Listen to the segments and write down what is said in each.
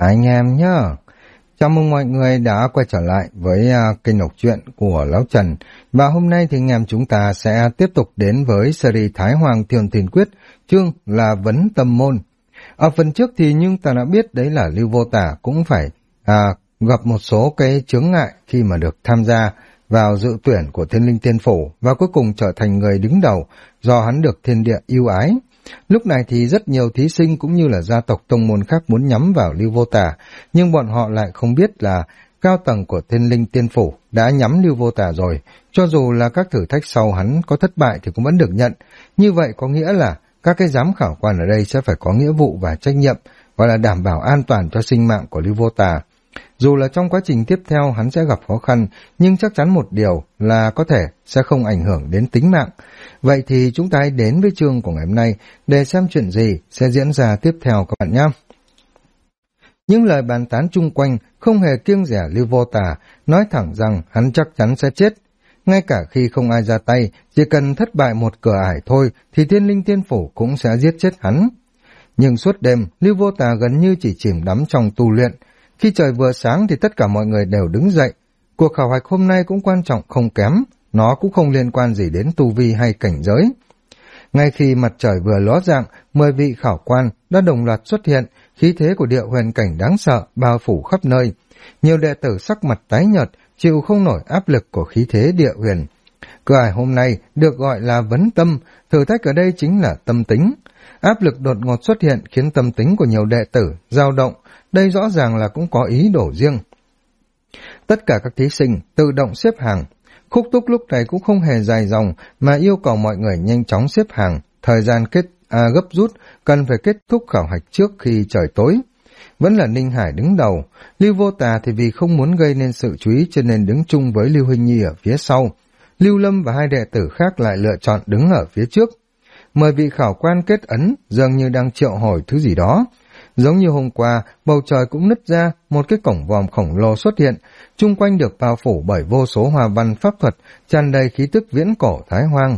Anh em nhá. Chào mừng mọi người đã quay trở lại với kênh đọc truyện của Lão Trần. Và hôm nay thì anh em chúng ta sẽ tiếp tục đến với series Thái Hoàng Thượng Tiền Quyết, chương là Vấn Tâm Môn. Ở phần trước thì nhưng ta đã biết đấy là Lưu Vô Tả cũng phải gặp một số cái chướng ngại khi mà được tham gia vào dự tuyển của Thiên Linh Tiên Phủ và cuối cùng trở thành người đứng đầu do hắn được thiên địa ưu ái. Lúc này thì rất nhiều thí sinh cũng như là gia tộc tông môn khác muốn nhắm vào Lưu Vô Tả, nhưng bọn họ lại không biết là cao tầng của Thiên Linh Tiên Phủ đã nhắm Lưu Vô Tả rồi. Cho dù là các thử thách sau hắn có thất bại thì cũng vẫn được nhận. Như vậy có nghĩa là các cái giám khảo quan ở đây sẽ phải có nghĩa vụ và trách nhiệm, gọi là đảm bảo an toàn cho sinh mạng của Lưu Vô Tả. Dù là trong quá trình tiếp theo hắn sẽ gặp khó khăn, nhưng chắc chắn một điều là có thể sẽ không ảnh hưởng đến tính mạng. Vậy thì chúng ta hãy đến với chương của ngày hôm nay để xem chuyện gì sẽ diễn ra tiếp theo các bạn nhé. Những lời bàn tán chung quanh không hề kiêng dè Lưu Vô Tả, nói thẳng rằng hắn chắc chắn sẽ chết. Ngay cả khi không ai ra tay, chỉ cần thất bại một cửa ải thôi thì Thiên Linh Tiên Phủ cũng sẽ giết chết hắn. Nhưng suốt đêm, Lưu Vô Tả gần như chỉ chìm đắm trong tu luyện. Khi trời vừa sáng thì tất cả mọi người đều đứng dậy. Cuộc khảo hạch hôm nay cũng quan trọng không kém, nó cũng không liên quan gì đến tu vi hay cảnh giới. Ngay khi mặt trời vừa ló dạng, 10 vị khảo quan đã đồng loạt xuất hiện, khí thế của địa huyền cảnh đáng sợ bao phủ khắp nơi. Nhiều đệ tử sắc mặt tái nhợt, chịu không nổi áp lực của khí thế địa huyền. Cửa ải hôm nay được gọi là vấn tâm, thử thách ở đây chính là tâm tính. Áp lực đột ngột xuất hiện khiến tâm tính của nhiều đệ tử dao động, đây rõ ràng là cũng có ý đồ riêng. Tất cả các thí sinh tự động xếp hàng. Khúc Túc lúc này cũng không hề dài dòng mà yêu cầu mọi người nhanh chóng xếp hàng, thời gian gấp rút, cần phải kết thúc khảo hạch trước khi trời tối. Vẫn là Ninh Hải đứng đầu, Lưu Vô Tà thì vì không muốn gây nên sự chú ý cho nên đứng chung với Lưu Huynh Nhi ở phía sau. Lưu Lâm và hai đệ tử khác lại lựa chọn đứng ở phía trước. 10 vị khảo quan kết ấn dường như đang triệu hồi thứ gì đó. Giống như hôm qua, bầu trời cũng nứt ra, một cái cổng vòm khổng lồ xuất hiện, chung quanh được bao phủ bởi vô số hoa văn pháp thuật, tràn đầy khí tức viễn cổ Thái Hoang.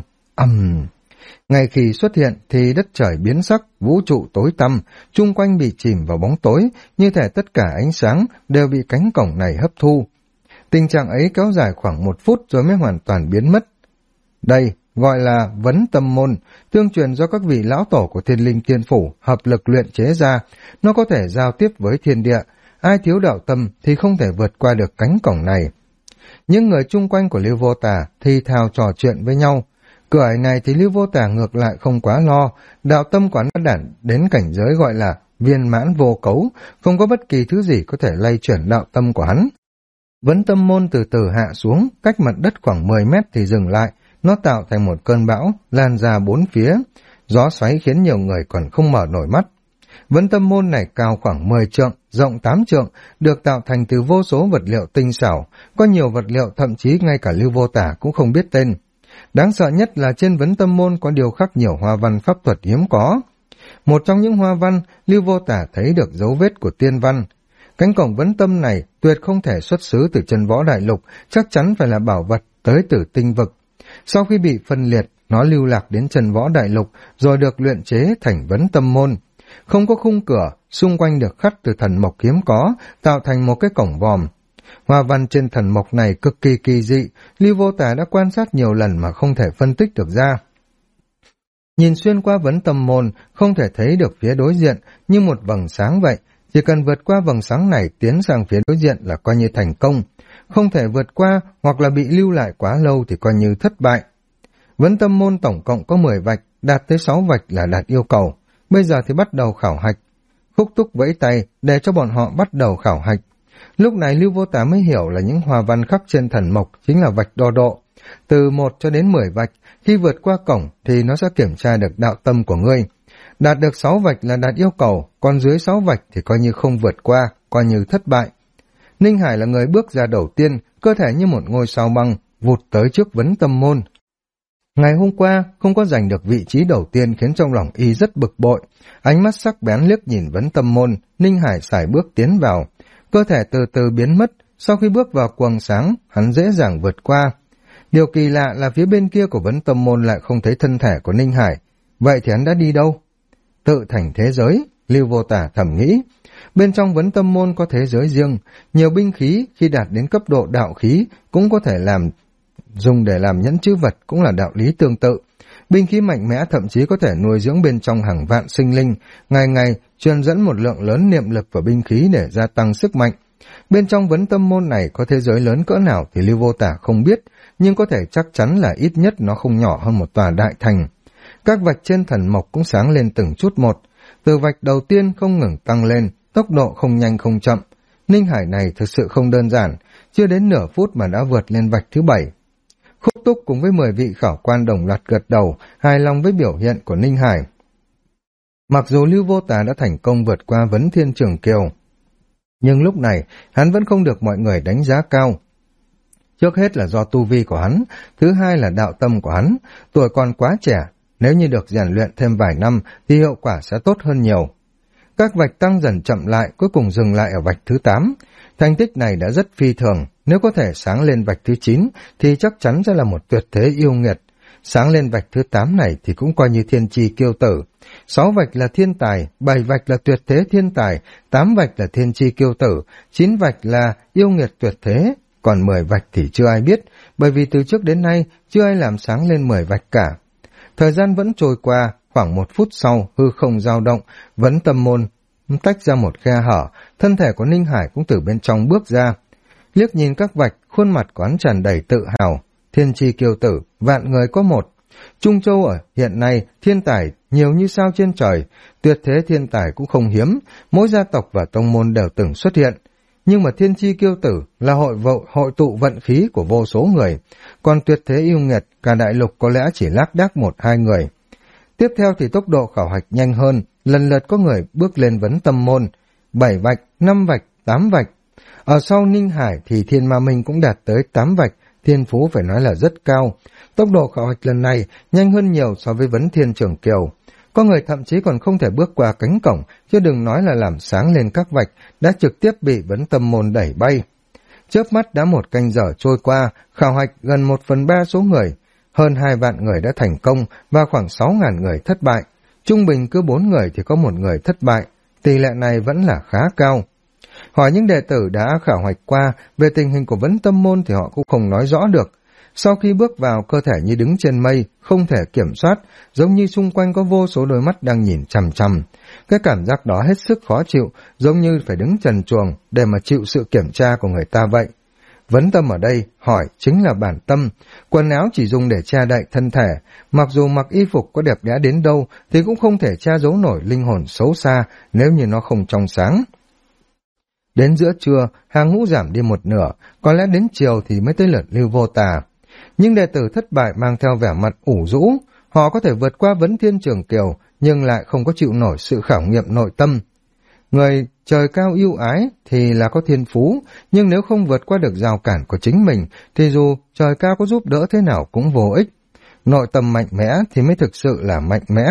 Ngay khi xuất hiện thì đất trời biến sắc, vũ trụ tối tăm, chung quanh bị chìm vào bóng tối, như thể tất cả ánh sáng đều bị cánh cổng này hấp thu. Tình trạng ấy kéo dài khoảng 1 phút rồi mới hoàn toàn biến mất. Đây gọi là vấn tâm môn, tương truyền do các vị lão tổ của Thiên Linh Tiên Phủ hợp lực luyện chế ra, nó có thể giao tiếp với thiên địa, ai thiếu đạo tâm thì không thể vượt qua được cánh cổng này. Những người chung quanh của Lưu Vô Tả thì thào trò chuyện với nhau, cửa ải này thì Lưu Vô Tả ngược lại không quá lo, đạo tâm của hắn đã đạt đến cảnh giới gọi là viên mãn vô cấu, không có bất kỳ thứ gì có thể lay chuyển đạo tâm của hắn. Vấn tâm môn từ từ hạ xuống, cách mặt đất khoảng 10 mét thì dừng lại, nó tạo thành một cơn bão, lan ra 4 phía. Gió xoáy khiến nhiều người còn không mở nổi mắt. Vấn tâm môn này cao khoảng 10 trượng, rộng 8 trượng, được tạo thành từ vô số vật liệu tinh xảo. Có nhiều vật liệu thậm chí ngay cả Lưu Vô Tả cũng không biết tên. Đáng sợ nhất là trên vấn tâm môn có điêu khắc nhiều hoa văn pháp thuật hiếm có. Một trong những hoa văn, Lưu Vô Tả thấy được dấu vết của tiên văn. Cánh cổng vấn tâm này tuyệt không thể xuất xứ từ chân võ đại lục, chắc chắn phải là bảo vật tới từ tinh vực. Sau khi bị phân liệt, nó lưu lạc đến chân võ đại lục, rồi được luyện chế thành vấn tâm môn. Không có khung cửa, xung quanh được khắc từ thần mộc hiếm có, tạo thành một cái cổng vòm. Hoa văn trên thần mộc này cực kỳ kỳ dị, Lưu Vô Tả đã quan sát nhiều lần mà không thể phân tích được ra. Nhìn xuyên qua vấn tâm môn, không thể thấy được phía đối diện, như một vầng sáng vậy. Chỉ cần vượt qua vầng sáng này tiến sang phía đối diện là coi như thành công. Không thể vượt qua hoặc là bị lưu lại quá lâu thì coi như thất bại. Vấn tâm môn tổng cộng có 10 vạch, đạt tới 6 vạch là đạt yêu cầu. Bây giờ thì bắt đầu khảo hạch. Khúc Túc vẫy tay để cho bọn họ bắt đầu khảo hạch. Lúc này Lưu Vô Tả mới hiểu là những hoa văn khắc trên thần mộc chính là vạch đo độ. Từ 1 cho đến 10 vạch, khi vượt qua cổng thì nó sẽ kiểm tra được đạo tâm của ngươi. Đạt được 6 vạch là đạt yêu cầu, còn dưới 6 vạch thì coi như không vượt qua, coi như thất bại. Ninh Hải là người bước ra đầu tiên, cơ thể như một ngôi sao băng, vụt tới trước vấn tâm môn. Ngày hôm qua, không có giành được vị trí đầu tiên khiến trong lòng y rất bực bội. Ánh mắt sắc bén liếc nhìn vấn tâm môn, Ninh Hải sải bước tiến vào. Cơ thể từ từ biến mất, sau khi bước vào quầng sáng, hắn dễ dàng vượt qua. Điều kỳ lạ là phía bên kia của vấn tâm môn lại không thấy thân thể của Ninh Hải. Vậy thì hắn đã đi đâu? Tự thành thế giới. Lưu Vô Tả thầm nghĩ. Bên trong Vấn Tâm Môn có thế giới riêng, nhiều binh khí khi đạt đến cấp độ đạo khí cũng có thể dùng để làm nhẫn chữ vật, cũng là đạo lý tương tự. Binh khí mạnh mẽ thậm chí có thể nuôi dưỡng bên trong hàng vạn sinh linh, ngày ngày truyền dẫn một lượng lớn niệm lực vào binh khí để gia tăng sức mạnh. Bên trong Vấn Tâm Môn này có thế giới lớn cỡ nào thì Lưu Vô Tả không biết, nhưng có thể chắc chắn là ít nhất nó không nhỏ hơn một tòa đại thành. Các vạch trên thần mộc cũng sáng lên từng chút một, từ vạch đầu tiên không ngừng tăng lên, tốc độ không nhanh không chậm. Ninh Hải này thực sự không đơn giản, chưa đến nửa phút mà đã vượt lên vạch thứ 7. Khúc Túc cùng với 10 vị khảo quan đồng loạt gật đầu, hài lòng với biểu hiện của Ninh Hải. Mặc dù Lưu Vô Tả đã thành công vượt qua Vấn Thiên Trường Kiều, nhưng lúc này hắn vẫn không được mọi người đánh giá cao. Trước hết là do tu vi của hắn, thứ hai là đạo tâm của hắn, tuổi còn quá trẻ, nếu như được rèn luyện thêm vài năm thì hiệu quả sẽ tốt hơn nhiều. Các vạch tăng dần chậm lại, cuối cùng dừng lại ở vạch thứ 8. Thành tích này đã rất phi thường, nếu có thể sáng lên vạch thứ 9 thì chắc chắn sẽ là một tuyệt thế yêu nghiệt. Sáng lên vạch thứ 8 này thì cũng coi như thiên chi kiêu tử. 6 vạch là thiên tài, 7 vạch là tuyệt thế thiên tài, 8 vạch là thiên chi kiêu tử, 9 vạch là yêu nghiệt tuyệt thế, còn 10 vạch thì chưa ai biết, bởi vì từ trước đến nay chưa ai làm sáng lên 10 vạch cả. Thời gian vẫn trôi qua, khoảng 1 phút sau, hư không dao động, Vấn Tâm Môn tách ra một khe hở, thân thể của Ninh Hải cũng từ bên trong bước ra. Liếc nhìn các vạch, khuôn mặt của hắn tràn đầy tự hào, thiên chi kiêu tử, vạn người có một. Trung Châu ở hiện nay, thiên tài nhiều như sao trên trời, tuyệt thế thiên tài cũng không hiếm, mỗi gia tộc và tông môn đều từng xuất hiện. Nhưng mà thiên chi kiêu tử là hội tụ vận khí của vô số người, còn tuyệt thế yêu nghiệt, cả đại lục có lẽ chỉ lác đác 1-2 người. Tiếp theo thì tốc độ khảo hạch nhanh hơn, lần lượt có người bước lên Vấn Tâm Môn, 7 vạch, 5 vạch, 8 vạch. Ở sau Ninh Hải thì Thiên Ma Minh cũng đạt tới 8 vạch, thiên phú phải nói là rất cao. Tốc độ khảo hạch lần này nhanh hơn nhiều so với Vấn Thiên Trường Kiều. Có người thậm chí còn không thể bước qua cánh cổng, chứ đừng nói là làm sáng lên các vạch, đã trực tiếp bị Vấn Tâm Môn đẩy bay. Chớp mắt đã 1 canh giờ trôi qua, khảo hạch gần 1/3 số người. Hơn 2 vạn người đã thành công và khoảng 6.000 người thất bại. Trung bình cứ 4 người thì có 1 người thất bại. Tỷ lệ này vẫn là khá cao. Hỏi những đệ tử đã khảo hạch qua về tình hình của Vấn Tâm Môn thì họ cũng không nói rõ được. Sau khi bước vào, cơ thể như đứng trên mây, không thể kiểm soát, giống như xung quanh có vô số đôi mắt đang nhìn chằm chằm. Cái cảm giác đó hết sức khó chịu, giống như phải đứng trần truồng để mà chịu sự kiểm tra của người ta vậy. Vấn tâm ở đây, hỏi, chính là bản tâm. Quần áo chỉ dùng để che đậy thân thể, mặc dù mặc y phục có đẹp đẽ đến đâu thì cũng không thể che giấu nổi linh hồn xấu xa nếu như nó không trong sáng. Đến giữa trưa, hàng ngũ giảm đi 1/2, có lẽ đến chiều thì mới tới lượt Lưu Vô Tả. Nhưng đệ tử thất bại mang theo vẻ mặt ủ rũ, họ có thể vượt qua Vấn Thiên Trường Kiều nhưng lại không có chịu nổi sự khảo nghiệm nội tâm. Người trời cao ưu ái thì là có thiên phú, nhưng nếu không vượt qua được rào cản của chính mình thì dù trời cao có giúp đỡ thế nào cũng vô ích. Nội tâm mạnh mẽ thì mới thực sự là mạnh mẽ.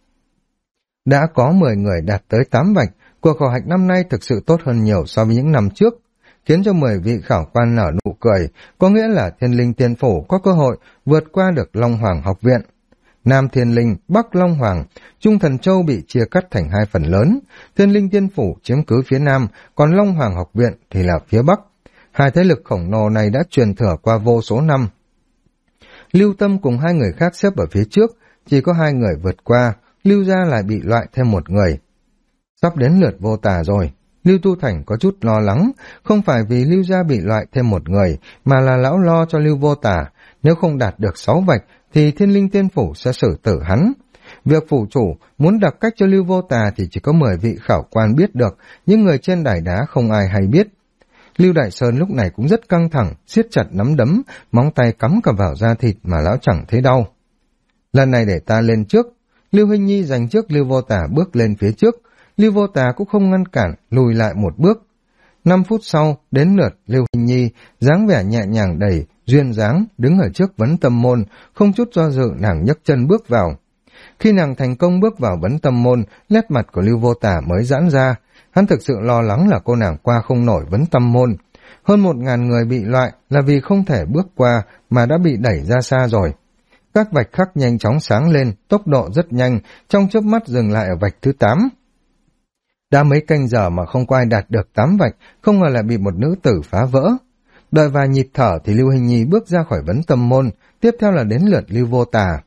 Đã có 10 người đạt tới 8 vạch, cuộc khảo hạch năm nay thực sự tốt hơn nhiều so với những năm trước, khiến cho 10 vị khảo quan nở nụ cười, có nghĩa là Thiên Linh Tiên Phủ có cơ hội vượt qua được Long Hoàng học viện. Nam Thiên Linh, Bắc Long Hoàng, Trung Thần Châu bị chia cắt thành 2 phần lớn, Thiên Linh Tiên Phủ chiếm cứ phía Nam, còn Long Hoàng học viện thì là phía Bắc. 2 thế lực khổng lồ này đã truyền thừa qua vô số năm. Lưu Tâm cùng 2 người khác xếp ở phía trước, chỉ có 2 người vượt qua, Lưu Gia lại bị loại thêm 1 người. Sắp đến lượt Vô Tả rồi. Lưu Tu Thành có chút lo lắng, không phải vì Lưu Gia bị loại thêm 1 người, mà là lão lo cho Lưu Vô Tả, nếu không đạt được 6 vạch thì Thiên Linh Tiên Phủ sẽ xử tử hắn. Việc phủ chủ muốn đặt cách cho Lưu Vô Tả thì chỉ có 10 vị khảo quan biết được, nhưng người trên đài đá không ai hay biết. Lưu Đại Sơn lúc này cũng rất căng thẳng, siết chặt nắm đấm, móng tay cắm cả vào da thịt mà lão chẳng thấy đau. Lần này để ta lên trước. Lưu Hinh Nhi giành trước Lưu Vô Tả bước lên phía trước, Lưu Vô Tả cũng không ngăn cản, lùi lại 1 bước. 5 phút sau, đến lượt Lưu Hinh Nhi, dáng vẻ nhẹ nhàng đầy, duyên dáng, đứng ở trước Vấn Tâm Môn, không chút do dự nàng nhấc chân bước vào. Khi nàng thành công bước vào Vấn Tâm Môn, nét mặt của Lưu Vô Tả mới giãn ra, hắn thực sự lo lắng là cô nàng qua không nổi Vấn Tâm Môn. Hơn 1.000 người bị loại là vì không thể bước qua mà đã bị đẩy ra xa rồi. Các vạch khắc nhanh chóng sáng lên, tốc độ rất nhanh, trong chớp mắt dừng lại ở vạch thứ 8. Đã mấy canh giờ mà không có ai đạt được 8 vạch, không ngờ lại bị một nữ tử phá vỡ. Đợi vài nhịp thở thì Lưu Hình Nhi bước ra khỏi vấn tâm môn, tiếp theo là đến lượt Lưu Vô Tà.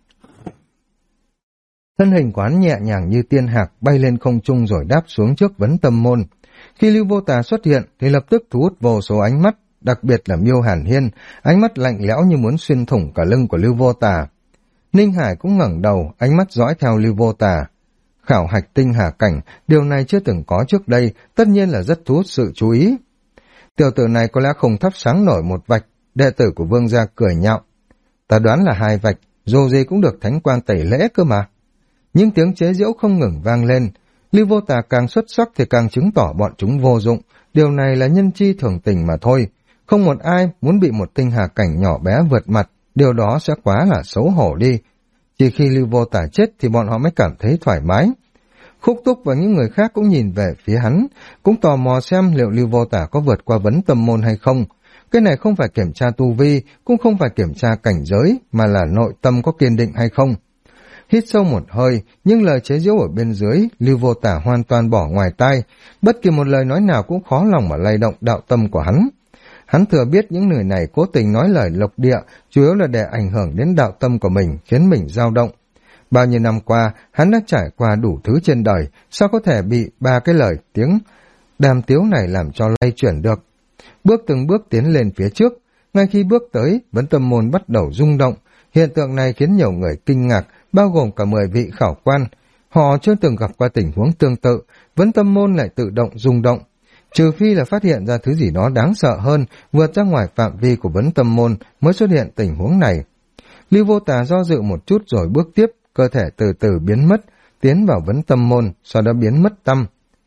Thân hình quán nhẹ nhàng như tiên hạc bay lên không trung rồi đáp xuống trước vấn tâm môn. Khi Lưu Vô Tà xuất hiện thì lập tức thu hút vô số ánh mắt, đặc biệt là Miêu Hàn Hiên, ánh mắt lạnh lẽo như muốn xuyên thủng cả lưng của Lưu Vô Tà. Ninh Hải cũng ngẩng đầu, ánh mắt dõi theo Lưu Vô Tà. Khảo hạch tinh hà cảnh, điều này chưa từng có trước đây, tất nhiên là rất thu hút sự chú ý. Tiểu tử này có lẽ không thắp sáng nổi một vạch, đệ tử của Vương gia cười nhạo. Ta đoán là 2 vạch, dù gì cũng được thánh quang tẩy lễ cơ mà. Những tiếng chế giễu không ngừng vang lên. Lưu Vô Tà càng xuất sắc thì càng chứng tỏ bọn chúng vô dụng, điều này là nhân chi thường tình mà thôi. Không một ai muốn bị một tinh hà cảnh nhỏ bé vượt mặt, điều đó sẽ quá là xấu hổ đi. Chỉ khi Lưu Vô Tà chết thì bọn họ mới cảm thấy thoải mái. Khúc Túc và những người khác cũng nhìn về phía hắn, cũng tò mò xem liệu Lưu Vô Tà có vượt qua vấn tâm môn hay không. Cái này không phải kiểm tra tu vi, cũng không phải kiểm tra cảnh giới, mà là nội tâm có kiên định hay không. Hít sâu một hơi, nhưng lời chế giễu ở bên dưới, Lưu Vô Tà hoàn toàn bỏ ngoài tai, bất kỳ một lời nói nào cũng khó lòng mà lay động đạo tâm của hắn. Hắn thừa biết những người này cố tình nói lời lộc địa, chủ yếu là để ảnh hưởng đến đạo tâm của mình, khiến mình dao động. Bao nhiêu năm qua, hắn đã trải qua đủ thứ trên đời, sao có thể bị 3 cái lời tiếng đàm tiếu này làm cho lay chuyển được. Bước từng bước tiến lên phía trước, ngay khi bước tới, vấn tâm môn bắt đầu rung động. Hiện tượng này khiến nhiều người kinh ngạc, bao gồm cả 10 vị khảo quan. Họ chưa từng gặp qua tình huống tương tự, vấn tâm môn lại tự động rung động. Trừ phi là phát hiện ra thứ gì đó đáng sợ hơn, vượt ra ngoài phạm vi của vấn tâm môn mới xuất hiện tình huống này. Lưu Vô Tà do dự một chút rồi bước tiếp, cơ thể từ từ biến mất, tiến vào vấn tâm môn, sau đó biến mất tăm.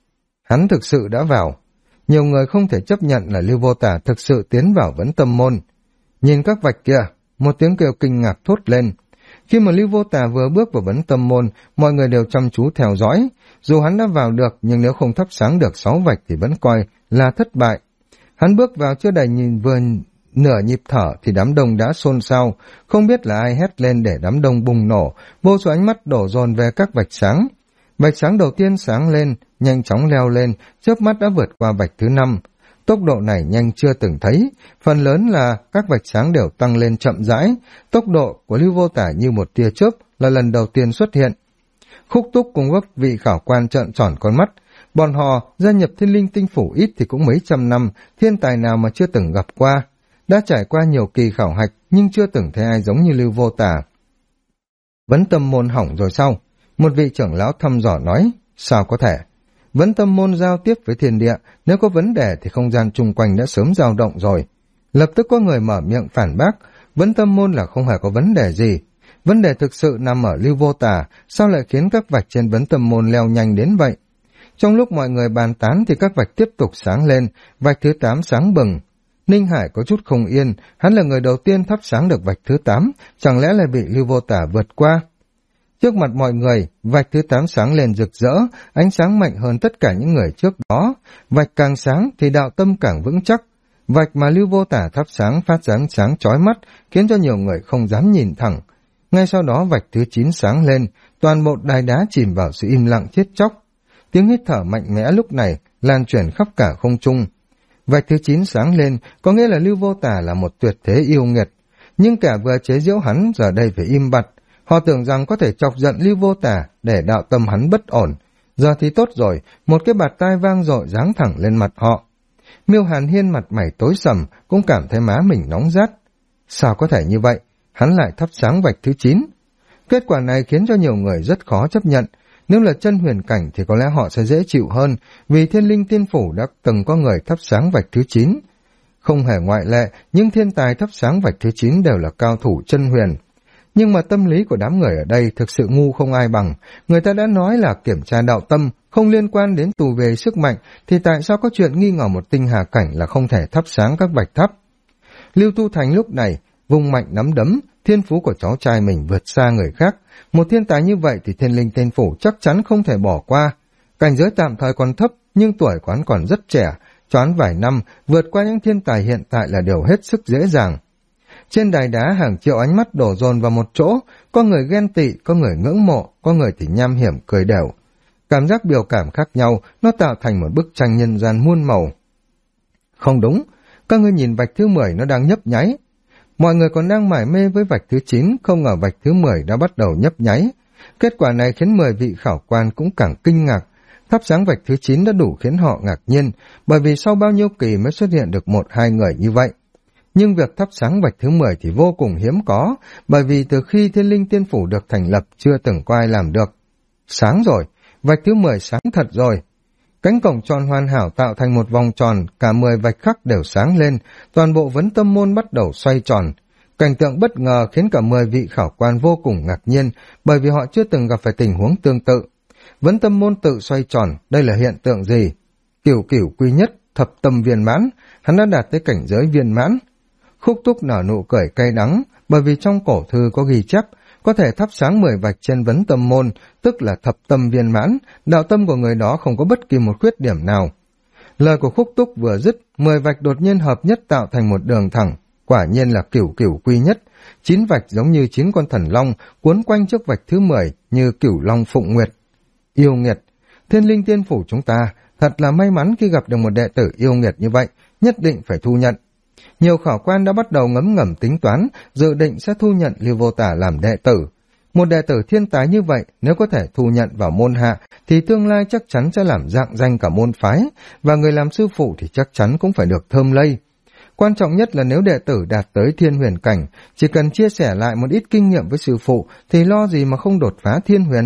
Hắn thực sự đã vào. Nhiều người không thể chấp nhận là Lưu Vô Tà thực sự tiến vào vấn tâm môn. Nhìn các vạch kia, một tiếng kêu kinh ngạc thốt lên. Khi mà Lưu Vô Tà vừa bước vào vấn tâm môn, mọi người đều chăm chú theo dõi. Dù hắn đã vào được, nhưng nếu không thắp sáng được 6 vạch thì vẫn coi là thất bại. Hắn bước vào chưa đầy vừa nửa nhịp thở thì đám đông đã xôn xao, không biết là ai hét lên để đám đông bùng nổ, vô số ánh mắt đổ dồn về các vạch sáng. Vạch sáng đầu tiên sáng lên, nhanh chóng leo lên, chớp mắt đã vượt qua vạch thứ 5. Tốc độ này nhanh chưa từng thấy, phần lớn là các vạch sáng đều tăng lên chậm rãi, tốc độ của Lưu Vô Tà như một tia chớp là lần đầu tiên xuất hiện. Khúc Túc cùng các vị khảo quan trợn tròn con mắt, bọn họ gia nhập Thiên Linh Tinh Phủ ít thì cũng mấy trăm năm, thiên tài nào mà chưa từng gặp qua. Đã trải qua nhiều kỳ khảo hạch nhưng chưa từng thấy ai giống như Lưu Vô Tà. Vấn tâm môn hỏng rồi sao? Một vị trưởng lão thăm dò nói, sao có thể? Vấn tâm môn giao tiếp với thiên địa, nếu có vấn đề thì không gian chung quanh đã sớm dao động rồi. Lập tức có người mở miệng phản bác, vấn tâm môn là không hề có vấn đề gì. Vấn đề thực sự nằm ở Lưu Vô Tà, sao lại khiến các vạch trên vấn tâm môn leo nhanh đến vậy? Trong lúc mọi người bàn tán thì các vạch tiếp tục sáng lên, vạch thứ 8 sáng bừng. Ninh Hải có chút không yên, hắn là người đầu tiên thắp sáng được vạch thứ 8, chẳng lẽ lại bị Lưu Vô Tà vượt qua? Trước mặt mọi người, vạch thứ 8 sáng lên rực rỡ, ánh sáng mạnh hơn tất cả những người trước đó. Vạch càng sáng thì đạo tâm càng vững chắc. Vạch mà Lưu Vô Tà thắp sáng phát ra ánh sáng chói mắt, khiến cho nhiều người không dám nhìn thẳng. Ngay sau đó vạch thứ 9 sáng lên, toàn bộ đài đá chìm vào sự im lặng chết chóc. Tiếng hít thở mạnh mẽ lúc này lan truyền khắp cả không trung. Vạch thứ 9 sáng lên, có nghĩa là Lưu Vô Tà là một tuyệt thế yêu nghiệt. Nhưng kẻ vừa chế giễu hắn giờ đây phải im bặt. Họ tưởng rằng có thể chọc giận Lưu Vô Tà để đạo tâm hắn bất ổn. Giờ thì tốt rồi, một cái bạt tai vang dội giáng thẳng lên mặt họ. Miêu Hàn Hiên mặt mày tối sầm, cũng cảm thấy má mình nóng rát. Sao có thể như vậy? Hắn lại thắp sáng vạch thứ 9. Kết quả này khiến cho nhiều người rất khó chấp nhận. Nếu là chân huyền cảnh thì có lẽ họ sẽ dễ chịu hơn, vì Thiên Linh Tiên Phủ đã từng có người thắp sáng vạch thứ 9. Không hề ngoại lệ, những thiên tài thắp sáng vạch thứ 9 đều là cao thủ chân huyền. Nhưng mà tâm lý của đám người ở đây thực sự ngu không ai bằng. Người ta đã nói là kiểm tra đạo tâm, không liên quan đến tù về sức mạnh, thì tại sao có chuyện nghi ngờ một tinh hà cảnh là không thể thắp sáng các vạch thắp? Lưu Tu Thành lúc này vung mạnh nắm đấm, thiên phú của cháu trai mình vượt xa người khác. Một thiên tài như vậy thì Thiên Linh Tiên Phủ chắc chắn không thể bỏ qua. Cảnh giới tạm thời còn thấp, nhưng tuổi của hắn còn rất trẻ, choán vài năm, vượt qua những thiên tài hiện tại là điều hết sức dễ dàng. Trên đài đá hàng triệu ánh mắt đổ dồn vào một chỗ, có người ghen tị, có người ngưỡng mộ, có người thì nham hiểm cười đều. Cảm giác biểu cảm khác nhau, nó tạo thành một bức tranh nhân gian muôn màu. Không đúng, các ngươi nhìn vạch thứ 10 nó đang nhấp nháy. Mọi người còn đang mải mê với vạch thứ 9, không ngờ vạch thứ 10 đã bắt đầu nhấp nháy. Kết quả này khiến 10 vị khảo quan cũng càng kinh ngạc. Thắp sáng vạch thứ 9 đã đủ khiến họ ngạc nhiên, bởi vì sau bao nhiêu kỳ mới xuất hiện được 1-2 người như vậy. Nhưng việc thắp sáng vạch thứ 10 thì vô cùng hiếm có, bởi vì từ khi Thiên Linh Tiên Phủ được thành lập chưa từng có ai làm được. Sáng rồi, vạch thứ 10 sáng thật rồi. Cánh cổng tròn hoàn hảo tạo thành một vòng tròn, cả 10 vạch khắc đều sáng lên, toàn bộ vấn tâm môn bắt đầu xoay tròn. Cảnh tượng bất ngờ khiến cả 10 vị khảo quan vô cùng ngạc nhiên, bởi vì họ chưa từng gặp phải tình huống tương tự. Vấn tâm môn tự xoay tròn, đây là hiện tượng gì? Cửu cửu quy nhất, thập tâm viên mãn, hắn đã đạt tới cảnh giới viên mãn. Khúc Túc nở nụ cười cay đắng, bởi vì trong cổ thư có ghi chép, có thể thắp sáng 10 vạch trên vấn tâm môn, tức là thập tâm viên mãn, đạo tâm của người đó không có bất kỳ một khuyết điểm nào. Lời của Khúc Túc vừa dứt, 10 vạch đột nhiên hợp nhất tạo thành một đường thẳng, quả nhiên là cửu cửu quy nhất. 9 vạch giống như 9 con thần long, cuốn quanh trước vạch thứ 10 như cửu long phụng nguyệt. Yêu nghiệt, Thiên Linh Tiên Phủ chúng ta thật là may mắn khi gặp được một đệ tử yêu nghiệt như vậy, nhất định phải thu nhận. Nhiều khảo quan đã bắt đầu ngấm ngầm tính toán, dự định sẽ thu nhận Lưu Vô Tả làm đệ tử. Một đệ tử thiên tài như vậy, nếu có thể thu nhận vào môn hạ, thì tương lai chắc chắn sẽ làm rạng danh cả môn phái, và người làm sư phụ thì chắc chắn cũng phải được thơm lây. Quan trọng nhất là nếu đệ tử đạt tới thiên huyền cảnh, chỉ cần chia sẻ lại một ít kinh nghiệm với sư phụ, thì lo gì mà không đột phá thiên huyền.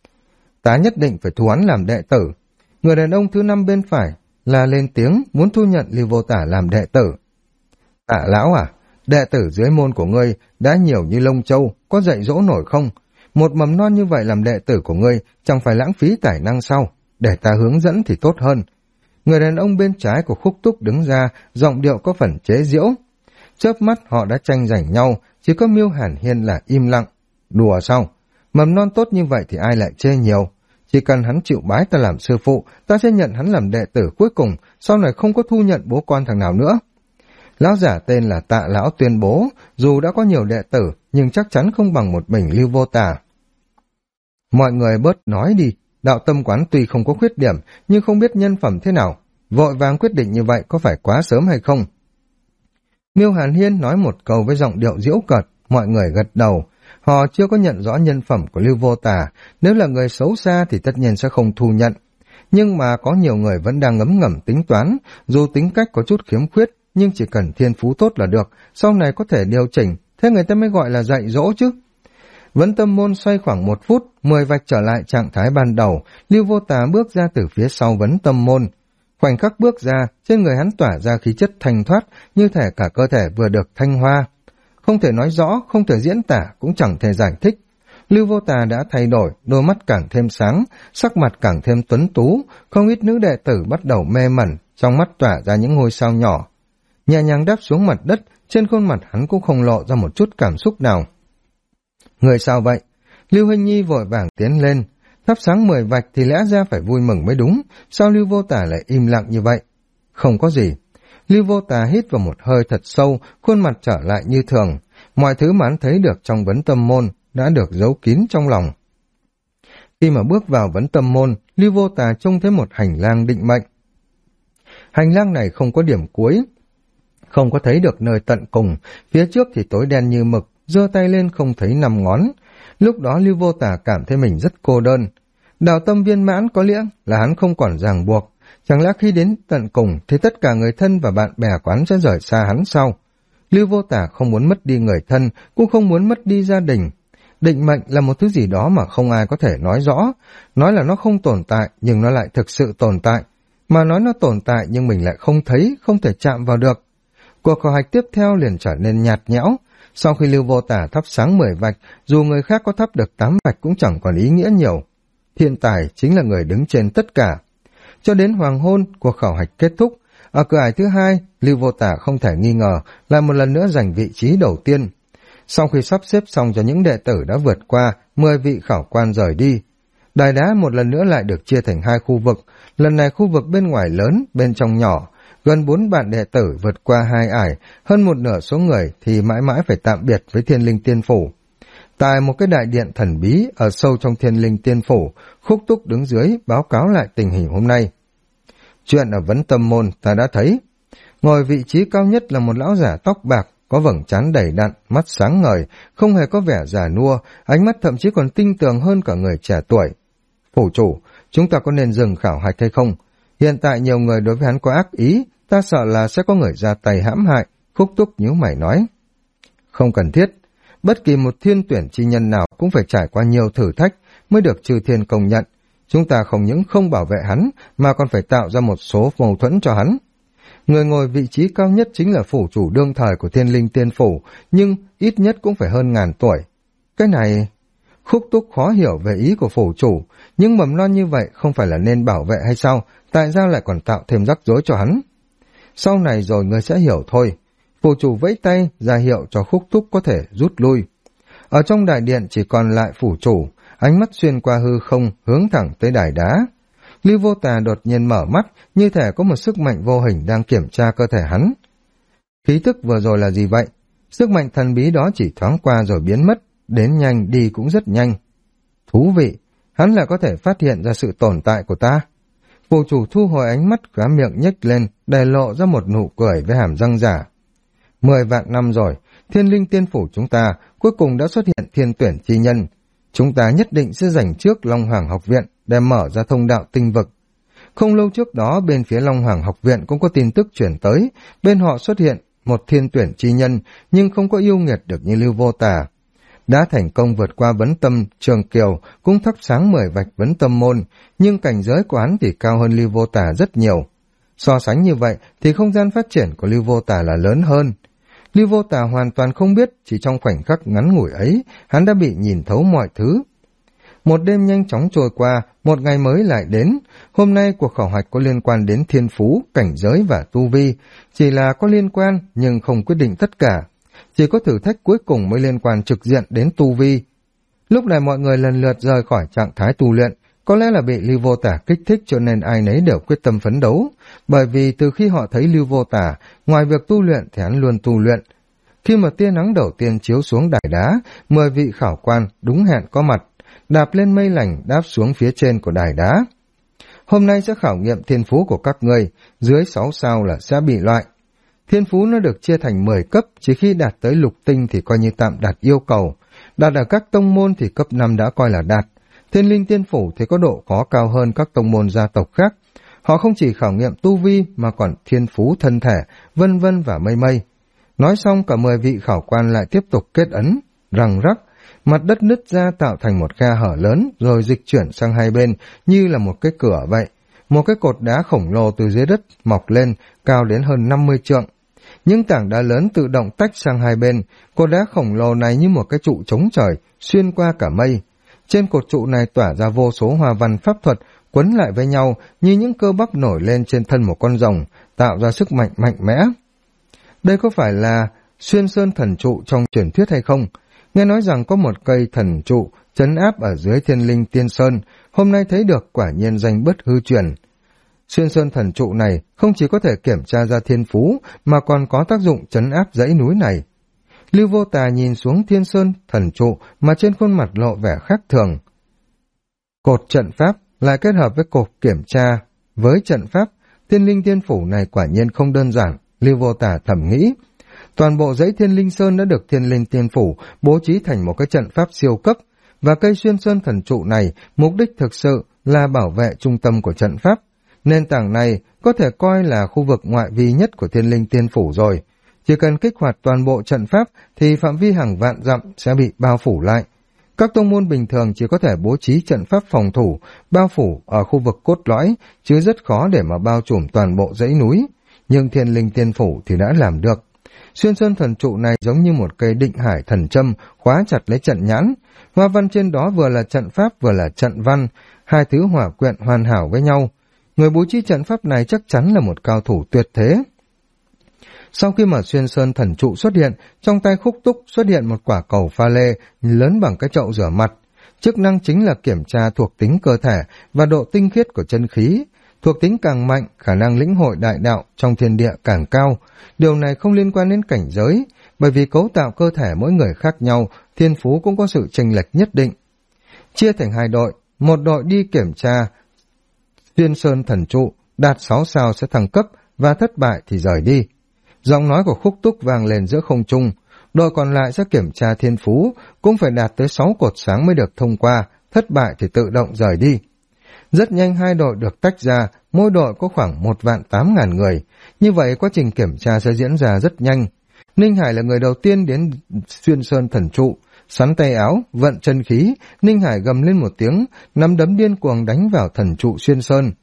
Ta nhất định phải thu hắn làm đệ tử. Người đàn ông thứ 5 bên phải là lên tiếng muốn thu nhận Lưu Vô Tả làm đệ tử. Tạ lão à, đệ tử dưới môn của ngươi đã nhiều như lông châu, có dạy dỗ nổi không? Một mầm non như vậy làm đệ tử của ngươi chẳng phải lãng phí tài năng sao? Để ta hướng dẫn thì tốt hơn. Người đàn ông bên trái của Khúc Túc đứng ra, giọng điệu có phần chế giễu. Chớp mắt họ đã tranh giành nhau, chỉ có Miêu Hàn Hiên là im lặng. Đùa sao? Mầm non tốt như vậy thì ai lại chê nhiều? Chỉ cần hắn chịu bái ta làm sư phụ, ta sẽ nhận hắn làm đệ tử cuối cùng, sau này không có thu nhận bố con thằng nào nữa. Lão giả tên là Tạ Lão tuyên bố, dù đã có nhiều đệ tử, nhưng chắc chắn không bằng một mình Lưu Vô Tả. Mọi người bớt nói đi, đạo tâm quán tuy không có khuyết điểm, nhưng không biết nhân phẩm thế nào. Vội vàng quyết định như vậy có phải quá sớm hay không? Miêu Hàn Hiên nói một câu với giọng điệu giễu cợt, mọi người gật đầu. Họ chưa có nhận rõ nhân phẩm của Lưu Vô Tả, nếu là người xấu xa thì tất nhiên sẽ không thu nhận. Nhưng mà có nhiều người vẫn đang ngấm ngầm tính toán, dù tính cách có chút khiếm khuyết, nhưng chỉ cần thiên phú tốt là được, sau này có thể điều chỉnh, thế người ta mới gọi là dạy dỗ chứ. Vấn tâm môn xoay khoảng 1 phút, 10 vạch trở lại trạng thái ban đầu, Lưu Vô Tả bước ra từ phía sau vấn tâm môn. Khoảnh khắc bước ra, trên người hắn tỏa ra khí chất thanh thoát, như thể cả cơ thể vừa được thanh hoa. Không thể nói rõ, không thể diễn tả, cũng chẳng thể giải thích. Lưu Vô Tả đã thay đổi, đôi mắt càng thêm sáng, sắc mặt càng thêm tuấn tú, không ít nữ đệ tử bắt đầu mê mẩn, trong mắt tỏa ra những ngôi sao nhỏ. Nhẹ nhàng đáp xuống mặt đất, trên khuôn mặt hắn cũng không lộ ra một chút cảm xúc nào. Người sao vậy? Lưu Hình Nhi vội vàng tiến lên. Thắp sáng 10 vạch thì lẽ ra phải vui mừng mới đúng, sao Lưu Vô Tả lại im lặng như vậy? Không có gì. Lưu Vô Tả hít vào một hơi thật sâu, khuôn mặt trở lại như thường. Mọi thứ mà hắn thấy được trong vấn tâm môn đã được giấu kín trong lòng. Khi mà bước vào vấn tâm môn, Lưu Vô Tả trông thấy một hành lang định mệnh. Hành lang này không có điểm cuối, không có thấy được nơi tận cùng, phía trước thì tối đen như mực, giơ tay lên không thấy 5 ngón. Lúc đó Lưu Vô Tả cảm thấy mình rất cô đơn. Đạo tâm viên mãn có nghĩa là hắn không còn ràng buộc, chẳng lẽ khi đến tận cùng thì tất cả người thân và bạn bè của hắn sẽ rời xa hắn sao? Lưu Vô Tả không muốn mất đi người thân, cũng không muốn mất đi gia đình. Định mệnh là một thứ gì đó mà không ai có thể nói rõ, nói là nó không tồn tại nhưng nó lại thực sự tồn tại, mà nói nó tồn tại nhưng mình lại không thấy, không thể chạm vào được. Cuộc khảo hạch tiếp theo liền trở nên nhạt nhẽo. Sau khi Lưu Vô Tả thắp sáng 10 vạch, dù người khác có thắp được 8 vạch cũng chẳng còn ý nghĩa nhiều. Thiên tài chính là người đứng trên tất cả. Cho đến hoàng hôn, cuộc khảo hạch kết thúc. Ở cửa ải thứ 2, Lưu Vô Tả không thể nghi ngờ lại một lần nữa giành vị trí đầu tiên. Sau khi sắp xếp xong cho những đệ tử đã vượt qua, 10 vị khảo quan rời đi. Đài đá một lần nữa lại được chia thành 2 khu vực. Lần này khu vực bên ngoài lớn, bên trong nhỏ. Gần 4 bạn đệ tử vượt qua 2 ải, hơn một nửa số người thì mãi mãi phải tạm biệt với Thiên Linh Tiên Phủ. Tại một cái đại điện thần bí ở sâu trong Thiên Linh Tiên Phủ, Khúc Túc đứng dưới báo cáo lại tình hình hôm nay. Chuyện ở Vấn Tâm Môn ta đã thấy. Ngồi vị trí cao nhất là một lão giả tóc bạc, có vầng trán đầy đặn, mắt sáng ngời, không hề có vẻ già nua, ánh mắt thậm chí còn tinh tường hơn cả người trẻ tuổi. Phủ chủ, chúng ta có nên dừng khảo hạch hay không? Hiện tại nhiều người đối với hắn có ác ý, ta sợ là sẽ có người ra tay hãm hại. Khúc Túc nhíu mày nói. Không cần thiết. Bất kỳ một thiên tuyển chi nhân nào cũng phải trải qua nhiều thử thách mới được chư thiên công nhận. Chúng ta không những không bảo vệ hắn mà còn phải tạo ra một số mâu thuẫn cho hắn. Người ngồi vị trí cao nhất chính là phủ chủ đương thời của Thiên Linh Tiên Phủ, nhưng ít nhất cũng phải hơn 1000 tuổi. Cái này... Khúc Túc khó hiểu về ý của phủ chủ, nhưng mầm non như vậy không phải là nên bảo vệ hay sao, tại sao lại còn tạo thêm rắc rối cho hắn? Sau này rồi ngươi sẽ hiểu thôi. Phủ chủ vẫy tay ra hiệu cho Khúc Túc có thể rút lui. Ở trong đại điện chỉ còn lại phủ chủ, ánh mắt xuyên qua hư không hướng thẳng tới đài đá. Lưu Vô Tà đột nhiên mở mắt, như thể có một sức mạnh vô hình đang kiểm tra cơ thể hắn. Khí tức vừa rồi là gì vậy? Sức mạnh thần bí đó chỉ thoáng qua rồi biến mất, đến nhanh đi cũng rất nhanh. Thú vị, hắn lại có thể phát hiện ra sự tồn tại của ta. Phủ chủ thu hồi ánh mắt, khóe miệng nhếch lên, để lộ ra một nụ cười với hàm răng giả. 10 vạn năm rồi, Thiên Linh Tiên Phủ chúng ta cuối cùng đã xuất hiện thiên tuyển chi nhân. Chúng ta nhất định sẽ giành trước Long Hoàng học viện để mở ra thông đạo tinh vực. Không lâu trước đó, bên phía Long Hoàng học viện cũng có tin tức chuyển tới, bên họ xuất hiện một thiên tuyển chi nhân, nhưng không có yêu nghiệt được như Lưu Vô Tà. Đã thành công vượt qua Vấn Tâm Trường Kiều, cũng thắp sáng 10 vạch Vấn Tâm Môn, nhưng cảnh giới của hắn thì cao hơn Lưu Vô Tà rất nhiều. So sánh như vậy thì không gian phát triển của Lưu Vô Tà là lớn hơn. Lưu Vô Tà hoàn toàn không biết, chỉ trong khoảnh khắc ngắn ngủi ấy, hắn đã bị nhìn thấu mọi thứ. Một đêm nhanh chóng trôi qua, một ngày mới lại đến. Hôm nay cuộc khảo hạch có liên quan đến thiên phú, cảnh giới và tu vi, chỉ là có liên quan nhưng không quyết định tất cả. Chỉ có thử thách cuối cùng mới liên quan trực diện đến tu vi. Lúc này mọi người lần lượt rời khỏi trạng thái tu luyện, có lẽ là bị Lưu Vô Tà kích thích cho nên ai nấy đều quyết tâm phấn đấu, bởi vì từ khi họ thấy Lưu Vô Tà, ngoài việc tu luyện thì hắn luôn tu luyện. Khi mà tia nắng đầu tiên chiếu xuống đài đá, 10 vị khảo quan đúng hẹn có mặt, đạp lên mây lành đáp xuống phía trên của đài đá. Hôm nay sẽ khảo nghiệm thiên phú của các ngươi, dưới 6 sao là sẽ bị loại. Thiên phú nó được chia thành 10 cấp, chỉ khi đạt tới lục tinh thì coi như tạm đạt yêu cầu. Đạt ở các tông môn thì cấp 5 đã coi là đạt. Thiên Linh Tiên Phủ thì có độ khó cao hơn các tông môn gia tộc khác. Họ không chỉ khảo nghiệm tu vi mà còn thiên phú thân thể, vân vân và mây mây. Nói xong cả 10 vị khảo quan lại tiếp tục kết ấn, răng rắc. Mặt đất nứt ra tạo thành một khe hở lớn rồi dịch chuyển sang hai bên như là một cái cửa vậy. Một cái cột đá khổng lồ từ dưới đất mọc lên, cao đến hơn 50 trượng. Những tảng đá lớn tự động tách sang hai bên, cột đá khổng lồ này như một cái trụ chống trời, xuyên qua cả mây. Trên cột trụ này tỏa ra vô số hoa văn pháp thuật, quấn lại với nhau như những cơ bắp nổi lên trên thân một con rồng, tạo ra sức mạnh mạnh mẽ. Đây có phải là xuyên sơn thần trụ trong truyền thuyết hay không? Nghe nói rằng có một cây thần trụ trấn áp ở dưới Thiên Linh Tiên Sơn, hôm nay thấy được quả nhiên danh bất hư truyền. Xuyên sơn thần trụ này không chỉ có thể kiểm tra ra thiên phú mà còn có tác dụng trấn áp dãy núi này. Lưu Vô Tà nhìn xuống Thiên Sơn thần trụ mà trên khuôn mặt lộ vẻ khác thường. Cột trận pháp lại kết hợp với cột kiểm tra với trận pháp, Thiên Linh Tiên Phủ này quả nhiên không đơn giản, Lưu Vô Tà thầm nghĩ. Toàn bộ dãy Thiên Linh Sơn đã được Thiên Linh Tiên Phủ bố trí thành một cái trận pháp siêu cấp, và cây xuyên sơn thần trụ này mục đích thực sự là bảo vệ trung tâm của trận pháp. Nền tảng này có thể coi là khu vực ngoại vi nhất của Thiên Linh Tiên Phủ rồi. Chỉ cần kích hoạt toàn bộ trận pháp thì phạm vi hàng vạn dặm sẽ bị bao phủ lại. Các tông môn bình thường chỉ có thể bố trí trận pháp phòng thủ, bao phủ ở khu vực cốt lõi, chứ rất khó để mà bao trùm toàn bộ dãy núi. Nhưng Thiên Linh Tiên Phủ thì đã làm được. Xuyên sơn thần trụ này giống như một cây định hải thần châm khóa chặt lấy trận nhãn. Hoa văn trên đó vừa là trận pháp vừa là trận văn, hai thứ hòa quyện hoàn hảo với nhau. Người bố trí trận pháp này chắc chắn là một cao thủ tuyệt thế. Sau khi mà xuyên sơn thần trụ xuất hiện, trong tay Khúc Túc xuất hiện một quả cầu pha lê lớn bằng cái chậu rửa mặt. Chức năng chính là kiểm tra thuộc tính cơ thể và độ tinh khiết của chân khí. Thuộc tính càng mạnh, khả năng lĩnh hội đại đạo trong thiên địa càng cao. Điều này không liên quan đến cảnh giới, bởi vì cấu tạo cơ thể mỗi người khác nhau, thiên phú cũng có sự chênh lệch nhất định. Chia thành hai đội, một đội đi kiểm tra Xuyên Sơn Thần Trụ, đạt 6 sao sẽ thăng cấp và thất bại thì rời đi. Giọng nói của Khúc Túc vang lên giữa không trung, đội còn lại sẽ kiểm tra thiên phú, cũng phải đạt tới 6 cột sáng mới được thông qua, thất bại thì tự động rời đi. Rất nhanh hai đội được tách ra, mỗi đội có khoảng 1.800.000 người, như vậy quá trình kiểm tra sẽ diễn ra rất nhanh. Ninh Hải là người đầu tiên đến Xuyên Sơn Thần Trụ, sắn tay áo, vận chân khí, Ninh Hải gầm lên một tiếng, nắm đấm điên cuồng đánh vào thần trụ Xuyên Sơn.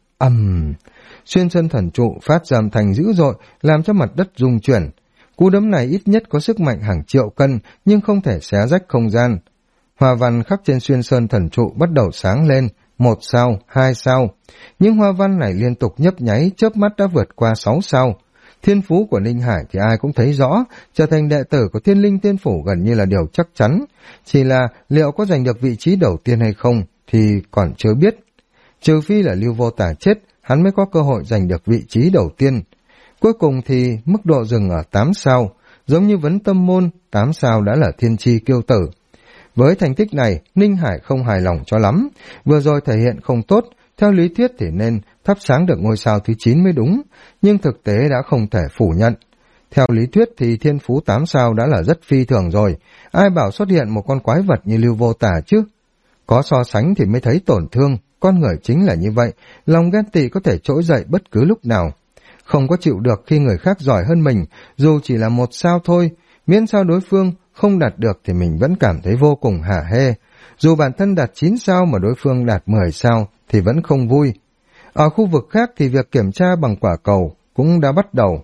Xuyên Sơn Thần Trụ phát ra âm thanh dữ dội, làm cho mặt đất rung chuyển. Cú đấm này ít nhất có sức mạnh hàng triệu cân, nhưng không thể xé rách không gian. Hoa văn khắc trên Xuyên Sơn Thần Trụ bắt đầu sáng lên, 1 sao, 2 sao. Nhưng hoa văn này liên tục nhấp nháy, chớp mắt đã vượt qua 6 sao. Thiên phú của Ninh Hải thì ai cũng thấy rõ, trở thành đệ tử của Thiên Linh Tiên Phủ gần như là điều chắc chắn. Chỉ là liệu có giành được vị trí đầu tiên hay không thì còn chưa biết. Trừ phi là Lưu Vô Tả chết, hắn mới có cơ hội giành được vị trí đầu tiên. Cuối cùng thì mức độ dừng ở 8 sao, giống như Vấn Tâm Môn, 8 sao đã là thiên chi kiêu tử. Với thành tích này, Ninh Hải không hài lòng cho lắm, vừa rồi thể hiện không tốt, theo lý thuyết thì nên thắp sáng được ngôi sao thứ 9 mới đúng, nhưng thực tế đã không thể phủ nhận. Theo lý thuyết thì thiên phú 8 sao đã là rất phi thường rồi, ai bảo xuất hiện một con quái vật như Lưu Vô Tả chứ? Có so sánh thì mới thấy tổn thương, con người chính là như vậy, lòng ghen tị có thể trỗi dậy bất cứ lúc nào. Không có chịu được khi người khác giỏi hơn mình, dù chỉ là 1 sao thôi, miễn sao đối phương không đạt được thì mình vẫn cảm thấy vô cùng hả hê. Dù bản thân đạt 9 sao mà đối phương đạt 10 sao thì vẫn không vui. Ở khu vực khác thì việc kiểm tra bằng quả cầu cũng đã bắt đầu.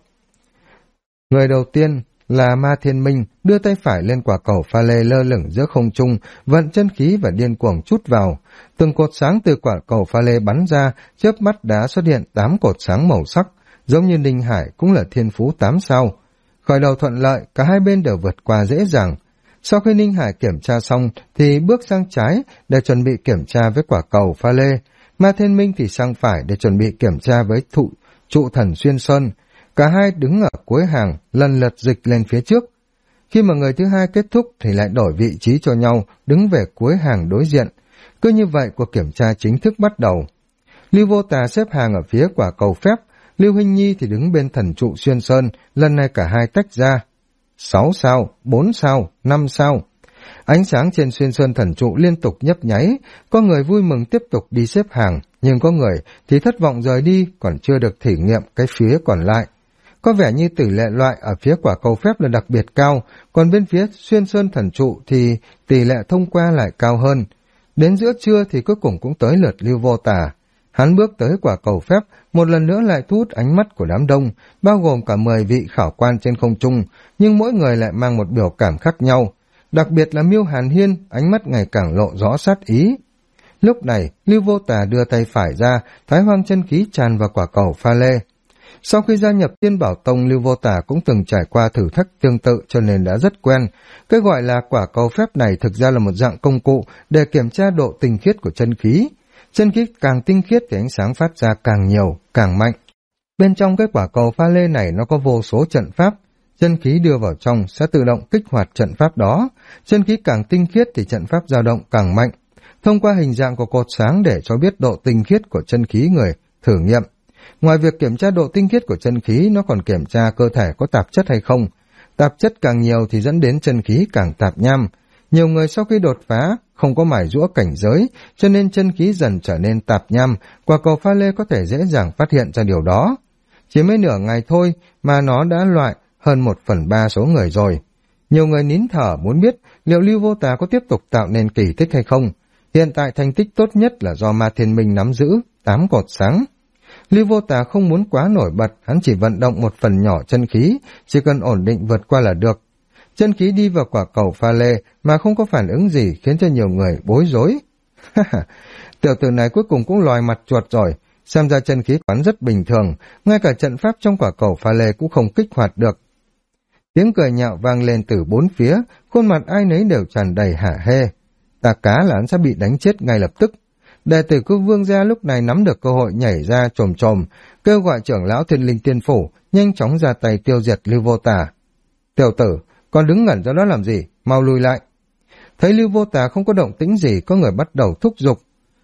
Người đầu tiên là Ma Thiên Minh đưa tay phải lên quả cầu pha lê lơ lửng giữa không trung, vận chân khí và điên cuồng trút vào. Từng cột sáng từ quả cầu pha lê bắn ra, chớp mắt đã xuất hiện 8 cột sáng màu sắc, giống như Ninh Hải cũng là thiên phú 8 sao. Khởi đầu thuận lợi, cả hai bên đều vượt qua dễ dàng. Sau khi Ninh Hải kiểm tra xong thì bước sang trái để chuẩn bị kiểm tra với quả cầu pha lê. Ma Thiên Minh thì sang phải để chuẩn bị kiểm tra với trụ thần Xuyên Sơn. Cả hai đứng ở cuối hàng, lần lượt dịch lên phía trước. Khi mà người thứ hai kết thúc thì lại đổi vị trí cho nhau, đứng về cuối hàng đối diện. Cứ như vậy cuộc kiểm tra chính thức bắt đầu. Lưu Vô Tà xếp hàng ở phía quả cầu phép, Lưu Hinh Nhi thì đứng bên thần trụ Xuyên Sơn, lần này cả hai tách ra. 6 sao, 4 sao, 5 sao. Ánh sáng trên Xuyên Sơn thần trụ liên tục nhấp nháy, có người vui mừng tiếp tục đi xếp hàng, nhưng có người thì thất vọng rời đi, còn chưa được thử nghiệm cái phía còn lại. Có vẻ như tỷ lệ loại ở phía quả cầu phép là đặc biệt cao, còn bên phía Xuyên Sơn thần trụ thì tỷ lệ thông qua lại cao hơn. Đến giữa trưa thì cuối cùng cũng tới lượt Lưu Vô Tà. Hắn bước tới quả cầu phép, một lần nữa lại thu hút ánh mắt của đám đông, bao gồm cả 10 vị khảo quan trên không trung, nhưng mỗi người lại mang một biểu cảm khác nhau. Đặc biệt là Miêu Hàn Hiên, ánh mắt ngày càng lộ rõ sát ý. Lúc này, Lưu Vô Tà đưa tay phải ra, thái hoang chân khí tràn vào quả cầu pha lê. Sau khi gia nhập Tiên Bảo Tông, Lưu Vô Tà cũng từng trải qua thử thách tương tự cho nên đã rất quen. Cái gọi là quả cầu phép này thực ra là một dạng công cụ để kiểm tra độ tinh khiết của chân khí. Chân khí càng tinh khiết thì ánh sáng phát ra càng nhiều, càng mạnh. Bên trong cái quả cầu pha lê này nó có vô số trận pháp. Chân khí đưa vào trong sẽ tự động kích hoạt trận pháp đó. Chân khí càng tinh khiết thì trận pháp dao động càng mạnh. Thông qua hình dạng của cột sáng để cho biết độ tinh khiết của chân khí người thử nghiệm. Ngoài việc kiểm tra độ tinh khiết của chân khí, nó còn kiểm tra cơ thể có tạp chất hay không. Tạp chất càng nhiều thì dẫn đến chân khí càng tạp nham. Nhiều người sau khi đột phá không có mài giũa cảnh giới, cho nên chân khí dần trở nên tạp nham, quả cầu pha lê có thể dễ dàng phát hiện ra điều đó. Chỉ mới nửa ngày thôi mà nó đã loại hơn 1/3 số người rồi. Nhiều người nín thở muốn biết liệu Lưu Vô Tà có tiếp tục tạo nên kỳ tích hay không. Hiện tại thành tích tốt nhất là do Ma Thiên Minh nắm giữ 8 cột sáng. Lưu Vô Tà không muốn quá nổi bật, hắn chỉ vận động một phần nhỏ chân khí, chỉ cần ổn định vượt qua là được. Chân khí đi vào quả cầu pha lê mà không có phản ứng gì khiến cho nhiều người bối rối. Tiểu tử này cuối cùng cũng lòi mặt chuột rồi, xem ra chân khí quán rất bình thường, ngay cả trận pháp trong quả cầu pha lê cũng không kích hoạt được. Tiếng cười nhạo vang lên từ bốn phía, khuôn mặt ai nấy đều tràn đầy hả hê. Tà cá là hắn sẽ bị đánh chết ngay lập tức. Đệ tử của Vương gia lúc này nắm được cơ hội nhảy ra chồm chồm, kêu gọi trưởng lão Thiên Linh Tiên Phủ nhanh chóng ra tay tiêu diệt Lưu Vô Tà. Tiểu tử, còn đứng ngẩn ra đó làm gì, mau lùi lại. Thấy Lưu Vô Tà không có động tĩnh gì, có người bắt đầu thúc giục,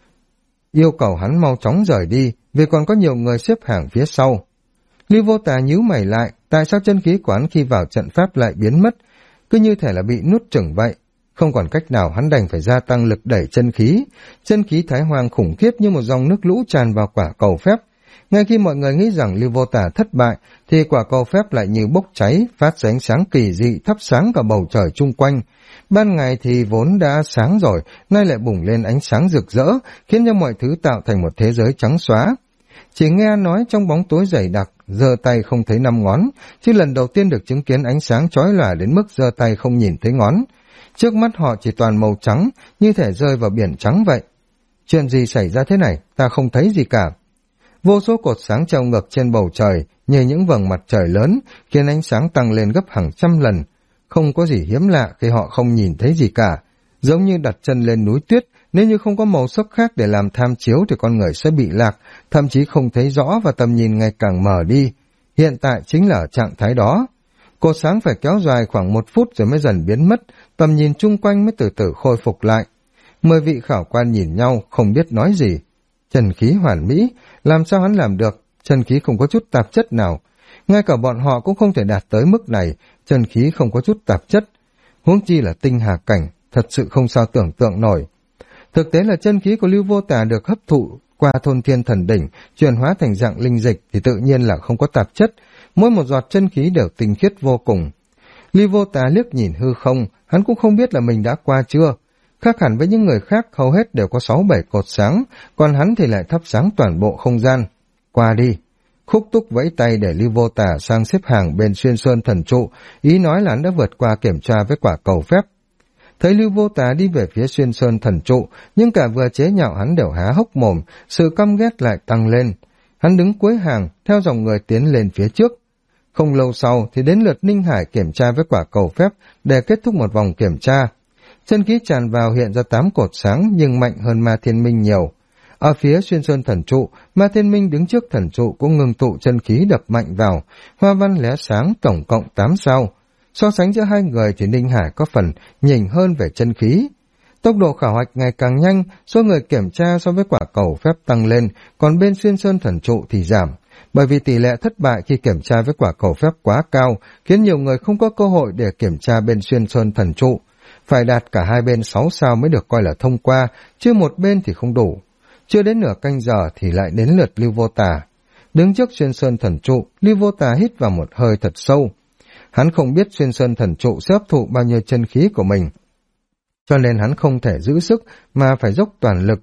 yêu cầu hắn mau chóng rời đi, vì còn có nhiều người xếp hàng phía sau. Lưu Vô Tà nhíu mày lại, tại sao chân khí của hắn khi vào trận pháp lại biến mất, cứ như thể là bị nuốt chửng vậy. Không còn cách nào, hắn đành phải gia tăng lực đẩy chân khí. Chân khí Thái Hoang khủng khiếp như một dòng nước lũ tràn vào quả cầu phép. Ngay khi mọi người nghĩ rằng Lưu Vô Tà thất bại, thì quả cầu phép lại như bốc cháy, phát ra ánh sáng kỳ dị, thắp sáng cả bầu trời chung quanh. Ban ngày thì vốn đã sáng rồi, nay lại bùng lên ánh sáng rực rỡ, khiến cho mọi thứ tạo thành một thế giới trắng xóa. Chỉ nghe nói trong bóng tối dày đặc, giơ tay không thấy 5 ngón, chứ lần đầu tiên được chứng kiến ánh sáng chói lòa đến mức giơ tay không nhìn thấy ngón. Trước mắt họ chỉ toàn màu trắng, như thể rơi vào biển trắng vậy. Chuyện gì xảy ra thế này, ta không thấy gì cả. Vô số cột sáng treo ngược trên bầu trời, như những vầng mặt trời lớn, khiến ánh sáng tăng lên gấp hàng trăm lần. Không có gì hiếm lạ khi họ không nhìn thấy gì cả. Giống như đặt chân lên núi tuyết, nếu như không có màu sắc khác để làm tham chiếu thì con người sẽ bị lạc, thậm chí không thấy rõ và tầm nhìn ngày càng mờ đi. Hiện tại chính là ở trạng thái đó. Cột sáng phải kéo dài khoảng 1 phút rồi mới dần biến mất, tầm nhìn chung quanh mới từ từ khôi phục lại. 10 vị khảo quan nhìn nhau, không biết nói gì. Chân khí hoàn mỹ, làm sao hắn làm được? Chân khí không có chút tạp chất nào. Ngay cả bọn họ cũng không thể đạt tới mức này, chân khí không có chút tạp chất. Huống chi là tinh hà cảnh, thật sự không sao tưởng tượng nổi. Thực tế là chân khí của Lưu Vô Tà được hấp thụ qua thôn thiên thần đỉnh, chuyển hóa thành dạng linh dịch thì tự nhiên là không có tạp chất. Mỗi một giọt chân khí đều tinh khiết vô cùng. Lưu Vô Tà liếc nhìn hư không, hắn cũng không biết là mình đã qua chưa. Khác hẳn với những người khác, hầu hết đều có 6-7 cột sáng, còn hắn thì lại thắp sáng toàn bộ không gian. Qua đi. Khúc Túc vẫy tay để Lưu Vô Tà sang xếp hàng bên Xuyên Sơn thần trụ, ý nói là hắn đã vượt qua kiểm tra với quả cầu phép. Thấy Lưu Vô Tà đi về phía Xuyên Sơn thần trụ, nhưng cả vừa chế nhạo hắn đều há hốc mồm, sự căm ghét lại tăng lên. Hắn đứng cuối hàng, theo dòng người tiến lên phía trước. Không lâu sau thì đến lượt Ninh Hải kiểm tra với quả cầu phép để kết thúc một vòng kiểm tra. Chân khí tràn vào hiện ra 8 cột sáng nhưng mạnh hơn Ma Thiên Minh nhiều. Ở phía Xuyên Sơn thần trụ, Ma Thiên Minh đứng trước thần trụ cũng ngừng tụ chân khí đập mạnh vào, hoa văn lóe sáng tổng cộng 8 sao. So sánh giữa hai người thì Ninh Hải có phần nhỉnh hơn về chân khí. Tốc độ khảo hạch ngày càng nhanh, số người kiểm tra so với quả cầu phép tăng lên, còn bên Xuyên Sơn thần trụ thì giảm. Bởi vì tỷ lệ thất bại khi kiểm tra với quả cầu phép quá cao, khiến nhiều người không có cơ hội để kiểm tra bên Xuyên Sơn thần trụ. Phải đạt cả hai bên 6 sao mới được coi là thông qua, chứ một bên thì không đủ. Chưa đến nửa canh giờ thì lại đến lượt Lưu Vô Tà. Đứng trước Xuyên Sơn thần trụ, Lưu Vô Tà hít vào một hơi thật sâu. Hắn không biết Xuyên Sơn thần trụ sẽ hấp thụ bao nhiêu chân khí của mình, cho nên hắn không thể giữ sức mà phải dốc toàn lực.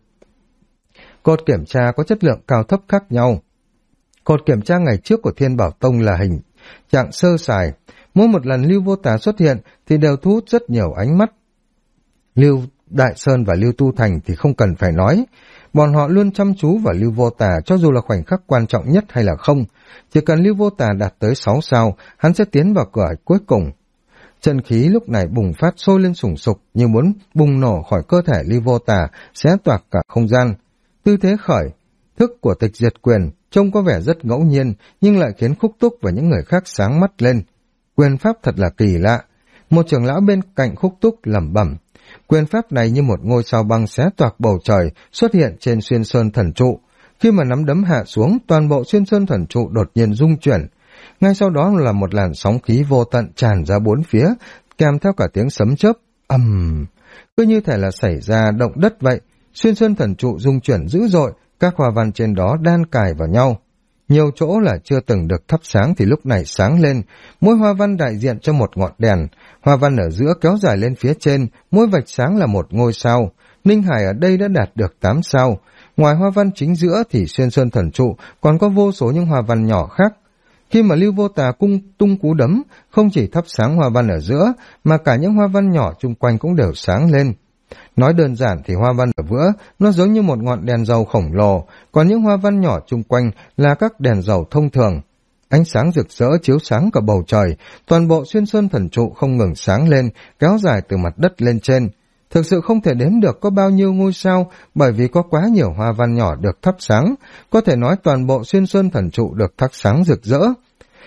Cột kiểm tra có chất lượng cao thấp khác nhau. Cột kiểm tra ngày trước của Thiên Bảo Tông là hình trạng sơ sài. Mỗi một lần Lưu Vô Tà xuất hiện thì đều thu hút rất nhiều ánh mắt. Lưu Đại Sơn và Lưu Tu Thành thì không cần phải nói. Bọn họ luôn chăm chú vào Lưu Vô Tà cho dù là khoảnh khắc quan trọng nhất hay là không. Chỉ cần Lưu Vô Tà đạt tới 6 sao, hắn sẽ tiến vào cửa cuối cùng. Chân khí lúc này bùng phát sôi lên sùng sục như muốn bùng nổ khỏi cơ thể Lưu Vô Tà, xé toạc cả không gian. Tư thế khởi, thức của Tịch Diệt Quyền trông có vẻ rất ngẫu nhiên nhưng lại khiến Khúc Túc và những người khác sáng mắt lên. Quyền pháp thật là kỳ lạ. Một trưởng lão bên cạnh Khúc Túc lẩm bẩm. Quyền pháp này như một ngôi sao băng xé toạc bầu trời xuất hiện trên Xuyên Sơn thần trụ. Khi mà nắm đấm hạ xuống, toàn bộ Xuyên Sơn thần trụ đột nhiên rung chuyển. Ngay sau đó là một làn sóng khí vô tận tràn ra bốn phía, kèm theo cả tiếng sấm chớp. Ầm, cứ như thể là xảy ra động đất vậy. Xuyên Sơn thần trụ rung chuyển dữ dội, các hoa văn trên đó đan cài vào nhau. Nhiều chỗ là chưa từng được thắp sáng thì lúc này sáng lên, mỗi hoa văn đại diện cho một ngọn đèn, hoa văn ở giữa kéo dài lên phía trên, mỗi vạch sáng là một ngôi sao. Ninh Hải ở đây đã đạt được 8 sao. Ngoài hoa văn chính giữa thì Xuyên Sơn thần trụ còn có vô số những hoa văn nhỏ khác. Khi mà Lưu Vô Tà tung cú đấm, không chỉ thắp sáng hoa văn ở giữa, mà cả những hoa văn nhỏ chung quanh cũng đều sáng lên. Nói đơn giản thì hoa văn ở giữa nó giống như một ngọn đèn dầu khổng lồ, còn những hoa văn nhỏ chung quanh là các đèn dầu thông thường. Ánh sáng rực rỡ chiếu sáng cả bầu trời, toàn bộ Xuyên Sơn thần trụ không ngừng sáng lên, kéo dài từ mặt đất lên trên. Thực sự không thể đếm được có bao nhiêu ngôi sao, bởi vì có quá nhiều hoa văn nhỏ được thắp sáng, có thể nói toàn bộ Xuyên Sơn thần trụ được thắp sáng rực rỡ.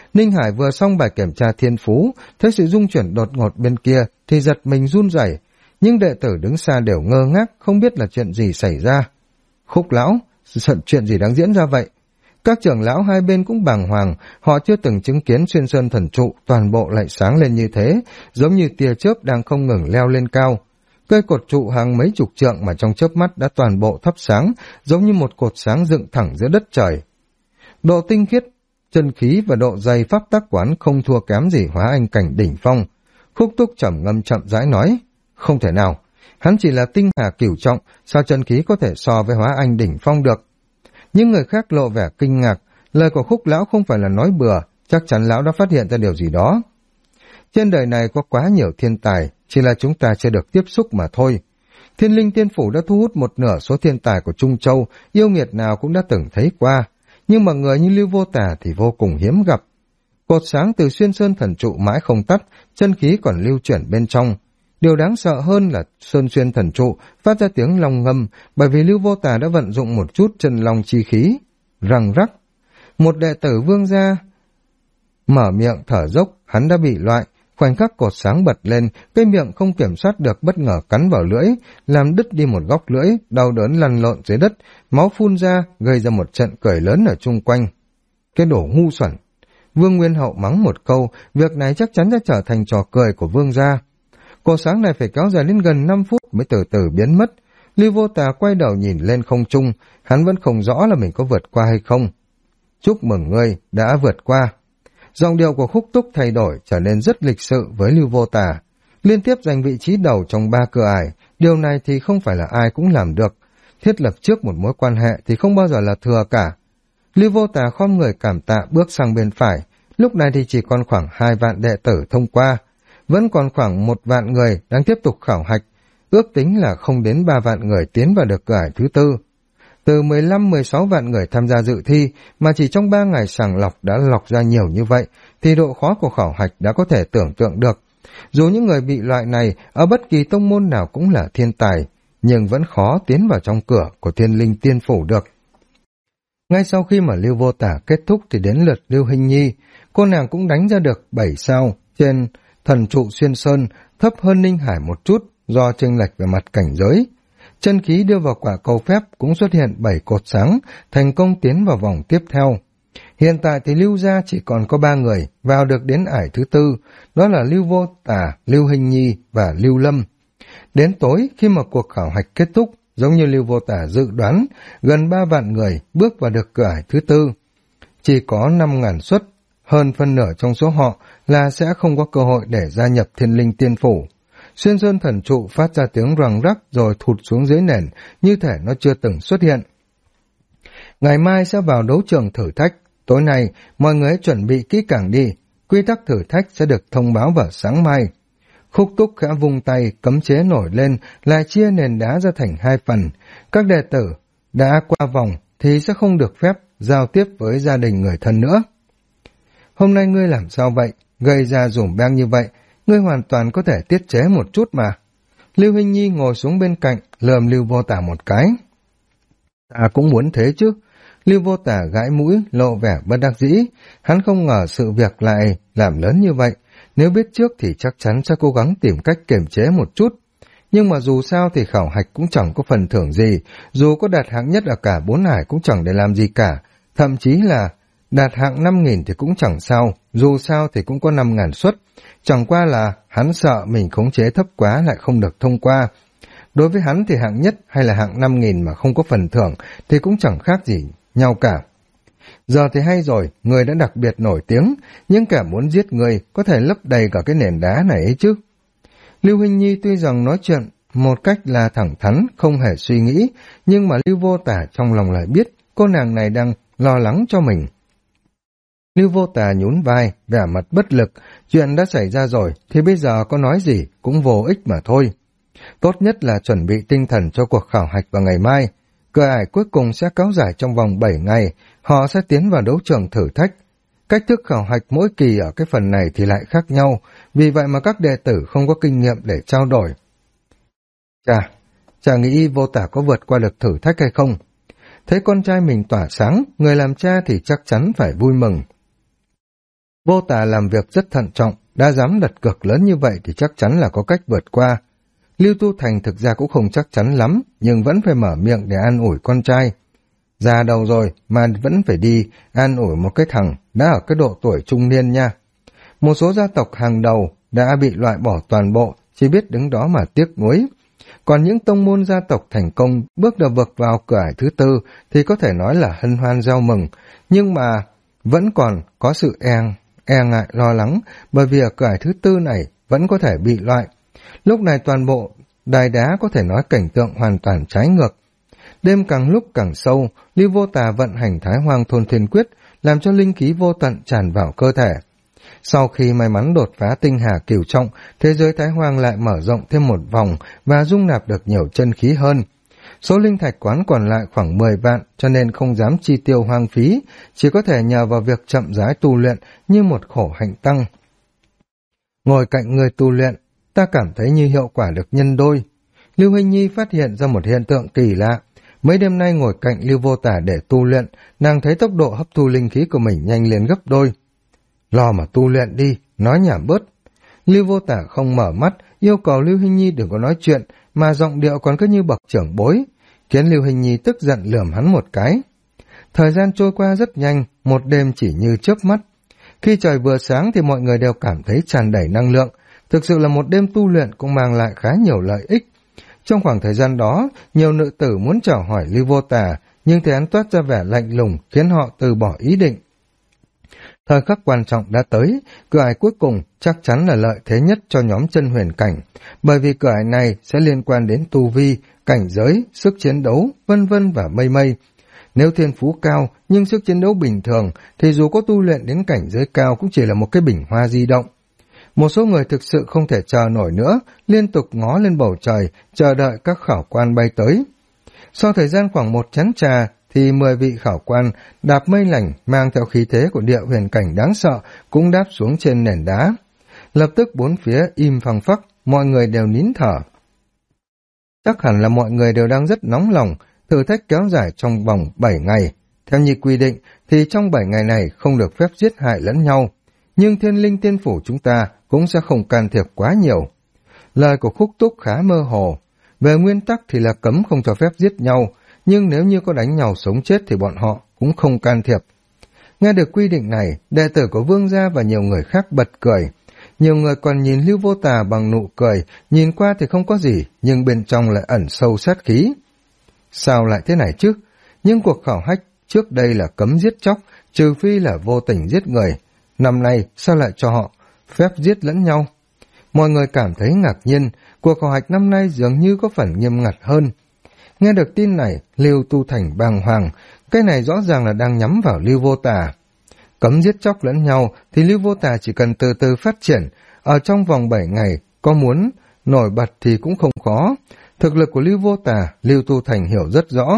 Ninh Hải vừa xong bài kiểm tra thiên phú, thấy sự rung chuyển đột ngột bên kia thì giật mình run rẩy, nhưng đệ tử đứng xa đều ngơ ngác, không biết là chuyện gì xảy ra. Khúc lão, chuyện gì đang diễn ra vậy? Các trưởng lão hai bên cũng bàng hoàng, họ chưa từng chứng kiến xuyên sơn thần trụ toàn bộ lại sáng lên như thế, giống như tia chớp đang không ngừng leo lên cao. Cây cột trụ hàng mấy chục trượng mà trong chớp mắt đã toàn bộ thắp sáng, giống như một cột sáng dựng thẳng giữa đất trời. Độ tinh khiết, chân khí và độ dày pháp tắc quán không thua kém gì hóa anh cảnh đỉnh phong. Khúc Túc trầm ngâm chậm rãi nói, không thể nào, hắn chỉ là tinh hà cửu trọng, sao chân khí có thể so với hóa anh đỉnh phong được? Những người khác lộ vẻ kinh ngạc, lời của Khúc lão không phải là nói bừa, chắc chắn lão đã phát hiện ra điều gì đó. Trên đời này có quá nhiều thiên tài, chỉ là chúng ta chưa được tiếp xúc mà thôi. Thiên Linh Tiên Phủ đã thu hút một nửa số thiên tài của Trung Châu, yêu nghiệt nào cũng đã từng thấy qua, nhưng mà người như Lưu Vô Tà thì vô cùng hiếm gặp. Cột sáng từ xuyên sơn thần trụ mãi không tắt, chân khí còn lưu chuyển bên trong. Điều đáng sợ hơn là sơn xuyên thần trụ phát ra tiếng long ngâm, bởi vì Lưu Vô Tà đã vận dụng một chút chân long chi khí. Răng rắc, một đệ tử Vương gia mở miệng thở dốc, hắn đã bị loại. Khoảnh khắc cột sáng bật lên, cái miệng không kiểm soát được bất ngờ cắn vào lưỡi, làm đứt đi một góc lưỡi, đau đớn lăn lộn dưới đất, máu phun ra, gây ra một trận cười lớn ở chung quanh. Cái đồ ngu xuẩn! Vương Nguyên Hậu mắng một câu, việc này chắc chắn sẽ trở thành trò cười của Vương gia. Cột sáng này phải kéo dài đến gần 5 phút mới từ từ biến mất. Lưu Vô Tà quay đầu nhìn lên không trung, hắn vẫn không rõ là mình có vượt qua hay không. Chúc mừng ngươi đã vượt qua. Giọng điệu của Khúc Túc thay đổi, trở nên rất lịch sự với Lưu Vô Tà. Liên tiếp giành vị trí đầu trong 3 cửa ải, điều này thì không phải là ai cũng làm được. Thiết lập trước một mối quan hệ thì không bao giờ là thừa cả. Lưu Vô Tà khom người cảm tạ bước sang bên phải, lúc này thì chỉ còn khoảng 2 vạn đệ tử thông qua. Vẫn còn khoảng 1 vạn người đang tiếp tục khảo hạch, ước tính là không đến 3 vạn người tiến vào được cửa ải thứ 4. Từ 15-16 vạn người tham gia dự thi mà chỉ trong 3 ngày sàng lọc đã lọc ra nhiều như vậy, thì độ khó của khảo hạch đã có thể tưởng tượng được. Dù những người bị loại này ở bất kỳ tông môn nào cũng là thiên tài, nhưng vẫn khó tiến vào trong cửa của Thiên Linh Tiên Phủ được. Ngay sau khi mà Lưu Vô Tà kết thúc thì đến lượt Lưu Hinh Nhi, cô nàng cũng đánh ra được 7 sao trên thần trụ xuyên sơn, thấp hơn Ninh Hải một chút do chênh lệch về mặt cảnh giới. Chân khí đưa vào quả cầu phép cũng xuất hiện 7 cột sáng, thành công tiến vào vòng tiếp theo. Hiện tại thì Lưu gia chỉ còn có 3 người vào được đến ải thứ 4, đó là Lưu Vô Tà, Lưu Hinh Nhi và Lưu Lâm. Đến tối khi mà cuộc khảo hạch kết thúc, giống như Lưu Vô Tà dự đoán, gần 3 vạn người bước vào được cửa ải thứ 4. Chỉ có 5.000 suất, hơn phân nửa trong số họ là sẽ không có cơ hội để gia nhập Thiên Linh Tiên Phủ. Xuyên sơn thần trụ phát ra tiếng răng rắc rồi thụt xuống dưới nền, như thể nó chưa từng xuất hiện. Ngày mai sẽ vào đấu trường thử thách, tối nay mọi người chuẩn bị kỹ càng đi, quy tắc thử thách sẽ được thông báo vào sáng mai. Khúc Túc khẽ vung tay, cấm chế nổi lên, lại chia nền đá ra thành 2 phần. Các đệ tử đã qua vòng thì sẽ không được phép giao tiếp với gia đình người thân nữa. Hôm nay ngươi làm sao vậy? Gây ra rủm beng như vậy, ngươi hoàn toàn có thể tiết chế một chút mà. Lưu Hinh Nhi ngồi xuống bên cạnh, lườm Lưu Vô Tà một cái. Ta cũng muốn thế chứ. Lưu Vô Tà gãi mũi, lộ vẻ bất đắc dĩ. Hắn không ngờ sự việc lại làm lớn như vậy. Nếu biết trước thì chắc chắn sẽ cố gắng tìm cách kiềm chế một chút. Nhưng mà dù sao thì khảo hạch cũng chẳng có phần thưởng gì. Dù có đạt hạng nhất ở cả 4 ải cũng chẳng để làm gì cả. Thậm chí là đạt hạng 5.000 thì cũng chẳng sao. Dù sao thì cũng có 5.000 suất. Chẳng qua là hắn sợ mình khống chế thấp quá lại không được thông qua. Đối với hắn thì hạng nhất hay là hạng 5.000 mà không có phần thưởng thì cũng chẳng khác gì nhau cả. Giờ thì hay rồi, người đã đặc biệt nổi tiếng, nhưng kẻ muốn giết người có thể lấp đầy cả cái nền đá này ấy chứ. Lưu Hinh Nhi tuy rằng nói chuyện một cách là thẳng thắn, không hề suy nghĩ, nhưng mà Lưu Vô Tà trong lòng lại biết cô nàng này đang lo lắng cho mình. Lưu Vô Tà nhún vai, vẻ mặt bất lực, chuyện đã xảy ra rồi thì bây giờ có nói gì cũng vô ích mà thôi. Tốt nhất là chuẩn bị tinh thần cho cuộc khảo hạch vào ngày mai. Cửa ải cuối cùng sẽ kéo dài trong vòng 7 ngày, họ sẽ tiến vào đấu trường thử thách. Cách thức khảo hạch mỗi kỳ ở cái phần này thì lại khác nhau, vì vậy mà các đệ tử không có kinh nghiệm để trao đổi. Chả nghĩ Vô Tà có vượt qua được thử thách hay không? Thấy con trai mình tỏa sáng, người làm cha thì chắc chắn phải vui mừng. Vô Tà làm việc rất thận trọng, đã dám đặt cược lớn như vậy thì chắc chắn là có cách vượt qua. Lưu Tu Thành thực ra cũng không chắc chắn lắm, nhưng vẫn phải mở miệng để an ủi con trai. Già đầu rồi mà vẫn phải đi an ủi một cái thằng đã ở cái độ tuổi trung niên nha. Một số gia tộc hàng đầu đã bị loại bỏ toàn bộ, chỉ biết đứng đó mà tiếc nuối. Còn những tông môn gia tộc thành công bước đầu vực vào cửa ải thứ tư thì có thể nói là hân hoan reo mừng, nhưng mà vẫn còn có sự e ngại lo lắng, bởi vì ở cửa ải thứ tư này vẫn có thể bị loại. Lúc này toàn bộ đài đá có thể nói cảnh tượng hoàn toàn trái ngược. Đêm càng lúc càng sâu, Lưu Vô Tà vận hành Thái Hoang Thôn Thiên Quyết, làm cho linh khí vô tận tràn vào cơ thể. Sau khi may mắn đột phá tinh hà cửu trọng, thế giới Thái Hoang lại mở rộng thêm một vòng và dung nạp được nhiều chân khí hơn. Số linh thạch quán còn lại khoảng 10 vạn, cho nên không dám chi tiêu hoang phí, chỉ có thể nhờ vào việc chậm rãi tu luyện như một khổ hạnh tăng. Ngồi cạnh người tu luyện, ta cảm thấy như hiệu quả được nhân đôi. Lưu Hình Nhi phát hiện ra một hiện tượng kỳ lạ. Mấy đêm nay ngồi cạnh Lưu Vô Tà để tu luyện, nàng thấy tốc độ hấp thu linh khí của mình nhanh lên gấp đôi. Lo mà tu luyện đi, nói nhảm bớt. Lưu Vô Tà không mở mắt, yêu cầu Lưu Hình Nhi đừng có nói chuyện, mà giọng điệu còn cứ như bậc trưởng bối, khiến Lưu Hình Nhi tức giận lườm hắn một cái. Thời gian trôi qua rất nhanh, một đêm chỉ như chớp mắt. Khi trời vừa sáng thì mọi người đều cảm thấy tràn đầy năng lượng, thực sự là một đêm tu luyện cũng mang lại khá nhiều lợi ích. Trong khoảng thời gian đó, nhiều nữ tử muốn chào hỏi Lưu Vô Tà, nhưng thấy hắn toát ra vẻ lạnh lùng khiến họ từ bỏ ý định. Thời khắc quan trọng đã tới, cửa ải cuối cùng chắc chắn là lợi thế nhất cho nhóm chân huyền cảnh, bởi vì cửa ải này sẽ liên quan đến tu vi, cảnh giới, sức chiến đấu, vân vân và mây mây. Nếu thiên phú cao nhưng sức chiến đấu bình thường thì dù có tu luyện đến cảnh giới cao cũng chỉ là một cái bình hoa di động. Một số người thực sự không thể chờ nổi nữa, liên tục ngó lên bầu trời, chờ đợi các khảo quan bay tới. Sau thời gian khoảng một chén trà, thì 10 vị khảo quan đạp mây lành mang theo khí thế của địa huyền cảnh đáng sợ cũng đáp xuống trên nền đá. Lập tức bốn phía im phăng phắc, mọi người đều nín thở. Chắc hẳn là mọi người đều đang rất nóng lòng, thử thách kéo dài trong vòng 7 ngày. Theo như quy định thì trong 7 ngày này không được phép giết hại lẫn nhau, nhưng Thiên Linh Tiên Phủ chúng ta cũng sẽ không can thiệp quá nhiều. Lời của Khúc Túc khá mơ hồ. Về nguyên tắc thì là cấm không cho phép giết nhau, nhưng nếu như có đánh nhau sống chết thì bọn họ cũng không can thiệp. Nghe được quy định này, đệ tử của Vương gia và nhiều người khác bật cười. Nhiều người còn nhìn Lưu Vô Tà bằng nụ cười, nhìn qua thì không có gì, nhưng bên trong lại ẩn sâu sát khí. Sao lại thế này chứ? Nhưng cuộc khảo hạch trước đây là cấm giết chóc, trừ phi là vô tình giết người. Năm nay sao lại cho họ phép giết lẫn nhau? Mọi người cảm thấy ngạc nhiên, cuộc khảo hạch năm nay dường như có phần nghiêm ngặt hơn. Nghe được tin này, Lưu Tu Thành bàng hoàng, cái này rõ ràng là đang nhắm vào Lưu Vô Tà. Cấm giết chóc lẫn nhau thì Lưu Vô Tà chỉ cần từ từ phát triển, ở trong vòng 7 ngày, có muốn nổi bật thì cũng không khó. Thực lực của Lưu Vô Tà, Lưu Tu Thành hiểu rất rõ.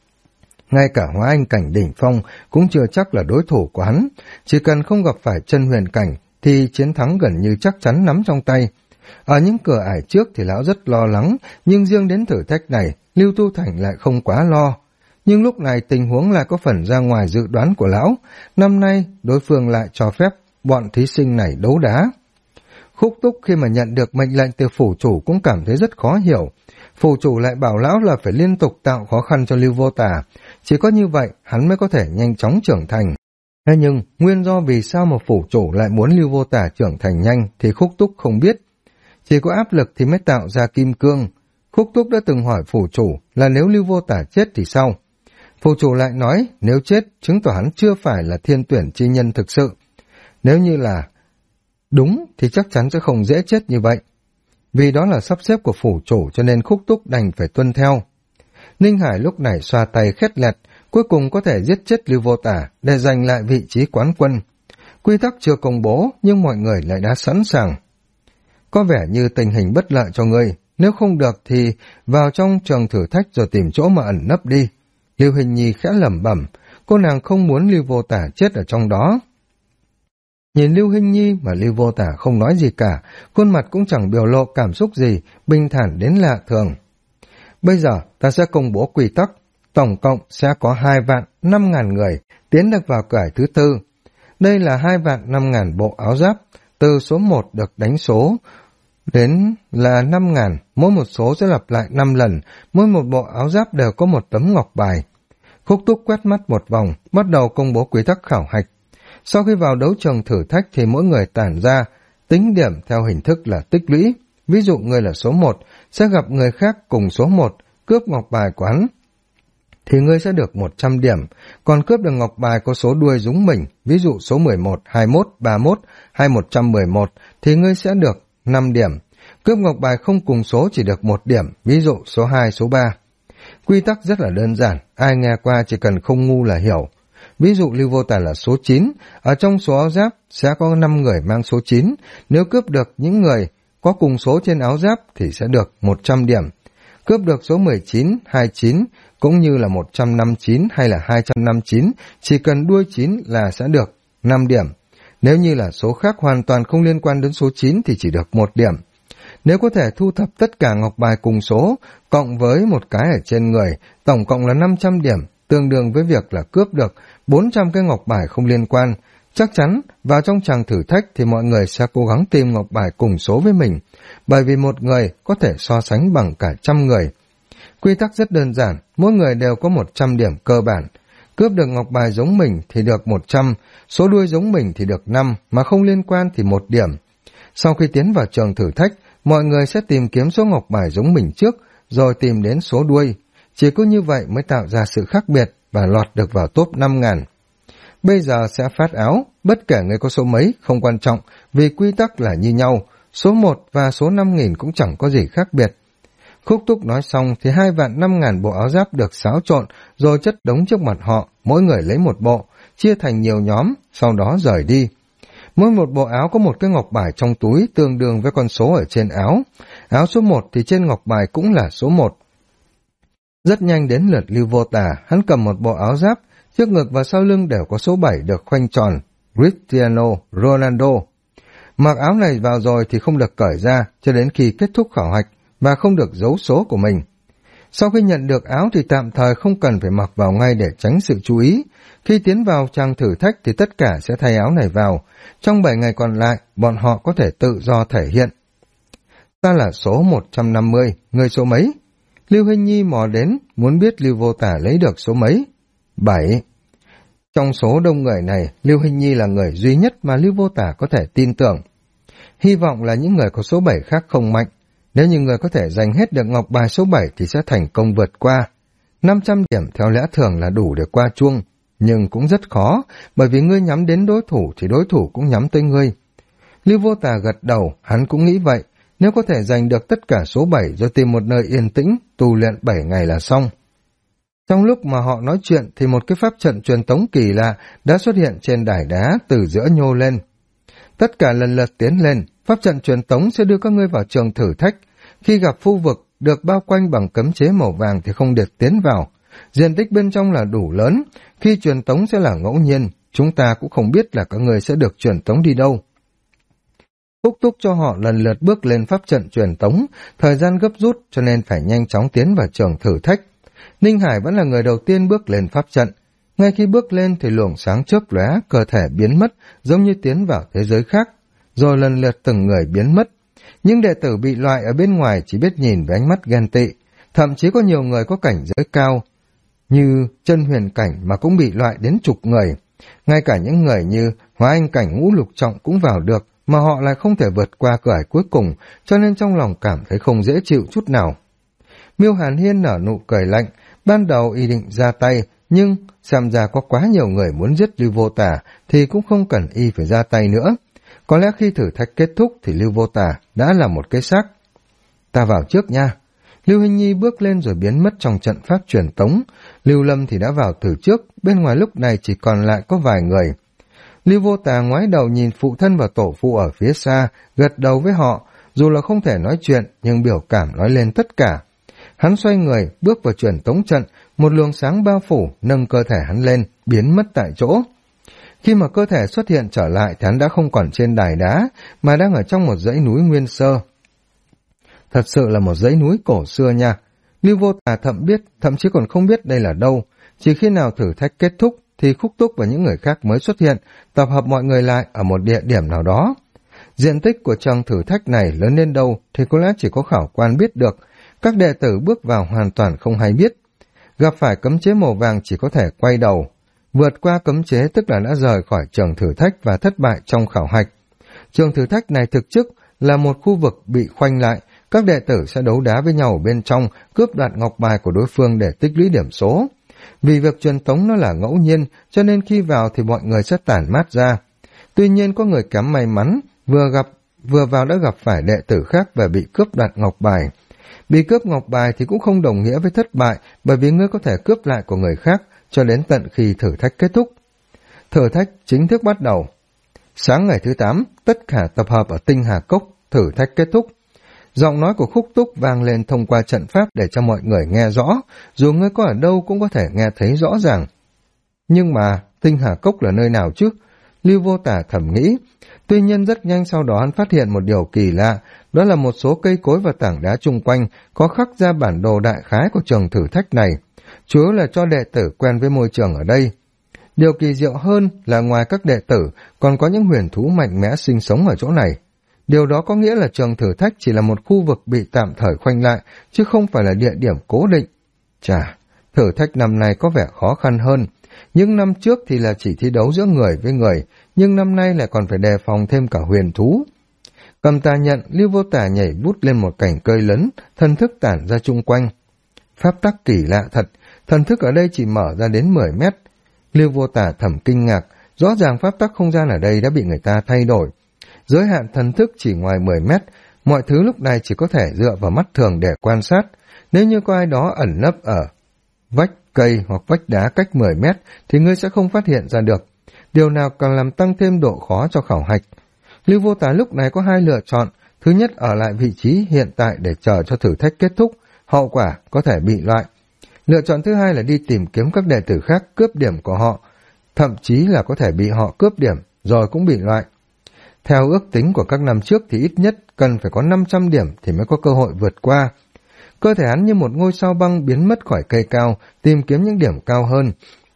Ngay cả Hóa Anh cảnh đỉnh phong cũng chưa chắc là đối thủ của hắn, chỉ cần không gặp phải chân huyền cảnh thì chiến thắng gần như chắc chắn nắm trong tay. Ở những cửa ải trước thì lão rất lo lắng, nhưng riêng đến thử thách này, Lưu Tu Thành lại không quá lo. Nhưng lúc này tình huống lại có phần ra ngoài dự đoán của lão, năm nay đối phương lại cho phép bọn thí sinh này đấu đá. Khúc Túc khi mà nhận được mệnh lệnh từ phủ chủ cũng cảm thấy rất khó hiểu. Phủ chủ lại bảo lão là phải liên tục tạo khó khăn cho Lưu Vô Tà, chỉ có như vậy hắn mới có thể nhanh chóng trưởng thành. Thế nhưng nguyên do vì sao mà phủ chủ lại muốn Lưu Vô Tà trưởng thành nhanh thì Khúc Túc không biết. Chỉ có áp lực thì mới tạo ra kim cương. Khúc Túc đã từng hỏi phủ chủ là nếu Lưu Vô Tà chết thì sao? Phủ chủ lại nói nếu chết chứng tỏ hắn chưa phải là thiên tuyển chi nhân thực sự. Nếu như là đúng thì chắc chắn sẽ không dễ chết như vậy. Vì đó là sắp xếp của phủ chủ cho nên Khúc Túc đành phải tuân theo. Ninh Hải lúc này xoa tay khét lẹt, cuối cùng có thể giết chết Lưu Vô Tà để giành lại vị trí quán quân. Quy tắc chưa công bố nhưng mọi người lại đã sẵn sàng. Có vẻ như tình hình bất lợi cho ngươi, nếu không được thì vào trong trường thử thách rồi tìm chỗ mà ẩn nấp đi. Lưu Hình Nhi khẽ lẩm bẩm, cô nàng không muốn Lưu Vô Tà chết ở trong đó. Nhìn Lưu Hình Nhi mà Lưu Vô Tà không nói gì cả, khuôn mặt cũng chẳng biểu lộ cảm xúc gì, bình thản đến lạ thường. Bây giờ ta sẽ công bố quy tắc, tổng cộng sẽ có 2.500.000 người tiến được vào cửa ải thứ tư. Đây là 2.005.000 bộ áo giáp, từ số 1 được đánh số đến là 5.000, mỗi một số sẽ lặp lại 5 lần, mỗi một bộ áo giáp đều có một tấm ngọc bài. Khúc Túc quét mắt một vòng, bắt đầu công bố quy tắc khảo hạch. Sau khi vào đấu trường thử thách thì mỗi người tản ra, tính điểm theo hình thức là tích lũy. Ví dụ người là số 1, sẽ gặp người khác cùng số 1, cướp ngọc bài của hắn, thì ngươi sẽ được 100 điểm, còn cướp được ngọc bài có số đuôi giống mình, ví dụ số 11, 21, 31 hay 111, thì ngươi sẽ được 5 điểm. Cướp ngọc bài không cùng số chỉ được 1 điểm, ví dụ số 2, số 3. Quy tắc rất là đơn giản, ai nghe qua chỉ cần không ngu là hiểu. Ví dụ Lưu Vô Tà là số 9, ở trong số áo giáp sẽ có 5 người mang số 9, nếu cướp được những người có cùng số trên áo giáp thì sẽ được 100 điểm. Cướp được số 19, 29 cũng như là 159 hay là 259, chỉ cần đuôi 9 là sẽ được 5 điểm. Nếu như là số khác hoàn toàn không liên quan đến số 9 thì chỉ được 1 điểm. Nếu có thể thu thập tất cả ngọc bài cùng số, cộng với một cái ở trên người, tổng cộng là 500 điểm, tương đương với việc là cướp được 400 cái ngọc bài không liên quan. Chắc chắn, vào trong tràng thử thách thì mọi người sẽ cố gắng tìm ngọc bài cùng số với mình, bởi vì một người có thể so sánh bằng cả 100 người. Quy tắc rất đơn giản, mỗi người đều có 100 điểm cơ bản. Cướp được ngọc bài giống mình thì được 100, số đuôi giống mình thì được 5, mà không liên quan thì 1 điểm. Sau khi tiến vào trường thử thách, mọi người sẽ tìm kiếm số ngọc bài giống mình trước, rồi tìm đến số đuôi. Chỉ có như vậy mới tạo ra sự khác biệt và lọt được vào top 5.000. Bây giờ sẽ phát áo, bất kể người có số mấy, không quan trọng, vì quy tắc là như nhau, số 1 và số 5.000 cũng chẳng có gì khác biệt. Khúc Túc nói xong thì 2.005.000 bộ áo giáp được xáo trộn rồi chất đống trước mặt họ, mỗi người lấy một bộ, chia thành nhiều nhóm, sau đó rời đi. Mỗi một bộ áo có một cái ngọc bài trong túi tương đương với con số ở trên áo. Áo số 1 thì trên ngọc bài cũng là số 1. Rất nhanh đến lượt Lưu Vô Tà, hắn cầm một bộ áo giáp, trước ngực và sau lưng đều có số 7 được khoanh tròn, Cristiano Ronaldo. Mặc áo này vào rồi thì không được cởi ra cho đến khi kết thúc khảo hạch và không được giấu số của mình. Sau khi nhận được áo thì tạm thời không cần phải mặc vào ngay để tránh sự chú ý. Khi tiến vào trang thử thách thì tất cả sẽ thay áo này vào. Trong 7 ngày còn lại, bọn họ có thể tự do thể hiện. Ta là số 150, người số mấy? Lưu Hinh Nhi mò đến, muốn biết Lưu Vô Tà lấy được số mấy? 7. Trong số đông người này, Lưu Hinh Nhi là người duy nhất mà Lưu Vô Tà có thể tin tưởng. Hy vọng là những người có số 7 khác không mạnh. Nếu như người có thể giành hết được ngọc bài số 7 thì sẽ thành công vượt qua. 500 điểm theo lẽ thường là đủ để qua chuông, nhưng cũng rất khó, bởi vì ngươi nhắm đến đối thủ thì đối thủ cũng nhắm tới ngươi. Lưu Vô Tà gật đầu, hắn cũng nghĩ vậy, nếu có thể giành được tất cả số 7 rồi tìm một nơi yên tĩnh, tu luyện 7 ngày là xong. Trong lúc mà họ nói chuyện thì một cái pháp trận truyền tống kỳ lạ đã xuất hiện trên đài đá từ giữa nhô lên. Tất cả lần lượt tiến lên, pháp trận truyền tống sẽ đưa các ngươi vào trường thử thách. Khi gặp khu vực được bao quanh bằng cấm chế màu vàng thì không được tiến vào. Diện tích bên trong là đủ lớn, khi truyền tống sẽ là ngẫu nhiên, chúng ta cũng không biết là các ngươi sẽ được truyền tống đi đâu. Khúc Túc cho họ lần lượt bước lên pháp trận truyền tống, thời gian gấp rút cho nên phải nhanh chóng tiến vào trường thử thách. Ninh Hải vẫn là người đầu tiên bước lên pháp trận. Ngay khi bước lên thì luồng sáng chớp lóe, cơ thể biến mất, giống như tiến vào thế giới khác, rồi lần lượt từng người biến mất. Những đệ tử bị loại ở bên ngoài chỉ biết nhìn với ánh mắt ghen tị, thậm chí có nhiều người có cảnh giới cao, như chân huyền cảnh mà cũng bị loại đến chục người. Ngay cả những người như hóa anh cảnh ngũ lục trọng cũng vào được, mà họ lại không thể vượt qua cửa ải cuối cùng, cho nên trong lòng cảm thấy không dễ chịu chút nào. Miêu Hàn Hiên nở nụ cười lạnh, ban đầu ý định ra tay, nhưng xem ra có quá nhiều người muốn giết Lưu Vô Tà thì cũng không cần y phải ra tay nữa. Có lẽ khi thử thách kết thúc thì Lưu Vô Tà đã là một cái xác. Ta vào trước nha. Lưu Hinh Nhi bước lên rồi biến mất trong trận pháp truyền tống. Lưu Lâm thì đã vào từ trước, bên ngoài lúc này chỉ còn lại có vài người. Lưu Vô Tà ngoái đầu nhìn phụ thân và tổ phụ ở phía xa, gật đầu với họ, dù là không thể nói chuyện nhưng biểu cảm nói lên tất cả. Hắn xoay người, bước vào truyền tống trận, một luồng sáng bao phủ, nâng cơ thể hắn lên, biến mất tại chỗ. Khi mà cơ thể xuất hiện trở lại thì hắn đã không còn trên đài đá, mà đang ở trong một dãy núi nguyên sơ. Thật sự là một dãy núi cổ xưa nha. Lưu Vô Tà thậm chí còn không biết đây là đâu, chỉ khi nào thử thách kết thúc thì Khúc Túc và những người khác mới xuất hiện, tập hợp mọi người lại ở một địa điểm nào đó. Diện tích của trường thử thách này lớn đến đâu thì có lẽ chỉ có khảo quan biết được, các đệ tử bước vào hoàn toàn không hay biết. Gặp phải cấm chế màu vàng chỉ có thể quay đầu, vượt qua cấm chế tức là đã rời khỏi trường thử thách và thất bại trong khảo hạch. Trường thử thách này thực chất là một khu vực bị khoanh lại, các đệ tử sẽ đấu đá với nhau ở bên trong, cướp đoạt ngọc bài của đối phương để tích lũy điểm số. Vì việc truyền tống nó là ngẫu nhiên, cho nên khi vào thì mọi người sẽ tản mát ra. Tuy nhiên có người kém may mắn, vừa vào đã gặp phải đệ tử khác và bị cướp đoạt ngọc bài. Bị cướp ngọc bài thì cũng không đồng nghĩa với thất bại, bởi vì ngươi có thể cướp lại của người khác cho đến tận khi thử thách kết thúc. Thử thách chính thức bắt đầu. Sáng ngày thứ 8, tất cả tập hợp ở Tinh Hà Cốc, thử thách kết thúc. Giọng nói của Khúc Túc vang lên thông qua trận pháp để cho mọi người nghe rõ, dù ngươi có ở đâu cũng có thể nghe thấy rõ ràng. Nhưng mà, Tinh Hà Cốc là nơi nào chứ? Lưu Vô Tả thầm nghĩ. Tuy nhiên rất nhanh sau đó hắn phát hiện một điều kỳ lạ, đó là một số cây cối và tảng đá chung quanh có khắc ra bản đồ đại khái của trường thử thách này, chủ yếu là cho đệ tử quen với môi trường ở đây. Điều kỳ diệu hơn là ngoài các đệ tử còn có những huyền thú mạnh mẽ sinh sống ở chỗ này. Điều đó có nghĩa là trường thử thách chỉ là một khu vực bị tạm thời khoanh lại, chứ không phải là địa điểm cố định. Chà, thử thách năm nay có vẻ khó khăn hơn. Những năm trước thì là chỉ thi đấu giữa người với người, nhưng năm nay lại còn phải đề phòng thêm cả huyền thú. Cầm tà nhận, Lưu Vô Tả nhảy vút lên một cành cây lớn, thần thức tản ra chung quanh. Pháp tắc kỳ lạ thật, thần thức ở đây chỉ mở ra đến 10 mét. Lưu Vô Tả thầm kinh ngạc, rõ ràng pháp tắc không gian ở đây đã bị người ta thay đổi. Giới hạn thần thức chỉ ngoài 10 mét, mọi thứ lúc này chỉ có thể dựa vào mắt thường để quan sát. Nếu như có ai đó ẩn nấp ở vách cây hoặc vách đá cách 10 mét thì ngươi sẽ không phát hiện ra được. Điều nào càng làm tăng thêm độ khó cho khảo hạch. Lưu Vô Tả lúc này có hai lựa chọn. Thứ nhất, ở lại vị trí hiện tại để chờ cho thử thách kết thúc, hậu quả có thể bị loại. Lựa chọn thứ hai là đi tìm kiếm các đệ tử khác cướp điểm của họ, thậm chí là có thể bị họ cướp điểm rồi cũng bị loại. Theo ước tính của các năm trước thì ít nhất cần phải có 500 điểm thì mới có cơ hội vượt qua. Cơ thể hắn như một ngôi sao băng biến mất khỏi cây cao, tìm kiếm những điểm cao hơn.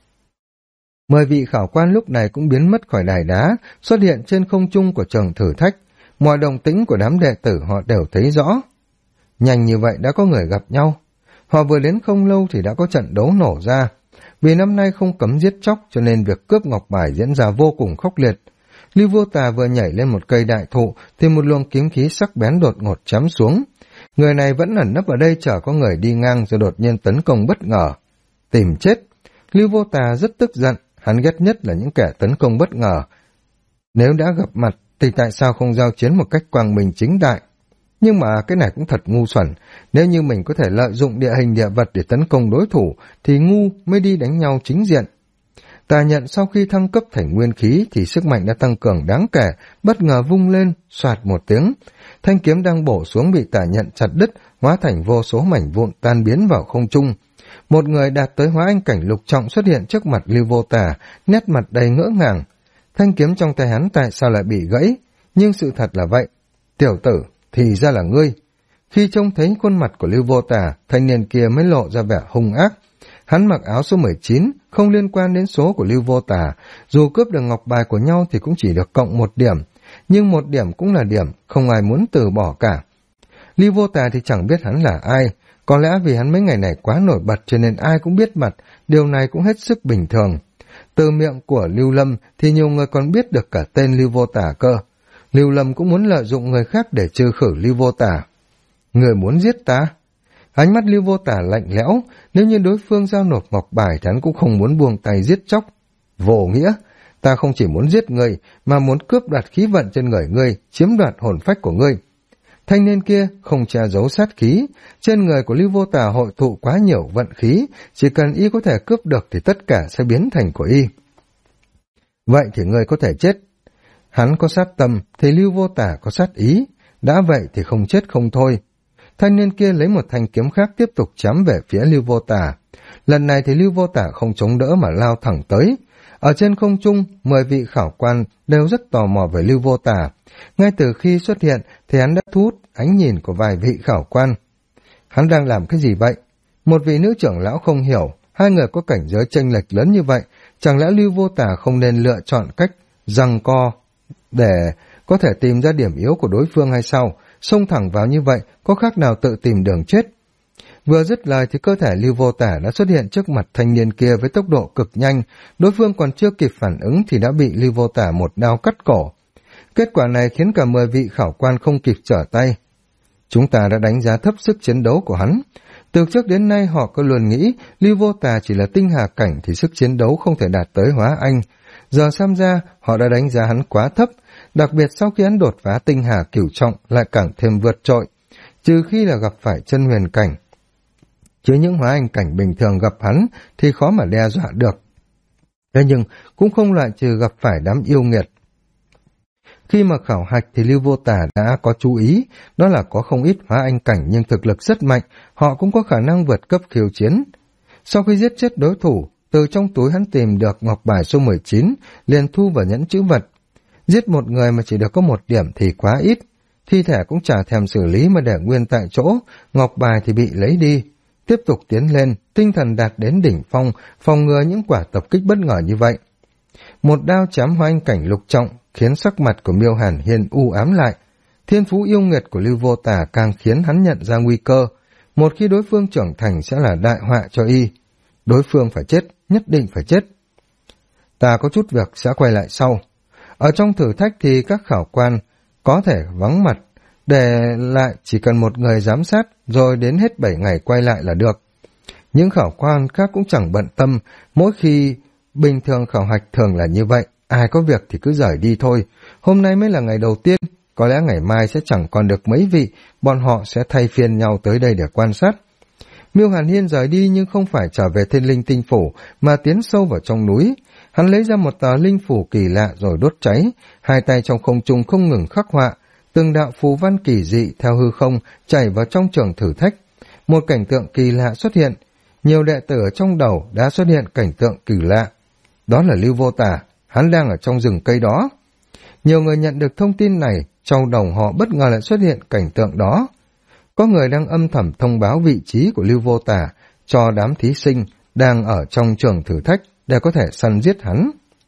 10 vị khảo quan lúc này cũng biến mất khỏi đài đá, xuất hiện trên không trung của trường thử thách. Mọi động tĩnh của đám đệ tử họ đều thấy rõ. Nhanh như vậy đã có người gặp nhau. Họ vừa đến không lâu thì đã có trận đấu nổ ra. Vì năm nay không cấm giết chóc cho nên việc cướp ngọc bài diễn ra vô cùng khốc liệt. Lưu Vô Tà vừa nhảy lên một cây đại thụ thì một luồng kiếm khí sắc bén đột ngột chém xuống. Người này vẫn ẩn nấp ở đây chờ có người đi ngang rồi đột nhiên tấn công bất ngờ. Tìm chết! Lưu Vô Tà rất tức giận, hắn ghét nhất là những kẻ tấn công bất ngờ. Nếu đã gặp mặt thì tại sao không giao chiến một cách quang minh chính đại? Nhưng mà cái này cũng thật ngu xuẩn, nếu như mình có thể lợi dụng địa hình địa vật để tấn công đối thủ thì ngu mới đi đánh nhau chính diện. Tà nhận sau khi thăng cấp thành nguyên khí thì sức mạnh đã tăng cường đáng kể, bất ngờ vung lên, soạt một tiếng. Thanh kiếm đang bổ xuống bị tà nhận chặt đứt, hóa thành vô số mảnh vụn tan biến vào không trung. Một người đạt tới hóa anh cảnh lục trọng xuất hiện trước mặt Lưu Vô Tà, nét mặt đầy ngỡ ngàng. Thanh kiếm trong tay hắn tại sao lại bị gãy? Nhưng sự thật là vậy. Tiểu tử, thì ra là ngươi. Khi trông thấy khuôn mặt của Lưu Vô Tà, thanh niên kia mới lộ ra vẻ hung ác. Hắn mặc áo số 19, không liên quan đến số của Lưu Vô Tà. Dù cướp được ngọc bài của nhau thì cũng chỉ được cộng 1 điểm. Nhưng 1 điểm cũng là điểm, không ai muốn từ bỏ cả. Lưu Vô Tà thì chẳng biết hắn là ai. Có lẽ vì hắn mấy ngày này quá nổi bật cho nên ai cũng biết mặt, điều này cũng hết sức bình thường. Từ miệng của Lưu Lâm thì nhiều người còn biết được cả tên Lưu Vô Tà cơ. Lưu Lâm cũng muốn lợi dụng người khác để trừ khử Lưu Vô Tà. Người muốn giết ta? Ánh mắt Lưu Vô Tà lạnh lẽo, nếu như đối phương giao nộp ngọc bài thì hắn cũng không muốn buông tay giết chóc. Vô nghĩa, ta không chỉ muốn giết ngươi mà muốn cướp đoạt khí vận trên người ngươi, chiếm đoạt hồn phách của ngươi. Thanh niên kia không che giấu sát khí, trên người của Lưu Vô Tà hội tụ quá nhiều vận khí, chỉ cần y có thể cướp được thì tất cả sẽ biến thành của y. Vậy thì ngươi có thể chết. Hắn có sát tâm thì Lưu Vô Tà có sát ý, đã vậy thì không chết không thôi. Thanh niên kia lấy một thanh kiếm khác tiếp tục chém về phía Lưu Vô Tà. Lần này thì Lưu Vô Tà không chống đỡ mà lao thẳng tới. Ở trên không trung, 10 vị khảo quan đều rất tò mò về Lưu Vô Tà. Ngay từ khi xuất hiện thì hắn đã thu hút ánh nhìn của vài vị khảo quan. Hắn đang làm cái gì vậy? Một vị nữ trưởng lão không hiểu, hai người có cảnh giới chênh lệch lớn như vậy, Chẳng lẽ Lưu Vô Tà không nên lựa chọn cách giằng co để có thể tìm ra điểm yếu của đối phương hay sao? Xông thẳng vào như vậy có khác nào tự tìm đường chết? Vừa dứt lời thì cơ thể Lưu Vô Tả đã xuất hiện trước mặt thanh niên kia với tốc độ cực nhanh, đối phương còn chưa kịp phản ứng thì đã bị Lưu Vô Tả một đao cắt cổ. Kết quả này khiến cả 10 vị khảo quan không kịp trở tay. Chúng ta đã đánh giá thấp sức chiến đấu của hắn. Từ trước đến nay họ cứ luôn nghĩ Lưu Vô Tà chỉ là tinh hà cảnh thì sức chiến đấu không thể đạt tới hóa anh. Giờ xem ra họ đã đánh giá hắn quá thấp, đặc biệt sau khi hắn đột phá tinh hà cửu trọng lại càng thêm vượt trội, trừ khi là gặp phải chân huyền cảnh. Chứ những hóa anh cảnh bình thường gặp hắn thì khó mà đe dọa được. Thế nhưng cũng không loại trừ gặp phải đám yêu nghiệt. Khi mà khảo hạch thì Lưu Vô Tả đã có chú ý, đó là có không ít hóa anh cảnh nhưng thực lực rất mạnh, họ cũng có khả năng vượt cấp khiêu chiến. Sau khi giết chết đối thủ, từ trong túi hắn tìm được ngọc bài số 19, liền thu vào nhẫn chữ vật. Giết một người mà chỉ được có một điểm thì quá ít, thi thể cũng chả thèm xử lý mà để nguyên tại chỗ, ngọc bài thì bị lấy đi. Tiếp tục tiến lên, tinh thần đạt đến đỉnh phong, phòng ngừa những quả tập kích bất ngờ như vậy. Một đao chém hóa anh cảnh lục trọng, khiến sắc mặt của Miêu Hàn Hiên u ám lại. Thiên phú yêu nghiệt của Lưu Vô Tả càng khiến hắn nhận ra nguy cơ. Một khi đối phương trưởng thành sẽ là đại họa cho y. Đối phương phải chết, nhất định phải chết. Ta có chút việc sẽ quay lại sau. Ở trong thử thách thì các khảo quan có thể vắng mặt, để lại chỉ cần một người giám sát, rồi đến hết 7 ngày quay lại là được. Những khảo quan khác cũng chẳng bận tâm, mỗi khi bình thường khảo hạch thường là như vậy, ai có việc thì cứ rời đi thôi. Hôm nay mới là ngày đầu tiên, có lẽ ngày mai sẽ chẳng còn được mấy vị, bọn họ sẽ thay phiên nhau tới đây để quan sát. Miêu Hàn Hiên rời đi nhưng không phải trở về Thiên Linh Tinh Phủ, mà tiến sâu vào trong núi. Hắn lấy ra một tờ linh phủ kỳ lạ rồi đốt cháy, hai tay trong không trung không ngừng khắc họa, từng đạo phù văn kỳ dị theo hư không chảy vào trong trường thử thách. Một cảnh tượng kỳ lạ xuất hiện, nhiều đệ tử ở trong đầu đã xuất hiện cảnh tượng kỳ lạ. Đó là Lưu Vô Tả, hắn đang ở trong rừng cây đó. Nhiều người nhận được thông tin này, trong đầu họ bất ngờ lại xuất hiện cảnh tượng đó. Có người đang âm thầm thông báo vị trí của Lưu Vô Tả cho đám thí sinh đang ở trong trường thử thách để có thể săn giết hắn.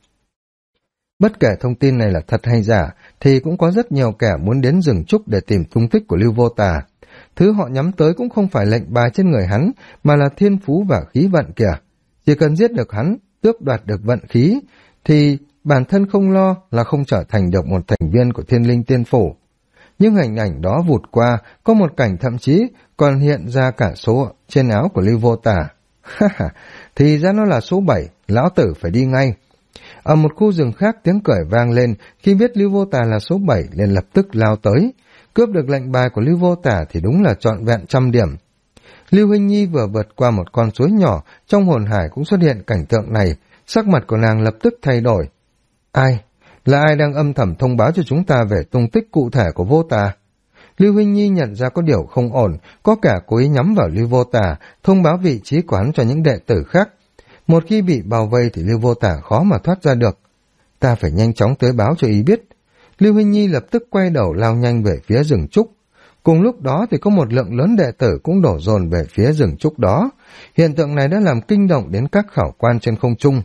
Bất kể thông tin này là thật hay giả, thì cũng có rất nhiều kẻ muốn đến rừng trúc để tìm tung tích của Lưu Vô Tả. Thứ họ nhắm tới cũng không phải lệnh bài trên người hắn, mà là thiên phú và khí vận kìa. Chỉ cần giết được hắn, tước đoạt được vận khí, thì bản thân không lo là không trở thành được một thành viên của Thiên Linh Tiên Phủ. Nhưng hình ảnh đó vụt qua, có một cảnh thậm chí còn hiện ra cả số trên áo của Lưu Vô Tả. Thì ra nó là số 7, lão tử phải đi ngay. Ở một khu rừng khác tiếng cười vang lên, khi biết Lưu Vô Tả là số 7 liền lập tức lao tới. Cướp được lệnh bài của Lưu Vô Tả thì đúng là trọn vẹn 100 điểm. Lưu Hinh Nhi vừa vượt qua một con suối nhỏ, trong hồn hải cũng xuất hiện cảnh tượng này, sắc mặt của nàng lập tức thay đổi. Ai? Là ai đang âm thầm thông báo cho chúng ta về tung tích cụ thể của Vô Tả? Lưu Hinh Nhi nhận ra có điều không ổn, có cả cố ý nhắm vào Lưu Vô Tả, thông báo vị trí của hắn cho những đệ tử khác. Một khi bị bao vây thì Lưu Vô Tả khó mà thoát ra được. Ta phải nhanh chóng tới báo cho ý biết. Lưu Hinh Nhi lập tức quay đầu lao nhanh về phía rừng trúc. Cùng lúc đó thì có một lượng lớn đệ tử cũng đổ dồn về phía rừng trúc đó. Hiện tượng này đã làm kinh động đến các khảo quan trên không trung.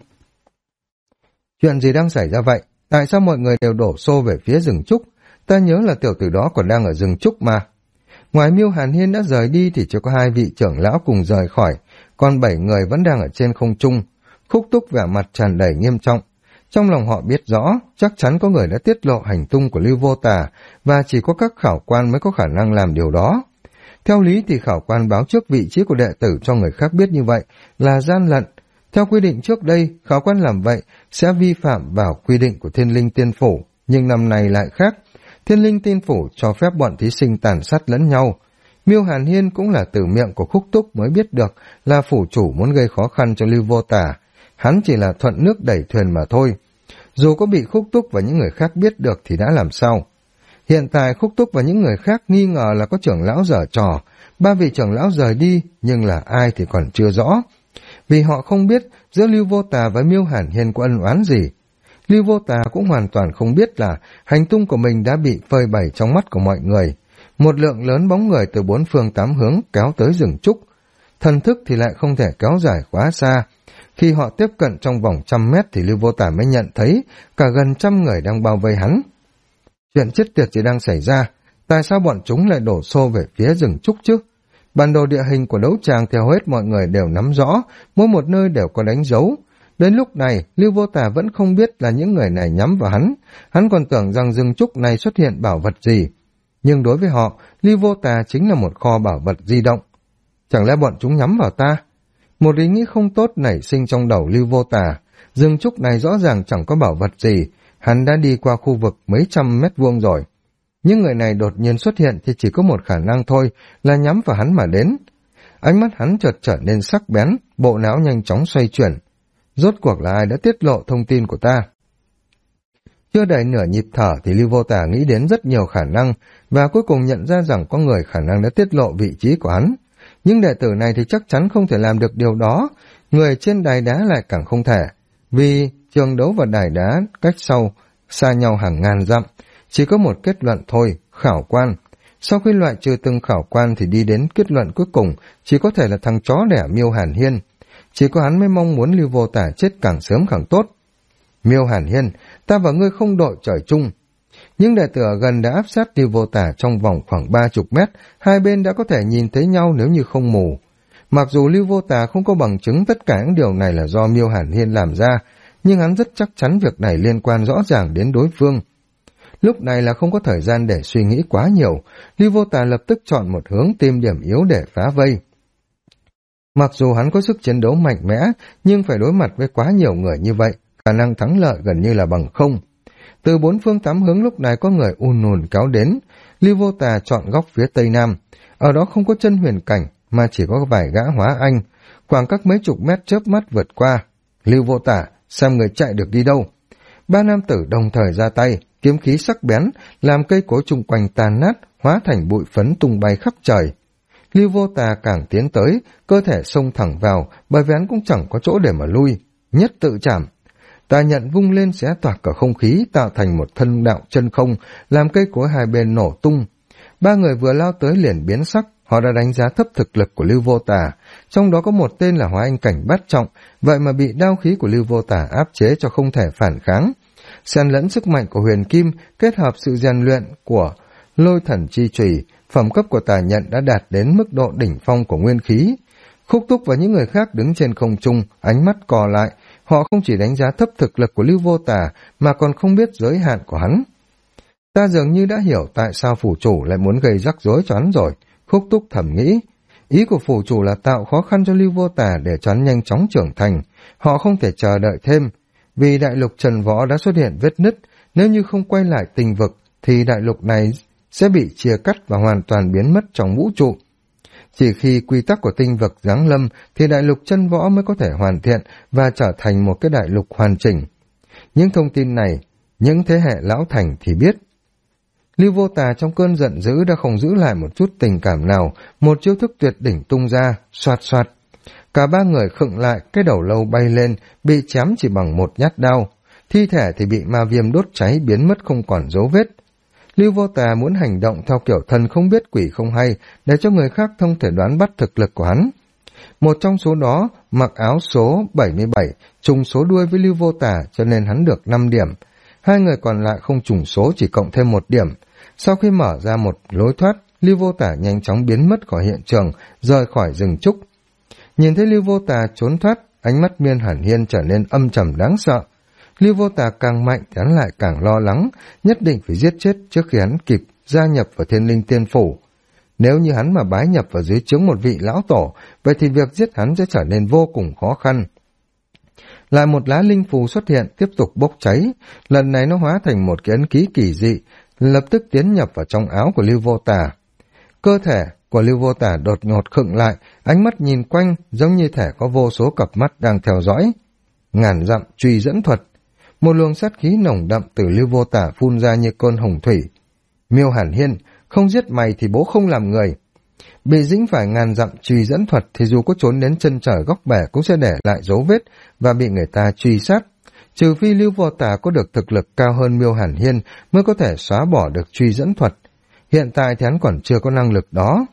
Chuyện gì đang xảy ra vậy? Tại sao mọi người đều đổ xô về phía rừng trúc? Ta nhớ là tiểu tử đó còn đang ở rừng trúc mà. Ngoài Miêu Hàn Hiên đã rời đi thì chỉ có 2 vị trưởng lão cùng rời khỏi, còn 7 người vẫn đang ở trên không trung. Khúc Túc vẻ mặt tràn đầy nghiêm trọng. Trong lòng họ biết rõ, chắc chắn có người đã tiết lộ hành tung của Lưu Vô Tả, và chỉ có các khảo quan mới có khả năng làm điều đó. Theo lý thì khảo quan báo trước vị trí của đệ tử cho người khác biết như vậy là gian lận. Theo quy định trước đây, khảo quan làm vậy sẽ vi phạm vào quy định của Thiên Linh Tiên Phủ, nhưng năm nay lại khác. Thiên Linh Tiên Phủ cho phép bọn thí sinh tàn sát lẫn nhau. Miêu Hàn Hiên cũng là từ miệng của Khúc Túc mới biết được là phủ chủ muốn gây khó khăn cho Lưu Vô Tả. Hắn chỉ là thuận nước đẩy thuyền mà thôi. Dù có bị Khúc Túc và những người khác biết được thì đã làm sao? Hiện tại Khúc Túc và những người khác nghi ngờ là có trưởng lão giở trò. 3 vị trưởng lão rời đi, nhưng là ai thì còn chưa rõ. Vì họ không biết giữa Lưu Vô Tả và Miêu Hàn Hiên có ân oán gì. Lưu Vô Tả cũng hoàn toàn không biết là hành tung của mình đã bị phơi bày trong mắt của mọi người. Một lượng lớn bóng người từ 4 phương 8 hướng kéo tới rừng trúc. thần thức thì lại không thể kéo dài quá xa. Khi họ tiếp cận trong vòng 100 mét thì Lưu Vô Tả mới nhận thấy cả gần 100 người đang bao vây hắn. Chuyện chết tiệt gì đang xảy ra? Tại sao bọn chúng lại đổ xô về phía rừng trúc chứ? Bản đồ địa hình của đấu tràng theo hết mọi người đều nắm rõ, mỗi một nơi đều có đánh dấu. Đến lúc này, Lưu Vô Tả vẫn không biết là những người này nhắm vào hắn còn tưởng rằng rừng trúc này xuất hiện bảo vật gì. Nhưng đối với họ, Lưu Vô Tả chính là một kho bảo vật di động. Chẳng lẽ bọn chúng nhắm vào ta? Một ý nghĩ không tốt nảy sinh trong đầu Lưu Vô Tả. Rừng trúc này rõ ràng chẳng có bảo vật gì, hắn đã đi qua khu vực mấy trăm mét vuông rồi. Những người này đột nhiên xuất hiện thì chỉ có một khả năng thôi, là nhắm vào hắn mà đến. Ánh mắt hắn chợt trở nên sắc bén, bộ não nhanh chóng xoay chuyển. Rốt cuộc là ai đã tiết lộ thông tin của ta? Chưa đầy nửa nhịp thở thì Lưu Vô Tả nghĩ đến rất nhiều khả năng, và cuối cùng nhận ra rằng có người khả năng đã tiết lộ vị trí của hắn. Nhưng đệ tử này thì chắc chắn không thể làm được điều đó, người trên đài đá lại càng không thể, vì trường đấu và đài đá cách xa nhau hàng ngàn dặm, chỉ có một kết luận thôi, khảo quan. Sau khi loại trừ từng khảo quan thì đi đến kết luận cuối cùng, chỉ có thể là thằng chó đẻ Miêu Hàn Hiên. Chỉ có hắn mới mong muốn Lưu Vô Tả chết càng sớm càng tốt. Miêu Hàn Hiên, ta và ngươi không đội trời chung. Những đệ tử ở gần đã áp sát Lưu Vô Tả trong vòng khoảng 30 mét, hai bên đã có thể nhìn thấy nhau nếu như không mù. Mặc dù Lưu Vô Tả không có bằng chứng tất cả những điều này là do Miêu Hàn Hiên làm ra, nhưng hắn rất chắc chắn việc này liên quan rõ ràng đến đối phương. Lúc này là không có thời gian để suy nghĩ quá nhiều, Lưu Vô Tả lập tức chọn một hướng tìm điểm yếu để phá vây. Mặc dù hắn có sức chiến đấu mạnh mẽ, nhưng phải đối mặt với quá nhiều người như vậy, khả năng thắng lợi gần như là bằng không. Từ bốn phương tám hướng lúc này có người ùn kéo đến, Lưu Vô Tả chọn góc phía tây nam, ở đó không có chân huyền cảnh, mà chỉ có vài gã hóa anh, khoảng cách mấy chục mét chớp mắt vượt qua. Lưu Vô Tả, xem người chạy được đi đâu. Ba nam tử đồng thời ra tay, kiếm khí sắc bén, làm cây cối chung quanh tan nát, hóa thành bụi phấn tung bay khắp trời. Lưu Vô Tả càng tiến tới, cơ thể xông thẳng vào, bởi vì hắn cũng chẳng có chỗ để mà lui. Nhất tự chạm. Tà nhận vung lên xé toạc cả không khí, tạo thành một thân đạo chân không, làm cây cối hai bên nổ tung. Ba người vừa lao tới liền biến sắc, họ đã đánh giá thấp thực lực của Lưu Vô Tả, trong đó có một tên là hóa anh cảnh bát trọng, vậy mà bị đao khí của Lưu Vô Tả áp chế cho không thể phản kháng. Xen lẫn sức mạnh của huyền kim, kết hợp sự rèn luyện của lôi thần chi chùy, phẩm cấp của tà nhận đã đạt đến mức độ đỉnh phong của nguyên khí. Khúc Túc và những người khác đứng trên không trung, ánh mắt cò lại, họ không chỉ đánh giá thấp thực lực của Lưu Vô Tả mà còn không biết giới hạn của hắn. Ta dường như đã hiểu tại sao phủ chủ lại muốn gây rắc rối cho hắn rồi, Khúc Túc thầm nghĩ. Ý của phủ chủ là tạo khó khăn cho Lưu Vô Tả để cho hắn nhanh chóng trưởng thành, họ không thể chờ đợi thêm. Vì đại lục Trần Võ đã xuất hiện vết nứt, nếu như không quay lại tình vực thì đại lục này sẽ bị chia cắt và hoàn toàn biến mất trong vũ trụ. Chỉ khi quy tắc của tinh vực giáng lâm thì đại lục Chân Võ mới có thể hoàn thiện và trở thành một cái đại lục hoàn chỉnh. Những thông tin này, những thế hệ lão thành thì biết. Lưu Vô Tả trong cơn giận dữ đã không giữ lại một chút tình cảm nào, một chiêu thức tuyệt đỉnh tung ra, xoạt xoạt. Cả ba người khựng lại, cái đầu lâu bay lên, bị chém chỉ bằng một nhát đao. Thi thể thì bị ma viêm đốt cháy biến mất không còn dấu vết. Lưu Vô Tả muốn hành động theo kiểu thần không biết quỷ không hay, để cho người khác không thể đoán bắt thực lực của hắn. Một trong số đó, mặc áo số 77, trùng số đuôi với Lưu Vô Tả cho nên hắn được 5 điểm. Hai người còn lại không trùng số chỉ cộng thêm 1 điểm. Sau khi mở ra một lối thoát, Lưu Vô Tả nhanh chóng biến mất khỏi hiện trường, rời khỏi rừng trúc. Nhìn thấy Lưu Vô Tả trốn thoát, ánh mắt Miên Hàn Hiên trở nên âm trầm đáng sợ. Lưu Vô Tả càng mạnh thì hắn lại càng lo lắng, nhất định phải giết chết trước khi hắn kịp gia nhập vào Thiên Linh Tiên Phủ. Nếu như hắn mà bái nhập vào dưới trướng một vị lão tổ, vậy thì việc giết hắn sẽ trở nên vô cùng khó khăn. Lại một lá linh phù xuất hiện, tiếp tục bốc cháy, lần này nó hóa thành một cái ấn ký kỳ dị, lập tức tiến nhập vào trong áo của Lưu Vô Tả. Cơ thể của Lưu Vô Tả đột ngột khựng lại, ánh mắt nhìn quanh giống như thể có vô số cặp mắt đang theo dõi. Ngàn dặm truy dẫn thuật, một luồng sát khí nồng đậm từ Lưu Vô Tả phun ra như cơn hồng thủy. Miêu Hàn Hiên, không giết mày thì bố không làm người. Bị dính phải ngàn dặm truy dẫn thuật thì dù có trốn đến chân trời góc bể cũng sẽ để lại dấu vết và bị người ta truy sát. Trừ phi Lưu Vô Tả có được thực lực cao hơn Miêu Hàn Hiên mới có thể xóa bỏ được truy dẫn thuật. Hiện tại thì hắn còn chưa có năng lực đó.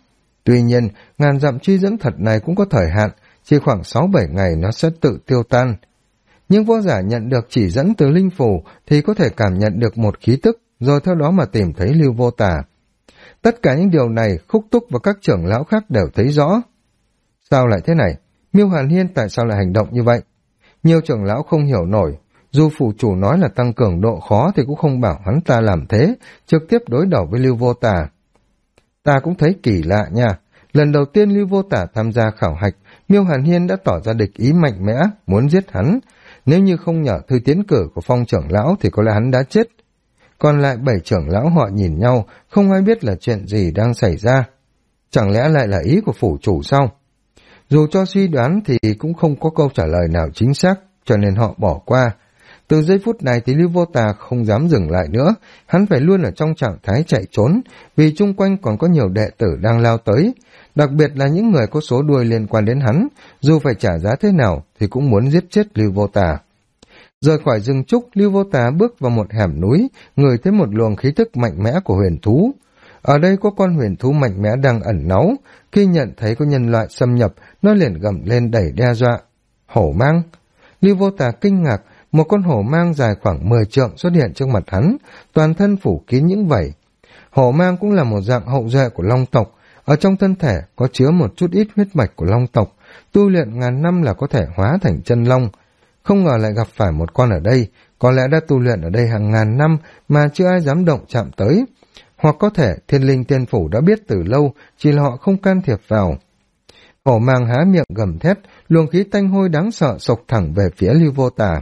Tuy nhiên, ngàn dặm truy dẫn thật này cũng có thời hạn, chỉ khoảng 6-7 ngày nó sẽ tự tiêu tan. Nhưng võ giả nhận được chỉ dẫn từ linh phù thì có thể cảm nhận được một khí tức, rồi theo đó mà tìm thấy Lưu Vô Tà. Tất cả những điều này Khúc Túc và các trưởng lão khác đều thấy rõ. Sao lại thế này? Miêu Hàn Hiên tại sao lại hành động như vậy? Nhiều trưởng lão không hiểu nổi, dù phủ chủ nói là tăng cường độ khó thì cũng không bảo hắn ta làm thế, trực tiếp đối đầu với Lưu Vô Tà. Ta cũng thấy kỳ lạ nha, lần đầu tiên Lưu Vô Tà tham gia khảo hạch, Miêu Hàn Hiên đã tỏ ra địch ý mạnh mẽ, muốn giết hắn. Nếu như không nhờ thư tiến cử của Phong trưởng lão thì có lẽ hắn đã chết. Còn lại 7 trưởng lão họ nhìn nhau, không ai biết là chuyện gì đang xảy ra. Chẳng lẽ lại là ý của phủ chủ sao? Dù cho suy đoán thì cũng không có câu trả lời nào chính xác, cho nên họ bỏ qua. Từ giây phút này thì Lưu Vô Tà không dám dừng lại nữa, hắn phải luôn ở trong trạng thái chạy trốn, vì chung quanh còn có nhiều đệ tử đang lao tới, đặc biệt là những người có số đuôi liên quan đến hắn, dù phải trả giá thế nào thì cũng muốn giết chết Lưu Vô Tà. Rời khỏi rừng trúc, Lưu Vô Tà bước vào một hẻm núi, ngửi thấy một luồng khí tức mạnh mẽ của huyền thú. Ở đây có con huyền thú mạnh mẽ đang ẩn náu, khi nhận thấy có nhân loại xâm nhập, nó liền gầm lên đẩy đe dọa. Hổ mang! Lưu Vô Tà kinh ngạc, một con hổ mang dài khoảng 10 trượng xuất hiện trước mặt hắn, toàn thân phủ kín những vảy. Hổ mang cũng là một dạng hậu duệ của long tộc, ở trong thân thể có chứa một chút ít huyết mạch của long tộc, tu luyện ngàn năm là có thể hóa thành chân long. Không ngờ lại gặp phải một con ở đây, có lẽ đã tu luyện ở đây hàng ngàn năm mà chưa ai dám động chạm tới. Hoặc có thể thiên linh tiên phủ đã biết từ lâu, chỉ là họ không can thiệp vào. Hổ mang há miệng gầm thét, luồng khí tanh hôi đáng sợ xộc thẳng về phía Lưu Vô Tà.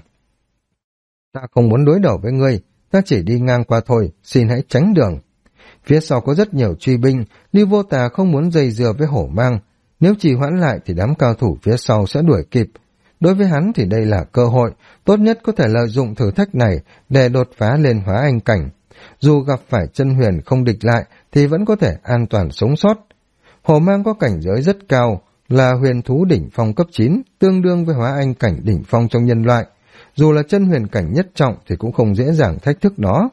Ta không muốn đối đầu với ngươi, ta chỉ đi ngang qua thôi, xin hãy tránh đường. Phía sau có rất nhiều truy binh, Lưu Vô Tà không muốn dây dưa với hổ mang. Nếu trì hoãn lại thì đám cao thủ phía sau sẽ đuổi kịp. Đối với hắn thì đây là cơ hội, tốt nhất có thể lợi dụng thử thách này để đột phá lên hóa anh cảnh. Dù gặp phải chân huyền không địch lại thì vẫn có thể an toàn sống sót. Hổ mang có cảnh giới rất cao, là huyền thú đỉnh phong cấp 9, tương đương với hóa anh cảnh đỉnh phong trong nhân loại. Dù là chân huyền cảnh nhất trọng thì cũng không dễ dàng thách thức nó.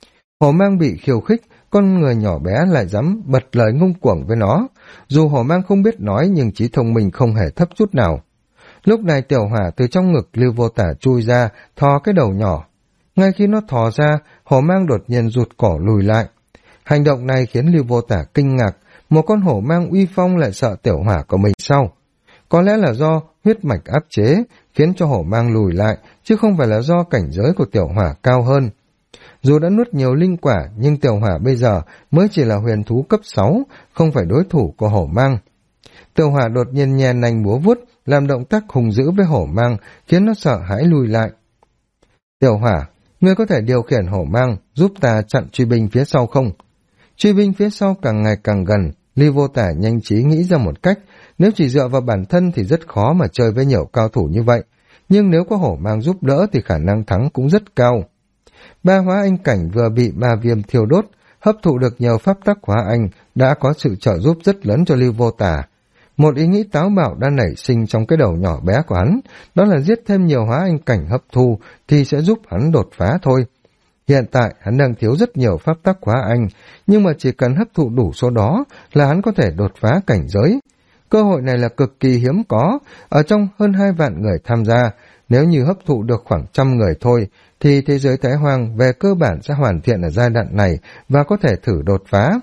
Hổ mang bị khiêu khích, con người nhỏ bé lại dám bật lời ngông cuồng với nó. Dù hổ mang không biết nói nhưng trí thông minh không hề thấp chút nào. Lúc này Tiểu Hỏa từ trong ngực Lưu Vô Tà chui ra, thò cái đầu nhỏ. Ngay khi nó thò ra, hổ mang đột nhiên rụt cổ lùi lại. Hành động này khiến Lưu Vô Tà kinh ngạc, một con hổ mang uy phong lại sợ Tiểu Hỏa của mình sao? Có lẽ là do huyết mạch áp chế, khiến cho hổ mang lùi lại, chứ không phải là do cảnh giới của Tiểu Hỏa cao hơn. Dù đã nuốt nhiều linh quả, nhưng Tiểu Hỏa bây giờ mới chỉ là huyền thú cấp 6, không phải đối thủ của hổ mang. Tiểu Hỏa đột nhiên nhè nành múa vuốt, làm động tác hùng dữ với hổ mang, khiến nó sợ hãi lùi lại. Tiểu Hỏa, ngươi có thể điều khiển hổ mang, giúp ta chặn truy binh phía sau không? Truy binh phía sau càng ngày càng gần, Lưu Vô Tà nhanh trí nghĩ ra một cách, nếu chỉ dựa vào bản thân thì rất khó mà chơi với nhiều cao thủ như vậy, nhưng nếu có hổ mang giúp đỡ thì khả năng thắng cũng rất cao. Ba hóa anh cảnh vừa bị ba viêm thiêu đốt, hấp thụ được nhiều pháp tắc hóa anh, đã có sự trợ giúp rất lớn cho Lưu Vô Tà. Một ý nghĩ táo bạo đã nảy sinh trong cái đầu nhỏ bé của hắn, đó là giết thêm nhiều hóa anh cảnh hấp thu thì sẽ giúp hắn đột phá thôi. Hiện tại hắn đang thiếu rất nhiều pháp tắc hóa anh, nhưng mà chỉ cần hấp thụ đủ số đó là hắn có thể đột phá cảnh giới. Cơ hội này là cực kỳ hiếm có, ở trong hơn 2 vạn người tham gia, nếu như hấp thụ được khoảng 100 người thôi, thì thế giới Thái Hoang về cơ bản sẽ hoàn thiện ở giai đoạn này và có thể thử đột phá.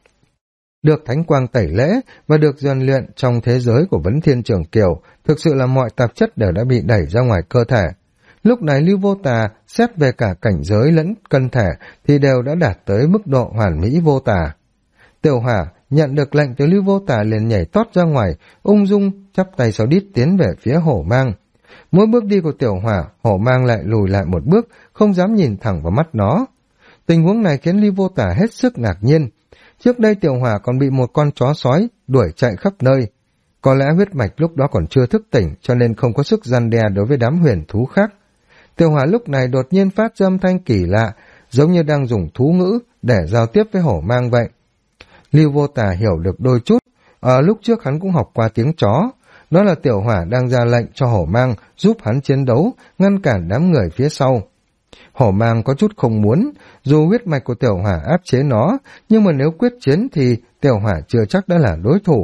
Được thánh quang tẩy lễ và được rèn luyện trong thế giới của Vấn Thiên Trường Kiều, thực sự là mọi tạp chất đều đã bị đẩy ra ngoài cơ thể. Lúc này Lưu Vô Tà xét về cả cảnh giới lẫn cân thể thì đều đã đạt tới mức độ hoàn mỹ vô tà. Tiểu Hỏa nhận được lệnh từ Lưu Vô Tà liền nhảy tót ra ngoài, ung dung chắp tay sau đít tiến về phía hổ mang. Mỗi bước đi của Tiểu Hỏa, hổ mang lại lùi lại một bước, không dám nhìn thẳng vào mắt nó. Tình huống này khiến Lưu Vô Tà hết sức ngạc nhiên. Trước đây Tiểu Hỏa còn bị một con chó sói đuổi chạy khắp nơi. Có lẽ huyết mạch lúc đó còn chưa thức tỉnh cho nên không có sức răn đe đối với đám huyền thú khác. Tiểu Hỏa lúc này đột nhiên phát ra âm thanh kỳ lạ, giống như đang dùng thú ngữ để giao tiếp với hổ mang vậy. Lưu Vô Tà hiểu được đôi chút, ở lúc trước hắn cũng học qua tiếng chó. Đó là Tiểu Hỏa đang ra lệnh cho hổ mang giúp hắn chiến đấu, ngăn cản đám người phía sau. Hổ mang có chút không muốn, dù huyết mạch của tiểu hỏa áp chế nó, nhưng mà nếu quyết chiến thì tiểu hỏa chưa chắc đã là đối thủ.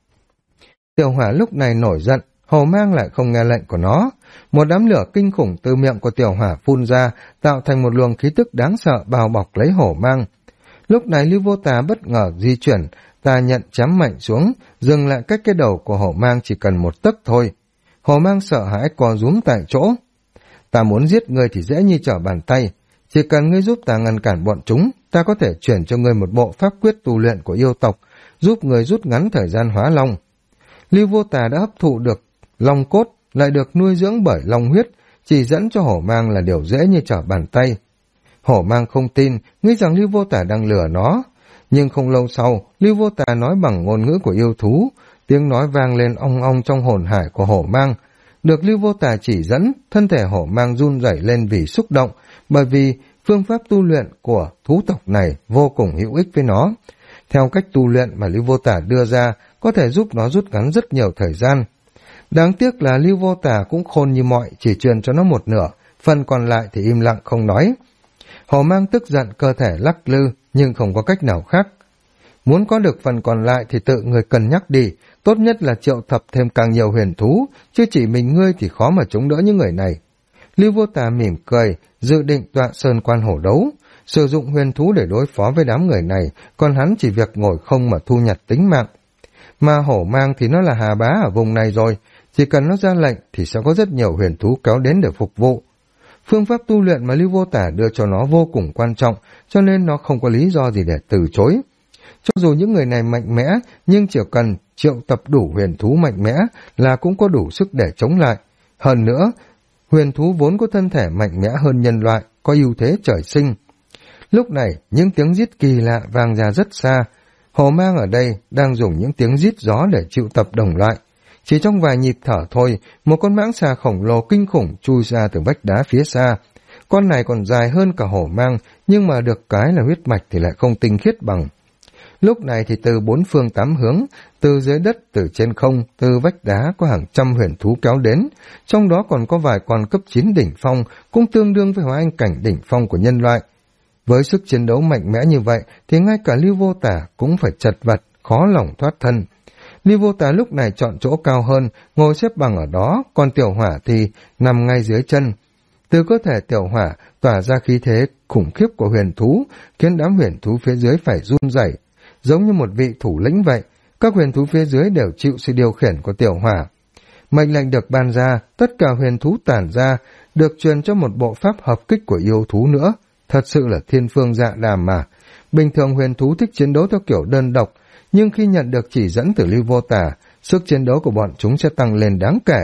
Tiểu hỏa lúc này nổi giận, hổ mang lại không nghe lệnh của nó. Một đám lửa kinh khủng từ miệng của tiểu hỏa phun ra, tạo thành một luồng khí tức đáng sợ bao bọc lấy hổ mang. Lúc này Lưu Vô Tà bất ngờ di chuyển, ta nhận chém mạnh xuống, dừng lại cách cái đầu của hổ mang chỉ cần một tấc thôi. Hổ mang sợ hãi co rúm tại chỗ. Ta muốn giết ngươi thì dễ như trở bàn tay, chỉ cần ngươi giúp ta ngăn cản bọn chúng, ta có thể chuyển cho ngươi một bộ pháp quyết tu luyện của yêu tộc, giúp ngươi rút ngắn thời gian hóa long. Lưu Vô Tà đã hấp thụ được long cốt, lại được nuôi dưỡng bởi long huyết, chỉ dẫn cho hổ mang là điều dễ như trở bàn tay. Hổ mang không tin, nghĩ rằng Lưu Vô Tà đang lừa nó. Nhưng không lâu sau, Lưu Vô Tà nói bằng ngôn ngữ của yêu thú, tiếng nói vang lên ong ong trong hồn hải của hổ mang. Được Lưu Vô Tà chỉ dẫn, thân thể hổ mang run rẩy lên vì xúc động, bởi vì phương pháp tu luyện của thú tộc này vô cùng hữu ích với nó. Theo cách tu luyện mà Lưu Vô Tà đưa ra, có thể giúp nó rút ngắn rất nhiều thời gian. Đáng tiếc là Lưu Vô Tà cũng khôn như mọi, chỉ truyền cho nó một nửa, phần còn lại thì im lặng không nói. Hổ mang tức giận, cơ thể lắc lư, nhưng không có cách nào khác. Muốn có được phần còn lại thì tự người cân nhắc đi, tốt nhất là triệu tập thêm càng nhiều huyền thú, chứ chỉ mình ngươi thì khó mà chống đỡ những người này. Lưu Vô Tà mỉm cười, dự định tọa sơn quan hổ đấu, sử dụng huyền thú để đối phó với đám người này, còn hắn chỉ việc ngồi không mà thu nhặt tính mạng. Mà hổ mang thì nó là hà bá ở vùng này rồi, chỉ cần nó ra lệnh thì sẽ có rất nhiều huyền thú kéo đến để phục vụ. Phương pháp tu luyện mà Lưu Vô Tà đưa cho nó vô cùng quan trọng, cho nên nó không có lý do gì để từ chối. Cho dù những người này mạnh mẽ, nhưng chỉ cần triệu tập đủ huyền thú mạnh mẽ là cũng có đủ sức để chống lại. Hơn nữa, huyền thú vốn có thân thể mạnh mẽ hơn nhân loại, có ưu thế trời sinh. Lúc này, những tiếng rít kỳ lạ vang ra rất xa. Hổ mang ở đây đang dùng những tiếng rít gió để triệu tập đồng loại. Chỉ trong vài nhịp thở thôi, một con mãng xà khổng lồ kinh khủng chui ra từ vách đá phía xa. Con này còn dài hơn cả hổ mang, nhưng mà được cái là huyết mạch thì lại không tinh khiết bằng. Lúc này thì từ bốn phương tám hướng, từ dưới đất, từ trên không, từ vách đá có hàng trăm huyền thú kéo đến, trong đó còn có vài con cấp 9 đỉnh phong, cũng tương đương với hóa anh cảnh đỉnh phong của nhân loại. Với sức chiến đấu mạnh mẽ như vậy thì ngay cả Lưu Vô Tà cũng phải chật vật, khó lòng thoát thân. Lưu Vô Tà lúc này chọn chỗ cao hơn, ngồi xếp bằng ở đó, còn tiểu hỏa thì nằm ngay dưới chân. Từ cơ thể tiểu hỏa tỏa ra khí thế khủng khiếp của huyền thú, khiến đám huyền thú phía dưới phải run rẩy, giống như một vị thủ lĩnh vậy. Các huyền thú phía dưới đều chịu sự điều khiển của tiểu hỏa. Mệnh lệnh được ban ra, tất cả huyền thú tản ra, được truyền cho một bộ pháp hợp kích của yêu thú nữa. Thật sự là thiên phương dạ đàm mà. Bình thường huyền thú thích chiến đấu theo kiểu đơn độc, nhưng khi nhận được chỉ dẫn từ Lưu Vô Tà, sức chiến đấu của bọn chúng sẽ tăng lên đáng kể.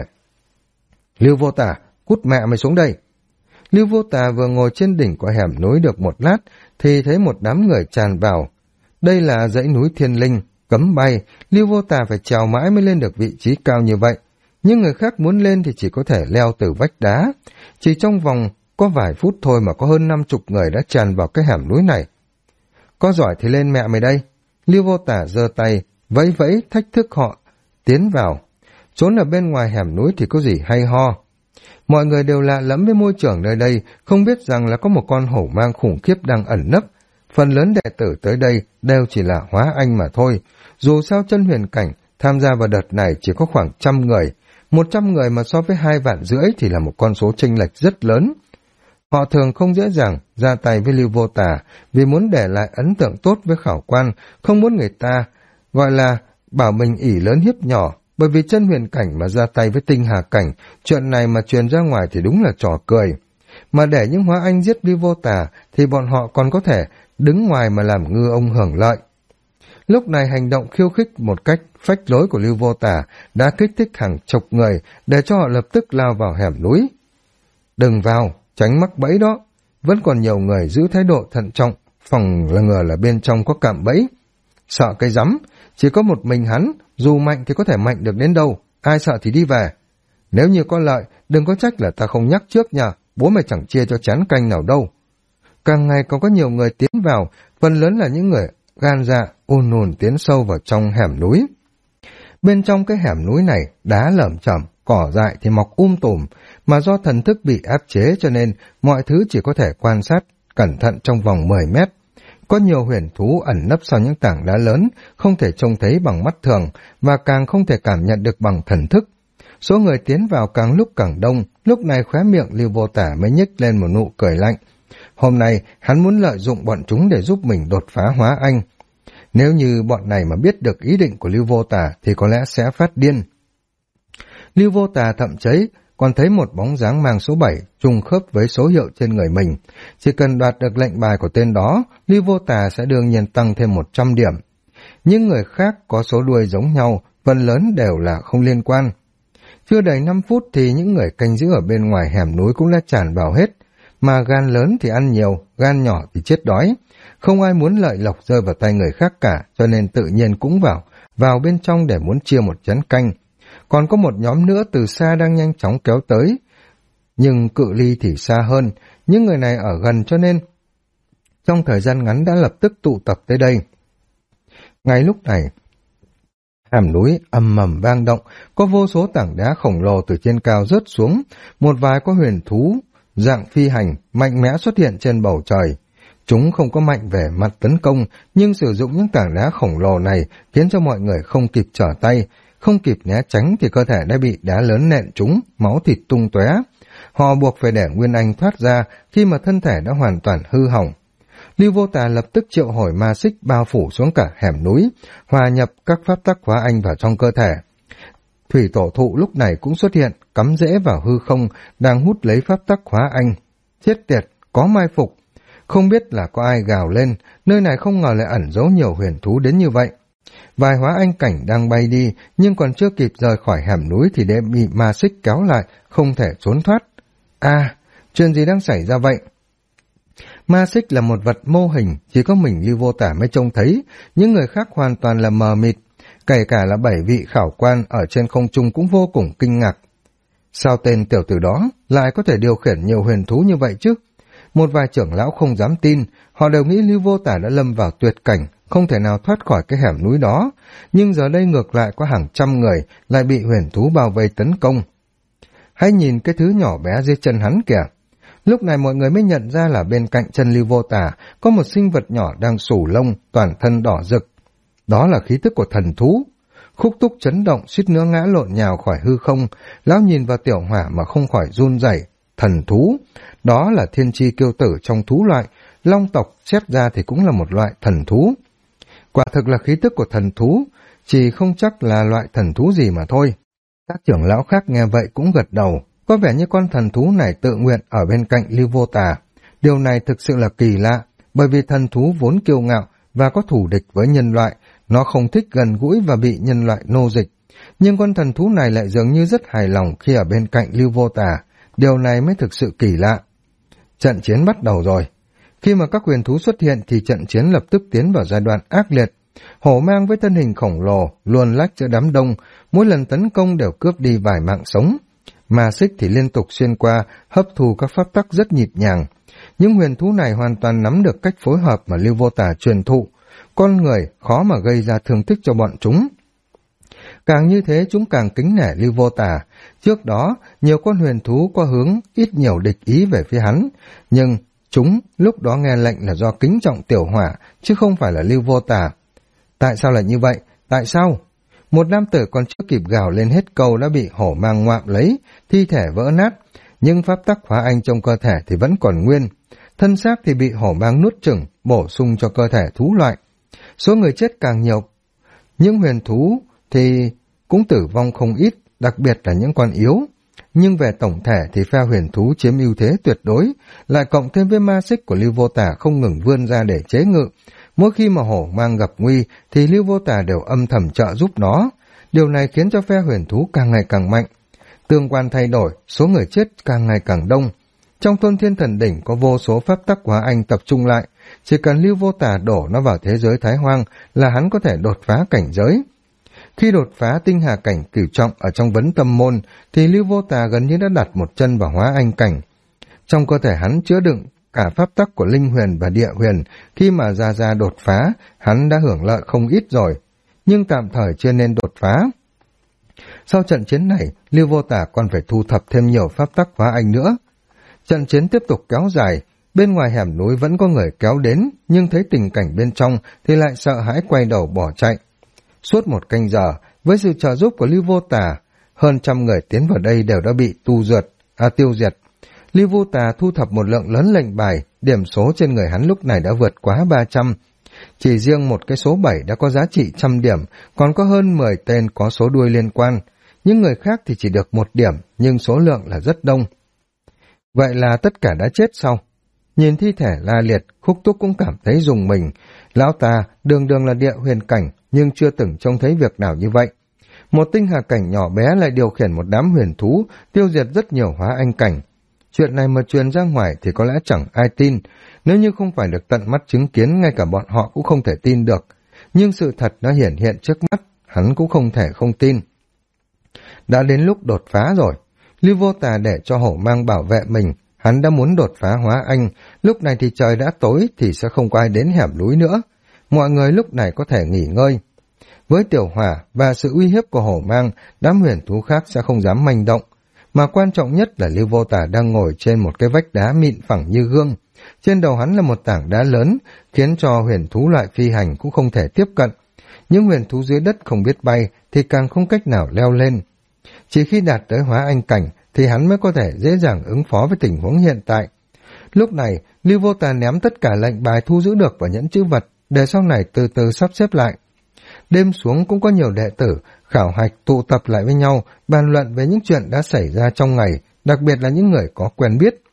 Lưu Vô Tà, cút mẹ mày xuống đây. Lưu Vô Tà vừa ngồi trên đỉnh của hẻm núi được một lát, thì thấy một đám người tràn vào. Đây là dãy núi Thiên Linh, cấm bay, Lưu Vô Tà phải trèo mãi mới lên được vị trí cao như vậy. Nhưng người khác muốn lên thì chỉ có thể leo từ vách đá. Chỉ trong vòng có vài phút thôi mà có hơn 50 người đã tràn vào cái hẻm núi này. Có giỏi thì lên mẹ mày đây. Lưu Vô Tà giơ tay, vẫy vẫy thách thức họ, tiến vào. Trốn ở bên ngoài hẻm núi thì có gì hay ho. Mọi người đều lạ lẫm với môi trường nơi đây, không biết rằng là có một con hổ mang khủng khiếp đang ẩn nấp. Phần lớn đệ tử tới đây đều chỉ là hóa anh mà thôi. Dù sao chân huyền cảnh tham gia vào đợt này chỉ có khoảng 100 người. 100 người mà so với 2,5 vạn thì là một con số chênh lệch rất lớn. Họ thường không dễ dàng ra tay với Lưu Vô Tà vì muốn để lại ấn tượng tốt với khảo quan, không muốn người ta gọi là bảo mình ỷ lớn hiếp nhỏ. Bởi vì chân huyền cảnh mà ra tay với tinh hà cảnh, chuyện này mà truyền ra ngoài thì đúng là trò cười. Mà để những hóa anh giết Lưu Vô Tà thì bọn họ còn có thể đứng ngoài mà làm ngư ông hưởng lợi. Lúc này hành động khiêu khích một cách phách lối của Lưu Vô Tà đã kích thích hàng chục người để cho họ lập tức lao vào hẻm núi. Đừng vào, tránh mắc bẫy đó. Vẫn còn nhiều người giữ thái độ thận trọng, phòng là ngờ là bên trong có cạm bẫy. Sợ cái rắm, chỉ có một mình hắn, dù mạnh thì có thể mạnh được đến đâu, ai sợ thì đi về. Nếu như có lợi, đừng có trách là ta không nhắc trước nha, bố mày chẳng chia cho chén canh nào đâu. Càng ngày còn có nhiều người tiến vào, phần lớn là những người gan dạ, ùn ùn tiến sâu vào trong hẻm núi. Bên trong cái hẻm núi này, đá lởm chởm, cỏ dại thì mọc tùm, mà do thần thức bị áp chế cho nên mọi thứ chỉ có thể quan sát cẩn thận trong vòng 10 mét. Có nhiều huyền thú ẩn nấp sau những tảng đá lớn, không thể trông thấy bằng mắt thường và càng không thể cảm nhận được bằng thần thức. Số người tiến vào càng lúc càng đông, lúc này khóe miệng Lưu Vô Tả mới nhếch lên một nụ cười lạnh. Hôm nay hắn muốn lợi dụng bọn chúng để giúp mình đột phá hóa anh. Nếu như bọn này mà biết được ý định của Lưu Vô Tả thì có lẽ sẽ phát điên. Lưu Vô Tả thậm chí còn thấy một bóng dáng mang số 7 trùng khớp với số hiệu trên người mình. Chỉ cần đoạt được lệnh bài của tên đó, Lưu Vô Tả sẽ đương nhiên tăng thêm 100 điểm. Những người khác có số đuôi giống nhau, phần lớn đều là không liên quan. Chưa đầy 5 phút thì những người canh giữ ở bên ngoài hẻm núi cũng đã tràn vào hết. Mà gan lớn thì ăn nhiều, gan nhỏ thì chết đói. Không ai muốn lợi lộc rơi vào tay người khác cả, cho nên tự nhiên cũng vào bên trong để muốn chia một chén canh. Còn có một nhóm nữa từ xa đang nhanh chóng kéo tới. Nhưng cự ly thì xa hơn, những người này ở gần cho nên trong thời gian ngắn đã lập tức tụ tập tới đây. Ngay lúc này, hẻm núi ầm ầm vang động, có vô số tảng đá khổng lồ từ trên cao rớt xuống, một vài có huyền thú dạng phi hành mạnh mẽ xuất hiện trên bầu trời. Chúng không có mạnh về mặt tấn công, nhưng sử dụng những tảng đá khổng lồ này khiến cho mọi người không kịp trở tay, không kịp né tránh thì cơ thể đã bị đá lớn nện trúng, máu thịt tung tóe. Họ buộc phải để Nguyên Anh thoát ra khi mà thân thể đã hoàn toàn hư hỏng. Lưu Vô Tà lập tức triệu hồi ma xích bao phủ xuống cả hẻm núi, hòa nhập các pháp tắc hóa anh vào trong cơ thể. Thủy tổ thụ lúc này cũng xuất hiện, cắm rễ vào hư không, đang hút lấy pháp tắc hóa anh. Chết tiệt, có mai phục. Không biết là có ai gào lên, nơi này không ngờ lại ẩn giấu nhiều huyền thú đến như vậy. Vài hóa anh cảnh đang bay đi, nhưng còn chưa kịp rời khỏi hẻm núi thì đã bị ma xích kéo lại, không thể trốn thoát. À, chuyện gì đang xảy ra vậy? Ma xích là một vật mô hình, chỉ có mình Lưu Vô Tả mới trông thấy, những người khác hoàn toàn là mờ mịt. Kể cả là 7 vị khảo quan ở trên không trung cũng vô cùng kinh ngạc. Sao tên tiểu tử đó lại có thể điều khiển nhiều huyền thú như vậy chứ? Một vài trưởng lão không dám tin, họ đều nghĩ Lưu Vô Tả đã lâm vào tuyệt cảnh, không thể nào thoát khỏi cái hẻm núi đó, nhưng giờ đây ngược lại có hàng trăm người lại bị huyền thú bao vây tấn công. Hãy nhìn cái thứ nhỏ bé dưới chân hắn kìa. Lúc này mọi người mới nhận ra là bên cạnh chân Lưu Vô Tả có một sinh vật nhỏ đang xù lông, toàn thân đỏ rực. Đó là khí tức của thần thú. Khúc Túc chấn động, suýt nữa ngã lộn nhào khỏi hư không. Lão nhìn vào Tiểu Hỏa mà không khỏi run rẩy. Thần thú, đó là thiên chi kiêu tử trong thú loại, long tộc xét ra thì cũng là một loại thần thú. Quả thực là khí tức của thần thú, chỉ không chắc là loại thần thú gì mà thôi. Các trưởng lão khác nghe vậy cũng gật đầu, có vẻ như con thần thú này tự nguyện ở bên cạnh Lưu Vô Tà. Điều này thực sự là kỳ lạ, bởi vì thần thú vốn kiêu ngạo và có thù địch với nhân loại, nó không thích gần gũi và bị nhân loại nô dịch. Nhưng con thần thú này lại dường như rất hài lòng khi ở bên cạnh Lưu Vô Tà, điều này mới thực sự kỳ lạ. Trận chiến bắt đầu rồi. Khi mà các huyền thú xuất hiện thì trận chiến lập tức tiến vào giai đoạn ác liệt. Hổ mang với thân hình khổng lồ, luồn lách giữa đám đông, mỗi lần tấn công đều cướp đi vài mạng sống. Ma xích thì liên tục xuyên qua, hấp thu các pháp tắc rất nhịp nhàng. Những huyền thú này hoàn toàn nắm được cách phối hợp mà Lưu Vô Tả truyền thụ. Con người khó mà gây ra thương tích cho bọn chúng. Càng như thế chúng càng kính nể Lưu Vô Tả. Trước đó, nhiều con huyền thú có hướng ít nhiều địch ý về phía hắn, nhưng chúng lúc đó nghe lệnh là do kính trọng Tiểu Hỏa, chứ không phải là Lưu Vô Tả. Tại sao lại như vậy? Tại sao? Một nam tử còn chưa kịp gào lên hết câu đã bị hổ mang ngoạm lấy, thi thể vỡ nát, nhưng pháp tắc hóa anh trong cơ thể thì vẫn còn nguyên. Thân xác thì bị hổ mang nuốt chửng, bổ sung cho cơ thể thú loại. Số người chết càng nhiều. Những huyền thú thì cũng tử vong không ít, đặc biệt là những con yếu. Nhưng về tổng thể thì phe huyền thú chiếm ưu thế tuyệt đối, lại cộng thêm với ma xích của Lưu Vô Tả không ngừng vươn ra để chế ngự. Mỗi khi mà hổ mang gặp nguy thì Lưu Vô Tả đều âm thầm trợ giúp nó. Điều này khiến cho phe huyền thú càng ngày càng mạnh. Tương quan thay đổi, số người chết càng ngày càng đông. Trong Tôn Thiên Thần Đỉnh có vô số pháp tắc hóa anh tập trung lại. Chỉ cần Lưu Vô Tả đổ nó vào thế giới Thái Hoang là hắn có thể đột phá cảnh giới. Khi đột phá tinh hà cảnh cửu trọng ở trong vấn tâm môn thì Lưu Vô Tả gần như đã đặt một chân vào hóa anh cảnh. Trong cơ thể hắn chứa đựng cả pháp tắc của linh huyền và địa huyền, khi mà ra đột phá, hắn đã hưởng lợi không ít rồi, nhưng tạm thời chưa nên đột phá. Sau trận chiến này, Lưu Vô Tả còn phải thu thập thêm nhiều pháp tắc hóa anh nữa. Trận chiến tiếp tục kéo dài, bên ngoài hẻm núi vẫn có người kéo đến, nhưng thấy tình cảnh bên trong thì lại sợ hãi quay đầu bỏ chạy. Suốt một canh giờ, với sự trợ giúp của Lưu Vô Tả, hơn 100 người tiến vào đây đều đã bị tiêu diệt. Lưu Vô Tả thu thập một lượng lớn lệnh bài, điểm số trên người hắn lúc này đã vượt quá 300. Chỉ riêng một cái số 7 đã có giá trị 100 điểm, còn có hơn 10 tên có số đuôi liên quan. Những người khác thì chỉ được 1 điểm, nhưng số lượng là rất đông. Vậy là tất cả đã chết sau. Nhìn thi thể la liệt, Khúc Túc cũng cảm thấy rùng mình. Lão ta đường đường là địa huyền cảnh, nhưng chưa từng trông thấy việc nào như vậy. Một tinh hà cảnh nhỏ bé lại điều khiển một đám huyền thú, tiêu diệt rất nhiều hóa anh cảnh. Chuyện này mà truyền ra ngoài thì có lẽ chẳng ai tin. Nếu như không phải được tận mắt chứng kiến, ngay cả bọn họ cũng không thể tin được. Nhưng sự thật nó hiển hiện trước mắt, hắn cũng không thể không tin. Đã đến lúc đột phá rồi. Lưu Vô Tà để cho Hổ Mang bảo vệ mình. Hắn đã muốn đột phá hóa anh. Lúc này thì trời đã tối thì sẽ không có ai đến hẻm núi nữa. Mọi người lúc này có thể nghỉ ngơi. Với Tiểu Hỏa và sự uy hiếp của Hổ Mang, đám huyền thú khác sẽ không dám manh động. Mà quan trọng nhất là Lưu Vô Tả đang ngồi trên một cái vách đá mịn phẳng như gương. Trên đầu hắn là một tảng đá lớn, khiến cho huyền thú loại phi hành cũng không thể tiếp cận. Những huyền thú dưới đất không biết bay thì càng không cách nào leo lên. Chỉ khi đạt tới hóa anh cảnh thì hắn mới có thể dễ dàng ứng phó với tình huống hiện tại. Lúc này, Lưu Vô Tà ném tất cả lệnh bài thu giữ được vào nhẫn chữ vật, để sau này từ từ sắp xếp lại. Đêm xuống cũng có nhiều đệ tử khảo hạch tụ tập lại với nhau, bàn luận về những chuyện đã xảy ra trong ngày, đặc biệt là những người có quen biết.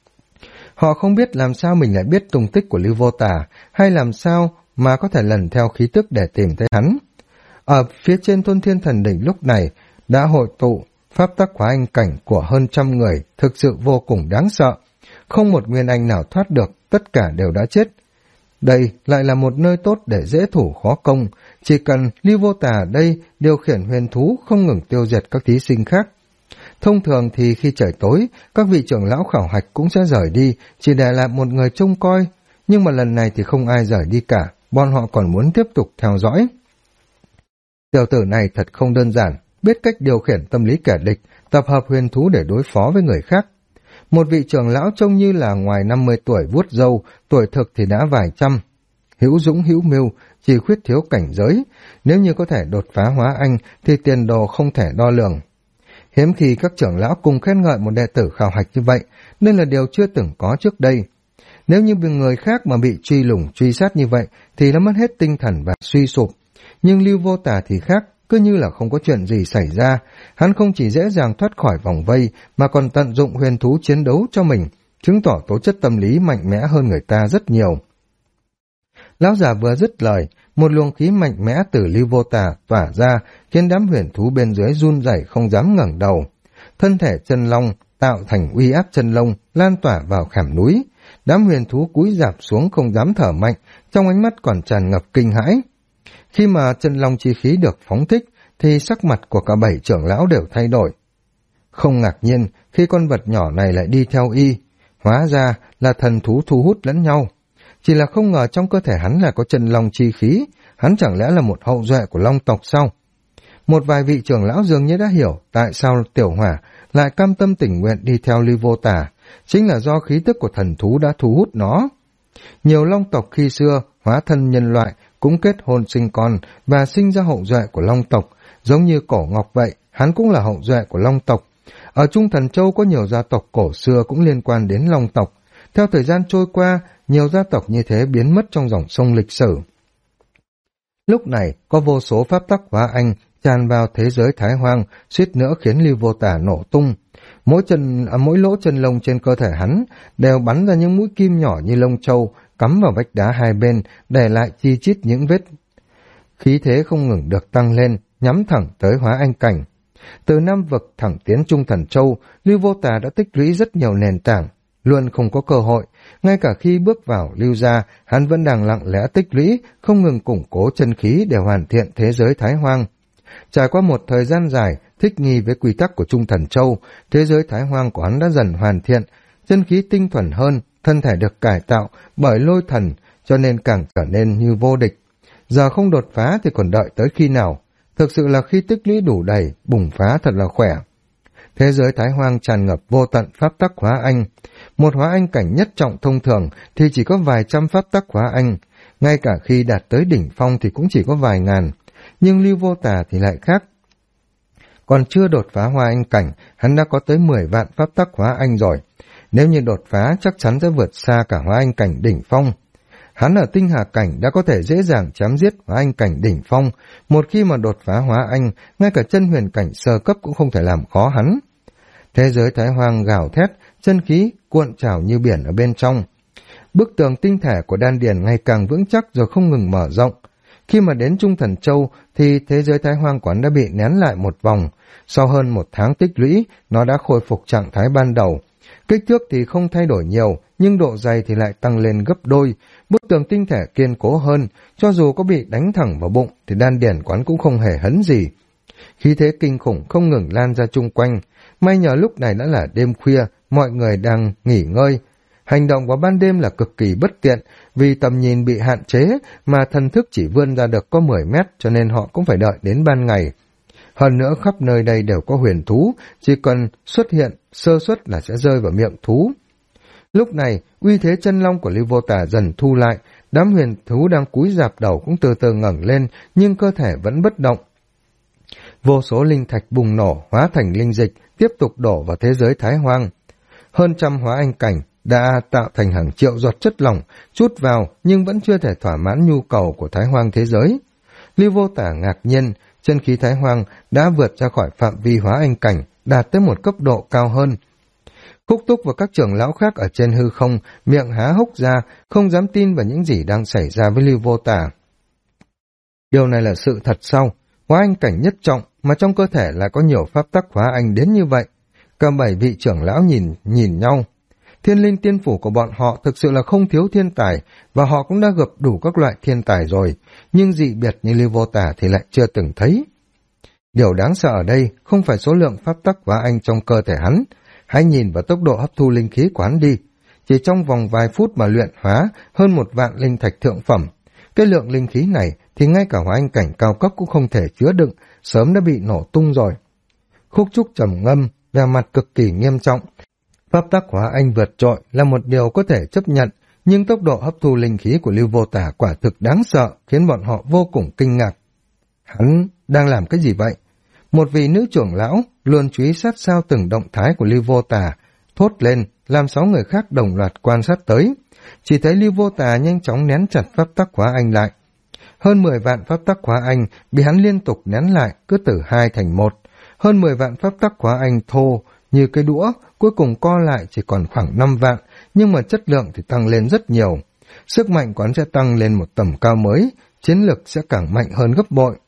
Họ không biết làm sao mình lại biết tung tích của Lưu Vô Tà, hay làm sao mà có thể lần theo khí tức để tìm thấy hắn. Ở phía trên Thôn Thiên Thần Đỉnh lúc này đã hội tụ pháp tắc hóa anh cảnh của hơn 100 người, thực sự vô cùng đáng sợ. Không một nguyên anh nào thoát được, tất cả đều đã chết. Đây lại là một nơi tốt để dễ thủ khó công, chỉ cần Lưu Vô Tà đây điều khiển huyền thú không ngừng tiêu diệt các thí sinh khác. Thông thường thì khi trời tối, các vị trưởng lão khảo hạch cũng sẽ rời đi, chỉ để lại một người trông coi, nhưng mà lần này thì không ai rời đi cả, bọn họ còn muốn tiếp tục theo dõi. Tiểu tử này thật không đơn giản, biết cách điều khiển tâm lý kẻ địch, tập hợp huyền thú để đối phó với người khác. Một vị trưởng lão trông như là ngoài 50 tuổi vuốt râu, tuổi thực thì đã vài trăm. Hữu dũng hữu mưu, chỉ khuyết thiếu cảnh giới, nếu như có thể đột phá hóa anh thì tiền đồ không thể đo lường. Hiếm khi các trưởng lão cùng khen ngợi một đệ tử khảo hạch như vậy, nên là điều chưa từng có trước đây. Nếu như người khác mà bị truy lùng truy sát như vậy thì nó mất hết tinh thần và suy sụp. Nhưng Lưu Vô Tà thì khác, cứ như là không có chuyện gì xảy ra. Hắn không chỉ dễ dàng thoát khỏi vòng vây mà còn tận dụng huyền thú chiến đấu cho mình, chứng tỏ tố chất tâm lý mạnh mẽ hơn người ta rất nhiều. Lão già vừa dứt lời, một luồng khí mạnh mẽ từ Lưu Vô Tà tỏa ra, khiến đám huyền thú bên dưới run rẩy không dám ngẩng đầu. Thân thể chân long tạo thành uy áp chân lông lan tỏa vào khảm núi. Đám huyền thú cúi rạp xuống không dám thở mạnh, trong ánh mắt còn tràn ngập kinh hãi. Khi mà chân long chi khí được phóng thích, thì sắc mặt của cả 7 trưởng lão đều thay đổi. Không ngạc nhiên khi con vật nhỏ này lại đi theo y, hóa ra là thần thú thu hút lẫn nhau. Chỉ là không ngờ trong cơ thể hắn là có chân long chi khí, hắn chẳng lẽ là một hậu duệ của long tộc sao? Một vài vị trưởng lão dường như đã hiểu tại sao Tiểu Hỏa lại cam tâm tình nguyện đi theo Lưu Vô Tà, chính là do khí tức của thần thú đã thu hút nó. Nhiều long tộc khi xưa hóa thân nhân loại cũng kết hôn sinh con và sinh ra hậu duệ của long tộc, giống như Cổ Ngọc vậy, hắn cũng là hậu duệ của long tộc. Ở Trung Thần Châu có nhiều gia tộc cổ xưa cũng liên quan đến long tộc. Theo thời gian trôi qua, nhiều gia tộc như thế biến mất trong dòng sông lịch sử. Lúc này, có vô số pháp tắc hóa anh tràn vào thế giới Thái Hoang, suýt nữa khiến Lưu Vô Tả nổ tung. Mỗi lỗ chân lông trên cơ thể hắn đều bắn ra những mũi kim nhỏ như lông trâu, cắm vào vách đá hai bên, để lại chi chít những vết. Khí thế không ngừng được tăng lên, nhắm thẳng tới hóa anh cảnh. Từ Nam Vực thẳng tiến Trung Thần Châu, Lưu Vô Tà đã tích lũy rất nhiều nền tảng, luôn không có cơ hội. Ngay cả khi bước vào Lưu gia, hắn vẫn đang lặng lẽ tích lũy, không ngừng củng cố chân khí để hoàn thiện thế giới Thái Hoang. Trải qua một thời gian dài, thích nghi với quy tắc của Trung Thần Châu, thế giới Thái Hoang của hắn đã dần hoàn thiện, chân khí tinh thuần hơn, thân thể được cải tạo bởi lôi thần, cho nên càng trở nên như vô địch. Giờ không đột phá thì còn đợi tới khi nào? thực sự là khi tích lũy đủ đầy, bùng phá thật là khỏe. Thế giới Thái Hoang tràn ngập vô tận pháp tắc hóa anh. Một hóa anh cảnh nhất trọng thông thường thì chỉ có vài trăm pháp tắc hóa anh, ngay cả khi đạt tới đỉnh phong thì cũng chỉ có vài ngàn. Nhưng Lưu Vô Tà thì lại khác. Còn chưa đột phá hóa anh cảnh, hắn đã có tới 10 vạn pháp tắc hóa anh rồi. Nếu như đột phá chắc chắn sẽ vượt xa cả hóa anh cảnh đỉnh phong. Hắn ở tinh hà cảnh đã có thể dễ dàng chém giết hóa anh cảnh đỉnh phong, một khi mà đột phá hóa anh, ngay cả chân huyền cảnh sơ cấp cũng không thể làm khó hắn. Thế giới Thái Hoang gào thét, chân khí cuộn trào như biển ở bên trong. Bức tường tinh thể của đan điền ngày càng vững chắc rồi không ngừng mở rộng. Khi mà đến Trung Thần Châu thì thế giới Thái Hoang quán đã bị nén lại một vòng. Sau hơn 1 tháng tích lũy, nó đã khôi phục trạng thái ban đầu. Kích thước thì không thay đổi nhiều, nhưng độ dày thì lại tăng lên gấp đôi. Bức tường tinh thể kiên cố hơn, cho dù có bị đánh thẳng vào bụng thì đan điền quán cũng không hề hấn gì. Khí thế kinh khủng không ngừng lan ra chung quanh. May nhờ lúc này đã là đêm khuya, mọi người đang nghỉ ngơi. Hành động vào ban đêm là cực kỳ bất tiện, vì tầm nhìn bị hạn chế mà thần thức chỉ vươn ra được có 10 mét, cho nên họ cũng phải đợi đến ban ngày. Hơn nữa khắp nơi đây đều có huyền thú, chỉ cần xuất hiện sơ suất là sẽ rơi vào miệng thú. Lúc này, uy thế chân long của Lưu Vô Tà dần thu lại, đám huyền thú đang cúi rạp đầu cũng từ từ ngẩng lên, nhưng cơ thể vẫn bất động. Vô số linh thạch bùng nổ, hóa thành linh dịch, tiếp tục đổ vào thế giới Thái Hoang. Hơn trăm hóa anh cảnh đã tạo thành hàng triệu giọt chất lỏng, chút vào nhưng vẫn chưa thể thỏa mãn nhu cầu của Thái Hoang thế giới. Lưu Vô Tà ngạc nhiên, chân khí Thái Hoang đã vượt ra khỏi phạm vi hóa anh cảnh, đạt tới một cấp độ cao hơn. Khúc Túc và các trưởng lão khác ở trên hư không, miệng há hốc ra, không dám tin vào những gì đang xảy ra với Lưu Vô Tà. Điều này là sự thật sao? Hóa anh cảnh nhất trọng mà trong cơ thể lại có nhiều pháp tắc hóa anh đến như vậy. Cả 7 vị trưởng lão nhìn nhau. Thiên linh tiên phủ của bọn họ thực sự là không thiếu thiên tài, và họ cũng đã gặp đủ các loại thiên tài rồi, nhưng dị biệt như Lưu Vô Tà thì lại chưa từng thấy. Điều đáng sợ ở đây không phải số lượng pháp tắc hóa anh trong cơ thể hắn, hãy nhìn vào tốc độ hấp thu linh khí của hắn đi. Chỉ trong vòng vài phút mà luyện hóa hơn 1 vạn linh thạch thượng phẩm. Cái lượng linh khí này thì ngay cả hóa anh cảnh cao cấp cũng không thể chứa đựng, sớm đã bị nổ tung rồi. Khúc Trúc trầm ngâm, vẻ mặt cực kỳ nghiêm trọng. Pháp tắc hóa anh vượt trội là một điều có thể chấp nhận, nhưng tốc độ hấp thu linh khí của Lưu Vô Tà quả thực đáng sợ, khiến bọn họ vô cùng kinh ngạc. Hắn đang làm cái gì vậy? Một vị nữ trưởng lão luôn chú ý sát sao từng động thái của Lưu Vô Tà, thốt lên, làm 6 người khác đồng loạt quan sát tới. Chỉ thấy Lưu Vô Tà nhanh chóng nén chặt pháp tắc hóa anh lại. Hơn 10 vạn pháp tắc hóa anh bị hắn liên tục nén lại, cứ từ 2 thành 1. Hơn 10 vạn pháp tắc hóa anh thô như cái đũa, cuối cùng co lại chỉ còn khoảng 5 vạn, nhưng mà chất lượng thì tăng lên rất nhiều. Sức mạnh của hắn sẽ tăng lên một tầm cao mới, chiến lực sẽ càng mạnh hơn gấp bội.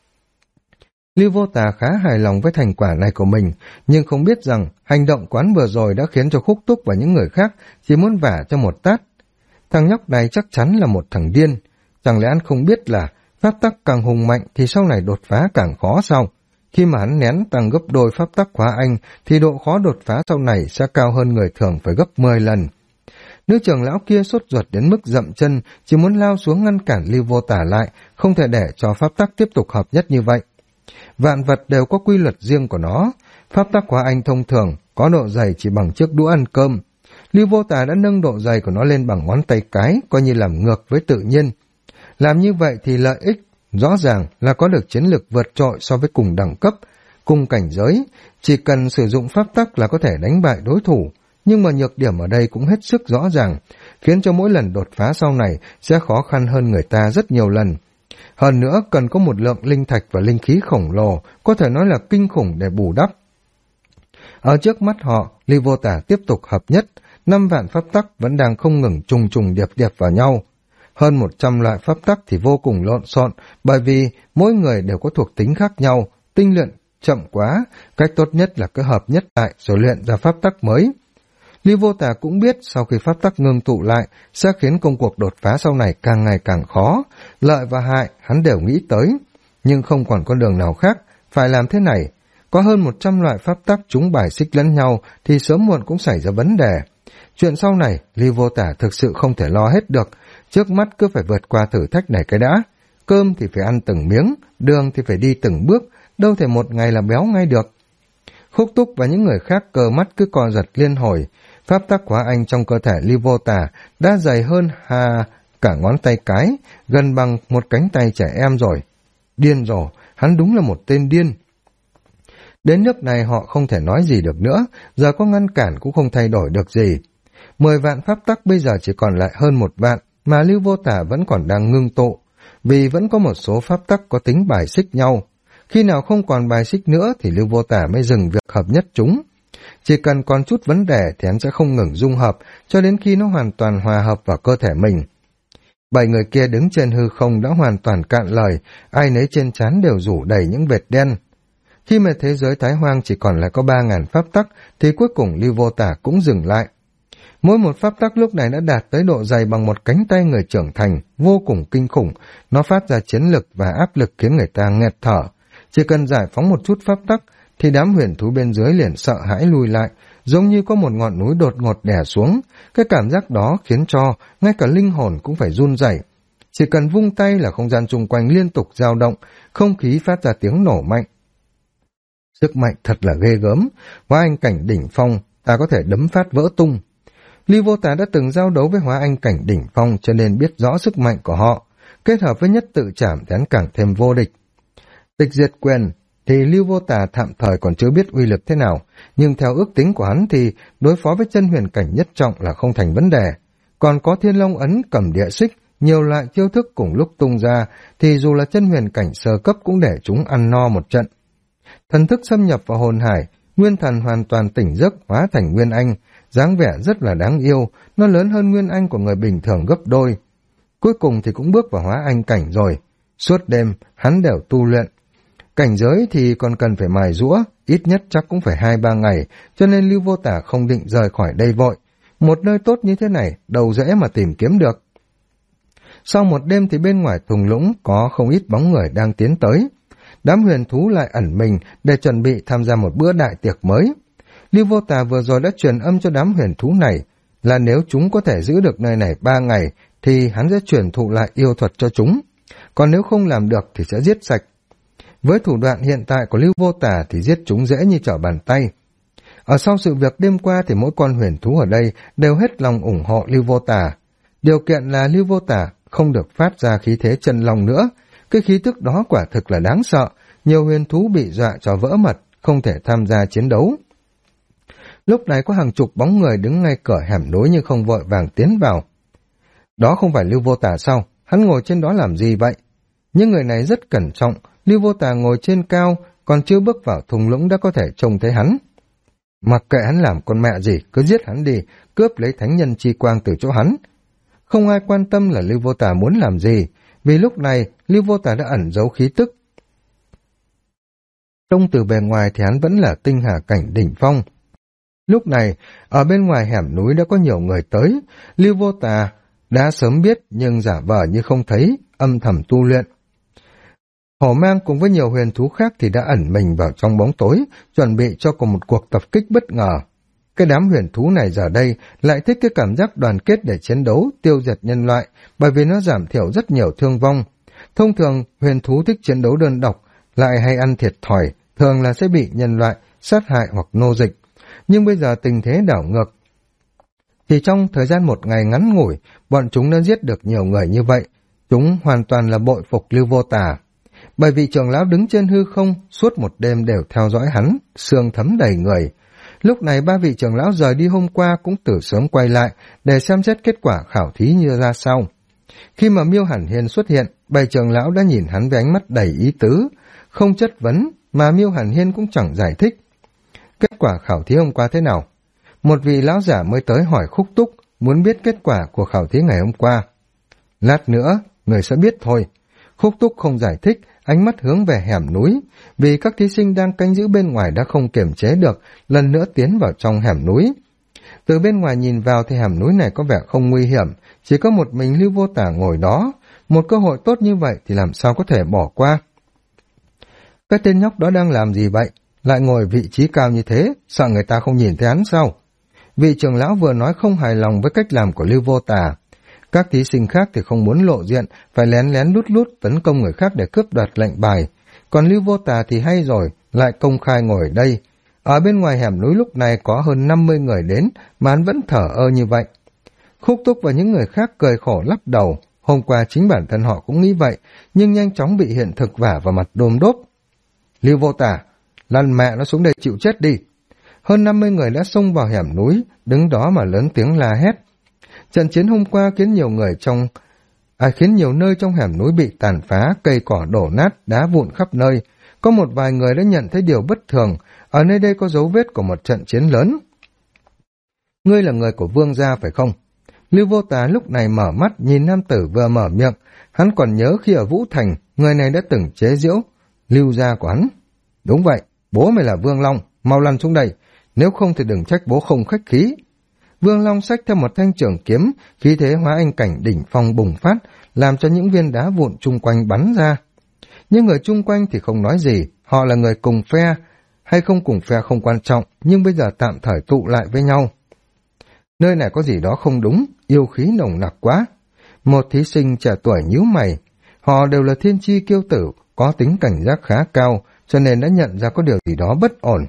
Lưu Vô Tà khá hài lòng với thành quả này của mình, nhưng không biết rằng hành động quán vừa rồi đã khiến cho Khúc Túc và những người khác chỉ muốn vả cho một tát. Thằng nhóc này chắc chắn là một thằng điên. Chẳng lẽ anh không biết là pháp tắc càng hùng mạnh thì sau này đột phá càng khó sao? Khi mà hắn nén tăng gấp đôi pháp tắc hóa anh thì độ khó đột phá sau này sẽ cao hơn người thường phải gấp 10 lần. Nữ trưởng lão kia sốt ruột đến mức dậm chân, chỉ muốn lao xuống ngăn cản Lưu Vô Tà lại, không thể để cho pháp tắc tiếp tục hợp nhất như vậy. Vạn vật đều có quy luật riêng của nó. Pháp tắc hóa anh thông thường có độ dày chỉ bằng chiếc đũa ăn cơm. Lưu Vô Tà đã nâng độ dày của nó lên bằng ngón tay cái, coi như làm ngược với tự nhiên. Làm như vậy thì lợi ích rõ ràng là có được chiến lược vượt trội so với cùng đẳng cấp, cùng cảnh giới, chỉ cần sử dụng pháp tắc là có thể đánh bại đối thủ. Nhưng mà nhược điểm ở đây cũng hết sức rõ ràng, khiến cho mỗi lần đột phá sau này sẽ khó khăn hơn người ta rất nhiều lần. Hơn nữa cần có một lượng linh thạch và linh khí khổng lồ, có thể nói là kinh khủng để bù đắp. Ở trước mắt họ, Lưu Vô Tà tiếp tục hợp nhất, 5 vạn pháp tắc vẫn đang không ngừng trùng trùng điệp điệp vào nhau. Hơn 100 loại pháp tắc thì vô cùng lộn xộn, bởi vì mỗi người đều có thuộc tính khác nhau, tinh luyện chậm quá, cách tốt nhất là cứ hợp nhất lại rồi luyện ra pháp tắc mới. Lưu Vô Tà cũng biết sau khi pháp tắc ngưng tụ lại sẽ khiến công cuộc đột phá sau này càng ngày càng khó, lợi và hại hắn đều nghĩ tới, nhưng không còn con đường nào khác, phải làm thế này. Có hơn 100 loại pháp tắc chúng bài xích lẫn nhau thì sớm muộn cũng xảy ra vấn đề. Chuyện sau này Lưu Vô Tà thực sự không thể lo hết được, trước mắt cứ phải vượt qua thử thách này cái đã. Cơm thì phải ăn từng miếng, đường thì phải đi từng bước, đâu thể một ngày là béo ngay được. Khúc Túc và những người khác cờ mắt cứ co giật liên hồi. Pháp tắc hóa anh trong cơ thể Lưu Vô Tả đã dày hơn cả ngón tay cái, gần bằng một cánh tay trẻ em rồi. Điên rồi, hắn đúng là một tên điên. Đến nước này họ không thể nói gì được nữa, giờ có ngăn cản cũng không thay đổi được gì. 10 vạn pháp tắc bây giờ chỉ còn lại hơn 1 vạn, mà Lưu Vô Tả vẫn còn đang ngưng tụ, vì vẫn có một số pháp tắc có tính bài xích nhau. Khi nào không còn bài xích nữa thì Lưu Vô Tả mới dừng việc hợp nhất chúng. Chỉ cần còn chút vấn đề thì hắn sẽ không ngừng dung hợp, cho đến khi nó hoàn toàn hòa hợp vào cơ thể mình. 7 người kia đứng trên hư không đã hoàn toàn cạn lời, ai nấy trên trán đều rủ đầy những vệt đen. Khi mà thế giới Thái Hoang chỉ còn lại có 3.000 pháp tắc, thì cuối cùng Lưu Vô Tả cũng dừng lại. Mỗi một pháp tắc lúc này đã đạt tới độ dày bằng một cánh tay người trưởng thành, vô cùng kinh khủng, nó phát ra chiến lực và áp lực khiến người ta nghẹt thở. Chỉ cần giải phóng một chút pháp tắc, thì đám huyền thú bên dưới liền sợ hãi lùi lại, giống như có một ngọn núi đột ngột đè xuống. Cái cảm giác đó khiến cho ngay cả linh hồn cũng phải run rẩy. Chỉ cần vung tay là không gian chung quanh liên tục dao động, không khí phát ra tiếng nổ mạnh. Sức mạnh thật là ghê gớm, hóa anh cảnh đỉnh phong, ta có thể đấm phát vỡ tung. Lưu Vô Tả đã từng giao đấu với hóa anh cảnh đỉnh phong cho nên biết rõ sức mạnh của họ, kết hợp với nhất tự trảm thì hắn càng thêm vô địch. Tịch diệt quyền thì Lưu Vô Tả tạm thời còn chưa biết uy lực thế nào, nhưng theo ước tính của hắn thì đối phó với chân huyền cảnh nhất trọng là không thành vấn đề. Còn có Thiên Long ấn cầm địa xích, nhiều loại chiêu thức cùng lúc tung ra thì dù là chân huyền cảnh sơ cấp cũng để chúng ăn no một trận. Thần thức xâm nhập vào hồn hải, nguyên thần hoàn toàn tỉnh giấc hóa thành nguyên anh, dáng vẻ rất là đáng yêu, nó lớn hơn nguyên anh của người bình thường gấp đôi. Cuối cùng thì cũng bước vào hóa anh cảnh rồi. Suốt đêm, hắn đều tu luyện. Cảnh giới thì còn cần phải mài giũa, ít nhất chắc cũng phải 2-3 ngày, cho nên Lưu Vô Tả không định rời khỏi đây vội. Một nơi tốt như thế này, đâu dễ mà tìm kiếm được. Sau một đêm thì bên ngoài thung lũng có không ít bóng người đang tiến tới. Đám huyền thú lại ẩn mình để chuẩn bị tham gia một bữa đại tiệc mới. Lưu Vô Tả vừa rồi đã truyền âm cho đám huyền thú này là nếu chúng có thể giữ được nơi này 3 ngày thì hắn sẽ truyền thụ lại yêu thuật cho chúng. Còn nếu không làm được thì sẽ giết sạch. Với thủ đoạn hiện tại của Lưu Vô Tả thì giết chúng dễ như trở bàn tay. Ở sau sự việc đêm qua thì mỗi con huyền thú ở đây đều hết lòng ủng hộ Lưu Vô Tả. Điều kiện là Lưu Vô Tả không được phát ra khí thế chân long nữa. Cái khí tức đó quả thực là đáng sợ. Nhiều huyền thú bị dọa cho vỡ mật, không thể tham gia chiến đấu. Lúc này có hàng chục bóng người đứng ngay cửa hẻm núi nhưng không vội vàng tiến vào. Đó không phải Lưu Vô Tả sao? Hắn ngồi trên đó làm gì vậy? Những người này rất cẩn trọng. Lưu Vô Tả ngồi trên cao, còn chưa bước vào thung lũng đã có thể trông thấy hắn. Mặc kệ hắn làm con mẹ gì, cứ giết hắn đi, cướp lấy thánh nhân chi quang từ chỗ hắn. Không ai quan tâm là Lưu Vô Tả muốn làm gì, vì lúc này Lưu Vô Tả đã ẩn giấu khí tức. Trông từ bề ngoài thì hắn vẫn là tinh hà cảnh đỉnh phong. Lúc này, ở bên ngoài hẻm núi đã có nhiều người tới, Lưu Vô Tả đã sớm biết nhưng giả vờ như không thấy, âm thầm tu luyện. Hổ Mang cùng với nhiều huyền thú khác thì đã ẩn mình vào trong bóng tối, chuẩn bị cho cùng một cuộc tập kích bất ngờ. Cái đám huyền thú này giờ đây lại thích cái cảm giác đoàn kết để chiến đấu, tiêu diệt nhân loại, bởi vì nó giảm thiểu rất nhiều thương vong. Thông thường, huyền thú thích chiến đấu đơn độc, lại hay ăn thiệt thòi, thường là sẽ bị nhân loại sát hại hoặc nô dịch. Nhưng bây giờ tình thế đảo ngược. Chỉ trong thời gian một ngày ngắn ngủi, bọn chúng đã giết được nhiều người như vậy. Chúng hoàn toàn là bội phục Lưu Vô Tả. Bởi vì trưởng lão đứng trên hư không, suốt một đêm đều theo dõi hắn, xương thấm đầy người. Lúc này 3 vị trưởng lão rời đi hôm qua cũng từ sớm quay lại để xem xét kết quả khảo thí như ra sao. Khi mà Miêu Hẳn Hiên xuất hiện, 7 trưởng lão đã nhìn hắn với ánh mắt đầy ý tứ, không chất vấn mà Miêu Hẳn Hiên cũng chẳng giải thích. Kết quả khảo thí hôm qua thế nào? Một vị lão giả mới tới hỏi Khúc Túc, muốn biết kết quả của khảo thí ngày hôm qua. Lát nữa, người sẽ biết thôi. Khúc Túc không giải thích, ánh mắt hướng về hẻm núi, vì các thí sinh đang canh giữ bên ngoài đã không kiềm chế được, lần nữa tiến vào trong hẻm núi. Từ bên ngoài nhìn vào thì hẻm núi này có vẻ không nguy hiểm, chỉ có một mình Lưu Vô Tả ngồi đó. Một cơ hội tốt như vậy thì làm sao có thể bỏ qua? Cái tên nhóc đó đang làm gì vậy? Lại ngồi vị trí cao như thế, sợ người ta không nhìn thấy hắn sao? Vị trưởng lão vừa nói không hài lòng với cách làm của Lưu Vô Tả. Các thí sinh khác thì không muốn lộ diện, phải lén lén lút lút tấn công người khác để cướp đoạt lệnh bài. Còn Lưu Vô Tà thì hay rồi, lại công khai ngồi ở đây. Ở bên ngoài hẻm núi lúc này có hơn 50 người đến, mà hắn vẫn thở ơ như vậy. Khúc Túc và những người khác cười khổ lắc đầu. Hôm qua chính bản thân họ cũng nghĩ vậy, nhưng nhanh chóng bị hiện thực vả vào mặt đôm đốp. Lưu Vô Tà, lăn mẹ nó xuống đây chịu chết đi. Hơn 50 người đã xông vào hẻm núi, đứng đó mà lớn tiếng la hét. Trận chiến hôm qua khiến nhiều nơi trong hẻm núi bị tàn phá, cây cỏ đổ nát, đá vụn khắp nơi. Có một vài người đã nhận thấy điều bất thường, ở nơi đây có dấu vết của một trận chiến lớn. Ngươi là người của Vương gia phải không? Lưu Vô Tà lúc này mở mắt nhìn nam tử vừa mở miệng, hắn còn nhớ khi ở Vũ Thành, người này đã từng chế giễu Lưu gia của hắn. Đúng vậy, bố mày là Vương Long, mau lăn xuống đây, nếu không thì đừng trách bố không khách khí. Vương Long xách theo một thanh trường kiếm, khí thế hóa anh cảnh đỉnh phong bùng phát, làm cho những viên đá vụn chung quanh bắn ra. Nhưng người chung quanh thì không nói gì, họ là người cùng phe, hay không cùng phe không quan trọng, nhưng bây giờ tạm thời tụ lại với nhau. Nơi này có gì đó không đúng, yêu khí nồng nặc quá. Một thí sinh trẻ tuổi nhíu mày, họ đều là thiên chi kiêu tử, có tính cảnh giác khá cao, cho nên đã nhận ra có điều gì đó bất ổn.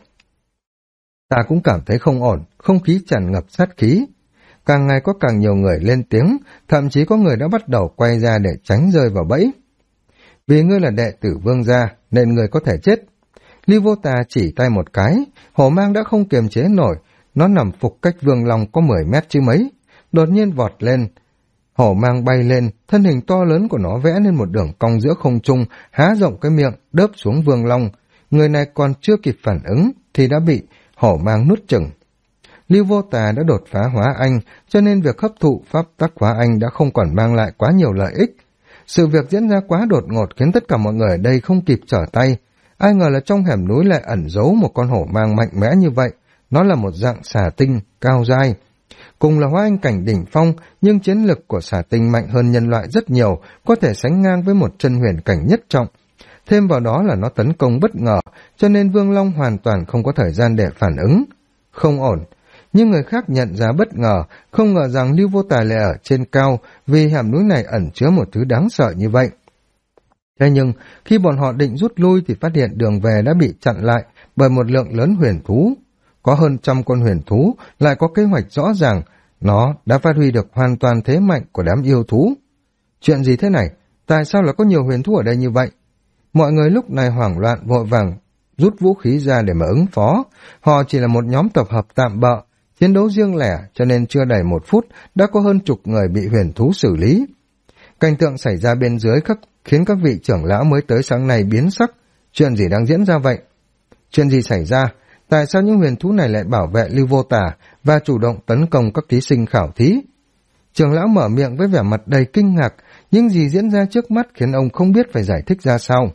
Ta cũng cảm thấy không ổn, không khí tràn ngập sát khí. Càng ngày có càng nhiều người lên tiếng, thậm chí có người đã bắt đầu quay ra để tránh rơi vào bẫy. Vì ngươi là đệ tử Vương gia, nên ngươi có thể chết. Lưu Vô Tà chỉ tay một cái, hổ mang đã không kiềm chế nổi, nó nằm phục cách Vương Long có 10 mét chứ mấy. Đột nhiên vọt lên, hổ mang bay lên, thân hình to lớn của nó vẽ lên một đường cong giữa không trung, há rộng cái miệng, đớp xuống Vương Long. Người này còn chưa kịp phản ứng, thì đã bị hổ mang nuốt chửng. Lưu Vô Tà đã đột phá hóa anh, cho nên việc hấp thụ pháp tắc hóa anh đã không còn mang lại quá nhiều lợi ích. Sự việc diễn ra quá đột ngột khiến tất cả mọi người ở đây không kịp trở tay. Ai ngờ là trong hẻm núi lại ẩn giấu một con hổ mang mạnh mẽ như vậy. Nó là một dạng xà tinh, cao dai. Cùng là hóa anh cảnh đỉnh phong, nhưng chiến lực của xà tinh mạnh hơn nhân loại rất nhiều, có thể sánh ngang với một chân huyền cảnh nhất trọng. Thêm vào đó là nó tấn công bất ngờ, cho nên Vương Long hoàn toàn không có thời gian để phản ứng. Không ổn. Nhưng người khác nhận ra bất ngờ, không ngờ rằng Lưu Vô Tà lại ở trên cao, vì hẻm núi này ẩn chứa một thứ đáng sợ như vậy. Thế nhưng, khi bọn họ định rút lui thì phát hiện đường về đã bị chặn lại bởi một lượng lớn huyền thú. Có hơn 100 con huyền thú, lại có kế hoạch rõ ràng, nó đã phát huy được hoàn toàn thế mạnh của đám yêu thú. Chuyện gì thế này? Tại sao lại có nhiều huyền thú ở đây như vậy? Mọi người lúc này hoảng loạn vội vàng rút vũ khí ra để mà ứng phó. Họ chỉ là một nhóm tập hợp tạm bợ, chiến đấu riêng lẻ, cho nên chưa đầy 1 phút đã có hơn chục người bị huyền thú xử lý. Cảnh tượng xảy ra bên dưới khiến các vị trưởng lão mới tới sáng nay biến sắc. Chuyện gì đang diễn ra vậy? Chuyện gì xảy ra? Tại sao những huyền thú này lại bảo vệ Lưu Vô Tà và chủ động tấn công các thí sinh khảo thí? Trưởng lão mở miệng với vẻ mặt đầy kinh ngạc, những gì diễn ra trước mắt khiến ông không biết phải giải thích ra sao.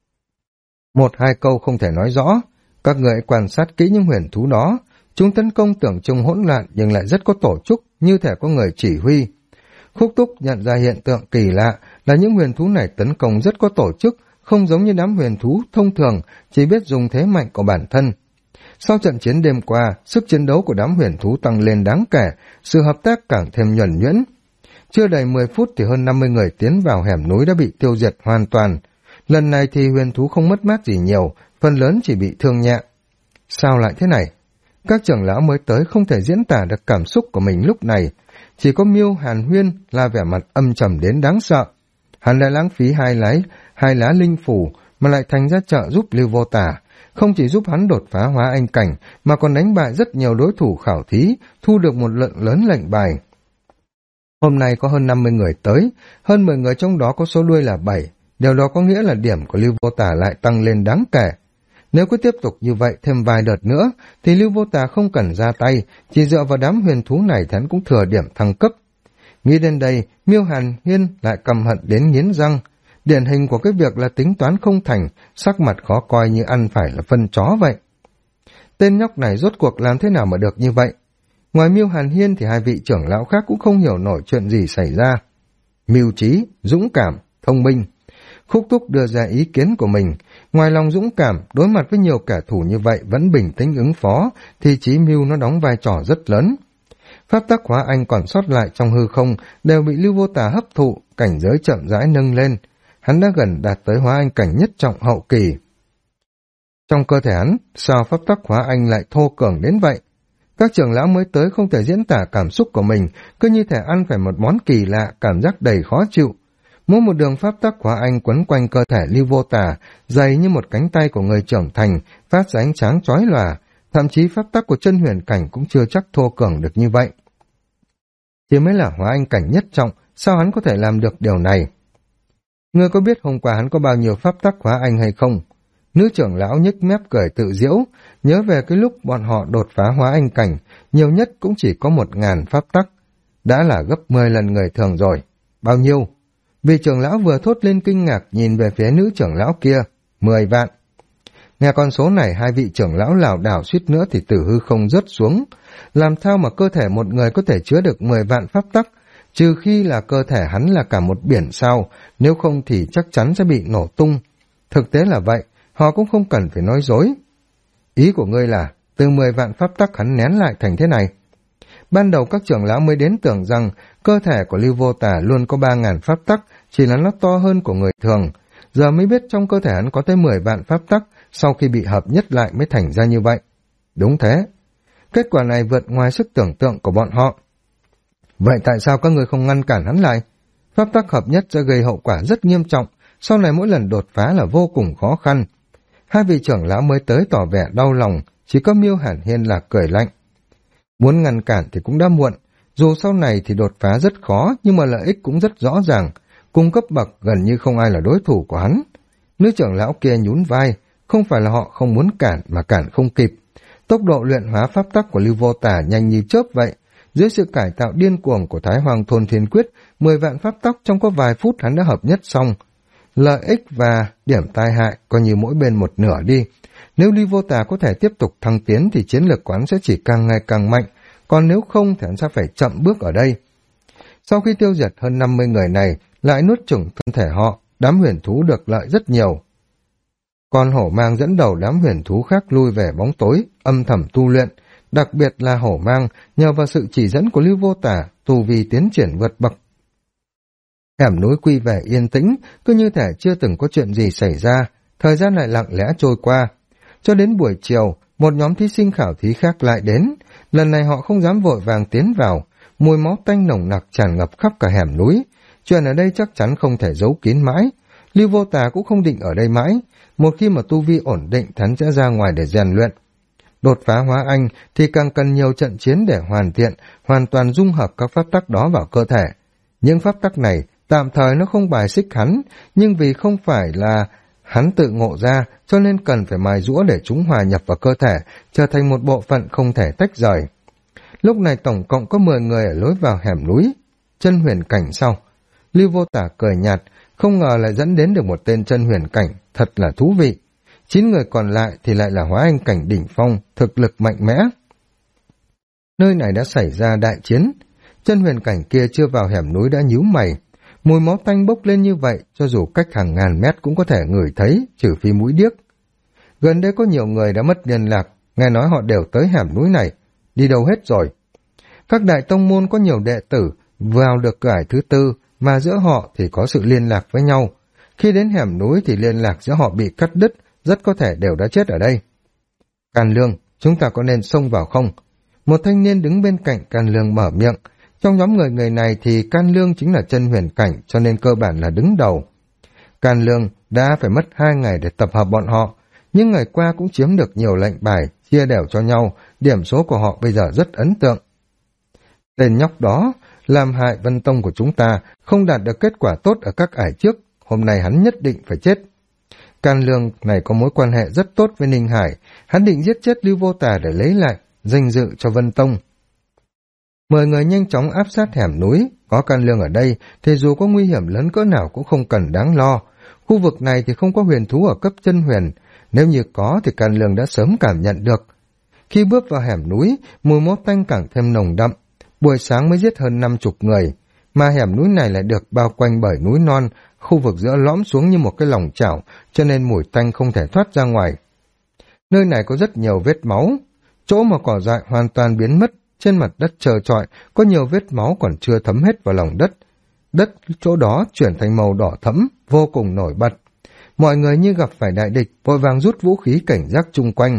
1-2 câu không thể nói rõ. Các người quan sát kỹ những huyền thú đó. Chúng tấn công tưởng chừng hỗn loạn nhưng lại rất có tổ chức, như thể có người chỉ huy. Khúc Túc nhận ra hiện tượng kỳ lạ là những huyền thú này tấn công rất có tổ chức, không giống như đám huyền thú thông thường, chỉ biết dùng thế mạnh của bản thân. Sau trận chiến đêm qua, sức chiến đấu của đám huyền thú tăng lên đáng kể, sự hợp tác càng thêm nhuần nhuyễn. Chưa đầy 10 phút thì hơn 50 người tiến vào hẻm núi đã bị tiêu diệt hoàn toàn. Lần này thì huyền thú không mất mát gì nhiều, phần lớn chỉ bị thương nhẹ. Sao lại thế này? Các trưởng lão mới tới không thể diễn tả được cảm xúc của mình lúc này. Chỉ có Miêu Hàn Huyên là vẻ mặt âm trầm đến đáng sợ. Hắn đã lãng phí hai lá linh phủ mà lại thành ra trợ giúp Lưu Vô Tà. Không chỉ giúp hắn đột phá hóa anh cảnh mà còn đánh bại rất nhiều đối thủ khảo thí, thu được một lượng lớn lệnh bài. Hôm nay có hơn 50 người tới, hơn 10 người trong đó có số đuôi là 7. Điều đó có nghĩa là điểm của Lưu Vô Tà lại tăng lên đáng kể. Nếu cứ tiếp tục như vậy thêm vài đợt nữa, thì Lưu Vô Tà không cần ra tay, chỉ dựa vào đám huyền thú này thì hắn cũng thừa điểm thăng cấp. Nghĩ đến đây, Miêu Hàn Hiên lại căm hận đến nghiến răng. Điển hình của cái việc là tính toán không thành, sắc mặt khó coi như ăn phải là phân chó vậy. Tên nhóc này rốt cuộc làm thế nào mà được như vậy? Ngoài Miêu Hàn Hiên thì hai vị trưởng lão khác cũng không hiểu nổi chuyện gì xảy ra. Mưu trí, dũng cảm, thông minh. Khúc Túc đưa ra ý kiến của mình. Ngoài lòng dũng cảm, đối mặt với nhiều kẻ thù như vậy vẫn bình tĩnh ứng phó, thì trí mưu nó đóng vai trò rất lớn. Pháp tắc hóa anh còn sót lại trong hư không đều bị Lưu Vô Tà hấp thụ, cảnh giới chậm rãi nâng lên. hắn đã gần đạt tới hóa anh cảnh nhất trọng hậu kỳ. Trong cơ thể hắn, sao pháp tắc hóa anh lại thô cường đến vậy? Các trưởng lão mới tới không thể diễn tả cảm xúc của mình, cứ như thể ăn phải một món kỳ lạ, cảm giác đầy khó chịu. Mỗi một đường pháp tắc hóa anh quấn quanh cơ thể Lưu Vô Tà, dày như một cánh tay của người trưởng thành, phát ra ánh sáng chói lòa, thậm chí pháp tắc của chân huyền cảnh cũng chưa chắc thô cường được như vậy. Chỉ mới là hóa anh cảnh nhất trọng, sao hắn có thể làm được điều này? Ngươi có biết hôm qua hắn có bao nhiêu pháp tắc hóa anh hay không? Nữ trưởng lão nhếch mép cười tự giễu, nhớ về cái lúc bọn họ đột phá hóa anh cảnh, nhiều nhất cũng chỉ có 1000 pháp tắc, đã là gấp 10 lần người thường rồi. Bao nhiêu? Vị trưởng lão vừa thốt lên kinh ngạc nhìn về phía nữ trưởng lão kia, 10 vạn. Nghe con số này, hai vị trưởng lão lảo đảo suýt nữa thì từ hư không rớt xuống. Làm sao mà cơ thể một người có thể chứa được 10 vạn pháp tắc, trừ khi là cơ thể hắn là cả một biển sao, nếu không thì chắc chắn sẽ bị nổ tung. Thực tế là vậy, họ cũng không cần phải nói dối. Ý của ngươi là, từ 10 vạn pháp tắc hắn nén lại thành thế này. Ban đầu các trưởng lão mới đến tưởng rằng cơ thể của Lưu Vô Tà luôn có 3000 pháp tắc, chỉ là nó to hơn của người thường. Giờ mới biết trong cơ thể hắn có tới 10 vạn pháp tắc, sau khi bị hợp nhất lại mới thành ra như vậy. Đúng thế. Kết quả này vượt ngoài sức tưởng tượng của bọn họ. Vậy tại sao các người không ngăn cản hắn lại? Pháp tắc hợp nhất sẽ gây hậu quả rất nghiêm trọng, sau này mỗi lần đột phá là vô cùng khó khăn. Hai vị trưởng lão mới tới tỏ vẻ đau lòng, chỉ có Miêu Hàn Hiên là cười lạnh. Muốn ngăn cản thì cũng đã muộn, dù sau này thì đột phá rất khó nhưng mà lợi ích cũng rất rõ ràng, cùng cấp bậc gần như không ai là đối thủ của hắn. Nữ trưởng lão kia nhún vai, không phải là họ không muốn cản mà cản không kịp. Tốc độ luyện hóa pháp tắc của Lưu Vô Tà nhanh như chớp vậy. Dưới sự cải tạo điên cuồng của Thái Hoàng Thôn Thiên Quyết, 10 vạn pháp tắc trong có vài phút hắn đã hợp nhất xong. Lợi ích và điểm tai hại coi như mỗi bên một nửa đi. Nếu Lưu Vô Tà có thể tiếp tục thăng tiến thì chiến lược của hắn sẽ chỉ càng ngày càng mạnh, còn nếu không thì hắn sẽ phải chậm bước ở đây. Sau khi tiêu diệt hơn 50 người này, lại nuốt chửng thân thể họ, đám huyền thú được lợi rất nhiều. Con hổ mang dẫn đầu đám huyền thú khác lui về bóng tối, âm thầm tu luyện, đặc biệt là hổ mang, nhờ vào sự chỉ dẫn của Lưu Vô Tà, tu vi tiến triển vượt bậc. Hẻm núi quy về yên tĩnh, cứ như thể chưa từng có chuyện gì xảy ra, thời gian lại lặng lẽ trôi qua. Cho đến buổi chiều, một nhóm thí sinh khảo thí khác lại đến, lần này họ không dám vội vàng tiến vào, mùi máu tanh nồng nặc tràn ngập khắp cả hẻm núi, chuyện ở đây chắc chắn không thể giấu kín mãi. Lưu Vô Tà cũng không định ở đây mãi, một khi mà tu vi ổn định hắn sẽ ra ngoài để rèn luyện. Đột phá hóa anh thì càng cần nhiều trận chiến để hoàn thiện, hoàn toàn dung hợp các pháp tắc đó vào cơ thể. Những pháp tắc này tạm thời nó không bài xích hắn, nhưng vì không phải là hắn tự ngộ ra, cho nên cần phải mài giũa để chúng hòa nhập vào cơ thể, trở thành một bộ phận không thể tách rời. Lúc này tổng cộng có 10 người ở lối vào hẻm núi. Chân huyền cảnh sau. Lưu Vô Tà cười nhạt, không ngờ lại dẫn đến được một tên chân huyền cảnh, thật là thú vị. 9 người còn lại thì lại là hóa anh cảnh đỉnh phong, thực lực mạnh mẽ. Nơi này đã xảy ra đại chiến. Chân huyền cảnh kia chưa vào hẻm núi đã nhíu mày. Mùi máu tanh bốc lên như vậy, cho dù cách hàng ngàn mét cũng có thể ngửi thấy, trừ phi mũi điếc. Gần đây có nhiều người đã mất liên lạc, nghe nói họ đều tới hẻm núi này. Đi đâu hết rồi? Các đại tông môn có nhiều đệ tử vào được cửa ải thứ tư, mà giữa họ thì có sự liên lạc với nhau. Khi đến hẻm núi thì liên lạc giữa họ bị cắt đứt, rất có thể đều đã chết ở đây. Can Lương, chúng ta có nên xông vào không? Một thanh niên đứng bên cạnh Can Lương mở miệng. Trong nhóm người này thì Can Lương chính là chân huyền cảnh, cho nên cơ bản là đứng đầu. Can Lương đã phải mất 2 ngày để tập hợp bọn họ, nhưng ngày qua cũng chiếm được nhiều lệnh bài, chia đều cho nhau, điểm số của họ bây giờ rất ấn tượng. Tên nhóc đó làm hại Vân Tông của chúng ta, không đạt được kết quả tốt ở các ải trước, hôm nay hắn nhất định phải chết. Can Lương này có mối quan hệ rất tốt với Ninh Hải, hắn định giết chết Lưu Vô Tà để lấy lại danh dự cho Vân Tông. 10 người nhanh chóng áp sát hẻm núi, có Can Lương ở đây thì dù có nguy hiểm lớn cỡ nào cũng không cần đáng lo. Khu vực này thì không có huyền thú ở cấp chân huyền, nếu như có thì Can Lương đã sớm cảm nhận được. Khi bước vào hẻm núi, mùi máu tanh càng thêm nồng đậm. Buổi sáng mới giết hơn 50 người, mà hẻm núi này lại được bao quanh bởi núi non, khu vực giữa lõm xuống như một cái lòng chảo, cho nên mùi tanh không thể thoát ra ngoài. Nơi này có rất nhiều vết máu, chỗ mà cỏ dại hoàn toàn biến mất, trên mặt đất trơ trọi, có nhiều vết máu còn chưa thấm hết vào lòng đất. đất chỗ đó chuyển thành màu đỏ thẫm, vô cùng nổi bật. Mọi người như gặp phải đại địch, vội vàng rút vũ khí cảnh giác chung quanh.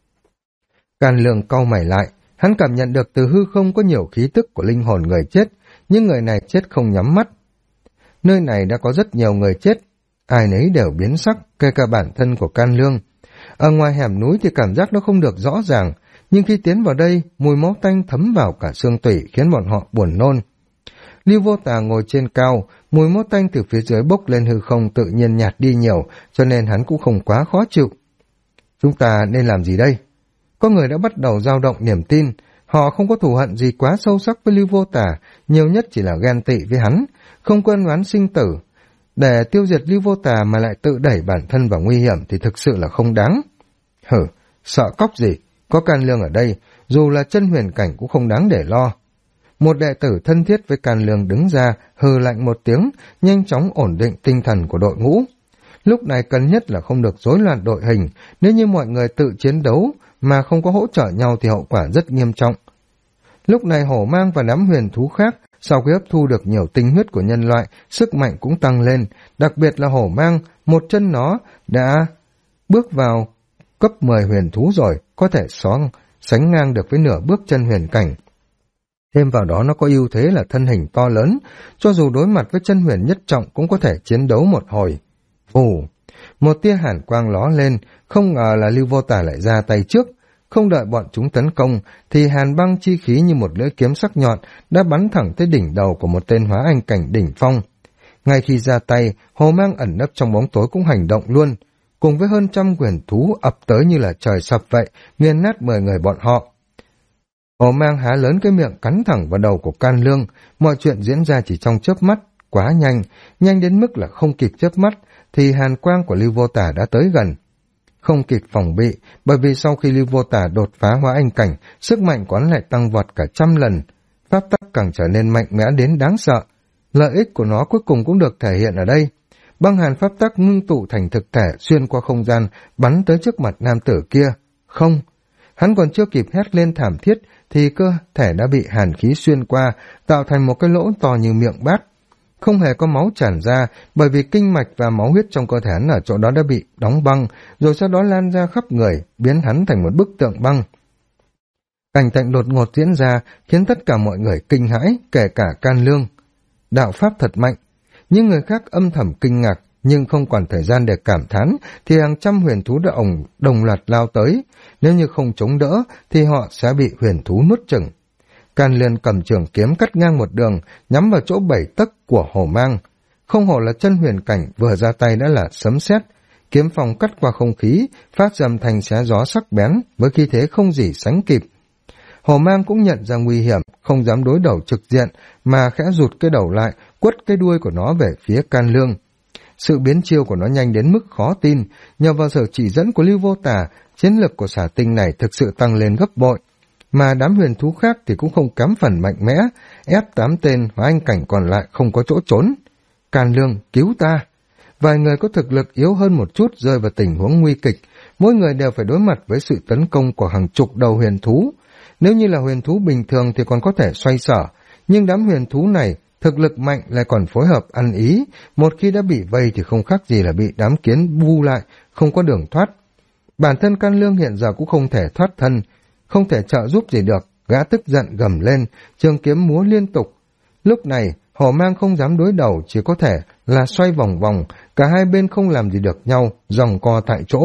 Càn Lương cau mày lại, hắn cảm nhận được từ hư không có nhiều khí tức của linh hồn người chết, nhưng người này chết không nhắm mắt. Nơi này đã có rất nhiều người chết, ai nấy đều biến sắc, kể cả bản thân của Càn Lương. Ở ngoài hẻm núi thì cảm giác nó không được rõ ràng, nhưng khi tiến vào đây, mùi máu tanh thấm vào cả xương tủy khiến bọn họ buồn nôn. Lưu Vô Tà ngồi trên cao, mùi máu tanh từ phía dưới bốc lên hư không tự nhiên nhạt đi nhiều, cho nên hắn cũng không quá khó chịu. Chúng ta nên làm gì đây? Có người đã bắt đầu dao động niềm tin, họ không có thù hận gì quá sâu sắc với Lưu Vô Tà, nhiều nhất chỉ là ghen tị với hắn, không quen oán sinh tử. Để tiêu diệt Lưu Vô Tà mà lại tự đẩy bản thân vào nguy hiểm thì thực sự là không đáng. Hử, sợ cóc gì, có Càn Lương ở đây, dù là chân huyền cảnh cũng không đáng để lo. Một đệ tử thân thiết với Càn Lương đứng ra, hừ lạnh một tiếng, nhanh chóng ổn định tinh thần của đội ngũ. Lúc này cần nhất là không được rối loạn đội hình, nếu như mọi người tự chiến đấu mà không có hỗ trợ nhau thì hậu quả rất nghiêm trọng. Lúc này Hổ Mang và đám huyền thú khác, sau khi hấp thu được nhiều tinh huyết của nhân loại, sức mạnh cũng tăng lên, đặc biệt là Hổ Mang, một chân nó đã bước vào cấp 10 huyền thú rồi, có thể sánh ngang được với nửa bước chân huyền cảnh. Thêm vào đó nó có ưu thế là thân hình to lớn, cho dù đối mặt với chân huyền nhất trọng cũng có thể chiến đấu một hồi. Vù, một tia hàn quang ló lên, không ngờ là Lưu Vô Tà lại ra tay trước. Không đợi bọn chúng tấn công, thì hàn băng chi khí như một lưỡi kiếm sắc nhọn đã bắn thẳng tới đỉnh đầu của một tên hóa anh cảnh đỉnh phong. Ngay khi ra tay, Hồ Mang ẩn nấp trong bóng tối cũng hành động luôn, cùng với hơn trăm huyền thú ập tới như là trời sập vậy, nghiền nát 10 người bọn họ. Hồ Mang há lớn cái miệng cắn thẳng vào đầu của Càn Lương, mọi chuyện diễn ra chỉ trong chớp mắt, quá nhanh, nhanh đến mức là không kịp chớp mắt, thì hàn quang của Lưu Vô Tà đã tới gần. Không kịp phòng bị, bởi vì sau khi Lưu Vô Tà đột phá hóa anh cảnh, sức mạnh của hắn lại tăng vọt cả 100 lần, pháp tắc càng trở nên mạnh mẽ đến đáng sợ. Lợi ích của nó cuối cùng cũng được thể hiện ở đây. Băng hàn pháp tắc ngưng tụ thành thực thể xuyên qua không gian, bắn tới trước mặt nam tử kia. Không, hắn còn chưa kịp hét lên thảm thiết, thì cơ thể đã bị hàn khí xuyên qua, tạo thành một cái lỗ to như miệng bát. Không hề có máu tràn ra, bởi vì kinh mạch và máu huyết trong cơ thể hắn ở chỗ đó đã bị đóng băng, rồi sau đó lan ra khắp người, biến hắn thành một bức tượng băng. Cảnh tượng đột ngột diễn ra, khiến tất cả mọi người kinh hãi, kể cả Càn Lương. Đạo pháp thật mạnh. Những người khác âm thầm kinh ngạc, nhưng không còn thời gian để cảm thán, thì hàng trăm huyền thú đã đồng loạt lao tới. Nếu như không chống đỡ, thì họ sẽ bị huyền thú nuốt chửng. Càn Lương cầm trường kiếm cắt ngang một đường, nhắm vào chỗ 7 tấc của Hổ Mang. Không hổ là chân huyền cảnh, vừa ra tay đã là sấm sét, kiếm phong cắt qua không khí, phát ra âm thanh xé gió sắc bén, với khí thế không gì sánh kịp. Hổ Mang cũng nhận ra nguy hiểm, không dám đối đầu trực diện, mà khẽ rụt cái đầu lại, quất cái đuôi của nó về phía Càn Lương. Sự biến chiêu của nó nhanh đến mức khó tin, nhờ vào sự chỉ dẫn của Lưu Vô Tà, chiến lực của xà tinh này thực sự tăng lên gấp bội. Mà đám huyền thú khác thì cũng không kém phần mạnh mẽ, ép 8 tên hóa anh cảnh còn lại không có chỗ trốn. Càn Lương, cứu ta! Vài người có thực lực yếu hơn một chút rơi vào tình huống nguy kịch, mỗi người đều phải đối mặt với sự tấn công của hàng chục đầu huyền thú. Nếu như là huyền thú bình thường thì còn có thể xoay sở, nhưng đám huyền thú này thực lực mạnh lại còn phối hợp ăn ý, một khi đã bị vây thì không khác gì là bị đám kiến bu lại, không có đường thoát. Bản thân Càn Lương hiện giờ cũng không thể thoát thân, không thể trợ giúp gì được, gã tức giận gầm lên, trường kiếm múa liên tục. Lúc này, Hổ Mang không dám đối đầu, chỉ có thể là xoay vòng vòng, cả hai bên không làm gì được nhau, giằng co tại chỗ.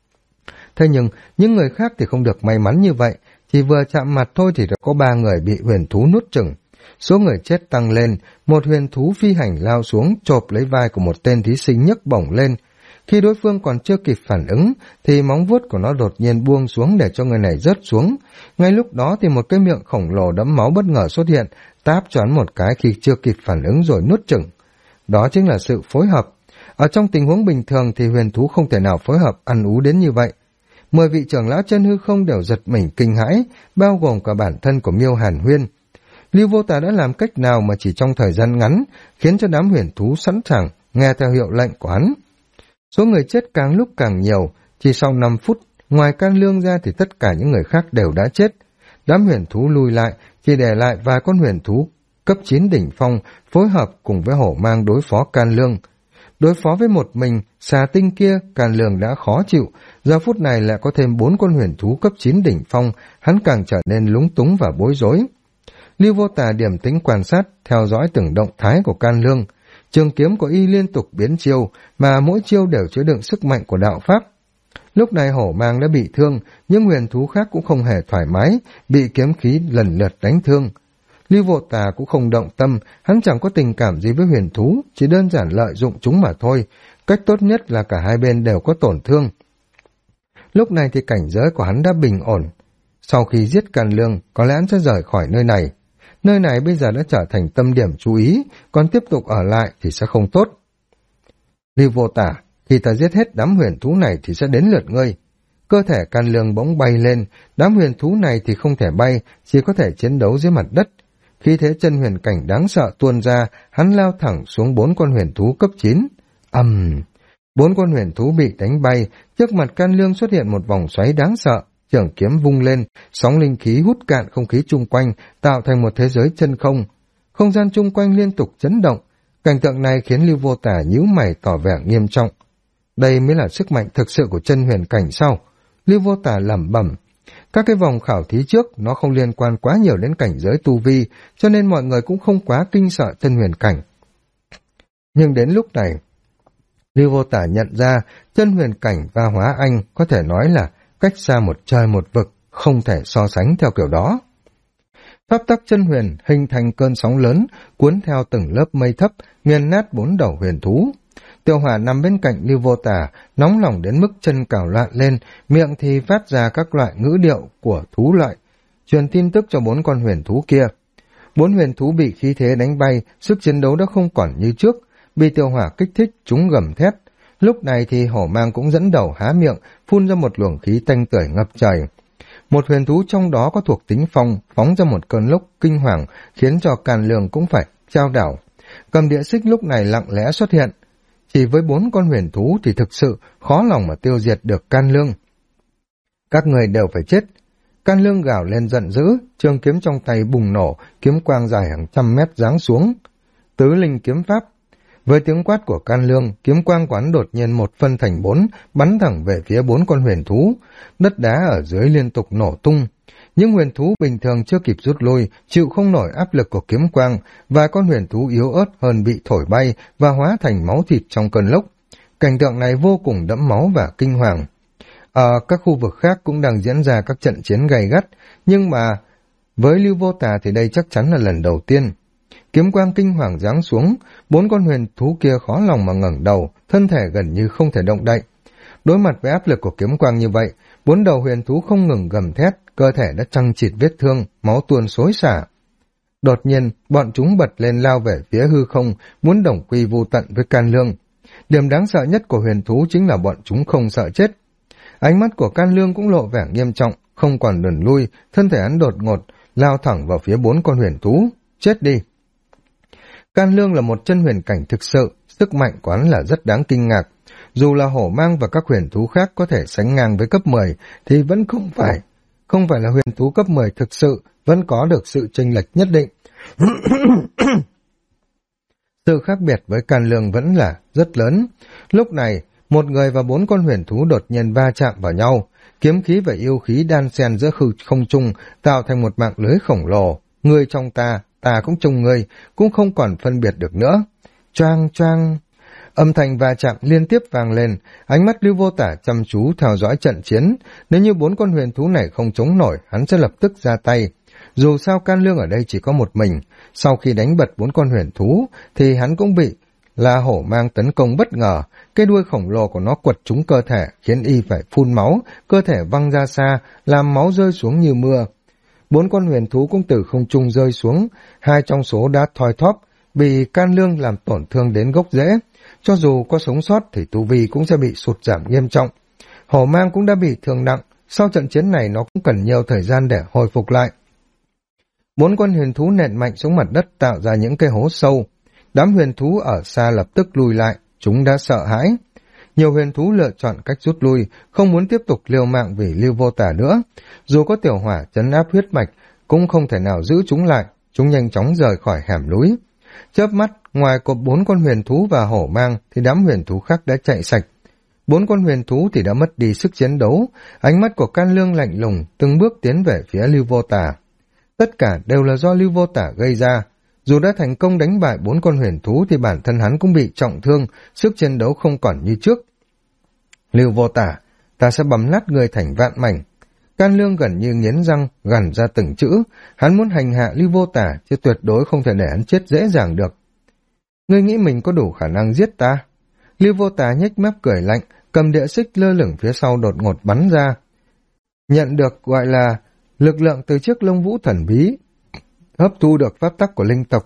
Thế nhưng, những người khác thì không được may mắn như vậy, chỉ vừa chạm mặt thôi thì đã có 3 người bị huyền thú nuốt chửng. Số người chết tăng lên, một huyền thú phi hành lao xuống, chộp lấy vai của một tên thí sinh nhấc bổng lên. Khi đối phương còn chưa kịp phản ứng, thì móng vuốt của nó đột nhiên buông xuống để cho người này rớt xuống. Ngay lúc đó thì một cái miệng khổng lồ đẫm máu bất ngờ xuất hiện, táp cho hắn một cái khi chưa kịp phản ứng rồi nuốt chửng. Đó chính là sự phối hợp. Ở trong tình huống bình thường thì huyền thú không thể nào phối hợp ăn ú đến như vậy. 10 vị trưởng lão chân hư không đều giật mình kinh hãi, bao gồm cả bản thân của Miêu Hàn Huyên. Lưu Vô Tà đã làm cách nào mà chỉ trong thời gian ngắn khiến cho đám huyền thú sẵn sàng nghe theo hiệu lệnh của hắn. Số người chết càng lúc càng nhiều, chỉ sau 5 phút, ngoài Càn Lương ra thì tất cả những người khác đều đã chết. Đám huyền thú lùi lại, chỉ để lại vài con huyền thú cấp 9 đỉnh phong, phối hợp cùng với hổ mang đối phó Can Lương. Đối phó với một mình, xà tinh kia, Can Lương đã khó chịu, giờ phút này lại có thêm 4 con huyền thú cấp 9 đỉnh phong, hắn càng trở nên lúng túng và bối rối. Lưu Vô Tà điềm tĩnh quan sát, theo dõi từng động thái của Can Lương. Trường kiếm của y liên tục biến chiêu, mà mỗi chiêu đều chứa đựng sức mạnh của đạo pháp. Lúc này hổ mang đã bị thương, nhưng huyền thú khác cũng không hề thoải mái, bị kiếm khí lần lượt đánh thương. Lưu Vô Tà cũng không động tâm, hắn chẳng có tình cảm gì với huyền thú, chỉ đơn giản lợi dụng chúng mà thôi. Cách tốt nhất là cả hai bên đều có tổn thương. Lúc này thì cảnh giới của hắn đã bình ổn. Sau khi giết Can Lương, có lẽ hắn sẽ rời khỏi nơi này. Nơi này bây giờ đã trở thành tâm điểm chú ý, còn tiếp tục ở lại thì sẽ không tốt. Lưu Vô Tà, khi ta giết hết đám huyền thú này thì sẽ đến lượt ngươi. Cơ thể Can Lương bỗng bay lên, đám huyền thú này thì không thể bay, chỉ có thể chiến đấu dưới mặt đất. Khi thế chân huyền cảnh đáng sợ tuôn ra, hắn lao thẳng xuống 4 con huyền thú cấp 9. 4 con huyền thú bị đánh bay, trước mặt Can Lương xuất hiện một vòng xoáy đáng sợ, chưởng kiếm vung lên, sóng linh khí hút cạn không khí chung quanh, tạo thành một thế giới chân không. Không gian chung quanh liên tục chấn động, cảnh tượng này khiến Lưu Vô Tà nhíu mày tỏ vẻ nghiêm trọng. Đây mới là sức mạnh thực sự của chân huyền cảnh sao? Lưu Vô Tà lẩm bẩm. Các cái vòng khảo thí trước nó không liên quan quá nhiều đến cảnh giới tu vi, cho nên mọi người cũng không quá kinh sợ chân huyền cảnh. Nhưng đến lúc này, Lưu Vô Tà nhận ra chân huyền cảnh và hóa anh có thể nói là cách xa một trời một vực, không thể so sánh theo kiểu đó. Pháp tắc chân huyền hình thành cơn sóng lớn, cuốn theo từng lớp mây thấp, nghiền nát 4 đầu huyền thú. Tiêu Hỏa nằm bên cạnh Lưu Vô Tà, nóng lòng đến mức chân cào loạn lên, miệng thì phát ra các loại ngữ điệu của thú loại, truyền tin tức cho 4 con huyền thú kia. 4 huyền thú bị khí thế đánh bay, sức chiến đấu đã không còn như trước, bị Tiêu Hỏa kích thích, chúng gầm thét. Lúc này thì hổ mang cũng dẫn đầu há miệng, phun ra một luồng khí tanh tưởi ngập trời. Một huyền thú trong đó có thuộc tính phong, phóng ra một cơn lốc kinh hoàng, khiến cho Can Lương cũng phải chao đảo. Cầm địa xích lúc này lặng lẽ xuất hiện. Chỉ với 4 con huyền thú thì thực sự khó lòng mà tiêu diệt được Can Lương. Các người đều phải chết. Can Lương gào lên giận dữ, trường kiếm trong tay bùng nổ, kiếm quang dài hàng trăm mét giáng xuống. Tứ linh kiếm pháp. Với tiếng quát của Can Lương, kiếm quang quán đột nhiên một phân thành 4, bắn thẳng về phía 4 con huyền thú. Đất đá ở dưới liên tục nổ tung. Những huyền thú bình thường chưa kịp rút lui, chịu không nổi áp lực của kiếm quang, và con huyền thú yếu ớt hơn bị thổi bay và hóa thành máu thịt trong cơn lốc. Cảnh tượng này vô cùng đẫm máu và kinh hoàng. Ở các khu vực khác cũng đang diễn ra các trận chiến gay gắt, nhưng mà với Lưu Vô Tà thì đây chắc chắn là lần đầu tiên. Kiếm quang kinh hoàng giáng xuống, 4 con huyền thú kia khó lòng mà ngẩng đầu, thân thể gần như không thể động đậy. Đối mặt với áp lực của kiếm quang như vậy, 4 đầu huyền thú không ngừng gầm thét, cơ thể đã chằng chịt vết thương, máu tuôn xối xả. Đột nhiên, bọn chúng bật lên lao về phía hư không, muốn đồng quy vu tận với Can Lương. Điểm đáng sợ nhất của huyền thú chính là bọn chúng không sợ chết. Ánh mắt của Can Lương cũng lộ vẻ nghiêm trọng, không còn lùn lui, thân thể hắn đột ngột, lao thẳng vào phía 4 con huyền thú. Chết đi! Can Lương là một chân huyền cảnh thực sự, sức mạnh của hắn là rất đáng kinh ngạc. Dù là hổ mang và các huyền thú khác có thể sánh ngang với cấp 10, thì vẫn không phải là huyền thú cấp 10 thực sự, vẫn có được sự chênh lệch nhất định. Sự khác biệt với Can Lương vẫn là rất lớn. Lúc này, một người và 4 con huyền thú đột nhiên va chạm vào nhau, kiếm khí và yêu khí đan xen giữa không trung tạo thành một mạng lưới khổng lồ. Ngươi trong ta, ta cũng trong ngươi, cũng không còn phân biệt được nữa. Choang choang. Âm thanh va chạm liên tiếp vang lên, ánh mắt Lưu Vô Tà chăm chú theo dõi trận chiến. Nếu như 4 con huyền thú này không chống nổi, hắn sẽ lập tức ra tay. Dù sao Can Lương ở đây chỉ có một mình, sau khi đánh bật 4 con huyền thú, thì hắn cũng bị La Hổ Mang tấn công bất ngờ. Cái đuôi khổng lồ của nó quật trúng cơ thể, khiến y phải phun máu, cơ thể văng ra xa, làm máu rơi xuống như mưa. 4 con huyền thú cũng từ không trung rơi xuống, 2 trong số đã thoi thóp, bị Can Lương làm tổn thương đến gốc rễ. Cho dù có sống sót thì tu vi cũng sẽ bị sụt giảm nghiêm trọng. Hổ Mang cũng đã bị thương nặng, sau trận chiến này nó cũng cần nhiều thời gian để hồi phục lại. 4 con huyền thú nện mạnh xuống mặt đất tạo ra những cái hố sâu. Đám huyền thú ở xa lập tức lùi lại, chúng đã sợ hãi. Nhiều huyền thú lựa chọn cách rút lui, không muốn tiếp tục liều mạng vì Lưu Vô Tà nữa. Dù có tiểu hỏa trấn áp huyết mạch, cũng không thể nào giữ chúng lại, chúng nhanh chóng rời khỏi hẻm núi. Chớp mắt, ngoài có 4 con huyền thú và hổ mang thì đám huyền thú khác đã chạy sạch. 4 con huyền thú thì đã mất đi sức chiến đấu, ánh mắt của Can Lương lạnh lùng, từng bước tiến về phía Lưu Vô Tả. Tất cả đều là do Lưu Vô Tả gây ra. Dù đã thành công đánh bại 4 con huyền thú thì bản thân hắn cũng bị trọng thương, sức chiến đấu không còn như trước. Lưu Vô Tả, ta sẽ bầm nát người thành vạn mảnh. Can Lương gần như nghiến răng, gằn ra từng chữ, hắn muốn hành hạ Lưu Vô Tả, chứ tuyệt đối không thể để hắn chết dễ dàng được. Ngươi nghĩ mình có đủ khả năng giết ta? Lưu Vô Tả nhếch mép cười lạnh, cầm địa xích lơ lửng phía sau đột ngột bắn ra. Nhận được gọi là lực lượng từ chiếc lông vũ thần bí, hấp thu được pháp tắc của linh tộc.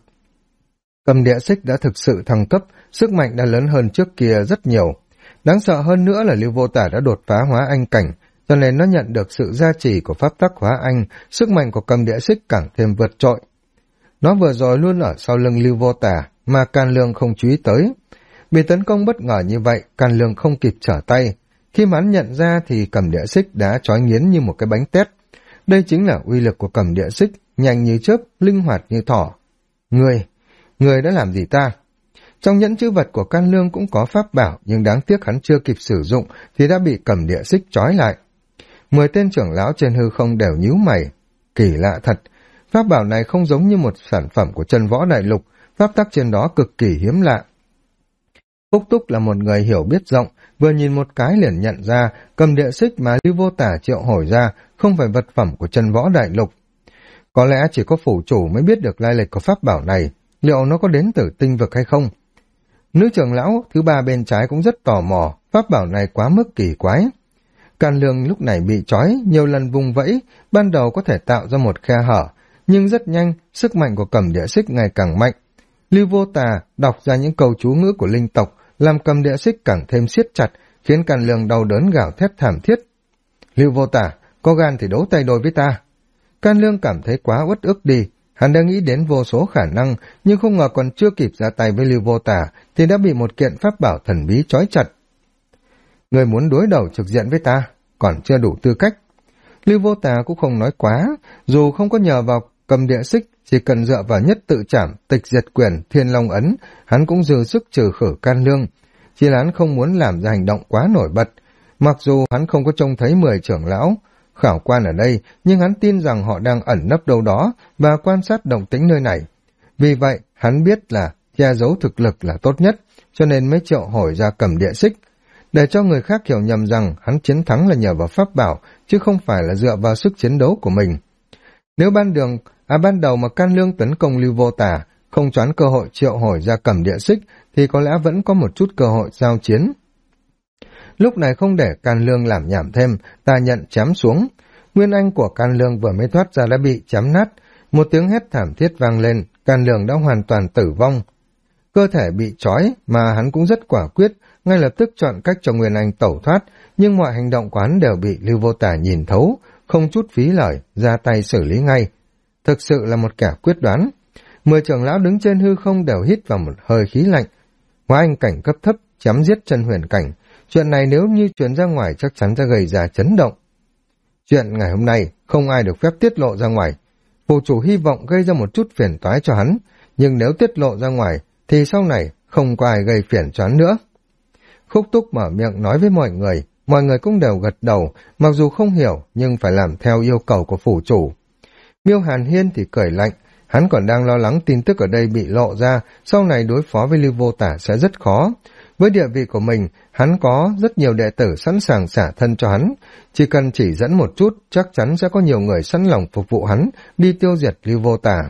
Cầm địa xích đã thực sự thăng cấp, sức mạnh đã lớn hơn trước kia rất nhiều. Đáng sợ hơn nữa là Lưu Vô Tả đã đột phá hóa anh cảnh, cho nên nó nhận được sự gia trì của pháp tắc hóa anh, sức mạnh của cầm địa xích càng thêm vượt trội. Nó vừa rồi luôn ở sau lưng Lưu Vô Tả, mà Can Lương không chú ý tới. Bị tấn công bất ngờ như vậy, Can Lương không kịp trở tay. Khi mà hắn nhận ra thì cầm địa xích đã trói nghiến như một cái bánh tét. Đây chính là uy lực của cầm địa xích, nhanh như chớp, linh hoạt như thỏ. Người đã làm gì ta? Trong nhẫn chữ vật của Can Lương cũng có pháp bảo, nhưng đáng tiếc hắn chưa kịp sử dụng thì đã bị cầm địa xích trói lại. 10 tên trưởng lão trên hư không đều nhíu mày. Kỳ lạ thật, pháp bảo này không giống như một sản phẩm của chân võ đại lục, pháp tắc trên đó cực kỳ hiếm lạ. Phúc Túc là một người hiểu biết rộng, vừa nhìn một cái liền nhận ra cầm địa xích mà Lưu Vô Tả triệu hồi ra không phải vật phẩm của chân võ đại lục. Có lẽ chỉ có phủ chủ mới biết được lai lịch của pháp bảo này, liệu nó có đến từ tinh vực hay không? Nữ trưởng lão thứ 3 bên trái cũng rất tò mò, pháp bảo này quá mức kỳ quái. Can Lương lúc này bị trói, nhiều lần vùng vẫy, ban đầu có thể tạo ra một khe hở, nhưng rất nhanh, sức mạnh của cầm địa xích ngày càng mạnh. Lưu Vô Tà đọc ra những câu chú ngữ của linh tộc, làm cầm địa xích càng thêm siết chặt, khiến Can Lương đau đớn gào thét thảm thiết. Lưu Vô Tà, có gan thì đấu tay đôi với ta. Can Lương cảm thấy quá uất ức đi, hắn đã nghĩ đến vô số khả năng, nhưng không ngờ còn chưa kịp ra tay với Lưu Vô Tà thì đã bị một kiện pháp bảo thần bí trói chặt. Người muốn đối đầu trực diện với ta, còn chưa đủ tư cách. Lưu Vô Tà cũng không nói quá, dù không có nhờ vào cầm địa xích, chỉ cần dựa vào nhất tự trảm, tịch diệt quyền, thiên long ấn, hắn cũng dư sức trừ khử Can Lương. Chỉ là hắn không muốn làm ra hành động quá nổi bật. Mặc dù hắn không có trông thấy 10 trưởng lão khảo quan ở đây, nhưng hắn tin rằng họ đang ẩn nấp đâu đó và quan sát động tĩnh nơi này. Vì vậy, hắn biết là che giấu thực lực là tốt nhất, cho nên mới triệu hồi ra cầm địa xích, để cho người khác hiểu nhầm rằng hắn chiến thắng là nhờ vào pháp bảo, chứ không phải là dựa vào sức chiến đấu của mình. Nếu ban đầu mà Can Lương tấn công Lưu Vô Tả, không choán cơ hội triệu hồi ra cầm địa xích, thì có lẽ vẫn có một chút cơ hội giao chiến. Lúc này không để Can Lương làm nhảm thêm, ta nhận chém xuống. Nguyên anh của Can Lương vừa mới thoát ra đã bị chém nát, một tiếng hét thảm thiết vang lên, Can Lương đã hoàn toàn tử vong. Cơ thể bị trói mà hắn cũng rất quả quyết, ngay lập tức chọn cách cho Nguyên Anh tẩu thoát, nhưng mọi hành động của hắn đều bị Lưu Vô Tả nhìn thấu, không chút phí lời, ra tay xử lý ngay. Thực sự là một kẻ quyết đoán. 10 trưởng lão đứng trên hư không đều hít vào một hơi khí lạnh. Hóa anh cảnh cấp thấp, chém giết chân huyền cảnh. Chuyện này nếu như truyền ra ngoài chắc chắn sẽ gây ra chấn động. Chuyện ngày hôm nay không ai được phép tiết lộ ra ngoài. Phù chủ hy vọng gây ra một chút phiền toái cho hắn, nhưng nếu tiết lộ ra ngoài thì sau này không có ai gây phiền cho hắn nữa. Khúc Túc mở miệng nói với mọi người cũng đều gật đầu, mặc dù không hiểu nhưng phải làm theo yêu cầu của phủ chủ. Miêu Hàn Hiên thì cười lạnh, hắn còn đang lo lắng tin tức ở đây bị lộ ra, sau này đối phó với Lưu Vô Tả sẽ rất khó. Với địa vị của mình, hắn có rất nhiều đệ tử sẵn sàng xả thân cho hắn, chỉ cần chỉ dẫn một chút, chắc chắn sẽ có nhiều người sẵn lòng phục vụ hắn, đi tiêu diệt Lưu Vô Tả.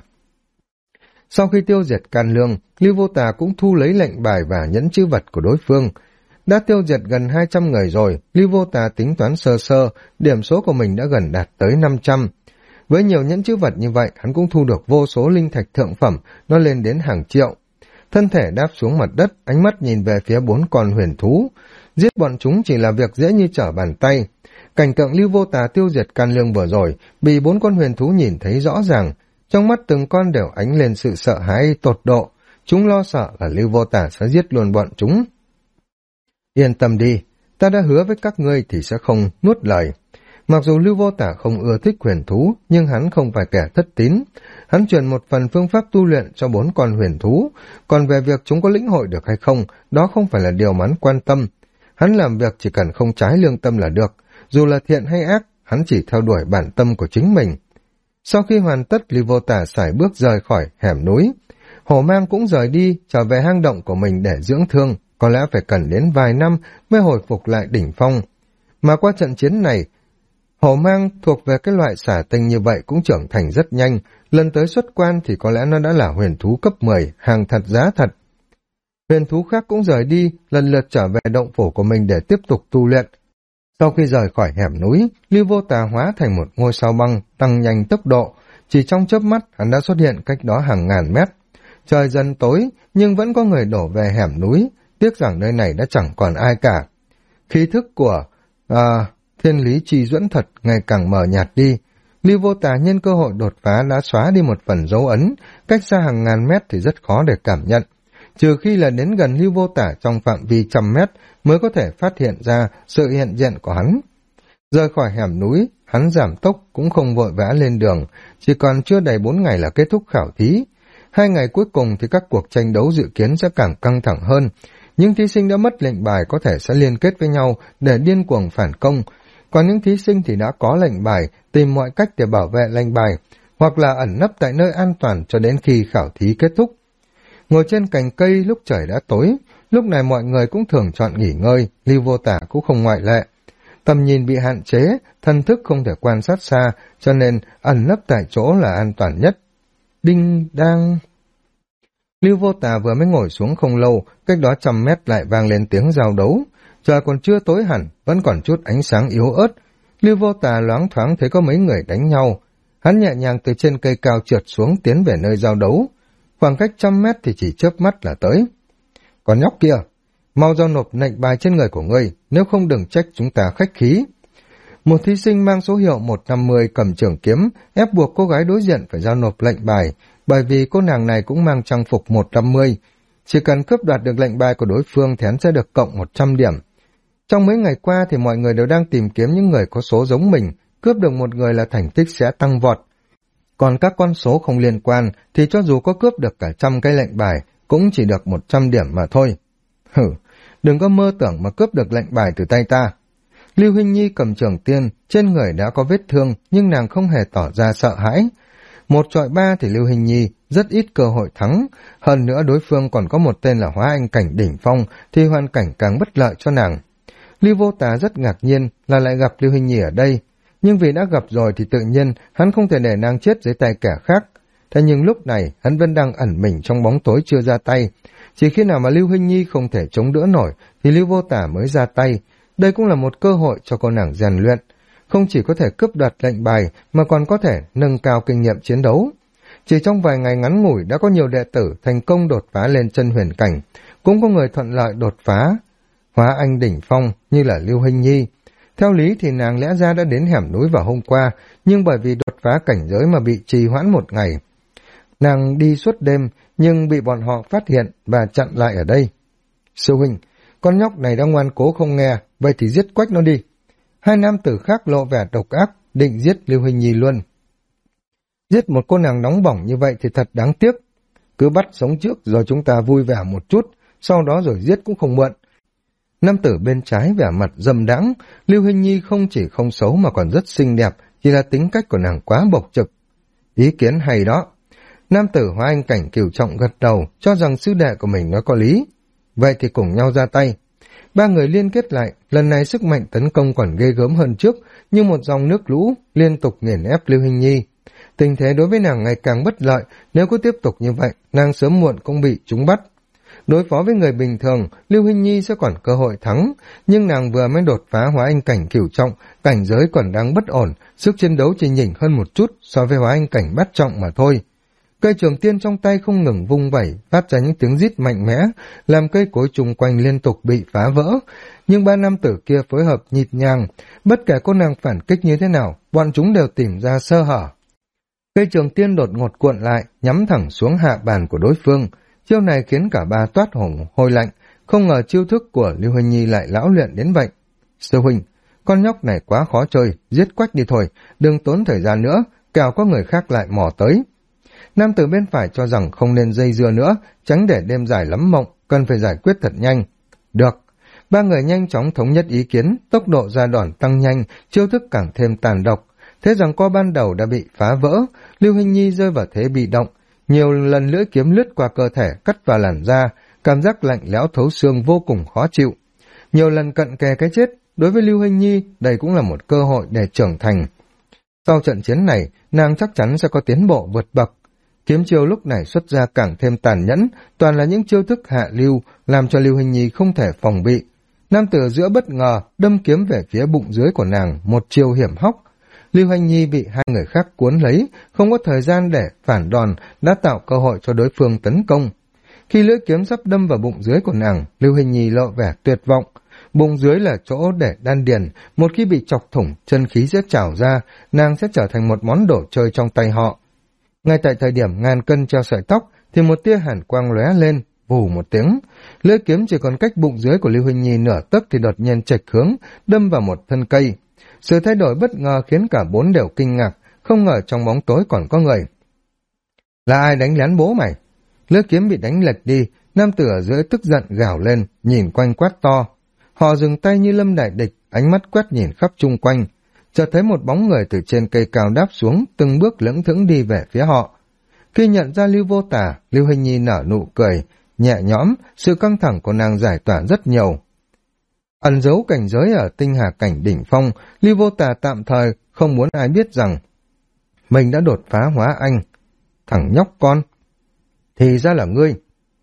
Sau khi tiêu diệt Can Lương, Lưu Vô Tả cũng thu lấy lệnh bài và nhẫn chữ vật của đối phương. Đã tiêu diệt gần 200 người rồi, Lưu Vô Tả tính toán sơ sơ, điểm số của mình đã gần đạt tới 500. Với nhiều nhẫn chữ vật như vậy, hắn cũng thu được vô số linh thạch thượng phẩm, nó lên đến hàng triệu. Thân thể đáp xuống mặt đất, ánh mắt nhìn về phía 4 con huyền thú. Giết bọn chúng chỉ là việc dễ như trở bàn tay. Cảnh tượng Lưu Vô Tả tiêu diệt Can Lương vừa rồi, bị 4 con huyền thú nhìn thấy rõ ràng. Trong mắt từng con đều ánh lên sự sợ hãi tột độ. Chúng lo sợ là Lưu Vô Tả sẽ giết luôn bọn chúng. Yên tâm đi, ta đã hứa với các ngươi thì sẽ không nuốt lời. Mặc dù Lưu Vô Tả không ưa thích huyền thú, nhưng hắn không phải kẻ thất tín. Hắn truyền một phần phương pháp tu luyện cho 4 con huyền thú, còn về việc chúng có lĩnh hội được hay không, đó không phải là điều mà hắn quan tâm. Hắn làm việc chỉ cần không trái lương tâm là được, dù là thiện hay ác, hắn chỉ theo đuổi bản tâm của chính mình. Sau khi hoàn tất, Lưu Vô Tả sải bước rời khỏi hẻm núi. Hổ Mang cũng rời đi, trở về hang động của mình để dưỡng thương, có lẽ phải cần đến vài năm mới hồi phục lại đỉnh phong. Mà qua trận chiến này, Hổ Mang thuộc về cái loại xả tinh như vậy cũng trưởng thành rất nhanh, lần tới xuất quan thì có lẽ nó đã là huyền thú cấp 10, hàng thật giá thật. Huyền thú khác cũng rời đi, lần lượt trở về động phủ của mình để tiếp tục tu luyện. Sau khi rời khỏi hẻm núi, Lưu Vô Tà hóa thành một ngôi sao băng, tăng nhanh tốc độ. Chỉ trong chớp mắt, hắn đã xuất hiện cách đó hàng ngàn mét. Trời dần tối, nhưng vẫn có người đổ về hẻm núi, tiếc rằng nơi này đã chẳng còn ai cả. Khí thức của thiên lý chi duẫn thật ngày càng mờ nhạt đi. Lưu Vô Tà nhân cơ hội đột phá đã xóa đi một phần dấu ấn, cách xa hàng ngàn mét thì rất khó để cảm nhận. Trừ khi là đến gần Lưu Vô Tả trong phạm vi 100 mét mới có thể phát hiện ra sự hiện diện của hắn. Rời khỏi hẻm núi, hắn giảm tốc cũng không vội vã lên đường, chỉ còn chưa đầy 4 ngày là kết thúc khảo thí. 2 ngày cuối cùng thì các cuộc tranh đấu dự kiến sẽ càng căng thẳng hơn. Những thí sinh đã mất lệnh bài có thể sẽ liên kết với nhau để điên cuồng phản công, còn những thí sinh thì đã có lệnh bài tìm mọi cách để bảo vệ lệnh bài, hoặc là ẩn nấp tại nơi an toàn cho đến khi khảo thí kết thúc. Ngồi trên cành cây lúc trời đã tối, lúc này mọi người cũng thường chọn nghỉ ngơi, Lưu Vô Tả cũng không ngoại lệ. Tầm nhìn bị hạn chế, thân thức không thể quan sát xa, cho nên ẩn nấp tại chỗ là an toàn nhất. Đinh đang... Lưu Vô Tả vừa mới ngồi xuống không lâu, cách đó 100 mét lại vang lên tiếng giao đấu. Trời còn chưa tối hẳn, vẫn còn chút ánh sáng yếu ớt. Lưu Vô Tả loáng thoáng thấy có mấy người đánh nhau. Hắn nhẹ nhàng từ trên cây cao trượt xuống tiến về nơi giao đấu. Khoảng cách 100 mét thì chỉ chớp mắt là tới. Còn nhóc kia, mau giao nộp lệnh bài trên người của ngươi, nếu không đừng trách chúng ta khách khí. Một thí sinh mang số hiệu 150 cầm trường kiếm, ép buộc cô gái đối diện phải giao nộp lệnh bài, bởi vì cô nàng này cũng mang trang phục 150. Chỉ cần cướp đoạt được lệnh bài của đối phương thì hắn sẽ được cộng 100 điểm. Trong mấy ngày qua thì mọi người đều đang tìm kiếm những người có số giống mình, cướp được một người là thành tích sẽ tăng vọt. Còn các con số không liên quan thì cho dù có cướp được cả 100 cái lệnh bài cũng chỉ được 100 điểm mà thôi. Hử, đừng có mơ tưởng mà cướp được lệnh bài từ tay ta. Lưu Hinh Nhi cầm trường tiên, trên người đã có vết thương nhưng nàng không hề tỏ ra sợ hãi. 1-3 thì Lưu Hinh Nhi rất ít cơ hội thắng, hơn nữa đối phương còn có một tên là Hóa Anh Cảnh đỉnh phong thì hoàn cảnh càng bất lợi cho nàng. Lưu Vô Tà rất ngạc nhiên là lại gặp Lưu Hinh Nhi ở đây, nhưng vì đã gặp rồi thì tự nhiên hắn không thể để nàng chết dưới tay kẻ khác. Thế nhưng lúc này hắn vẫn đang ẩn mình trong bóng tối chưa ra tay. Chỉ khi nào mà Lưu Hinh Nhi không thể chống đỡ nổi thì Lưu Vô Tả mới ra tay. Đây cũng là một cơ hội cho cô nàng rèn luyện. Không chỉ có thể cướp đoạt lệnh bài mà còn có thể nâng cao kinh nghiệm chiến đấu. Chỉ trong vài ngày ngắn ngủi đã có nhiều đệ tử thành công đột phá lên chân huyền cảnh. Cũng có người thuận lợi đột phá Hóa Anh đỉnh phong như là Lưu Hinh Nhi. Theo lý thì nàng lẽ ra đã đến hẻm núi vào hôm qua, nhưng bởi vì đột phá cảnh giới mà bị trì hoãn một ngày. Nàng đi suốt đêm, nhưng bị bọn họ phát hiện và chặn lại ở đây. Sư huynh, con nhóc này đã ngoan cố không nghe, vậy thì giết quách nó đi. 2 nam tử khác lộ vẻ độc ác, định giết Lưu Hinh Nhi luôn. Giết một cô nàng nóng bỏng như vậy thì thật đáng tiếc. Cứ bắt sống trước rồi chúng ta vui vẻ một chút, sau đó rồi giết cũng không muộn. Nam tử bên trái vẻ mặt dâm đãng, Lưu Hinh Nhi không chỉ không xấu mà còn rất xinh đẹp, chỉ là tính cách của nàng quá bộc trực. Ý kiến hay đó. Nam tử Hóa Anh Cảnh Cửu Trọng gật đầu, cho rằng sư đệ của mình nói có lý. Vậy thì cùng nhau ra tay. 3 người liên kết lại, lần này sức mạnh tấn công còn ghê gớm hơn trước, như một dòng nước lũ liên tục nghiền ép Lưu Hinh Nhi. Tình thế đối với nàng ngày càng bất lợi, nếu cứ tiếp tục như vậy, nàng sớm muộn cũng bị chúng bắt. Đối phó với người bình thường, Lưu Hinh Nhi sẽ còn cơ hội thắng, nhưng nàng vừa mới đột phá Hóa Anh Cảnh Cửu Trọng, cảnh giới còn đang bất ổn, sức chiến đấu chỉ nhỉnh hơn một chút so với Hóa Anh Cảnh Bát Trọng mà thôi. Cây trường tiên trong tay không ngừng vung vẩy, phát ra những tiếng rít mạnh mẽ, làm cây cối chung quanh liên tục bị phá vỡ. Nhưng 3 nam tử kia phối hợp nhịp nhàng, bất kể cô nàng phản kích như thế nào, bọn chúng đều tìm ra sơ hở. Cây trường tiên đột ngột cuộn lại, nhắm thẳng xuống hạ bàn của đối phương. Chiêu này khiến cả 3 toát hổ hôi lạnh, không ngờ chiêu thức của Lưu Huỳnh Nhi lại lão luyện đến vậy. Sư huynh, con nhóc này quá khó chơi, giết Quách đi thôi, đừng tốn thời gian nữa, kẻo có người khác lại mò tới. Nam tử bên phải cho rằng không nên dây dưa nữa, tránh để đêm dài lắm mộng, cần phải giải quyết thật nhanh. Được. Ba người nhanh chóng thống nhất ý kiến, tốc độ ra đòn tăng nhanh, chiêu thức càng thêm tàn độc. Thế rằng co ban đầu đã bị phá vỡ, Lưu Hình Nhi rơi vào thế bị động. Nhiều lần lưỡi kiếm lướt qua cơ thể, cắt vào làn da, cảm giác lạnh lẽo thấu xương vô cùng khó chịu. Nhiều lần cận kề cái chết, đối với Lưu Hình Nhi, đây cũng là một cơ hội để trưởng thành. Sau trận chiến này, nàng chắc chắn sẽ có tiến bộ vượt bậc. Kiếm chiêu lúc này xuất ra càng thêm tàn nhẫn, toàn là những chiêu thức hạ lưu, làm cho Lưu Hình Nhi không thể phòng bị. Nam tử giữa bất ngờ, đâm kiếm về phía bụng dưới của nàng, một chiêu hiểm hóc. Lưu Hình Nhi bị hai người khác cuốn lấy, không có thời gian để phản đòn, đã tạo cơ hội cho đối phương tấn công. Khi lưỡi kiếm sắp đâm vào bụng dưới của nàng, Lưu Hình Nhi lộ vẻ tuyệt vọng. Bụng dưới là chỗ để đan điền, một khi bị chọc thủng, chân khí sẽ trào ra, nàng sẽ trở thành một món đồ chơi trong tay họ. Ngay tại thời điểm ngàn cân treo sợi tóc, thì một tia hàn quang lóe lên, vù một tiếng. Lưỡi kiếm chỉ còn cách bụng dưới của Lưu Hình Nhi nửa tấc thì đột nhiên chệch hướng, đâm vào một thân cây. Sự thay đổi bất ngờ khiến cả bốn đều kinh ngạc, không ngờ trong bóng tối còn có người. Là ai đánh lén bố mày? Lưỡi kiếm bị đánh lệch đi, nam tử ở dưới tức giận gào lên, nhìn quanh quát to. Họ dừng tay như lâm đại địch, ánh mắt quét nhìn khắp chung quanh. Chợt thấy một bóng người từ trên cây cao đáp xuống, từng bước lững thững đi về phía họ. Khi nhận ra Lưu Vô Tà, Lưu Hình Nhi nở nụ cười, nhẹ nhõm, sự căng thẳng của nàng giải tỏa rất nhiều. Ẩn giấu cảnh giới ở tinh hà cảnh đỉnh phong, Lưu Vô Tà tạm thời không muốn ai biết rằng mình đã đột phá hóa anh. Thằng nhóc con! Thì ra là ngươi!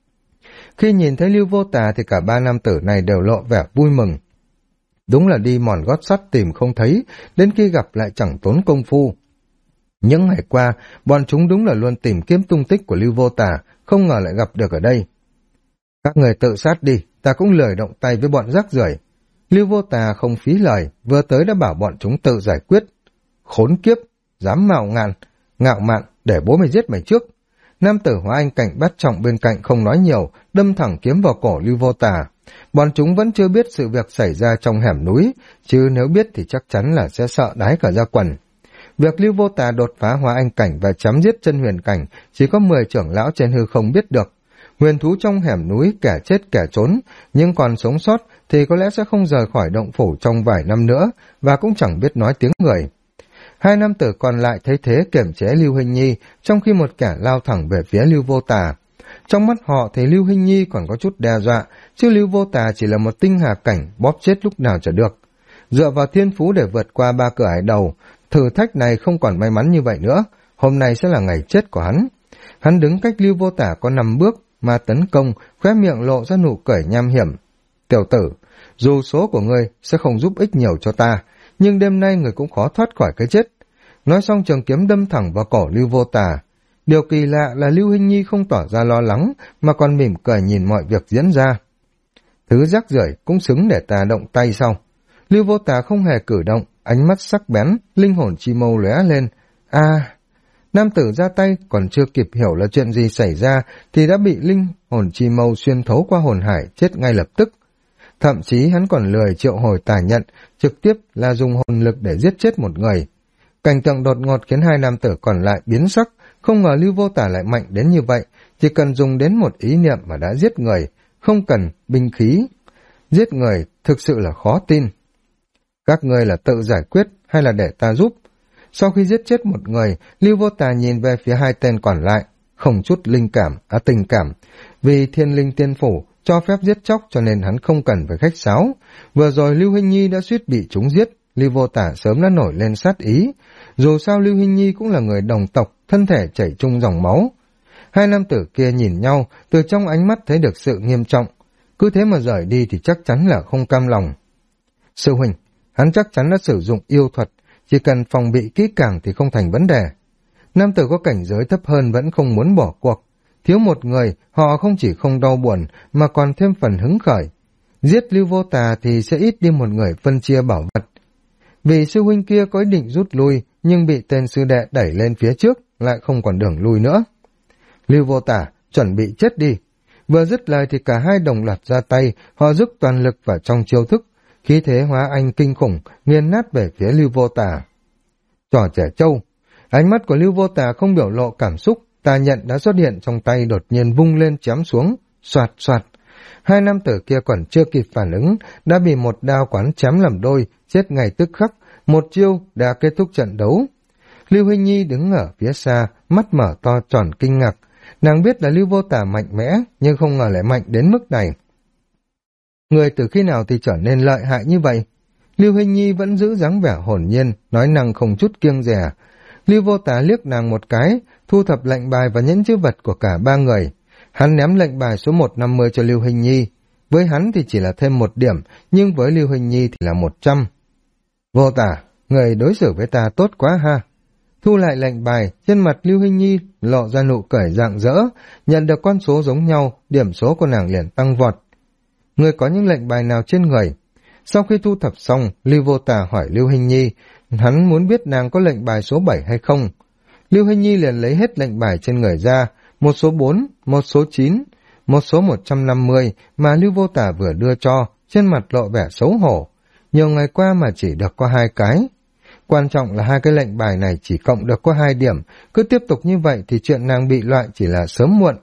Khi nhìn thấy Lưu Vô Tà thì cả ba nam tử này đều lộ vẻ vui mừng. Đúng là đi mòn gót sắt tìm không thấy, đến khi gặp lại chẳng tốn công phu. Những ngày qua, bọn chúng đúng là luôn tìm kiếm tung tích của Lưu Vô Tà, không ngờ lại gặp được ở đây. Các người tự sát đi, ta cũng lười động tay với bọn rác rưởi. Lưu Vô Tà không phí lời, vừa tới đã bảo bọn chúng tự giải quyết. Khốn kiếp, dám ngạo mạn, để bố mày giết mày trước. Nam tử hóa anh cảnh bắt trọng bên cạnh không nói nhiều, đâm thẳng kiếm vào cổ Lưu Vô Tà. Bọn chúng vẫn chưa biết sự việc xảy ra trong hẻm núi, chứ nếu biết thì chắc chắn là sẽ sợ đái cả ra quần. Việc Lưu Vô Tà đột phá hóa anh cảnh và chém giết chân huyền cảnh chỉ có 10 trưởng lão trên hư không biết được. Huyền thú trong hẻm núi kẻ chết kẻ trốn, nhưng còn sống sót thì có lẽ sẽ không rời khỏi động phủ trong vài năm nữa và cũng chẳng biết nói tiếng người. Hai nam tử còn lại thấy thế kiềm chế Lưu Hình Nhi, trong khi một kẻ lao thẳng về phía Lưu Vô Tà. Trong mắt họ thì Lưu Hình Nhi còn có chút đe dọa, chứ Lưu Vô Tà chỉ là một tinh hà cảnh bóp chết lúc nào chả được. Dựa vào thiên phú để vượt qua 3 cửa ải đầu, thử thách này không còn may mắn như vậy nữa, hôm nay sẽ là ngày chết của hắn. Hắn đứng cách Lưu Vô Tà có 5 bước mà tấn công, khóe miệng lộ ra nụ cười nham hiểm. Tiểu tử, dù số của ngươi sẽ không giúp ích nhiều cho ta, nhưng đêm nay người cũng khó thoát khỏi cái chết. Nói xong trường kiếm đâm thẳng vào cổ Lưu Vô Tà. Điều kỳ lạ là Lưu Hình Nhi không tỏ ra lo lắng, mà còn mỉm cười nhìn mọi việc diễn ra. Thứ rác rưởi cũng xứng để ta động tay sau. Lưu Vô Tà không hề cử động, ánh mắt sắc bén, linh hồn chi mâu lóe lên. Nam tử ra tay còn chưa kịp hiểu là chuyện gì xảy ra thì đã bị linh hồn chi mâu xuyên thấu qua hồn hải chết ngay lập tức. Thậm chí hắn còn lười triệu hồi tà nhận, trực tiếp là dùng hồn lực để giết chết một người. Cảnh tượng đột ngột khiến hai nam tử còn lại biến sắc, không ngờ Lưu Vô Tà lại mạnh đến như vậy, chỉ cần dùng đến một ý niệm mà đã giết người, không cần binh khí. Giết người thực sự là khó tin. Các ngươi là tự giải quyết hay là để ta giúp? Sau khi giết chết một người, Lưu Vô Tà nhìn về phía hai tên còn lại, không chút tình cảm. Vì Thiên Linh Tiên Phủ cho phép giết chóc cho nên hắn không cần phải khách sáo. Vừa rồi Lưu Hình Nhi đã suýt bị chúng giết, Lưu Vô Tà sớm đã nổi lên sát ý. Dù sao Lưu Hình Nhi cũng là người đồng tộc, thân thể chảy chung dòng máu. Hai nam tử kia nhìn nhau, từ trong ánh mắt thấy được sự nghiêm trọng. Cứ thế mà rời đi thì chắc chắn là không cam lòng. Sư huynh, hắn chắc chắn đã sử dụng yêu thuật, chỉ cần phòng bị kỹ càng thì không thành vấn đề. Nam tử có cảnh giới thấp hơn vẫn không muốn bỏ cuộc. Thiếu một người, họ không chỉ không đau buồn mà còn thêm phần hứng khởi. Giết Lưu Vô Tà thì sẽ ít đi một người phân chia bảo vật. Vì sư huynh kia có ý định rút lui, nhưng bị tên sư đệ đẩy lên phía trước, lại không còn đường lui nữa. Lưu Vô Tà, chuẩn bị chết đi. Vừa dứt lời thì cả hai đồng loạt ra tay, họ dốc toàn lực vào trong chiêu thức. khí thế hóa anh kinh khủng, nghiền nát về phía Lưu Vô Tà. Trò trẻ trâu, ánh mắt của Lưu Vô Tà không biểu lộ cảm xúc, tà nhận đã xuất hiện trong tay đột nhiên vung lên chém xuống, soạt soạt. Hai nam tử kia còn chưa kịp phản ứng, đã bị một đao quán chém làm đôi, chết ngay tức khắc, một chiêu đã kết thúc trận đấu. Lưu Huynh Nhi đứng ở phía xa, mắt mở to tròn kinh ngạc. Nàng biết là Lưu Vô Tà mạnh mẽ, nhưng không ngờ lại mạnh đến mức này. Người từ khi nào thì trở nên lợi hại như vậy? Lưu Huynh Nhi vẫn giữ dáng vẻ hồn nhiên, nói năng không chút kiêng dè. Lưu Vô Tà liếc nàng một cái, thu thập lệnh bài và nhẫn chữ vật của cả ba người. Hắn ném lệnh bài số 150 cho Lưu Huynh Nhi. Với hắn thì chỉ là thêm 1 điểm, nhưng với Lưu Huynh Nhi thì là 100. Vô Tà, người đối xử với ta tốt quá ha. Thu lại lệnh bài, trên mặt Lưu Huynh Nhi lộ ra nụ cười rạng rỡ, nhận được con số giống nhau, điểm số của nàng liền tăng vọt. Người có những lệnh bài nào trên người? Sau khi thu thập xong, Lưu Vô Tà hỏi Lưu Huynh Nhi, hắn muốn biết nàng có lệnh bài số 7 hay không. Lưu Huynh Nhi liền lấy hết lệnh bài trên người ra, một số 4, một số 9, một số 150 mà Lưu Vô Tà vừa đưa cho, trên mặt lộ vẻ xấu hổ. Nhiều ngày qua mà chỉ được có 2 cái. Quan trọng là 2 cái lệnh bài này chỉ cộng được có 2 điểm, cứ tiếp tục như vậy thì chuyện nàng bị loại chỉ là sớm muộn.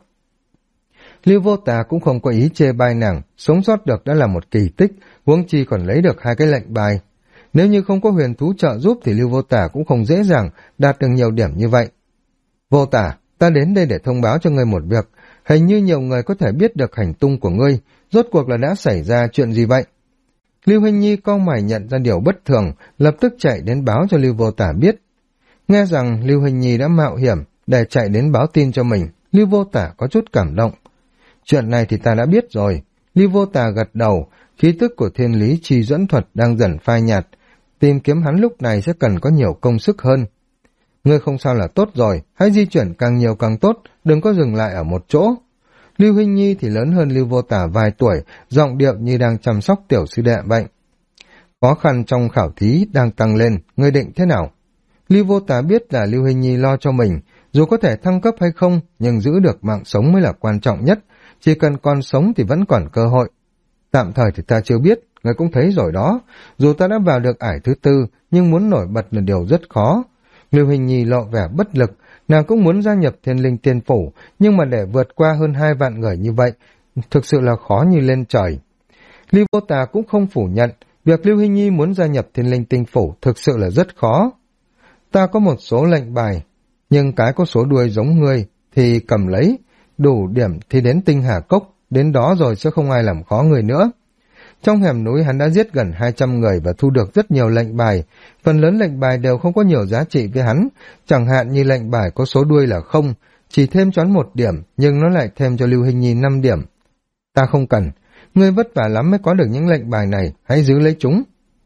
Lưu Vô Tà cũng không có ý chê bai nàng, sống sót được đã là một kỳ tích, huống chi còn lấy được 2 cái lệnh bài. Nếu như không có huyền thú trợ giúp thì Lưu Vô Tà cũng không dễ dàng đạt được nhiều điểm như vậy. Vô Tà, ta đến đây để thông báo cho ngươi một việc, hình như nhiều người có thể biết được hành tung của ngươi, rốt cuộc là đã xảy ra chuyện gì vậy? Lưu Huynh Nhi cau mày nhận ra điều bất thường, lập tức chạy đến báo cho Lưu Vô Tà biết. Nghe rằng Lưu Huynh Nhi đã mạo hiểm để chạy đến báo tin cho mình, Lưu Vô Tà có chút cảm động. Chuyện này thì ta đã biết rồi. Lưu Vô Tà gật đầu, khí tức của thiên lý chi dẫn thuật đang dần phai nhạt, tìm kiếm hắn lúc này sẽ cần có nhiều công sức hơn. Ngươi không sao là tốt rồi, hãy di chuyển càng nhiều càng tốt, đừng có dừng lại ở một chỗ. Lưu Huynh Nhi thì lớn hơn Lưu Vô Tà vài tuổi, giọng điệu như đang chăm sóc tiểu sư đệ vậy. Khó khăn trong khảo thí đang tăng lên, ngươi định thế nào? Lưu Vô Tà biết là Lưu Huynh Nhi lo cho mình, dù có thể thăng cấp hay không, nhưng giữ được mạng sống mới là quan trọng nhất, chỉ cần còn sống thì vẫn còn cơ hội. Tạm thời thì ta chưa biết, ngươi cũng thấy rồi đó, dù ta đã vào được ải thứ 4, nhưng muốn nổi bật là điều rất khó. Lưu Huynh Nhi lộ vẻ bất lực, nàng cũng muốn gia nhập Thiên Linh Tiên Phủ, nhưng mà để vượt qua hơn 2 vạn người như vậy, thực sự là khó như lên trời. Lưu Vô Tà cũng không phủ nhận, việc Lưu Huynh Nhi muốn gia nhập Thiên Linh Tiên Phủ thực sự là rất khó. Ta có một số lệnh bài, nhưng cái có số đuôi giống ngươi thì cầm lấy, đủ điểm thì đến Tinh Hà Cốc, đến đó rồi sẽ không ai làm khó người nữa. Trong hẻm núi hắn đã giết gần 200 người và thu được rất nhiều lệnh bài, phần lớn lệnh bài đều không có nhiều giá trị với hắn, chẳng hạn như lệnh bài có số đuôi là 0, chỉ thêm cho hắn 1 điểm, nhưng nó lại thêm cho Lưu Huynh Nhi 5 điểm. Ta không cần, ngươi vất vả lắm mới có được những lệnh bài này, hãy giữ lấy chúng.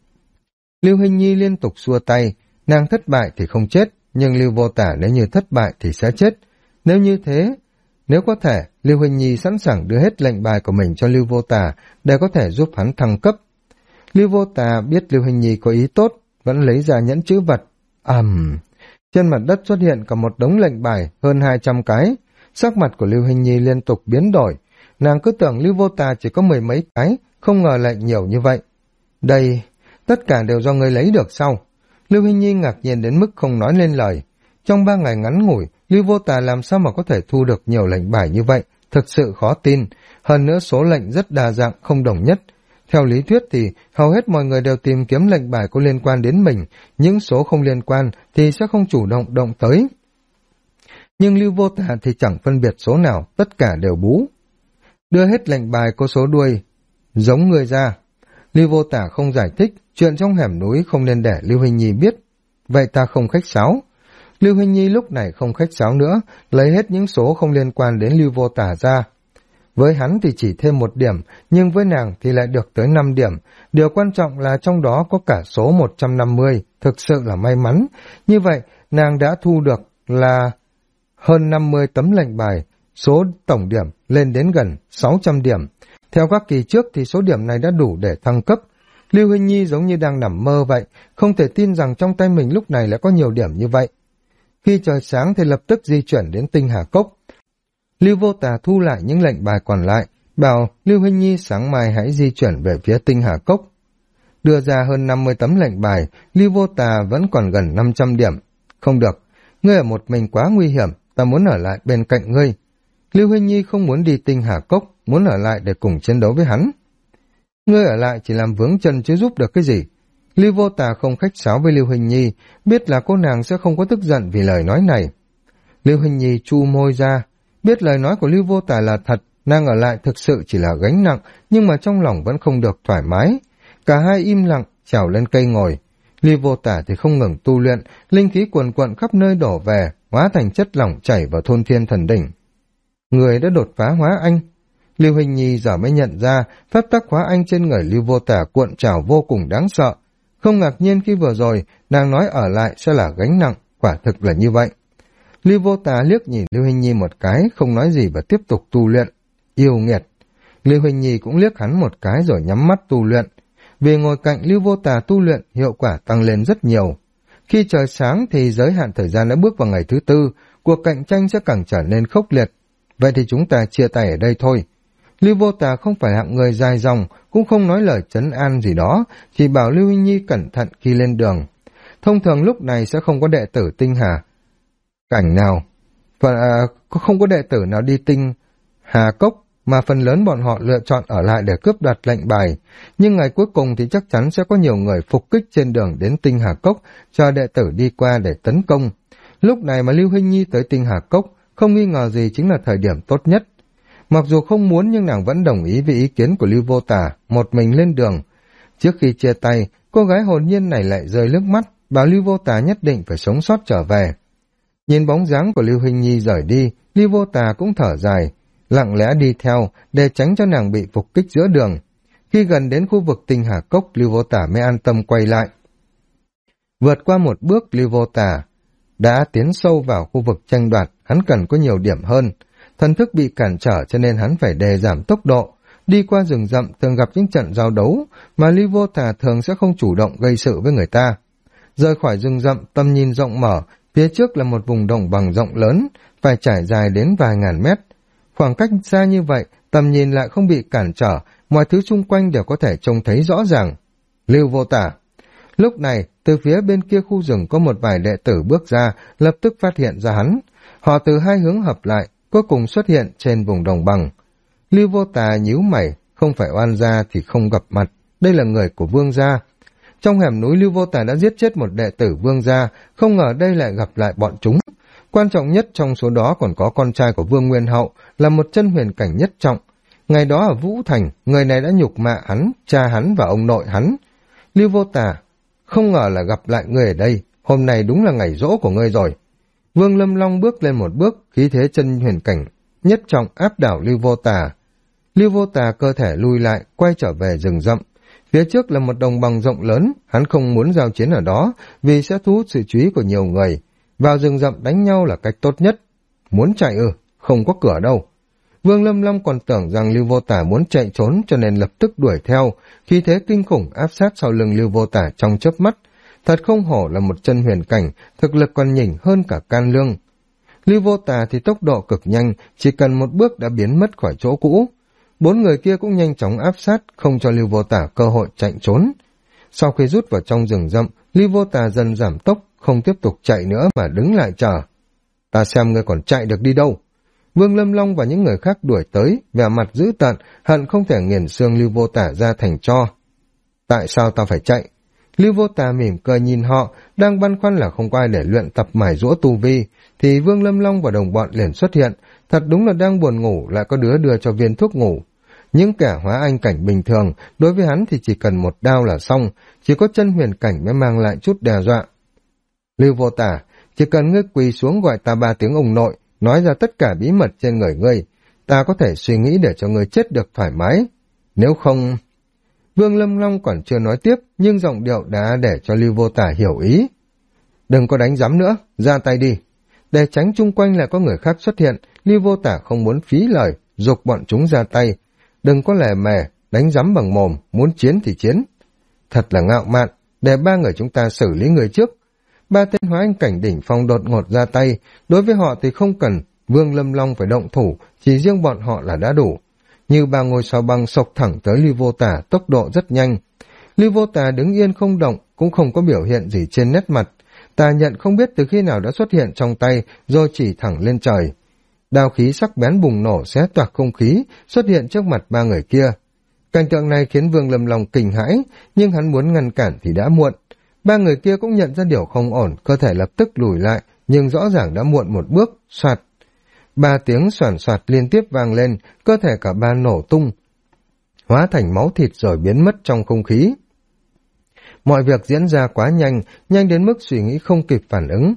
Lưu Huynh Nhi liên tục xua tay, nàng thất bại thì không chết, nhưng Lưu Vô Tà nếu như thất bại thì sẽ chết. Nếu như thế, nếu có thể, Lưu Huynh Nhi sẵn sàng đưa hết lệnh bài của mình cho Lưu Vô Tà để có thể giúp hắn thăng cấp. Lưu Vô Tà biết Lưu Huynh Nhi có ý tốt, vẫn lấy ra nhẫn chữ vật. Trên mặt đất xuất hiện cả một đống lệnh bài hơn 200 cái. Sắc mặt của Lưu Huynh Nhi liên tục biến đổi. Nàng cứ tưởng Lưu Vô Tà chỉ có 10 mấy cái, không ngờ lại nhiều như vậy. Đây, tất cả đều do ngươi lấy được sao? Lưu Huynh Nhi ngạc nhiên đến mức không nói lên lời. Trong 3 ngày ngắn ngủi, Lưu Vô Tà làm sao mà có thể thu được nhiều lệnh bài như vậy, thực sự khó tin. Hơn nữa số lệnh rất đa dạng, không đồng nhất. Theo lý thuyết thì hầu hết mọi người đều tìm kiếm lệnh bài có liên quan đến mình, những số không liên quan thì sẽ không chủ động động tới. Nhưng Lưu Vô Tà thì chẳng phân biệt số nào, tất cả đều bú. Đưa hết lệnh bài có số đuôi, giống người ra. Lưu Vô Tà không giải thích, chuyện trong hẻm núi không nên để Lưu Huynh Nhi biết. Vậy ta không khách sáo. Lưu Huynh Nhi lúc này không khách sáo nữa, lấy hết những số không liên quan đến Lưu Vô Tà ra. Với hắn thì chỉ thêm 1 điểm, nhưng với nàng thì lại được tới 5 điểm. Điều quan trọng là trong đó có cả số 150, thực sự là may mắn. Như vậy, nàng đã thu được là hơn 50 tấm lệnh bài, số tổng điểm lên đến gần 600 điểm. Theo các kỳ trước thì số điểm này đã đủ để thăng cấp. Lưu Huynh Nhi giống như đang nằm mơ vậy, không thể tin rằng trong tay mình lúc này lại có nhiều điểm như vậy. Khi trời sáng thì lập tức di chuyển đến Tinh Hà Cốc. Lưu Vô Tà thu lại những lệnh bài còn lại, bảo Lưu Huynh Nhi sáng mai hãy di chuyển về phía Tinh Hà Cốc. đưa ra hơn 50 tấm lệnh bài, Lưu Vô Tà vẫn còn gần 500 điểm. Không được, ngươi ở một mình quá nguy hiểm, ta muốn ở lại bên cạnh ngươi. Lưu Huynh Nhi không muốn đi Tinh Hà Cốc, muốn ở lại để cùng chiến đấu với hắn. Ngươi ở lại chỉ làm vướng chân chứ giúp được cái gì. Lưu Vô Tà không khách sáo với Lưu Huynh Nhi, biết là cô nàng sẽ không có tức giận vì lời nói này. Lưu Huynh Nhi chu môi ra, biết lời nói của Lưu Vô Tà là thật, nàng ở lại thực sự chỉ là gánh nặng, nhưng mà trong lòng vẫn không được thoải mái. Cả hai im lặng, trèo lên cây ngồi. Lưu Vô Tà thì không ngừng tu luyện, linh khí cuồn cuộn khắp nơi đổ về, hóa thành chất lỏng chảy vào thôn thiên thần đỉnh. Người đã đột phá hóa anh. Lưu Hình Nhi giờ mới nhận ra pháp tắc hóa anh trên người Lưu Vô Tà cuộn trào vô cùng đáng sợ. Không ngạc nhiên khi vừa rồi nàng nói ở lại sẽ là gánh nặng, quả thực là như vậy. Lưu Vô Tà liếc nhìn Lưu Hình Nhi một cái, không nói gì và tiếp tục tu luyện. Yêu nghiệt. Lưu Hình Nhi cũng liếc hắn một cái rồi nhắm mắt tu luyện. Vì ngồi cạnh Lưu Vô Tà tu luyện, hiệu quả tăng lên rất nhiều. Khi trời sáng thì giới hạn thời gian đã bước vào ngày thứ 4, cuộc cạnh tranh sẽ càng trở nên khốc liệt. Vậy thì chúng ta chia tay ở đây thôi. Lưu Vô Tà không phải hạng người dài dòng, cũng không nói lời trấn an gì đó, chỉ bảo Lưu Hình Nhi cẩn thận khi lên đường. Thông thường lúc này sẽ không có đệ tử Tinh Hà cảnh nào, không có đệ tử nào đi Tinh Hà Cốc, mà phần lớn bọn họ lựa chọn ở lại để cướp đoạt lệnh bài. Nhưng ngày cuối cùng thì chắc chắn sẽ có nhiều người phục kích trên đường đến Tinh Hà Cốc, cho đệ tử đi qua để tấn công. Lúc này mà Lưu Hình Nhi tới Tinh Hà Cốc, không nghi ngờ gì chính là thời điểm tốt nhất. Mặc dù không muốn nhưng nàng vẫn đồng ý với ý kiến của Lưu Vô Tà, một mình lên đường. Trước khi chia tay, cô gái hồn nhiên này lại rơi nước mắt, bảo Lưu Vô Tà nhất định phải sống sót trở về. Nhìn bóng dáng của Lưu Hình Nhi rời đi, Lưu Vô Tà cũng thở dài, lặng lẽ đi theo để tránh cho nàng bị phục kích giữa đường. Khi gần đến khu vực Tinh Hà Cốc, Lưu Vô Tà mới an tâm quay lại. Vượt qua một bước, Lưu Vô Tà đã tiến sâu vào khu vực tranh đoạt, hắn cần có nhiều điểm hơn. Thần thức bị cản trở cho nên hắn phải đề giảm tốc độ. Đi qua rừng rậm thường gặp những trận giao đấu mà Lưu Vô Tà thường sẽ không chủ động gây sự với người ta. Rời khỏi rừng rậm, tầm nhìn rộng mở, phía trước là một vùng đồng bằng rộng lớn, phải trải dài đến vài ngàn mét. Khoảng cách xa như vậy, tầm nhìn lại không bị cản trở, mọi thứ xung quanh đều có thể trông thấy rõ ràng. Lưu Vô Tà. Lúc này, từ phía bên kia khu rừng có một vài đệ tử bước ra, lập tức phát hiện ra hắn. Họ từ hai hướng hợp lại, cuối cùng xuất hiện trên vùng đồng bằng. Lưu Vô Tà nhíu mày, không phải oan gia thì không gặp mặt, đây là người của Vương gia. Trong hẻm núi Lưu Vô Tà đã giết chết một đệ tử Vương gia, không ngờ đây lại gặp lại bọn chúng. Quan trọng nhất trong số đó còn có con trai của Vương Nguyên Hậu, là một chân huyền cảnh nhất trọng. Ngày đó ở Vũ Thành, người này đã nhục mạ hắn, cha hắn và ông nội hắn. Lưu Vô Tà, không ngờ là gặp lại ngươi ở đây, hôm nay đúng là ngày giỗ của ngươi rồi. Vương Lâm Long bước lên một bước, khí thế chân huyền cảnh nhất trọng áp đảo Lưu Vô Tà. Lưu Vô Tà cơ thể lui lại, quay trở về rừng rậm. Phía trước là một đồng bằng rộng lớn, hắn không muốn giao chiến ở đó vì sẽ thu hút sự chú ý của nhiều người. Vào rừng rậm đánh nhau là cách tốt nhất. Muốn chạy không có cửa đâu. Vương Lâm Long còn tưởng rằng Lưu Vô Tà muốn chạy trốn cho nên lập tức đuổi theo, khí thế kinh khủng áp sát sau lưng Lưu Vô Tà trong chớp mắt. Thật không hổ là một chân huyền cảnh, thực lực còn nhỉnh hơn cả Can Lương. Lưu Vô Tà thì tốc độ cực nhanh, chỉ cần một bước đã biến mất khỏi chỗ cũ. Bốn người kia cũng nhanh chóng áp sát, không cho Lưu Vô Tà cơ hội chạy trốn. Sau khi rút vào trong rừng rậm, Lưu Vô Tà dần giảm tốc, không tiếp tục chạy nữa mà đứng lại chờ. Ta xem ngươi còn chạy được đi đâu. Vương Lâm Long và những người khác đuổi tới, vẻ mặt dữ tợn, hận không thể nghiền xương Lưu Vô Tà ra thành tro. Tại sao ta phải chạy? Lưu Vô Tà mỉm cười nhìn họ, đang băn khoăn là không có ai để luyện tập mài giũa tu vi, thì Vương Lâm Long và đồng bọn liền xuất hiện, thật đúng là đang buồn ngủ lại có đứa đưa cho viên thuốc ngủ. Những kẻ hóa anh cảnh bình thường, đối với hắn thì chỉ cần một đao là xong, chỉ có chân huyền cảnh mới mang lại chút đe dọa. Lưu Vô Tà, chỉ cần ngươi quỳ xuống gọi ta 3 tiếng ông nội, nói ra tất cả bí mật trên người ngươi, ta có thể suy nghĩ để cho ngươi chết được thoải mái. Nếu không... Vương Lâm Long còn chưa nói tiếp, nhưng giọng điệu đã để cho Lưu Vô Tà hiểu ý. Đừng có đánh giám nữa, ra tay đi. Để tránh chung quanh lại có người khác xuất hiện, Lưu Vô Tà không muốn phí lời, giục bọn chúng ra tay. Đừng có lề mề, đánh giám bằng mồm, muốn chiến thì chiến. Thật là ngạo mạn, để 3 người chúng ta xử lý người trước. 3 tên hóa anh cảnh đỉnh phong đột ngột ra tay, đối với họ thì không cần Vương Lâm Long phải động thủ, chỉ riêng bọn họ là đã đủ. Như 3 ngôi sao băng sộc thẳng tới Lưu Vô Tà, tốc độ rất nhanh. Lưu Vô Tà đứng yên không động, cũng không có biểu hiện gì trên nét mặt. Tà nhận không biết từ khi nào đã xuất hiện trong tay, rồi chỉ thẳng lên trời. Đao khí sắc bén bùng nổ xé toạc không khí, xuất hiện trước mặt ba người kia. Cảnh tượng này khiến Vương Lâm Long kinh hãi, nhưng hắn muốn ngăn cản thì đã muộn. Ba người kia cũng nhận ra điều không ổn, cơ thể lập tức lùi lại, nhưng rõ ràng đã muộn một bước, soạt. Ba tiếng xoản xoạt liên tiếp vang lên, cơ thể cả ba nổ tung, hóa thành máu thịt rồi biến mất trong không khí. Mọi việc diễn ra quá nhanh, nhanh đến mức suy nghĩ không kịp phản ứng.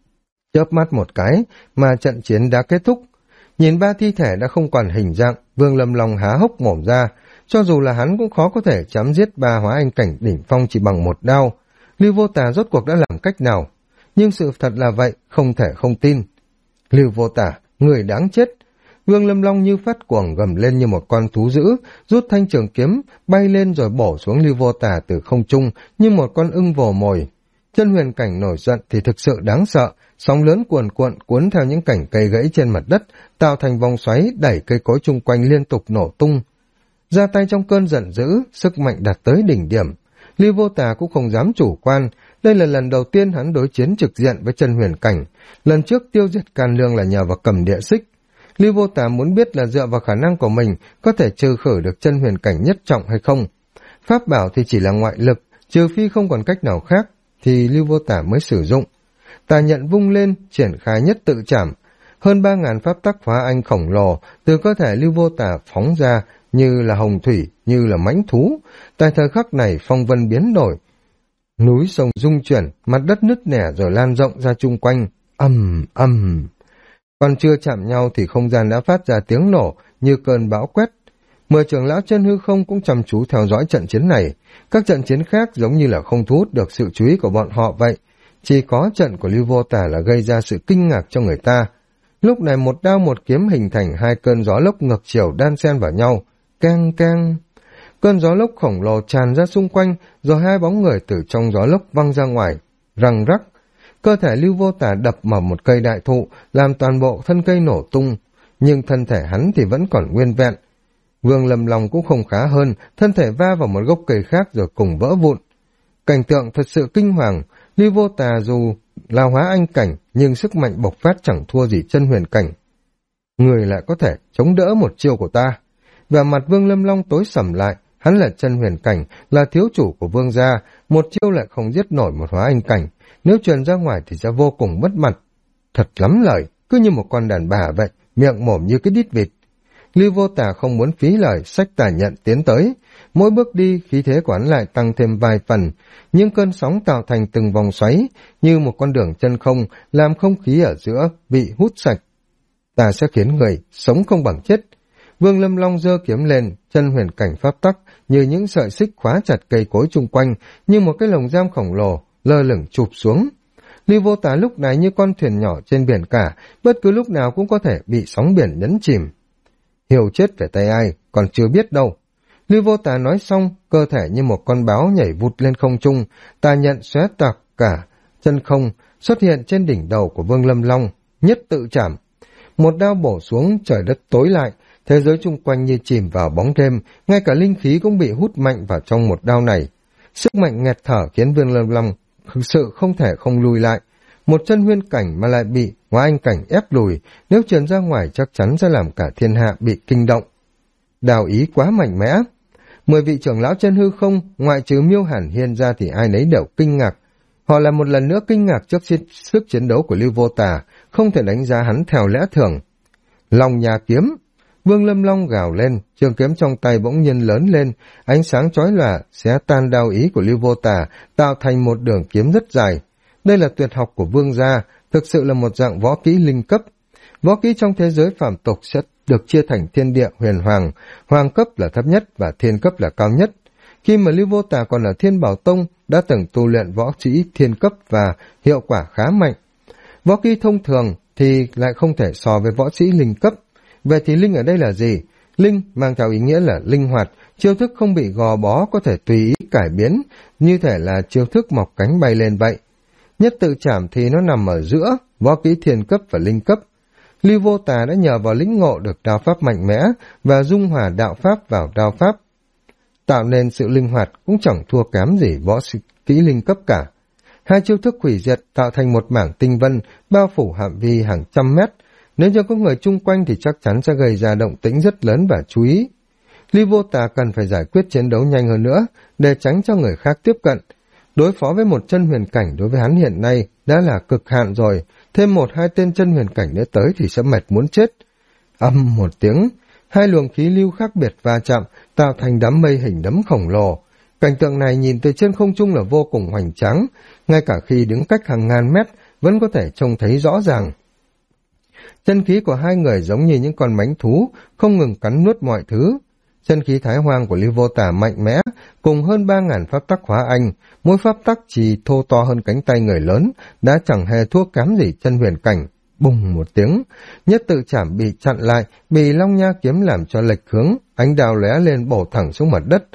Chớp mắt một cái mà trận chiến đã kết thúc. Nhìn ba thi thể đã không còn hình dạng, Vương Lâm Long há hốc mồm ra. Cho dù là hắn cũng khó có thể chém giết ba hóa anh cảnh đỉnh phong chỉ bằng một đao. Lưu Vô Tà rốt cuộc đã làm cách nào? Nhưng sự thật là vậy, không thể không tin. Lưu Vô Tà, người đáng chết! Vương Lâm Long như phát cuồng gầm lên như một con thú dữ, rút thanh trường kiếm, bay lên rồi bổ xuống Lưu Vô Tà từ không trung như một con ưng vồ mồi. Chân huyền cảnh nổi giận thì thực sự đáng sợ, sóng lớn cuồn cuộn cuốn theo những cành cây gãy trên mặt đất, tạo thành vòng xoáy đẩy cây cối chung quanh liên tục nổ tung. Ra tay trong cơn giận dữ, sức mạnh đạt tới đỉnh điểm. Lưu Vô Tà cũng không dám chủ quan, đây là lần đầu tiên hắn đối chiến trực diện với chân huyền cảnh. Lần trước tiêu diệt Can Lương là nhờ vào cầm địa xích. Lưu Vô Tà muốn biết là dựa vào khả năng của mình có thể trừ khử được chân huyền cảnh nhất trọng hay không. Pháp bảo thì chỉ là ngoại lực, trừ phi không còn cách nào khác, thì Lưu Vô Tà mới sử dụng. Tà nhận vung lên, triển khai nhất tự trảm. Hơn 3.000 pháp tắc phá anh khổng lồ từ cơ thể Lưu Vô Tà phóng ra như là hồng thủy, như là mãnh thú. Tại thời khắc này phong vân biến đổi. Núi sông rung chuyển, mặt đất nứt nẻ rồi lan rộng ra chung quanh. Ầm ầm. Còn chưa chạm nhau thì không gian đã phát ra tiếng nổ như cơn bão quét. 10 trưởng lão chân hư không cũng chăm chú theo dõi trận chiến này. Các trận chiến khác giống như là không thu hút được sự chú ý của bọn họ vậy. Chỉ có trận của Lưu Vô Tà là gây ra sự kinh ngạc cho người ta. Lúc này một đao một kiếm hình thành hai cơn gió lốc ngược chiều đan xen vào nhau. Keng keng. Cơn gió lốc khổng lồ tràn ra xung quanh, rồi hai bóng người từ trong gió lốc văng ra ngoài. Răng rắc. Cơ thể Lưu Vô Tà đập vào một cây đại thụ, làm toàn bộ thân cây nổ tung. Nhưng thân thể hắn thì vẫn còn nguyên vẹn. Vương Lâm Long cũng không khá hơn, thân thể va vào một gốc cây khác rồi cùng vỡ vụn. Cảnh tượng thật sự kinh hoàng. Lưu Vô Tà dù là hóa anh cảnh, nhưng sức mạnh bộc phát chẳng thua gì chân huyền cảnh. Người lại có thể chống đỡ một chiêu của ta. Và mặt Vương Lâm Long tối sầm lại, hắn là chân huyền cảnh, là thiếu chủ của Vương gia, một chiêu lại không giết nổi một hóa anh cảnh. Nếu truyền ra ngoài thì sẽ vô cùng mất mặt. Thật lắm lời, cứ như một con đàn bà vậy, miệng mồm như cái đít vịt. Lưu Vô Tà không muốn phí lời, xách tà nhận tiến tới. Mỗi bước đi, khí thế của hắn lại tăng thêm vài phần. Những cơn sóng tạo thành từng vòng xoáy, như một con đường chân không, làm không khí ở giữa bị hút sạch. Ta sẽ khiến người sống không bằng chết. Vương Lâm Long giơ kiếm lên, chân huyền cảnh pháp tắc, như những sợi xích khóa chặt cây cối chung quanh, như một cái lồng giam khổng lồ, lơ lửng chụp xuống. Lưu Vô Tà lúc này như con thuyền nhỏ trên biển cả, bất cứ lúc nào cũng có thể bị sóng biển nhấn chìm. Hiểu chết về tay ai, còn chưa biết đâu. Lưu Vô Tà nói xong, cơ thể như một con báo nhảy vụt lên không trung, tà nhận xóe tạc cả chân không, xuất hiện trên đỉnh đầu của Vương Lâm Long, nhất tự trảm. Một đao bổ xuống, trời đất tối lại, thế giới chung quanh như chìm vào bóng đêm, ngay cả linh khí cũng bị hút mạnh vào trong một đao này. Sức mạnh nghẹt thở khiến Vương Lâm Long thực sự không thể không lùi lại. Một chân huyên cảnh mà lại bị hóa anh cảnh ép lùi, nếu truyền ra ngoài chắc chắn sẽ làm cả thiên hạ bị kinh động. Đào ý quá mạnh mẽ. 10 vị trưởng lão chân hư không, ngoại trừ Miêu Hàn Hiên ra thì ai nấy đều kinh ngạc. Họ là một lần nữa kinh ngạc trước sức chiến đấu của Lưu Vô Tà, không thể đánh giá hắn theo lẽ thường. Long nhà kiếm. Vương Lâm Long gào lên, trường kiếm trong tay bỗng nhiên lớn lên, ánh sáng chói lòa xé tan đao ý của Lưu Vô Tà, tạo thành một đường kiếm rất dài. Đây là tuyệt học của Vương gia, thực sự là một dạng võ kỹ linh cấp. Võ kỹ trong thế giới phàm tục sẽ được chia thành thiên địa, huyền hoàng, hoàng cấp là thấp nhất và thiên cấp là cao nhất. Khi mà Lưu Vô Tà còn ở Thiên Bảo Tông, đã từng tu luyện võ kỹ thiên cấp và hiệu quả khá mạnh. Võ kỹ thông thường thì lại không thể so với võ sĩ linh cấp. Vậy thì linh ở đây là gì? Linh mang theo ý nghĩa là linh hoạt, chiêu thức không bị gò bó, có thể tùy ý cải biến, như thể là chiêu thức mọc cánh bay lên vậy. Nhất tự trảm thì nó nằm ở giữa võ kỹ thiên cấp và linh cấp. Lưu Vô Tà đã nhờ vào lĩnh ngộ được đao pháp mạnh mẽ và dung hòa đạo pháp vào đao pháp. tạo nên sự linh hoạt cũng chẳng thua kém gì võ sĩ kỹ linh cấp cả. Hai chiêu thức hủy diệt tạo thành một mảng tinh vân bao phủ phạm vi hàng trăm mét. Nếu như có người chung quanh thì chắc chắn sẽ gây ra động tĩnh rất lớn và chú ý. Lưu Vô Tà cần phải giải quyết chiến đấu nhanh hơn nữa để tránh cho người khác tiếp cận. Đối phó với một chân huyền cảnh đối với hắn hiện nay đã là cực hạn rồi, thêm một hai tên chân huyền cảnh nữa tới thì sẽ mệt muốn chết. Âm một tiếng, hai luồng khí lưu khác biệt va chạm tạo thành đám mây hình đấm khổng lồ. Cảnh tượng này nhìn từ trên không trung là vô cùng hoành tráng, ngay cả khi đứng cách hàng ngàn mét vẫn có thể trông thấy rõ ràng. Chân khí của hai người giống như những con mãnh thú, không ngừng cắn nuốt mọi thứ. Chân khí thái hoang của Lưu Vô Tà mạnh mẽ, cùng hơn 3.000 pháp tắc hóa anh, mỗi pháp tắc chỉ thô to hơn cánh tay người lớn, đã chẳng hề thua kém gì chân huyền cảnh. Bùng một tiếng, nhất tự chảm bị chặn lại, bị Long Nha kiếm làm cho lệch hướng, ánh đao lóe lên bổ thẳng xuống mặt đất.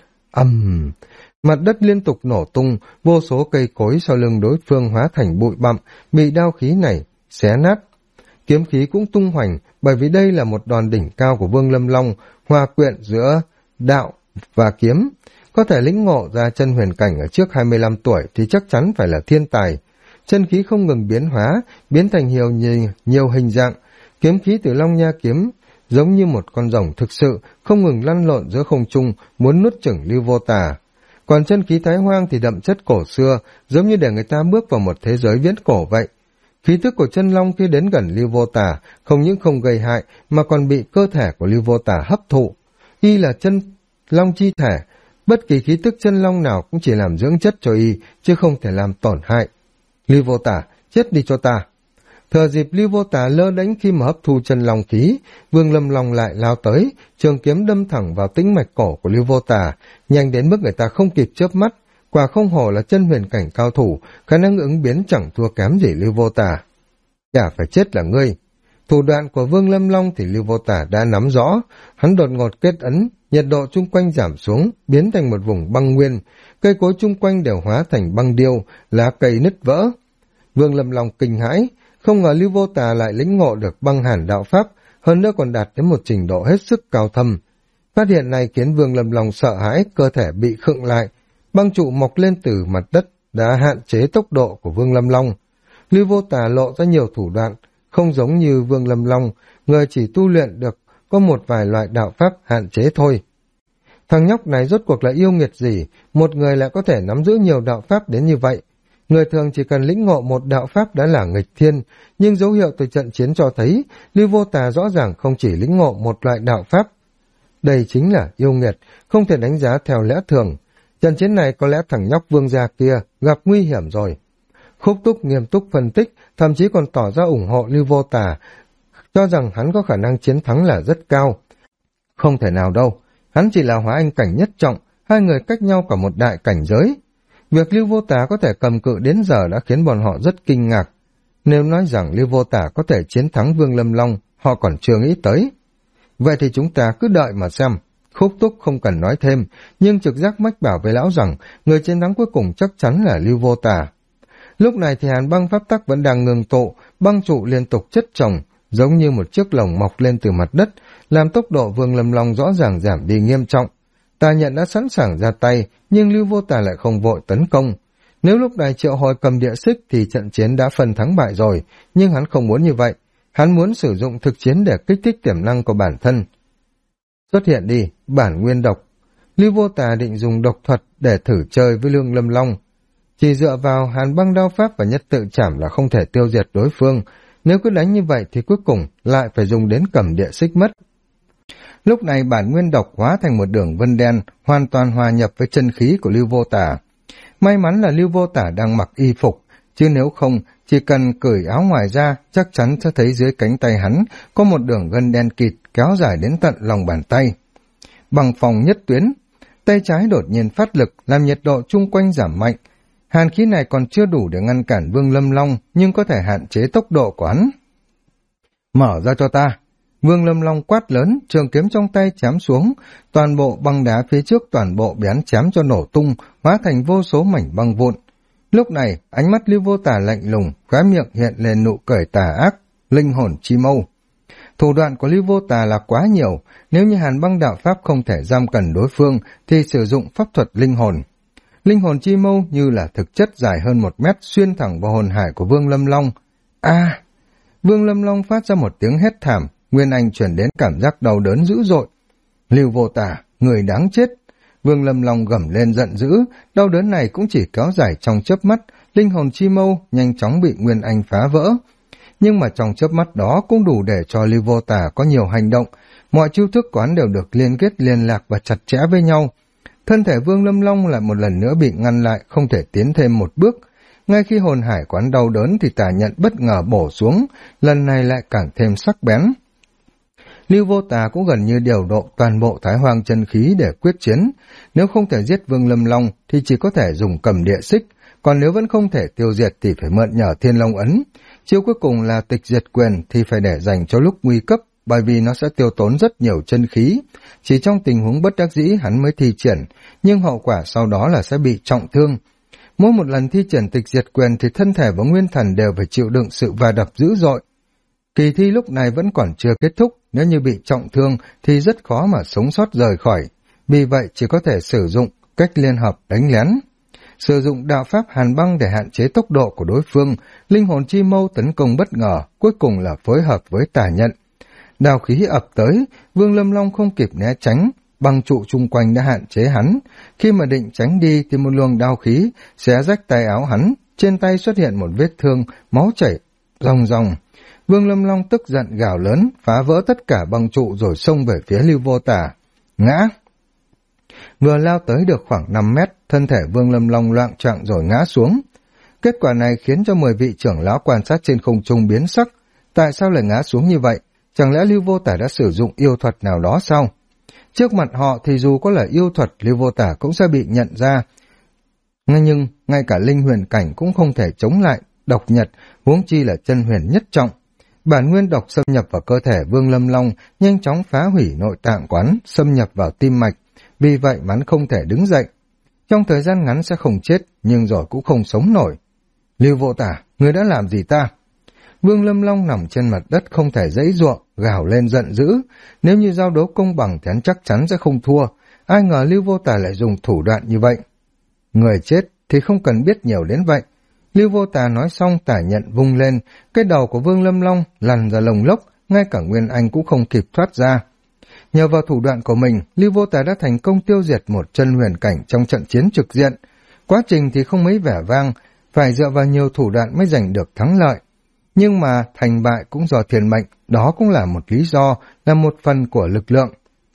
Mặt đất liên tục nổ tung, vô số cây cối sau lưng đối phương hóa thành bụi bặm, bị đao khí này xé nát. Kiếm khí cũng tung hoành, bởi vì đây là một đòn đỉnh cao của Vương Lâm Long, hòa quyện giữa đạo và kiếm. Có thể lĩnh ngộ ra chân huyền cảnh ở trước 25 tuổi thì chắc chắn phải là thiên tài. Chân khí không ngừng biến hóa, biến thành nhiều hình dạng. Kiếm khí từ Long Nha kiếm giống như một con rồng thực sự, không ngừng lăn lộn giữa không trung, muốn nuốt chửng Lưu Vô Tà. Còn chân khí thái hoang thì đậm chất cổ xưa, giống như để người ta bước vào một thế giới viễn cổ vậy. Khí tức của chân long khi đến gần Lưu Vô Tà không những không gây hại mà còn bị cơ thể của Lưu Vô Tà hấp thụ. Y là chân long chi thể, bất kỳ khí tức chân long nào cũng chỉ làm dưỡng chất cho y, chứ không thể làm tổn hại. Lưu Vô Tà, chết đi cho ta! Thừa dịp Lưu Vô Tà lơ đánh khi mà hấp thu chân long khí, Vương Lâm Long lại lao tới, trường kiếm đâm thẳng vào tĩnh mạch cổ của Lưu Vô Tà, nhanh đến mức người ta không kịp chớp mắt. Quả không hổ là chân huyền cảnh cao thủ, khả năng ứng biến chẳng thua kém gì Lưu Vô Tà. Chả phải chết là ngươi. Thủ đoạn của Vương Lâm Long thì Lưu Vô Tà đã nắm rõ, hắn đột ngột kết ấn, nhiệt độ chung quanh giảm xuống, biến thành một vùng băng nguyên, cây cối chung quanh đều hóa thành băng điêu, lá cây nứt vỡ. Vương Lâm Long kinh hãi, không ngờ Lưu Vô Tà lại lĩnh ngộ được băng hàn đạo pháp, hơn nữa còn đạt đến một trình độ hết sức cao thâm. Phát hiện này khiến Vương Lâm Long sợ hãi, cơ thể bị khựng lại. Băng trụ mọc lên từ mặt đất đã hạn chế tốc độ của Vương Lâm Long. Lưu Vô Tà lộ ra nhiều thủ đoạn, không giống như Vương Lâm Long, người chỉ tu luyện được có một vài loại đạo pháp hạn chế thôi. Thằng nhóc này rốt cuộc là yêu nghiệt gì, một người lại có thể nắm giữ nhiều đạo pháp đến như vậy. Người thường chỉ cần lĩnh ngộ một đạo pháp đã là nghịch thiên, nhưng dấu hiệu từ trận chiến cho thấy Lưu Vô Tà rõ ràng không chỉ lĩnh ngộ một loại đạo pháp. Đây chính là yêu nghiệt, không thể đánh giá theo lẽ thường. Trận chiến này có lẽ thằng nhóc Vương gia kia gặp nguy hiểm rồi. Khúc Túc nghiêm túc phân tích, thậm chí còn tỏ ra ủng hộ Lưu Vô Tà, cho rằng hắn có khả năng chiến thắng là rất cao. Không thể nào đâu, hắn chỉ là hóa anh cảnh nhất trọng, hai người cách nhau cả một đại cảnh giới. Việc Lưu Vô Tà có thể cầm cự đến giờ đã khiến bọn họ rất kinh ngạc. Nếu nói rằng Lưu Vô Tà có thể chiến thắng Vương Lâm Long, họ còn chưa nghĩ tới. Vậy thì chúng ta cứ đợi mà xem. Khúc Túc không cần nói thêm, nhưng trực giác mách bảo với lão rằng người chiến thắng cuối cùng chắc chắn là Lưu Vô Tà. Lúc này thì hàn băng pháp tắc vẫn đang ngừng tụ, băng trụ liên tục chất chồng, giống như một chiếc lồng mọc lên từ mặt đất, làm tốc độ Vương Lâm Long rõ ràng giảm đi nghiêm trọng. Tà Nhận đã sẵn sàng ra tay, nhưng Lưu Vô Tà lại không vội tấn công. Nếu lúc này Triệu Hồi cầm địa xích thì trận chiến đã phân thắng bại rồi, nhưng hắn không muốn như vậy. Hắn muốn sử dụng thực chiến để kích thích tiềm năng của bản thân. Xuất hiện đi, bản nguyên độc. Lưu Vô Tà định dùng độc thuật để thử chơi với Vương Lâm Long. Chỉ dựa vào hàn băng đao pháp và nhất tự chảm là không thể tiêu diệt đối phương. Nếu cứ đánh như vậy thì cuối cùng lại phải dùng đến cầm địa xích mất. Lúc này bản nguyên độc hóa thành một đường vân đen, hoàn toàn hòa nhập với chân khí của Lưu Vô Tà. May mắn là Lưu Vô Tà đang mặc y phục, chứ nếu không, chỉ cần cởi áo ngoài ra, chắc chắn sẽ thấy dưới cánh tay hắn có một đường gân đen kịt kéo dài đến tận lòng bàn tay. Bằng phòng nhất tuyến, tay trái đột nhiên phát lực làm nhiệt độ chung quanh giảm mạnh. Hàn khí này còn chưa đủ để ngăn cản Vương Lâm Long, nhưng có thể hạn chế tốc độ của hắn. Mở ra cho ta! Vương Lâm Long quát lớn, trường kiếm trong tay chém xuống, toàn bộ băng đá phía trước toàn bộ bị hắn chém cho nổ tung, hóa thành vô số mảnh băng vụn. Lúc này, ánh mắt Lưu Vô Tà lạnh lùng, khóe miệng hiện lên nụ cười tà ác, linh hồn chi mâu. Thủ đoạn của Lưu Vô Tà là quá nhiều, nếu như Hàn Băng đạo pháp không thể giam cầm đối phương thì sử dụng pháp thuật linh hồn. Linh hồn chi mâu như là thực chất dài hơn 1 mét xuyên thẳng vào hồn hải của Vương Lâm Long. A! Vương Lâm Long phát ra một tiếng hét thảm, nguyên anh truyền đến cảm giác đau đớn dữ dội. Lưu Vô Tà, người đáng chết! Vương Lâm Long gầm lên giận dữ, đau đớn này cũng chỉ kéo dài trong chớp mắt, linh hồn chi mâu nhanh chóng bị nguyên anh phá vỡ. Nhưng mà trong chớp mắt đó cũng đủ để cho Lưu Vô Tà có nhiều hành động, mọi chiêu thức của hắn đều được liên kết liên lạc và chặt chẽ với nhau. Thân thể Vương Lâm Long lại một lần nữa bị ngăn lại, không thể tiến thêm một bước. Ngay khi hồn hải quán đau đớn thì tà nhận bất ngờ bổ xuống, lần này lại càng thêm sắc bén. Lưu Vô Tà cũng gần như điều độ toàn bộ Thái Hoang chân khí để quyết chiến. Nếu không thể giết Vương Lâm Long thì chỉ có thể dùng cầm địa xích, còn nếu vẫn không thể tiêu diệt thì phải mượn nhờ Thiên Long ấn. Chiêu cuối cùng là tịch diệt quyền thì phải để dành cho lúc nguy cấp, bởi vì nó sẽ tiêu tốn rất nhiều chân khí. Chỉ trong tình huống bất đắc dĩ hắn mới thi triển, nhưng hậu quả sau đó là sẽ bị trọng thương. Mỗi một lần thi triển tịch diệt quyền thì thân thể và nguyên thần đều phải chịu đựng sự va đập dữ dội. Kỳ thi lúc này vẫn còn chưa kết thúc, nếu như bị trọng thương thì rất khó mà sống sót rời khỏi. Vì vậy chỉ có thể sử dụng cách liên hợp đánh lén. Sử dụng đạo pháp Hàn Băng để hạn chế tốc độ của đối phương, linh hồn chi mâu tấn công bất ngờ, cuối cùng là phối hợp với tà nhận. Đao khí ập tới, Vương Lâm Long không kịp né tránh, băng trụ chung quanh đã hạn chế hắn. Khi mà định tránh đi thì một luồng đao khí xé rách tay áo hắn, trên tay xuất hiện một vết thương, máu chảy ròng ròng. Vương Lâm Long tức giận gào lớn, phá vỡ tất cả băng trụ rồi xông về phía Lưu Vô Tà. Ngã! Vừa lao tới được khoảng 5 mét, thân thể Vương Lâm Long loạng choạng rồi ngã xuống. Kết quả này khiến cho 10 vị trưởng lão quan sát trên không trung biến sắc. Tại sao lại ngã xuống như vậy? Chẳng lẽ Lưu Vô Tà đã sử dụng yêu thuật nào đó sao? Trước mặt họ thì dù có là yêu thuật, Lưu Vô Tà cũng sẽ bị nhận ra. Nhưng ngay cả linh huyền cảnh cũng không thể chống lại độc nhật, huống chi là chân huyền nhất trọng. Bản nguyên độc xâm nhập vào cơ thể Vương Lâm Long, nhanh chóng phá hủy nội tạng quán, xâm nhập vào tim mạch. Vì vậy hắn không thể đứng dậy. Trong thời gian ngắn sẽ không chết, nhưng rồi cũng không sống nổi. Lưu Vô Tà, ngươi đã làm gì ta? Vương Lâm Long nằm trên mặt đất không thể giãy giụa, gào lên giận dữ. Nếu như giao đấu công bằng thì hắn chắc chắn sẽ không thua. Ai ngờ Lưu Vô Tà lại dùng thủ đoạn như vậy. Người chết thì không cần biết nhiều đến vậy. Lưu Vô Tà nói xong tả nhận vung lên, cái đầu của Vương Lâm Long lăn ra lồng lốc, ngay cả Nguyên Anh cũng không kịp thoát ra. Nhờ vào thủ đoạn của mình, Lưu Vô Tà đã thành công tiêu diệt một chân huyền cảnh trong trận chiến trực diện. Quá trình thì không mấy vẻ vang, phải dựa vào nhiều thủ đoạn mới giành được thắng lợi. Nhưng mà thành bại cũng do thiên mệnh, đó cũng là một lý do, là một phần của lực lượng.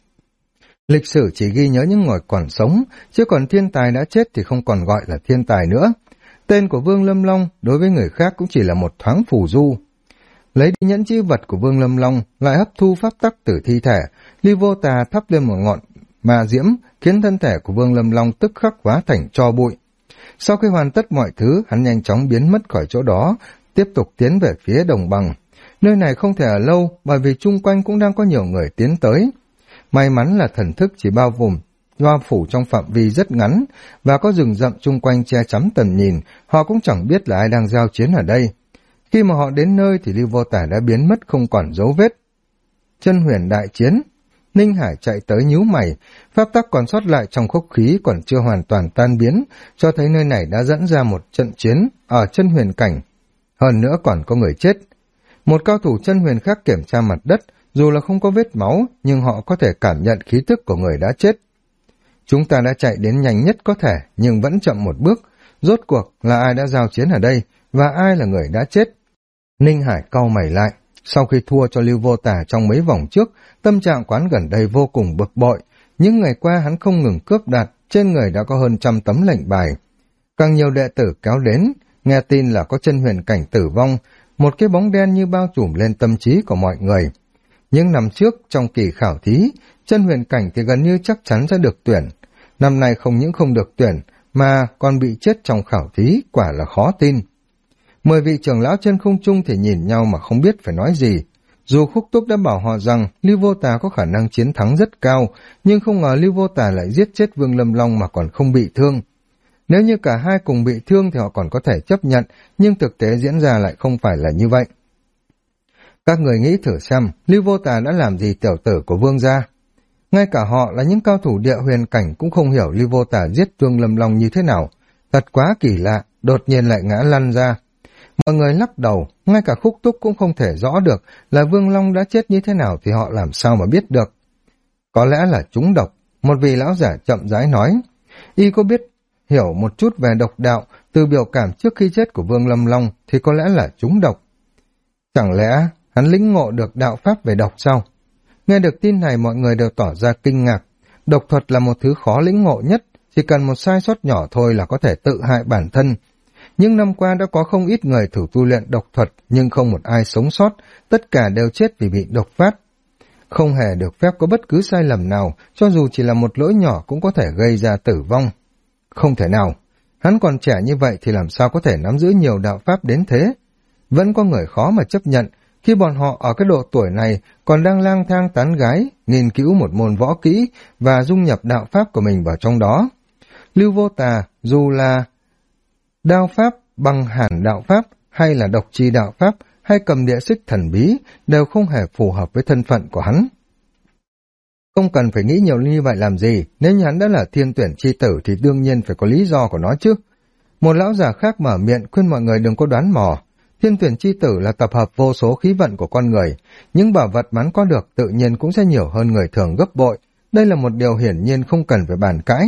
Lịch sử chỉ ghi nhớ những người còn sống, chứ còn thiên tài đã chết thì không còn gọi là thiên tài nữa. Tên của Vương Lâm Long đối với người khác cũng chỉ là một thoáng phù du. Lấy đi nhẫn chi vật của Vương Lâm Long, lại hấp thu pháp tắc từ thi thể, Lưu Vô Tà thắp lên một ngọn ma diễm, khiến thân thể của Vương Lâm Long tức khắc hóa thành tro bụi. Sau khi hoàn tất mọi thứ, hắn nhanh chóng biến mất khỏi chỗ đó, tiếp tục tiến về phía đồng bằng. Nơi này không thể ở lâu, bởi vì chung quanh cũng đang có nhiều người tiến tới. May mắn là thần thức chỉ bao phủ trong phạm vi rất ngắn, và có rừng rậm chung quanh che chắn tầm nhìn, họ cũng chẳng biết là ai đang giao chiến ở đây. Khi mà họ đến nơi thì Lưu Vô Tà đã biến mất không còn dấu vết. Chân huyền đại chiến. Ninh Hải chạy tới nhíu mày, pháp tắc còn sót lại trong khúc khí còn chưa hoàn toàn tan biến, cho thấy nơi này đã dẫn ra một trận chiến ở chân huyền cảnh. Hơn nữa còn có người chết. Một cao thủ chân huyền khác kiểm tra mặt đất, dù là không có vết máu, nhưng họ có thể cảm nhận khí tức của người đã chết. Chúng ta đã chạy đến nhanh nhất có thể, nhưng vẫn chậm một bước. Rốt cuộc là ai đã giao chiến ở đây, và ai là người đã chết? Ninh Hải cau mày lại. Sau khi thua cho Lưu Vô Tà trong mấy vòng trước, tâm trạng quán gần đây vô cùng bực bội. Những ngày qua hắn không ngừng cướp đoạt, trên người đã có hơn 100 tấm lệnh bài. Càng nhiều đệ tử kéo đến, nghe tin là có chân huyền cảnh tử vong, một cái bóng đen như bao trùm lên tâm trí của mọi người. Những năm trước, trong kỳ khảo thí, chân huyền cảnh thì gần như chắc chắn sẽ được tuyển. Năm nay không những không được tuyển, mà còn bị chết trong khảo thí, quả là khó tin. 10 vị trưởng lão trên không trung thì nhìn nhau mà không biết phải nói gì. Dù Khúc Túc đã bảo họ rằng Lưu Vô Tà có khả năng chiến thắng rất cao, nhưng không ngờ Lưu Vô Tà lại giết chết Vương Lâm Long mà còn không bị thương. Nếu như cả hai cùng bị thương thì họ còn có thể chấp nhận, nhưng thực tế diễn ra lại không phải là như vậy. Các người nghĩ thử xem, Lưu Vô Tà đã làm gì tiểu tử của Vương gia? Ngay cả họ là những cao thủ địa huyền cảnh cũng không hiểu Lưu Vô Tà giết Vương Lâm Long như thế nào. Thật quá kỳ lạ, đột nhiên lại ngã lăn ra. Mọi người lắc đầu, ngay cả Khúc Túc cũng không thể rõ được là Vương Long đã chết như thế nào thì họ làm sao mà biết được. Có lẽ là trúng độc, một vị lão giả chậm rãi nói. Y có biết hiểu một chút về độc đạo, từ biểu cảm trước khi chết của Vương Lâm Long thì có lẽ là trúng độc. Chẳng lẽ hắn lĩnh ngộ được đạo pháp về độc sao? Nghe được tin này mọi người đều tỏ ra kinh ngạc. Độc thuật là một thứ khó lĩnh ngộ nhất, chỉ cần một sai sót nhỏ thôi là có thể tự hại bản thân. Nhưng năm qua đã có không ít người thử tu luyện độc thuật nhưng không một ai sống sót, tất cả đều chết vì bị độc phát. Không hề được phép có bất cứ sai lầm nào, cho dù chỉ là một lỗi nhỏ cũng có thể gây ra tử vong. Không thể nào, hắn còn trẻ như vậy thì làm sao có thể nắm giữ nhiều đạo pháp đến thế? Vẫn có người khó mà chấp nhận, khi bọn họ ở cái độ tuổi này còn đang lang thang tán gái, nghiên cứu một môn võ kỹ và dung nhập đạo pháp của mình vào trong đó. Lưu Vô Tà, dù là đao pháp, băng hàn đạo pháp, hay là độc chi đạo pháp, hay cầm địa xích thần bí, đều không hề phù hợp với thân phận của hắn. Không cần phải nghĩ nhiều như vậy làm gì, nếu như hắn đã là thiên tuyển chi tử thì đương nhiên phải có lý do của nó chứ. Một lão già khác mở miệng khuyên mọi người đừng có đoán mò. Thiên tuyển chi tử là tập hợp vô số khí vận của con người, những bảo vật hắn có được tự nhiên cũng sẽ nhiều hơn người thường gấp bội. Đây là một điều hiển nhiên không cần phải bàn cãi.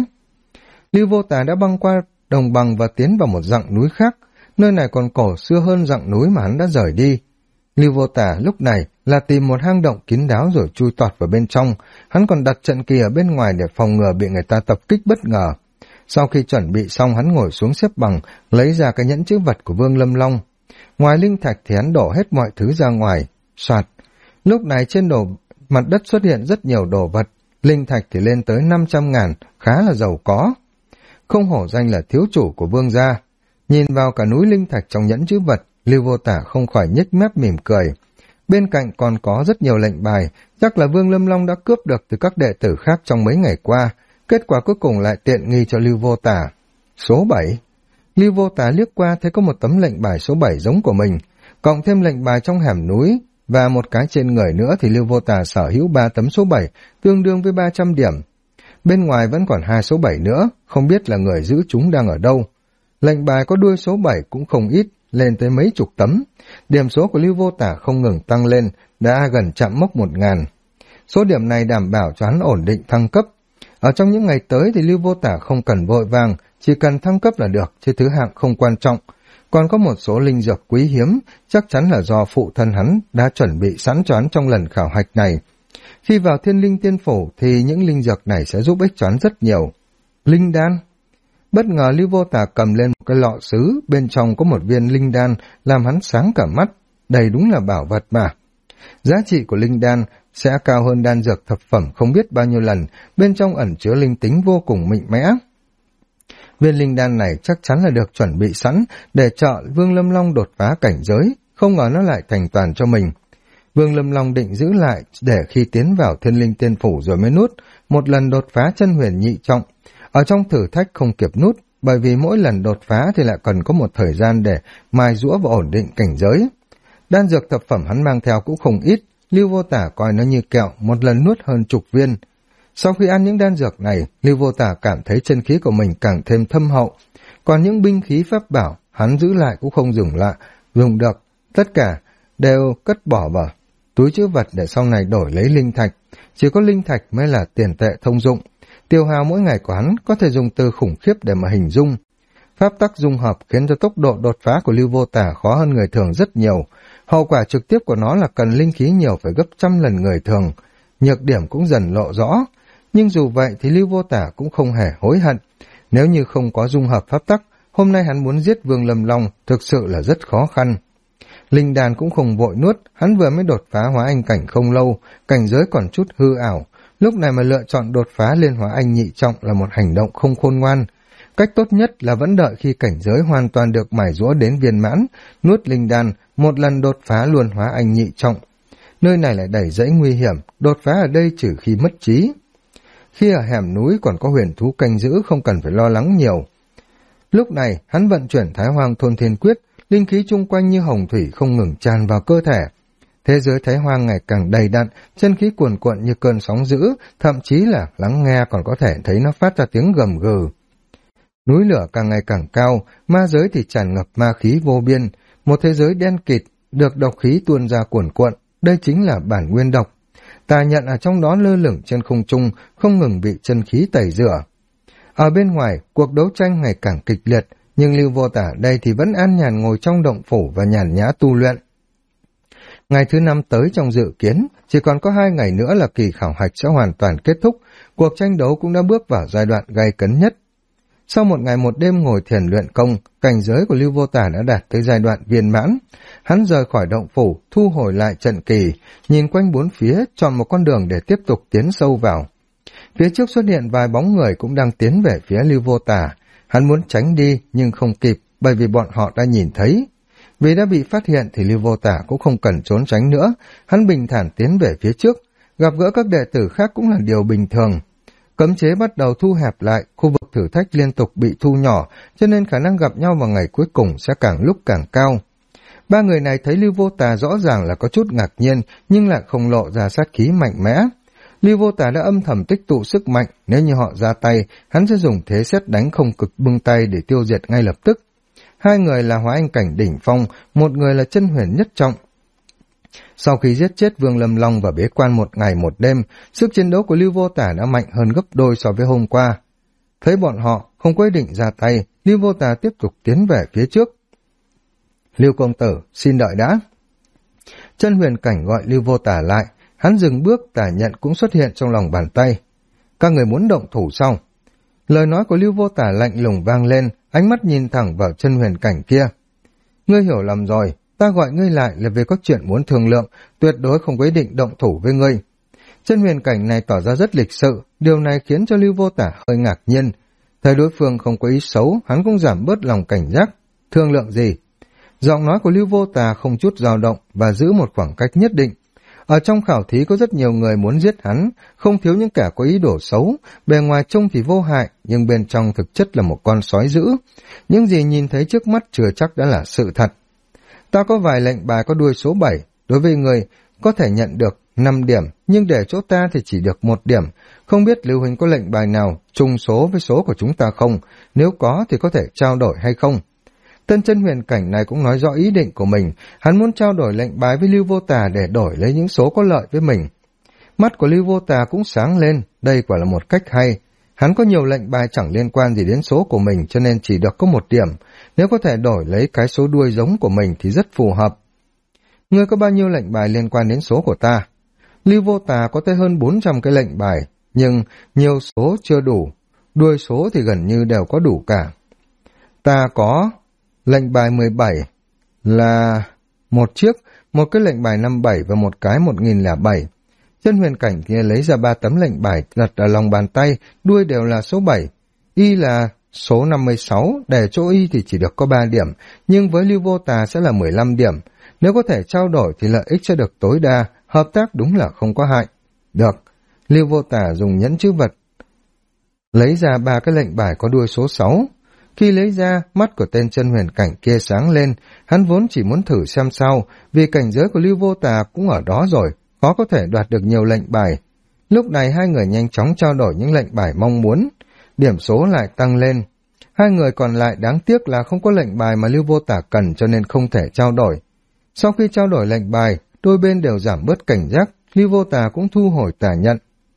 Lưu Vô Tà đã băng qua đồng bằng và tiến vào một dặng núi khác, nơi này còn cổ xưa hơn dặng núi mà hắn đã rời đi. Lưu Vô Tà lúc này là tìm một hang động kín đáo rồi chui tọt vào bên trong, hắn còn đặt trận kỳ ở bên ngoài để phòng ngừa bị người ta tập kích bất ngờ. Sau khi chuẩn bị xong hắn ngồi xuống xếp bằng, lấy ra cái nhẫn chữ vật của Vương Lâm Long. Ngoài linh thạch thì hắn đổ hết mọi thứ ra ngoài, soạt. Lúc này trên mặt đất xuất hiện rất nhiều đồ vật, linh thạch thì lên tới 500.000, khá là giàu có. Không hổ danh là thiếu chủ của Vương gia. Nhìn vào cả núi linh thạch trong nhẫn chữ vật, Lưu Vô Tà không khỏi nhếch mép mỉm cười. Bên cạnh còn có rất nhiều lệnh bài, chắc là Vương Lâm Long đã cướp được từ các đệ tử khác trong mấy ngày qua. Kết quả cuối cùng lại tiện nghi cho Lưu Vô Tà. Số 7. Lưu Vô Tà liếc qua thấy có một tấm lệnh bài số 7 giống của mình, cộng thêm lệnh bài trong hẻm núi và một cái trên người nữa thì Lưu Vô Tà sở hữu 3 tấm số 7, tương đương với 300 điểm. Bên ngoài vẫn còn 2 số 7 nữa, không biết là người giữ chúng đang ở đâu. Lệnh bài có đuôi số 7 cũng không ít, lên tới mấy chục tấm. Điểm số của Lưu Vô Tà không ngừng tăng lên, đã gần chạm mốc 1.000. Số điểm này đảm bảo cho hắn ổn định thăng cấp. Ở trong những ngày tới thì Lưu Vô Tà không cần vội vàng, chỉ cần thăng cấp là được, chứ thứ hạng không quan trọng. Còn có một số linh dược quý hiếm, chắc chắn là do phụ thân hắn đã chuẩn bị sẵn cho hắn trong lần khảo hạch này. Khi vào Thiên Linh Tiên Phủ thì những linh dược này sẽ giúp ích cho hắn rất nhiều. Linh đan. Bất ngờ Lưu Vô Tà cầm lên một cái lọ sứ, bên trong có một viên linh đan làm hắn sáng cả mắt. Đây đúng là bảo vật mà. Giá trị của linh đan sẽ cao hơn đan dược thập phẩm không biết bao nhiêu lần, bên trong ẩn chứa linh tính vô cùng mạnh mẽ. Viên linh đan này chắc chắn là được chuẩn bị sẵn để trợ Vương Lâm Long đột phá cảnh giới, không ngờ nó lại thành toàn cho mình. Vương Lâm Long định giữ lại để khi tiến vào Thiên Linh Tiên Phủ rồi mới nuốt, một lần đột phá chân huyền nhị trọng. Ở trong thử thách không kịp nuốt, bởi vì mỗi lần đột phá thì lại cần có một thời gian để mài giũa và ổn định cảnh giới. Đan dược thập phẩm hắn mang theo cũng không ít, Lưu Vô Tà coi nó như kẹo, một lần nuốt hơn chục viên. Sau khi ăn những đan dược này, Lưu Vô Tà cảm thấy chân khí của mình càng thêm thâm hậu. Còn những binh khí pháp bảo, hắn giữ lại cũng không dùng được. Tất cả đều cất bỏ vào túi trữ vật để sau này đổi lấy linh thạch. Chỉ có linh thạch mới là tiền tệ thông dụng. Tiêu hao mỗi ngày của hắn có thể dùng từ khủng khiếp để mà hình dung. Pháp tắc dung hợp khiến cho tốc độ đột phá của Lưu Vô Tà khó hơn người thường rất nhiều. Hậu quả trực tiếp của nó là cần linh khí nhiều phải gấp trăm lần người thường. Nhược điểm cũng dần lộ rõ. Nhưng dù vậy thì Lưu Vô Tà cũng không hề hối hận. Nếu như không có dung hợp pháp tắc, hôm nay hắn muốn giết Vương Lâm Long thực sự là rất khó khăn. Linh đàn cũng không vội nuốt, hắn vừa mới đột phá hóa anh cảnh không lâu, cảnh giới còn chút hư ảo. Lúc này mà lựa chọn đột phá lên hóa anh nhị trọng là một hành động không khôn ngoan. Cách tốt nhất là vẫn đợi khi cảnh giới hoàn toàn được mài giũa đến viên mãn, nuốt linh đan, một lần đột phá luôn hóa anh nhị trọng. Nơi này lại đầy rẫy nguy hiểm, đột phá ở đây trừ khi mất trí. Khi ở hẻm núi còn có huyền thú canh giữ không cần phải lo lắng nhiều. Lúc này hắn vận chuyển Thái Hoang Thôn Thiên Quyết, linh khí chung quanh như hồng thủy không ngừng tràn vào cơ thể. Thế giới Thái Hoang ngày càng đầy đặn, chân khí cuồn cuộn như cơn sóng dữ, thậm chí là lắng nghe còn có thể thấy nó phát ra tiếng gầm gừ. Núi lửa càng ngày càng cao, ma giới thì tràn ngập ma khí vô biên, một thế giới đen kịt, được độc khí tuôn ra cuồn cuộn, đây chính là bản nguyên độc. Tà nhận ở trong đó lơ lửng trên không trung, không ngừng bị chân khí tẩy rửa. Ở bên ngoài, cuộc đấu tranh ngày càng kịch liệt, nhưng Lưu Vô Tả đây thì vẫn an nhàn ngồi trong động phủ và nhàn nhã tu luyện. Ngày thứ 5 tới trong dự kiến, chỉ còn có 2 ngày nữa là kỳ khảo hạch sẽ hoàn toàn kết thúc, cuộc tranh đấu cũng đã bước vào giai đoạn gay cấn nhất. Sau một ngày một đêm ngồi thiền luyện công, cảnh giới của Lưu Vô Tả đã đạt tới giai đoạn viên mãn. Hắn rời khỏi động phủ, thu hồi lại trận kỳ, nhìn quanh bốn phía, chọn một con đường để tiếp tục tiến sâu vào. Phía trước xuất hiện vài bóng người cũng đang tiến về phía Lưu Vô Tả. Hắn muốn tránh đi nhưng không kịp, bởi vì bọn họ đã nhìn thấy. Vì đã bị phát hiện thì Lưu Vô Tả cũng không cần trốn tránh nữa, hắn bình thản tiến về phía trước, gặp gỡ các đệ tử khác cũng là điều bình thường. Cấm chế bắt đầu thu hẹp lại, khu vực thử thách liên tục bị thu nhỏ, cho nên khả năng gặp nhau vào ngày cuối cùng sẽ càng lúc càng cao. Ba người này thấy Lưu Vô Tả rõ ràng là có chút ngạc nhiên, nhưng lại không lộ ra sát khí mạnh mẽ. Lưu Vô Tả đã âm thầm tích tụ sức mạnh, nếu như họ ra tay, hắn sẽ dùng thế sét đánh không cực bưng tay để tiêu diệt ngay lập tức. 2 người là Hóa Anh cảnh đỉnh phong, một người là Chân Huyền nhất trọng. Sau khi giết chết Vương Lâm Long và bế quan một ngày một đêm, sức chiến đấu của Lưu Vô Tả đã mạnh hơn gấp đôi so với hôm qua. Thấy bọn họ không có ý định ra tay, Lưu Vô Tả tiếp tục tiến về phía trước. Lưu công tử, xin đợi đã. Chân Huyền cảnh gọi Lưu Vô Tả lại, hắn dừng bước, tả nhận cũng xuất hiện trong lòng bàn tay. Các người muốn động thủ sao? Lời nói của Lưu Vô Tả lạnh lùng vang lên, ánh mắt nhìn thẳng vào Chân Huyền cảnh kia. Ngươi hiểu lầm rồi, ta gọi ngươi lại là vì có chuyện muốn thương lượng, tuyệt đối không có ý định động thủ với ngươi. Chân Huyền cảnh này tỏ ra rất lịch sự, điều này khiến cho Lưu Vô Tả hơi ngạc nhiên. Thấy đối phương không có ý xấu, hắn cũng giảm bớt lòng cảnh giác. Thương lượng gì? Giọng nói của Lưu Vô Tả không chút dao động và giữ một khoảng cách nhất định. Ở trong khảo thí có rất nhiều người muốn giết hắn, không thiếu những kẻ có ý đồ xấu, bề ngoài trông thì vô hại, nhưng bên trong thực chất là một con sói dữ. Những gì nhìn thấy trước mắt chưa chắc đã là sự thật. Ta có vài lệnh bài có đuôi số 7, đối với người có thể nhận được 5 điểm, nhưng để chỗ ta thì chỉ được 1 điểm. Không biết Lưu huynh có lệnh bài nào trùng số với số của chúng ta không? Nếu có thì có thể trao đổi hay không? Tân Chân Huyền cảnh này cũng nói rõ ý định của mình, hắn muốn trao đổi lệnh bài với Lưu Vô Tả để đổi lấy những số có lợi với mình. Mắt của Lưu Vô Tả cũng sáng lên, đây quả là một cách hay. Hắn có nhiều lệnh bài chẳng liên quan gì đến số của mình cho nên chỉ được có 1 điểm, nếu có thể đổi lấy cái số đuôi giống của mình thì rất phù hợp. Ngươi có bao nhiêu lệnh bài liên quan đến số của ta? Lưu Vô Tả có tới hơn 400 cái lệnh bài, nhưng nhiều số chưa đủ, đuôi số thì gần như đều có đủ cả. Ta có lệnh bài 17 là một chiếc, một cái lệnh bài 57 và một cái 1007. Chân Huyền cảnh kia lấy ra 3 tấm lệnh bài đặt ở lòng bàn tay, đuôi đều là số 7. Y là số 56, để chỗ Y thì chỉ được có 3 điểm, nhưng với Lưu Vô Tả sẽ là 15 điểm. Nếu có thể trao đổi thì lợi ích sẽ được tối đa, hợp tác đúng là không có hại. Được, Lưu Vô Tả dùng nhẫn chữ vật, lấy ra 3 cái lệnh bài có đuôi số 6. Khi lấy ra, mắt của tên Chân Huyền cảnh kia sáng lên, hắn vốn chỉ muốn thử xem sao, vì cảnh giới của Lưu Vô Tả cũng ở đó rồi, khó có thể đoạt được nhiều lệnh bài. Lúc này 2 người nhanh chóng trao đổi những lệnh bài mong muốn, điểm số lại tăng lên. 2 người còn lại đáng tiếc là không có lệnh bài mà Lưu Vô Tả cần cho nên không thể trao đổi. Sau khi trao đổi lệnh bài, đôi bên đều giảm bớt cảnh giác, Lưu Vô Tả cũng thu hồi tả nhận.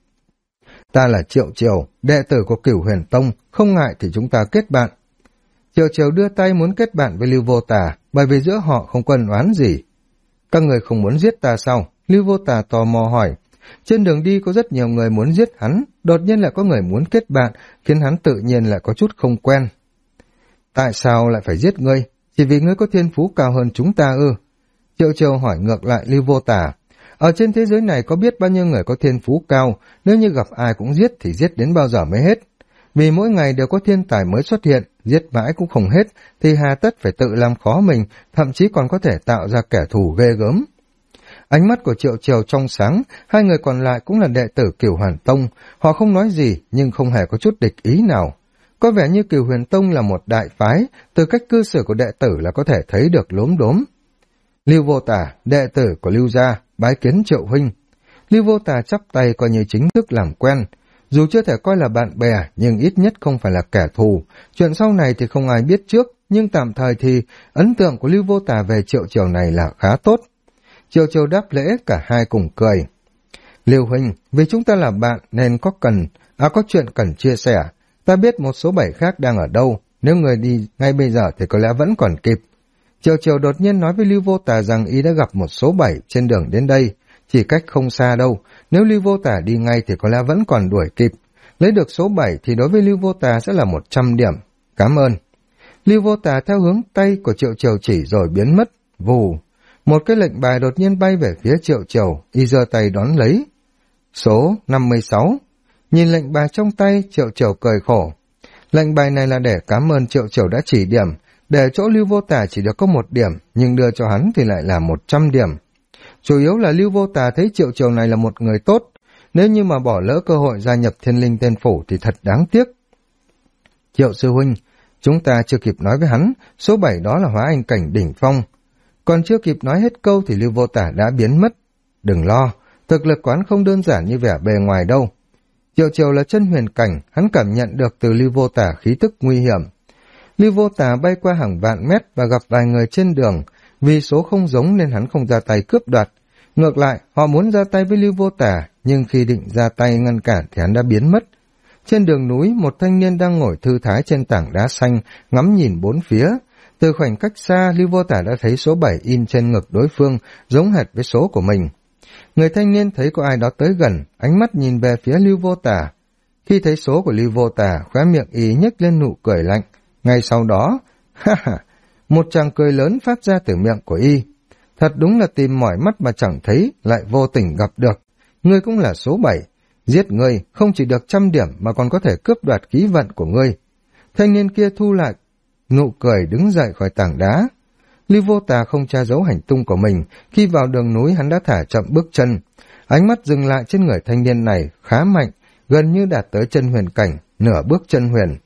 Ta là Triệu Triều, đệ tử của Cửu Huyền Tông, không ngại thì chúng ta kết bạn. Triệu Triều đưa tay muốn kết bạn với Lưu Vô Tả, bởi vì giữa họ không có ân oán gì. Các người không muốn giết ta sao? Lưu Vô Tả tò mò hỏi. Trên đường đi có rất nhiều người muốn giết hắn, đột nhiên lại có người muốn kết bạn, khiến hắn tự nhiên lại có chút không quen. Tại sao lại phải giết ngươi? Chỉ vì ngươi có thiên phú cao hơn chúng ta ư? Triệu Triều hỏi ngược lại Lưu Vô Tả. Ở trên thế giới này có biết bao nhiêu người có thiên phú cao, nếu như gặp ai cũng giết thì giết đến bao giờ mới hết. Vì mỗi ngày đều có thiên tài mới xuất hiện, giết mãi cũng không hết, thì hà tất phải tự làm khó mình, thậm chí còn có thể tạo ra kẻ thù ghê gớm. Ánh mắt của Triệu Triều trong sáng, 2 người còn lại cũng là đệ tử Cửu Huyền Tông, họ không nói gì nhưng không hề có chút địch ý nào. Có vẻ như Cửu Huyền Tông là một đại phái, từ cách cư xử của đệ tử là có thể thấy được lốm đốm. Lưu Vô Tả, đệ tử của Lưu gia, bái kiến Triệu huynh. Lưu Vô Tả chắp tay coi như chính thức làm quen. Dù chưa thể coi là bạn bè, nhưng ít nhất không phải là kẻ thù. Chuyện sau này thì không ai biết trước, nhưng tạm thời thì ấn tượng của Lưu Vô Tả về Triệu Triều này là khá tốt. Triệu Triều đáp lễ, cả hai cùng cười. Lưu huynh, vì chúng ta là bạn nên có chuyện cần chia sẻ. Ta biết một số 7 khác đang ở đâu, nếu người đi ngay bây giờ thì có lẽ vẫn còn kịp. Triệu Triều đột nhiên nói với Lưu Vô Tả rằng y đã gặp một số 7 trên đường đến đây, chỉ cách không xa đâu, nếu Lưu Vô Tả đi ngay thì có lẽ vẫn còn đuổi kịp. Lấy được số 7 thì đối với Lưu Vô Tả sẽ là 100 điểm. Cảm ơn. Lưu Vô Tả theo hướng tay của Triệu Triều chỉ rồi biến mất. Vù. Một cái lệnh bài đột nhiên bay về phía Triệu Triều, y giơ tay đón lấy. Số 56. Nhìn lệnh bài trong tay, Triệu Triều cười khổ. Lệnh bài này là để cảm ơn Triệu Triều đã chỉ điểm, để chỗ Lưu Vô Tả chỉ được có 1 điểm, nhưng đưa cho hắn thì lại là 100 điểm. Chủ yếu là Lưu Vô Tả thấy Triệu Triều này là một người tốt, nếu như mà bỏ lỡ cơ hội gia nhập Thiên Linh Tên Phủ thì thật đáng tiếc. Triệu sư huynh, chúng ta chưa kịp nói với hắn, số 7 đó là hóa anh cảnh đỉnh phong. Còn chưa kịp nói hết câu thì Lưu Vô Tả đã biến mất. Đừng lo, thực lực quán không đơn giản như vẻ bề ngoài đâu. Triệu Triều là chân huyền cảnh, hắn cảm nhận được từ Lưu Vô Tả khí tức nguy hiểm. Lưu Vô Tả bay qua hàng vạn mét và gặp vài người trên đường, vì số không giống nên hắn không ra tay cướp đoạt. Ngược lại, họ muốn ra tay với Lưu Vô Tả, nhưng khi định ra tay ngăn cản thì hắn đã biến mất. Trên đường núi, một thanh niên đang ngồi thư thái trên tảng đá xanh, ngắm nhìn bốn phía. Từ khoảnh cách xa, Lưu Vô Tả đã thấy số 7 in trên ngực đối phương, giống hệt với số của mình. Người thanh niên thấy có ai đó tới gần, ánh mắt nhìn về phía Lưu Vô Tả. Khi thấy số của Lưu Vô Tả, khóe miệng y nhếch lên nụ cười lạnh. Ngay sau đó, ha ha, một tràng cười lớn phát ra từ miệng của y. Thật đúng là tìm mỏi mắt mà chẳng thấy, lại vô tình gặp được. Ngươi cũng là số 7. Giết ngươi không chỉ được 100 điểm mà còn có thể cướp đoạt khí vận của ngươi. Thanh niên kia thu lại nụ cười, đứng dậy khỏi tảng đá. Lưu Vô Tả không tra giấu hành tung của mình, khi vào đường núi hắn đã thả chậm bước chân. Ánh mắt dừng lại trên người thanh niên này khá mạnh, gần như đạt tới chân huyền cảnh, nửa bước chân huyền.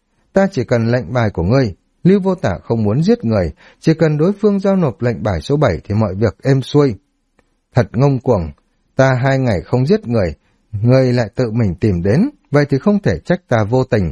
Ta chỉ cần lệnh bài của ngươi. Lưu Vô Tả không muốn giết người, chỉ cần đối phương giao nộp lệnh bài số 7 thì mọi việc êm xuôi. Thật ngông cuồng, ta 2 ngày không giết người, ngươi lại tự mình tìm đến, vậy thì không thể trách ta vô tình.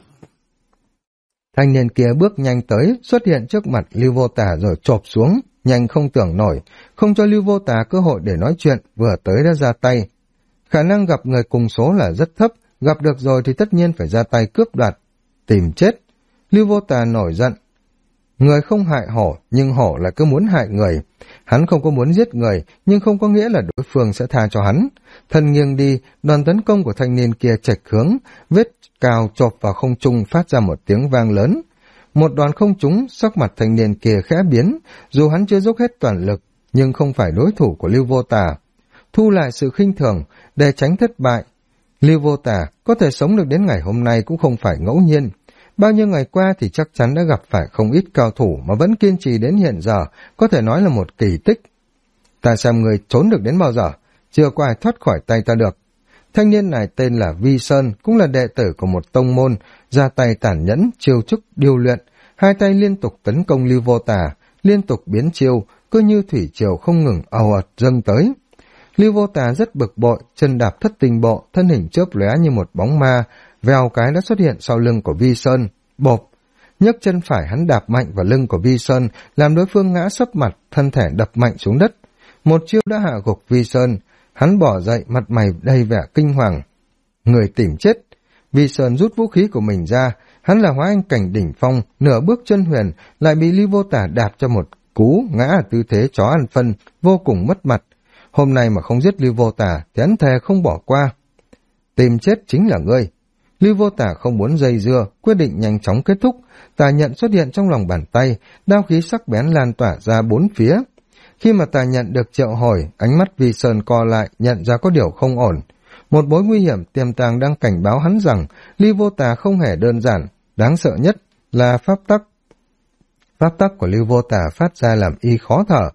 Thanh niên kia bước nhanh tới, xuất hiện trước mặt Lưu Vô Tả rồi chộp xuống, nhanh không tưởng nổi, không cho Lưu Vô Tả cơ hội để nói chuyện, vừa tới đã ra tay. Khả năng gặp người cùng số là rất thấp, gặp được rồi thì tất nhiên phải ra tay cướp đoạt. Tìm chết. Lưu Vô Tả nổi giận. Người không hại hổ, nhưng hổ là cứ muốn hại người. Hắn không có muốn giết người, nhưng không có nghĩa là đối phương sẽ tha cho hắn. Thân nghiêng đi, đoàn tấn công của thanh niên kia chệch hướng, vết cào chộp vào không trung phát ra một tiếng vang lớn. Một đoàn không trúng, sắc mặt thanh niên kia khẽ biến, dù hắn chưa dốc hết toàn lực, nhưng không phải đối thủ của Lưu Vô Tả. Thu lại sự khinh thường, để tránh thất bại. Lưu Vô Tả có thể sống được đến ngày hôm nay cũng không phải ngẫu nhiên. Bao nhiêu ngày qua thì chắc chắn đã gặp phải không ít cao thủ mà vẫn kiên trì đến hiện giờ, có thể nói là một kỳ tích. Ta xem người trốn được đến bao giờ, chưa có ai thoát khỏi tay ta được. Thanh niên này tên là Vi Sơn, cũng là đệ tử của một tông môn, ra tay tàn nhẫn, chiêu thức điêu luyện, hai tay liên tục tấn công Lưu Vô Tả, liên tục biến chiêu, cứ như thủy triều không ngừng ào ạt dâng tới. Lưu Vô Tả rất bực bội, chân đạp thất tình bộ, thân hình chớp lóe như một bóng ma, vèo cái đã xuất hiện sau lưng của Vi Sơn, bộp. Nhấc chân phải hắn đạp mạnh vào lưng của Vi Sơn, làm đối phương ngã sấp mặt, thân thể đập mạnh xuống đất. Một chiêu đã hạ gục Vi Sơn, hắn bỏ dậy, mặt mày đầy vẻ kinh hoàng. Người tìm chết. Vi Sơn rút vũ khí của mình ra, hắn là hóa anh cảnh đỉnh phong, nửa bước chân huyền, lại bị Lưu Vô Tả đạp cho một cú, ngã ở tư thế chó ăn phân, vô cùng mất mặt. Hôm nay mà không giết Lưu Vô Tả thì hắn thề không bỏ qua. Tìm chết chính là ngươi. Lưu Vô Tả không muốn dây dưa, quyết định nhanh chóng kết thúc. Tà nhận xuất hiện trong lòng bàn tay, đao khí sắc bén lan tỏa ra bốn phía. Khi mà Tà nhận được triệu hồi, ánh mắt Vi Sơn co lại, nhận ra có điều không ổn. Một mối nguy hiểm tiềm tàng đang cảnh báo hắn rằng Lưu Vô Tả không hề đơn giản, đáng sợ nhất là pháp tắc. Pháp tắc của Lưu Vô Tả phát ra làm y khó thở.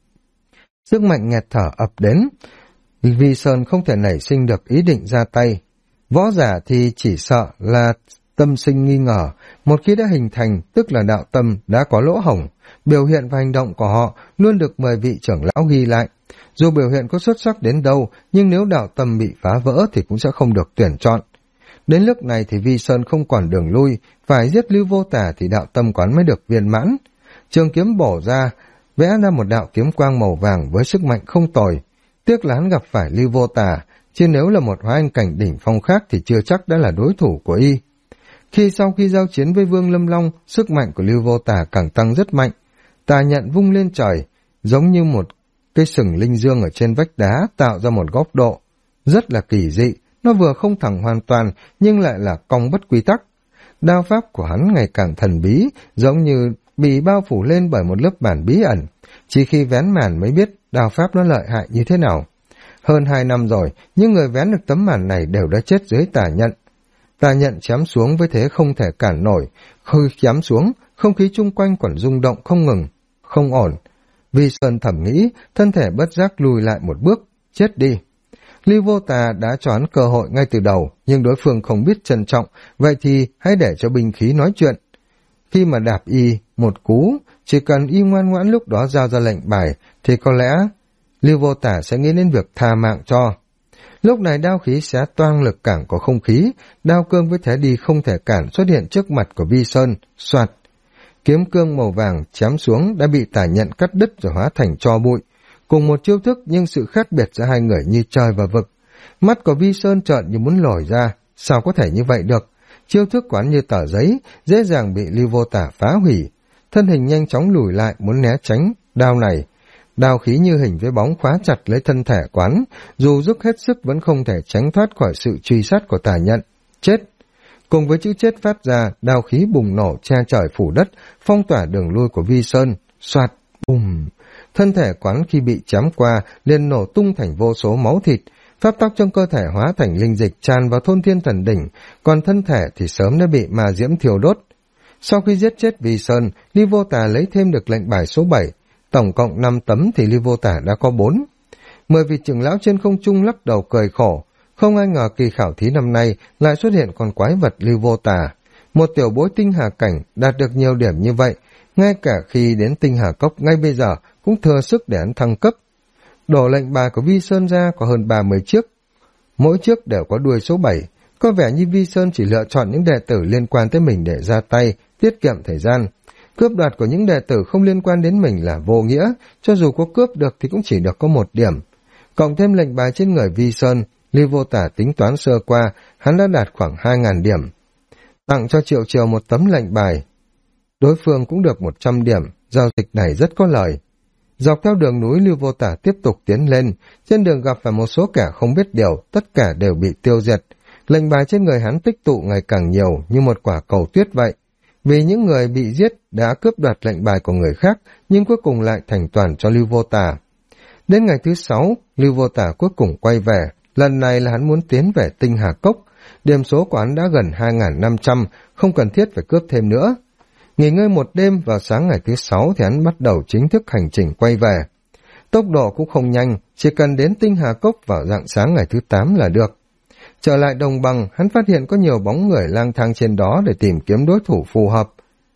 Sức mạnh nghẹt thở ập đến, Vi Sơn không thể nảy sinh được ý định ra tay. Võ giả thì chỉ sợ là tâm sinh nghi ngờ, một khi đã hình thành tức là đạo tâm đã có lỗ hổng, biểu hiện và hành động của họ luôn được 10 vị trưởng lão ghi lại. Dù biểu hiện có xuất sắc đến đâu, nhưng nếu đạo tâm bị phá vỡ thì cũng sẽ không được tuyển chọn. Đến lúc này thì Vi Sơn không còn đường lui, phải giết Lưu Vô Tả thì đạo tâm quán mới được viên mãn. Trường kiếm bổ ra, vẽ ra một đạo kiếm quang màu vàng với sức mạnh không tồi. Tiếc là hắn gặp phải Lưu Vô Tả, chứ nếu là một hóa anh cảnh đỉnh phong khác thì chưa chắc đã là đối thủ của y. Sau khi giao chiến với Vương Lâm Long, sức mạnh của Lưu Vô Tả càng tăng rất mạnh. Tà nhận vung lên trời, giống như một cây sừng linh dương ở trên vách đá tạo ra một góc độ. Rất là kỳ dị, nó vừa không thẳng hoàn toàn nhưng lại là cong bất quy tắc. Đao pháp của hắn ngày càng thần bí, giống như bị bao phủ lên bởi một lớp bản bí ẩn. Chỉ khi vén màn mới biết đao pháp nó lợi hại như thế nào. Hơn 2 năm rồi, những người vén được tấm màn này đều đã chết dưới tà nhận. Tà nhận chém xuống với thế không thể cản nổi, khi chém xuống, không khí chung quanh còn rung động không ngừng, không ổn. Vi Sơn thầm nghĩ, thân thể bất giác lùi lại một bước, chết đi. Lưu Vô Tà đã cho hắn cơ hội ngay từ đầu, nhưng đối phương không biết trân trọng, vậy thì hãy để cho binh khí nói chuyện. Khi mà đạp y một cú, chỉ cần y ngoan ngoãn lúc đó giao ra lệnh bài, thì có lẽ Lưu Vô Tả sẽ nghĩ đến việc tha mạng cho. Lúc này đao khí xé toang lực cản của không khí, đao cương với thế đi không thể cản xuất hiện trước mặt của Vi Sơn, soạt. Kiếm cương màu vàng chém xuống đã bị tà nhận cắt đứt rồi hóa thành tro bụi. Cùng một chiêu thức nhưng sự khác biệt giữa hai người như trời và vực. Mắt của Vi Sơn trợn như muốn lồi ra, sao có thể như vậy được? Chiêu thức quán như tờ giấy, dễ dàng bị Lưu Vô Tả phá hủy. Thân hình nhanh chóng lùi lại muốn né tránh đao này. Đao khí như hình với bóng khóa chặt lấy thân thể quán, dù dốc hết sức vẫn không thể tránh thoát khỏi sự truy sát của tà nhận. Chết! Cùng với chữ chết phát ra, đao khí bùng nổ che trời phủ đất, phong tỏa đường lui của Vi Sơn. Soạt! Bùm! Thân thể quán khi bị chém qua liền nổ tung thành vô số máu thịt, pháp tắc trong cơ thể hóa thành linh dịch tràn vào thôn thiên thần đỉnh, còn thân thể thì sớm đã bị ma diễm thiêu đốt. Sau khi giết chết Vi Sơn, Lưu Vô Tả lấy thêm được lệnh bài số 7, tổng cộng 5 tấm thì Lưu Vô Tả đã có 4. 10 vị trưởng lão trên không trung lắc đầu cười khổ, không ai ngờ kỳ khảo thí năm nay lại xuất hiện con quái vật Lưu Vô Tả. Một tiểu bối tinh hà cảnh đạt được nhiều điểm như vậy, ngay cả khi đến tinh hà cốc ngay bây giờ cũng thừa sức để hắn thăng cấp. Đổ lệnh bài của Vi Sơn ra có hơn 30 chiếc, mỗi chiếc đều có đuôi số 7. Có vẻ như Vi Sơn chỉ lựa chọn những đệ tử liên quan tới mình để ra tay, tiết kiệm thời gian. Cướp đoạt của những đệ tử không liên quan đến mình là vô nghĩa, cho dù có cướp được thì cũng chỉ được có 1 điểm. Cộng thêm lệnh bài trên người Vi Sơn, Lưu Vô Tả tính toán sơ qua, hắn đã đạt khoảng 2.000 điểm. Tặng cho Triệu Triều 1 tấm lệnh bài, đối phương cũng được 100 điểm, giao dịch này rất có lời. Dọc theo đường núi, Lưu Vô Tả tiếp tục tiến lên, trên đường gặp phải một số kẻ không biết điều, tất cả đều bị tiêu diệt. Lệnh bài trên người hắn tích tụ ngày càng nhiều như một quả cầu tuyết vậy. Vì những người bị giết đã cướp đoạt lệnh bài của người khác, nhưng cuối cùng lại thành toàn cho Lưu Vô Tả. Đến ngày thứ 6, Lưu Vô Tả cuối cùng quay về, lần này là hắn muốn tiến về Tinh Hà Cốc. Điểm số của hắn đã gần 2.500, không cần thiết phải cướp thêm nữa. Nghỉ ngơi một đêm, vào sáng ngày thứ 6 thì hắn bắt đầu chính thức hành trình quay về. Tốc độ cũng không nhanh, chỉ cần đến Tinh Hà Cốc vào rạng sáng ngày thứ 8 là được. Trở lại đồng bằng, hắn phát hiện có nhiều bóng người lang thang trên đó để tìm kiếm đối thủ phù hợp.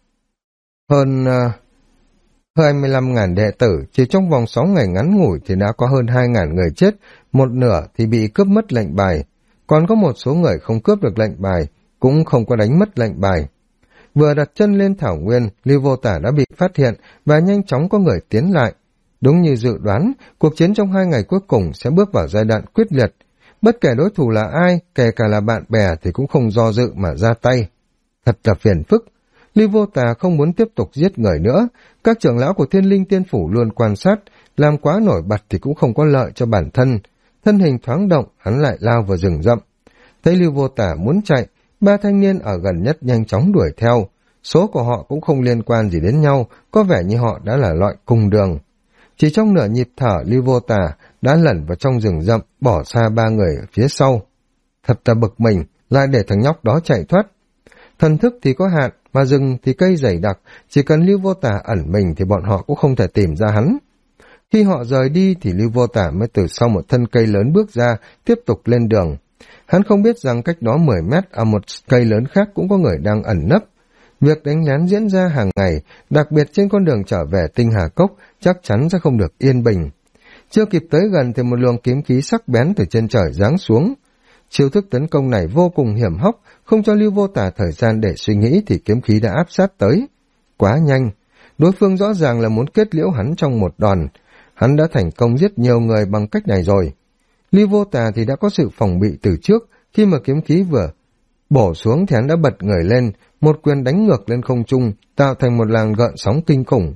Hơn 25.000 đệ tử, chỉ trong vòng 6 ngày ngắn ngủi thì đã có hơn 2.000 người chết, một nửa thì bị cướp mất lệnh bài. Còn có một số người không cướp được lệnh bài, cũng không có đánh mất lệnh bài. Vừa đặt chân lên thảo nguyên, Lưu Vô Tả đã bị phát hiện và nhanh chóng có người tiến lại. Đúng như dự đoán, cuộc chiến trong 2 ngày cuối cùng sẽ bước vào giai đoạn quyết liệt. Bất kể đối thủ là ai, kể cả là bạn bè thì cũng không do dự mà ra tay. Thật là phiền phức. Lưu Vô Tà không muốn tiếp tục giết người nữa. Các trưởng lão của Thiên Linh Tiên Phủ luôn quan sát, làm quá nổi bật thì cũng không có lợi cho bản thân. Thân hình thoáng động, hắn lại lao vào rừng rậm. Thấy Lưu Vô Tà muốn chạy, 3 thanh niên ở gần nhất nhanh chóng đuổi theo. Số của họ cũng không liên quan gì đến nhau, có vẻ như họ đã là loại cùng đường. Chỉ trong nửa nhịp thở, Lưu Vô Tà đã lẩn vào trong rừng rậm, bỏ xa 3 người ở phía sau. Thật là bực mình, lại để thằng nhóc đó chạy thoát. Thần thức thì có hạn, mà rừng thì cây dày đặc, chỉ cần Lưu Vô Tà ẩn mình thì bọn họ cũng không thể tìm ra hắn. Khi họ rời đi thì Lưu Vô Tà mới từ sau một thân cây lớn bước ra, tiếp tục lên đường. Hắn không biết rằng cách đó 10 mét ở một cây lớn khác cũng có người đang ẩn nấp. Việc đánh lén diễn ra hàng ngày, đặc biệt trên con đường trở về Tinh Hà Cốc, chắc chắn sẽ không được yên bình. Chưa kịp tới gần thì một luồng kiếm khí sắc bén từ trên trời giáng xuống. Chiêu thức tấn công này vô cùng hiểm hóc, không cho Lưu Vô Tà thời gian để suy nghĩ thì kiếm khí đã áp sát tới. Quá nhanh, đối phương rõ ràng là muốn kết liễu hắn trong một đòn. Hắn đã thành công giết nhiều người bằng cách này rồi. Lưu Vô Tà thì đã có sự phòng bị từ trước, khi mà kiếm khí vừa bổ xuống thì hắn đã bật người lên, một quyền đánh ngược lên không trung, tạo thành một làn gợn sóng kinh khủng.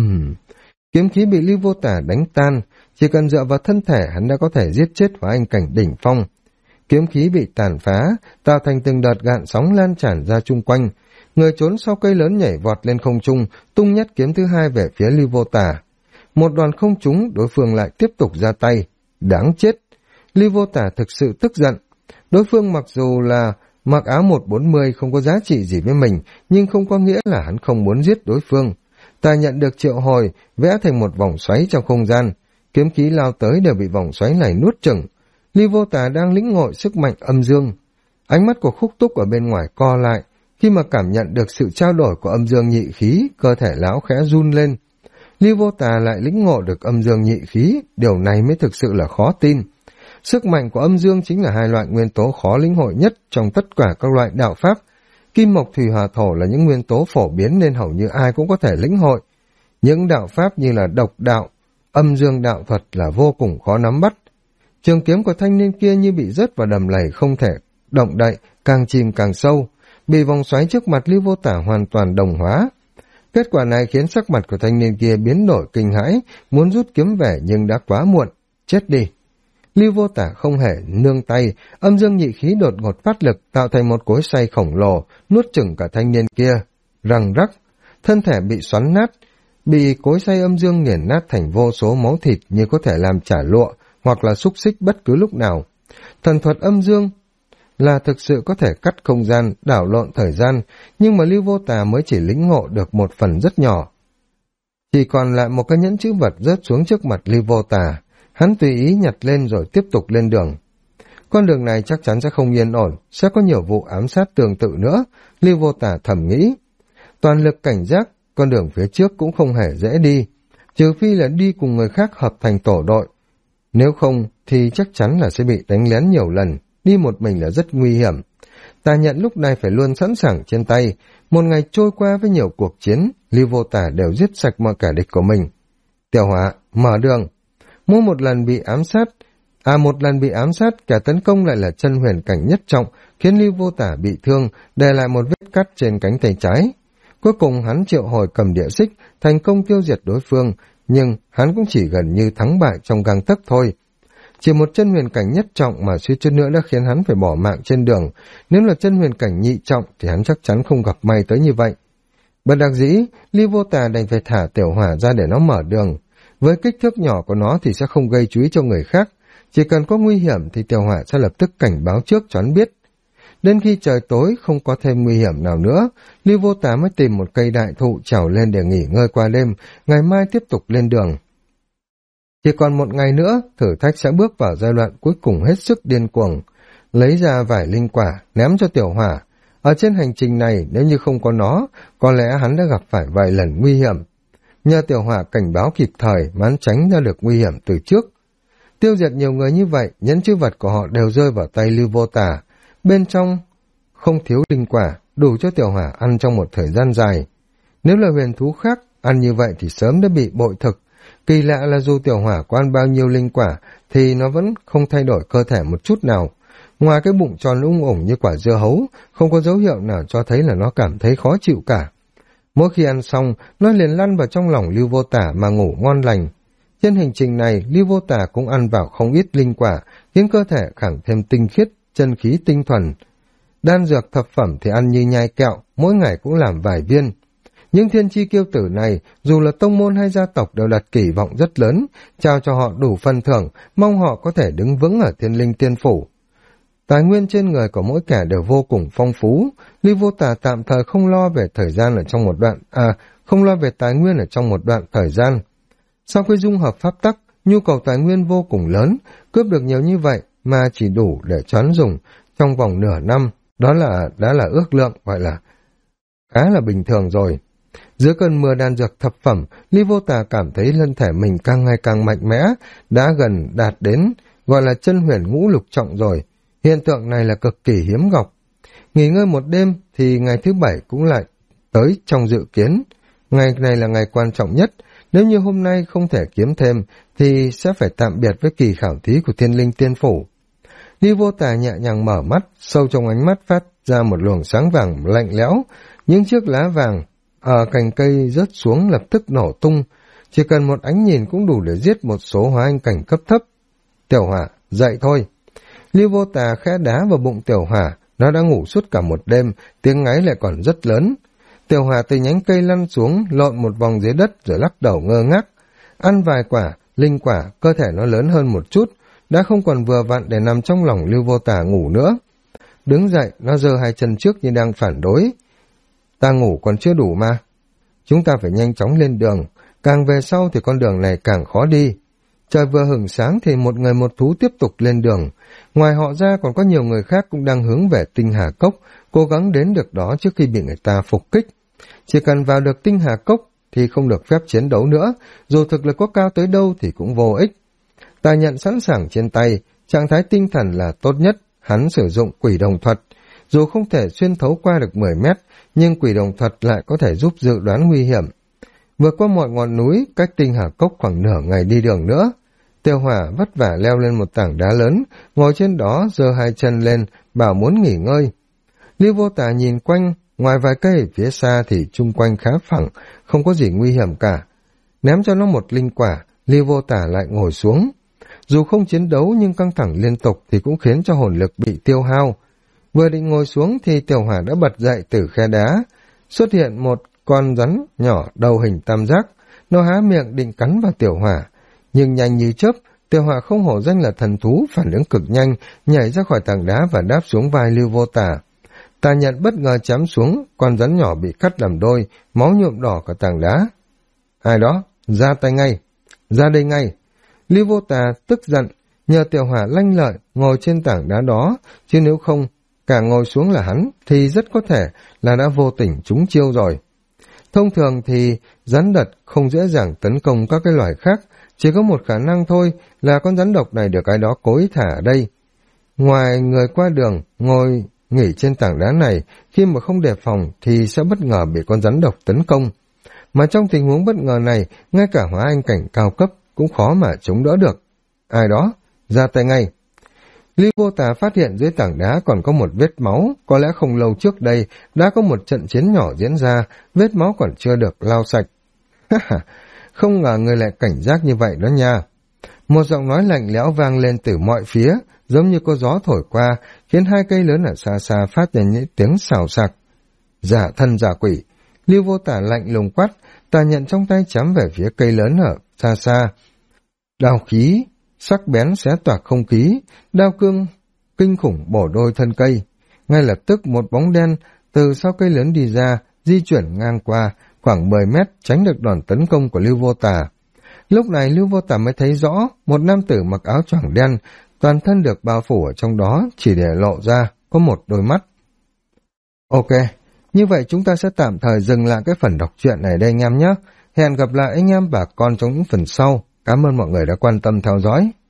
Kiếm khí bị Lưu Vô Tà đánh tan, chỉ cần dựa vào thân thể hắn đã có thể giết chết Hóa Anh cảnh đỉnh phong. Kiếm khí bị tàn phá, tạo thành từng đợt gợn sóng lan tràn ra chung quanh. Người trốn sau cây lớn nhảy vọt lên không trung, tung nhát kiếm thứ hai về phía Lưu Vô Tà. Một đòn không trúng, đối phương lại tiếp tục ra tay. Đáng chết! Lưu Vô Tà thực sự tức giận. Đối phương mặc dù là mặc áo 140 không có giá trị gì với mình, nhưng không có nghĩa là hắn không muốn giết đối phương. Ta nhận được triệu hồi, vẽ thành một vòng xoáy trong không gian. Kiếm khí lao tới đều bị vòng xoáy này nuốt chửng. Lưu Vô Tà đang lĩnh ngộ sức mạnh âm dương. Ánh mắt của Khúc Túc ở bên ngoài co lại. Khi mà cảm nhận được sự trao đổi của âm dương nhị khí, cơ thể lão khẽ run lên. Lưu Vô Tà lại lĩnh ngộ được âm dương nhị khí, điều này mới thực sự là khó tin. Sức mạnh của âm dương chính là hai loại nguyên tố khó lĩnh hội nhất trong tất cả các loại đạo pháp. Kim mộc thủy hỏa thổ là những nguyên tố phổ biến nên hầu như ai cũng có thể lĩnh hội. Những đạo pháp như là độc đạo, âm dương đạo thuật là vô cùng khó nắm bắt. Trường kiếm của thanh niên kia như bị rớt vào đầm lầy không thể động đậy, càng chìm càng sâu, bị vòng xoáy trước mặt Lưu Vô Tà hoàn toàn đồng hóa. Kết quả này khiến sắc mặt của thanh niên kia biến đổi kinh hãi, muốn rút kiếm về nhưng đã quá muộn. Chết đi! Lưu Vô Tà không hề nương tay, âm dương nhị khí đột ngột phát lực tạo thành một cối xay khổng lồ, nuốt chửng cả thanh niên kia. Răng rắc, thân thể bị xoắn nát, bị cối xay âm dương nghiền nát thành vô số máu thịt như có thể làm chả lụa hoặc là xúc xích bất cứ lúc nào. Thần thuật âm dương là thực sự có thể cắt không gian, đảo lộn thời gian, nhưng mà Lưu Vô Tà mới chỉ lĩnh ngộ được một phần rất nhỏ. Chỉ còn lại một cái nhẫn chữ vật rớt xuống trước mặt Lưu Vô Tà. Hắn tùy ý nhặt lên rồi tiếp tục lên đường. Con đường này chắc chắn sẽ không yên ổn, sẽ có nhiều vụ ám sát tương tự nữa, Lưu Vô Tà thầm nghĩ. Toàn lực cảnh giác, con đường phía trước cũng không hề dễ đi, trừ phi là đi cùng người khác hợp thành tổ đội. Nếu không thì chắc chắn là sẽ bị đánh lén nhiều lần, đi một mình là rất nguy hiểm. Tà Nhận lúc này phải luôn sẵn sàng trên tay, một ngày trôi qua với nhiều cuộc chiến, Lưu Vô Tà đều giết sạch mọi kẻ địch của mình. Tiểu Hỏa, mở đường. Một lần bị ám sát, kẻ tấn công lại là chân huyền cảnh nhất trọng, khiến Lưu Vô Tà bị thương, để lại một vết cắt trên cánh tay trái. Cuối cùng hắn triệu hồi cầm địa xích, thành công tiêu diệt đối phương, nhưng hắn cũng chỉ gần như thắng bại trong gang tấc thôi. Chỉ một chân huyền cảnh nhất trọng mà suýt chút nữa đã khiến hắn phải bỏ mạng trên đường, nếu là chân huyền cảnh nhị trọng thì hắn chắc chắn không gặp may tới như vậy. Bất đắc dĩ, Lưu Vô Tà đành phải thả Tiểu Hỏa ra để nó mở đường. Với kích thước nhỏ của nó thì sẽ không gây chú ý cho người khác, chỉ cần có nguy hiểm thì Tiểu Hỏa sẽ lập tức cảnh báo trước cho hắn biết. Đến khi trời tối không có thêm nguy hiểm nào nữa, Lưu Vô Tà mới tìm một cây đại thụ trèo lên để nghỉ ngơi qua đêm, ngày mai tiếp tục lên đường. Chỉ còn một ngày nữa, thử thách sẽ bước vào giai đoạn cuối cùng hết sức điên cuồng. Lấy ra vài linh quả, ném cho Tiểu Hỏa. Ở trên hành trình này, nếu như không có nó, có lẽ hắn đã gặp phải vài lần nguy hiểm. Nhờ Tiểu Hỏa cảnh báo kịp thời, hắn tránh ra được nguy hiểm từ trước. Tiêu diệt nhiều người như vậy, nhẫn chữ vật của họ đều rơi vào tay Lưu Vô Tà. Bên trong không thiếu linh quả, đủ cho Tiểu Hỏa ăn trong một thời gian dài. Nếu là huyền thú khác, ăn như vậy thì sớm đã bị bội thực. Kỳ lạ là dù Tiểu Hỏa có ăn bao nhiêu linh quả, thì nó vẫn không thay đổi cơ thể một chút nào. Ngoài cái bụng tròn ủng như quả dưa hấu, không có dấu hiệu nào cho thấy là nó cảm thấy khó chịu cả. Mỗi khi ăn xong, nó liền lăn vào trong lòng Lưu Vô Tà mà ngủ ngon lành. Trên hành trình này, Lưu Vô Tà cũng ăn vào không ít linh quả, khiến cơ thể càng thêm tinh khiết, chân khí tinh thuần. Đan dược thập phẩm thì ăn như nhai kẹo, mỗi ngày cũng làm vài viên. Những thiên chi kiêu tử này, dù là tông môn hay gia tộc đều đặt kỳ vọng rất lớn, trao cho họ đủ phần thưởng, mong họ có thể đứng vững ở Thiên Linh Tiên Phủ. Tài nguyên trên người của mỗi kẻ đều vô cùng phong phú, Lưu Vô Tà tạm thời không lo về tài nguyên ở trong một đoạn thời gian. Sau khi dung hợp pháp tắc, nhu cầu tài nguyên vô cùng lớn, cướp được nhiều như vậy, mà chỉ đủ để choán dùng trong vòng nửa năm, đã là ước lượng gọi là khá là bình thường rồi. Giữa cơn mưa đan dược thập phẩm, Ly Vô Tà cảm thấy thân thể mình càng ngày càng mạnh mẽ, đã gần đạt đến gọi là chân huyền ngũ lục trọng rồi. Hiện tượng này là cực kỳ hiếm gặp. Nghỉ ngơi một đêm thì ngày thứ 7 cũng lại tới trong dự kiến. Ngày này là ngày quan trọng nhất, nếu như hôm nay không thể kiếm thêm thì sẽ phải tạm biệt với kỳ khảo thí của Thiên Linh Tiên Phủ. Ly Vô Tà nhẹ nhàng mở mắt, sâu trong ánh mắt phát ra một luồng sáng vàng lạnh lẽo, những chiếc lá vàng ở cành cây rớt xuống lập tức nổ tung, chỉ cần một ánh nhìn cũng đủ để giết một số hóa anh cảnh cấp thấp. Tiểu Hỏa, dậy thôi. Ly Vô Tà khẽ đá vào bụng Tiểu Hỏa, nó đã ngủ suốt cả một đêm, tiếng ngáy lại còn rất lớn. Tiểu Hỏa từ nhánh cây lăn xuống, lộn một vòng dưới đất rồi lắc đầu ngơ ngác. Ăn vài quả, linh quả, cơ thể nó lớn hơn một chút, đã không còn vừa vặn để nằm trong lòng Lưu Vô Tà ngủ nữa. Đứng dậy, nó giơ hai chân trước như đang phản đối. Ta ngủ còn chưa đủ mà. Chúng ta phải nhanh chóng lên đường, càng về sau thì con đường này càng khó đi. Trời vừa hửng sáng thì một người một thú tiếp tục lên đường. Ngoài họ ra còn có nhiều người khác cũng đang hướng về Tinh Hà Cốc, cố gắng đến được đó trước khi bị người ta phục kích. Chỉ cần vào được Tinh Hà Cốc thì không được phép chiến đấu nữa, dù thực lực có cao tới đâu thì cũng vô ích. Tà Nhận sẵn sàng trên tay, trạng thái tinh thần là tốt nhất, hắn sử dụng quỷ đồng thuật. Dù không thể xuyên thấu qua được 10 mét, nhưng quỷ đồng thuật lại có thể giúp dự đoán nguy hiểm. Vượt qua mọi ngọn núi, cách Tinh Hà Cốc khoảng nửa ngày đi đường nữa. Tiêu Hỏa vất vả leo lên một tảng đá lớn, ngồi trên đó giơ hai chân lên, bảo muốn nghỉ ngơi. Lưu Vô Tà nhìn quanh, ngoài vài cây ở phía xa thì chung quanh khá phẳng, không có gì nguy hiểm cả. Ném cho nó một linh quả, Lưu Vô Tà lại ngồi xuống. Dù không chiến đấu nhưng căng thẳng liên tục thì cũng khiến cho hồn lực bị tiêu hao. Vừa định ngồi xuống thì Tiểu Hỏa đã bật dậy từ khe đá. Xuất hiện một con rắn nhỏ đầu hình tam giác, nó há miệng định cắn vào Tiểu Hỏa. Nhưng nhanh như chớp, Tiểu Hỏa không hổ danh là thần thú, phản ứng cực nhanh, nhảy ra khỏi tảng đá và đáp xuống vai Lưu Vô Tà. Tà Nhận bất ngờ chém xuống, con rắn nhỏ bị cắt làm đôi, máu nhuộm đỏ cả tảng đá. Ai đó, ra tay ngay, ra đây ngay. Lưu Vô Tà tức giận, nhờ Tiểu Hỏa lanh lợi ngồi trên tảng đá đó, chứ nếu không, cả ngồi xuống là hắn, thì rất có thể là đã vô tình trúng chiêu rồi. Thông thường thì rắn đật không dễ dàng tấn công các cái loài khác, chỉ có một khả năng thôi là con rắn độc này được ai đó cố ý thả ở đây. Ngoài người qua đường ngồi nghỉ trên tảng đá này, khi mà không đề phòng thì sẽ bất ngờ bị con rắn độc tấn công. Mà trong tình huống bất ngờ này, ngay cả hóa anh cảnh cao cấp cũng khó mà chống đỡ được. Ai đó, ra tay ngay. Ly Vô Tà phát hiện dưới tảng đá còn có một vết máu, có lẽ không lâu trước đây đã có một trận chiến nhỏ diễn ra, vết máu còn chưa được lau sạch. Không ngờ người lại cảnh giác như vậy đó nha. Một giọng nói lạnh lẽo vang lên từ mọi phía, giống như có gió thổi qua, khiến hai cây lớn ở xa xa phát ra những tiếng xào xạc. Giả thân giả quỷ, Lưu Vô Tà lạnh lùng quát, Tà Nhận trong tay chém về phía cây lớn ở xa xa. Đao khí sắc bén xé toạc không khí, đao cương kinh khủng bổ đôi thân cây. Ngay lập tức một bóng đen từ sau cây lớn đi ra, di chuyển ngang qua khoảng 10 mét, tránh được đòn tấn công của Lưu Vô Tà. Lúc này Lưu Vô Tà mới thấy rõ, một nam tử mặc áo choàng đen, toàn thân được bao phủ ở trong đó, chỉ để lộ ra có một đôi mắt. Ok, như vậy chúng ta sẽ tạm thời dừng lại cái phần đọc truyện này đây anh em nhé. Hẹn gặp lại anh em bà con trong những phần sau. Cảm ơn mọi người đã quan tâm theo dõi.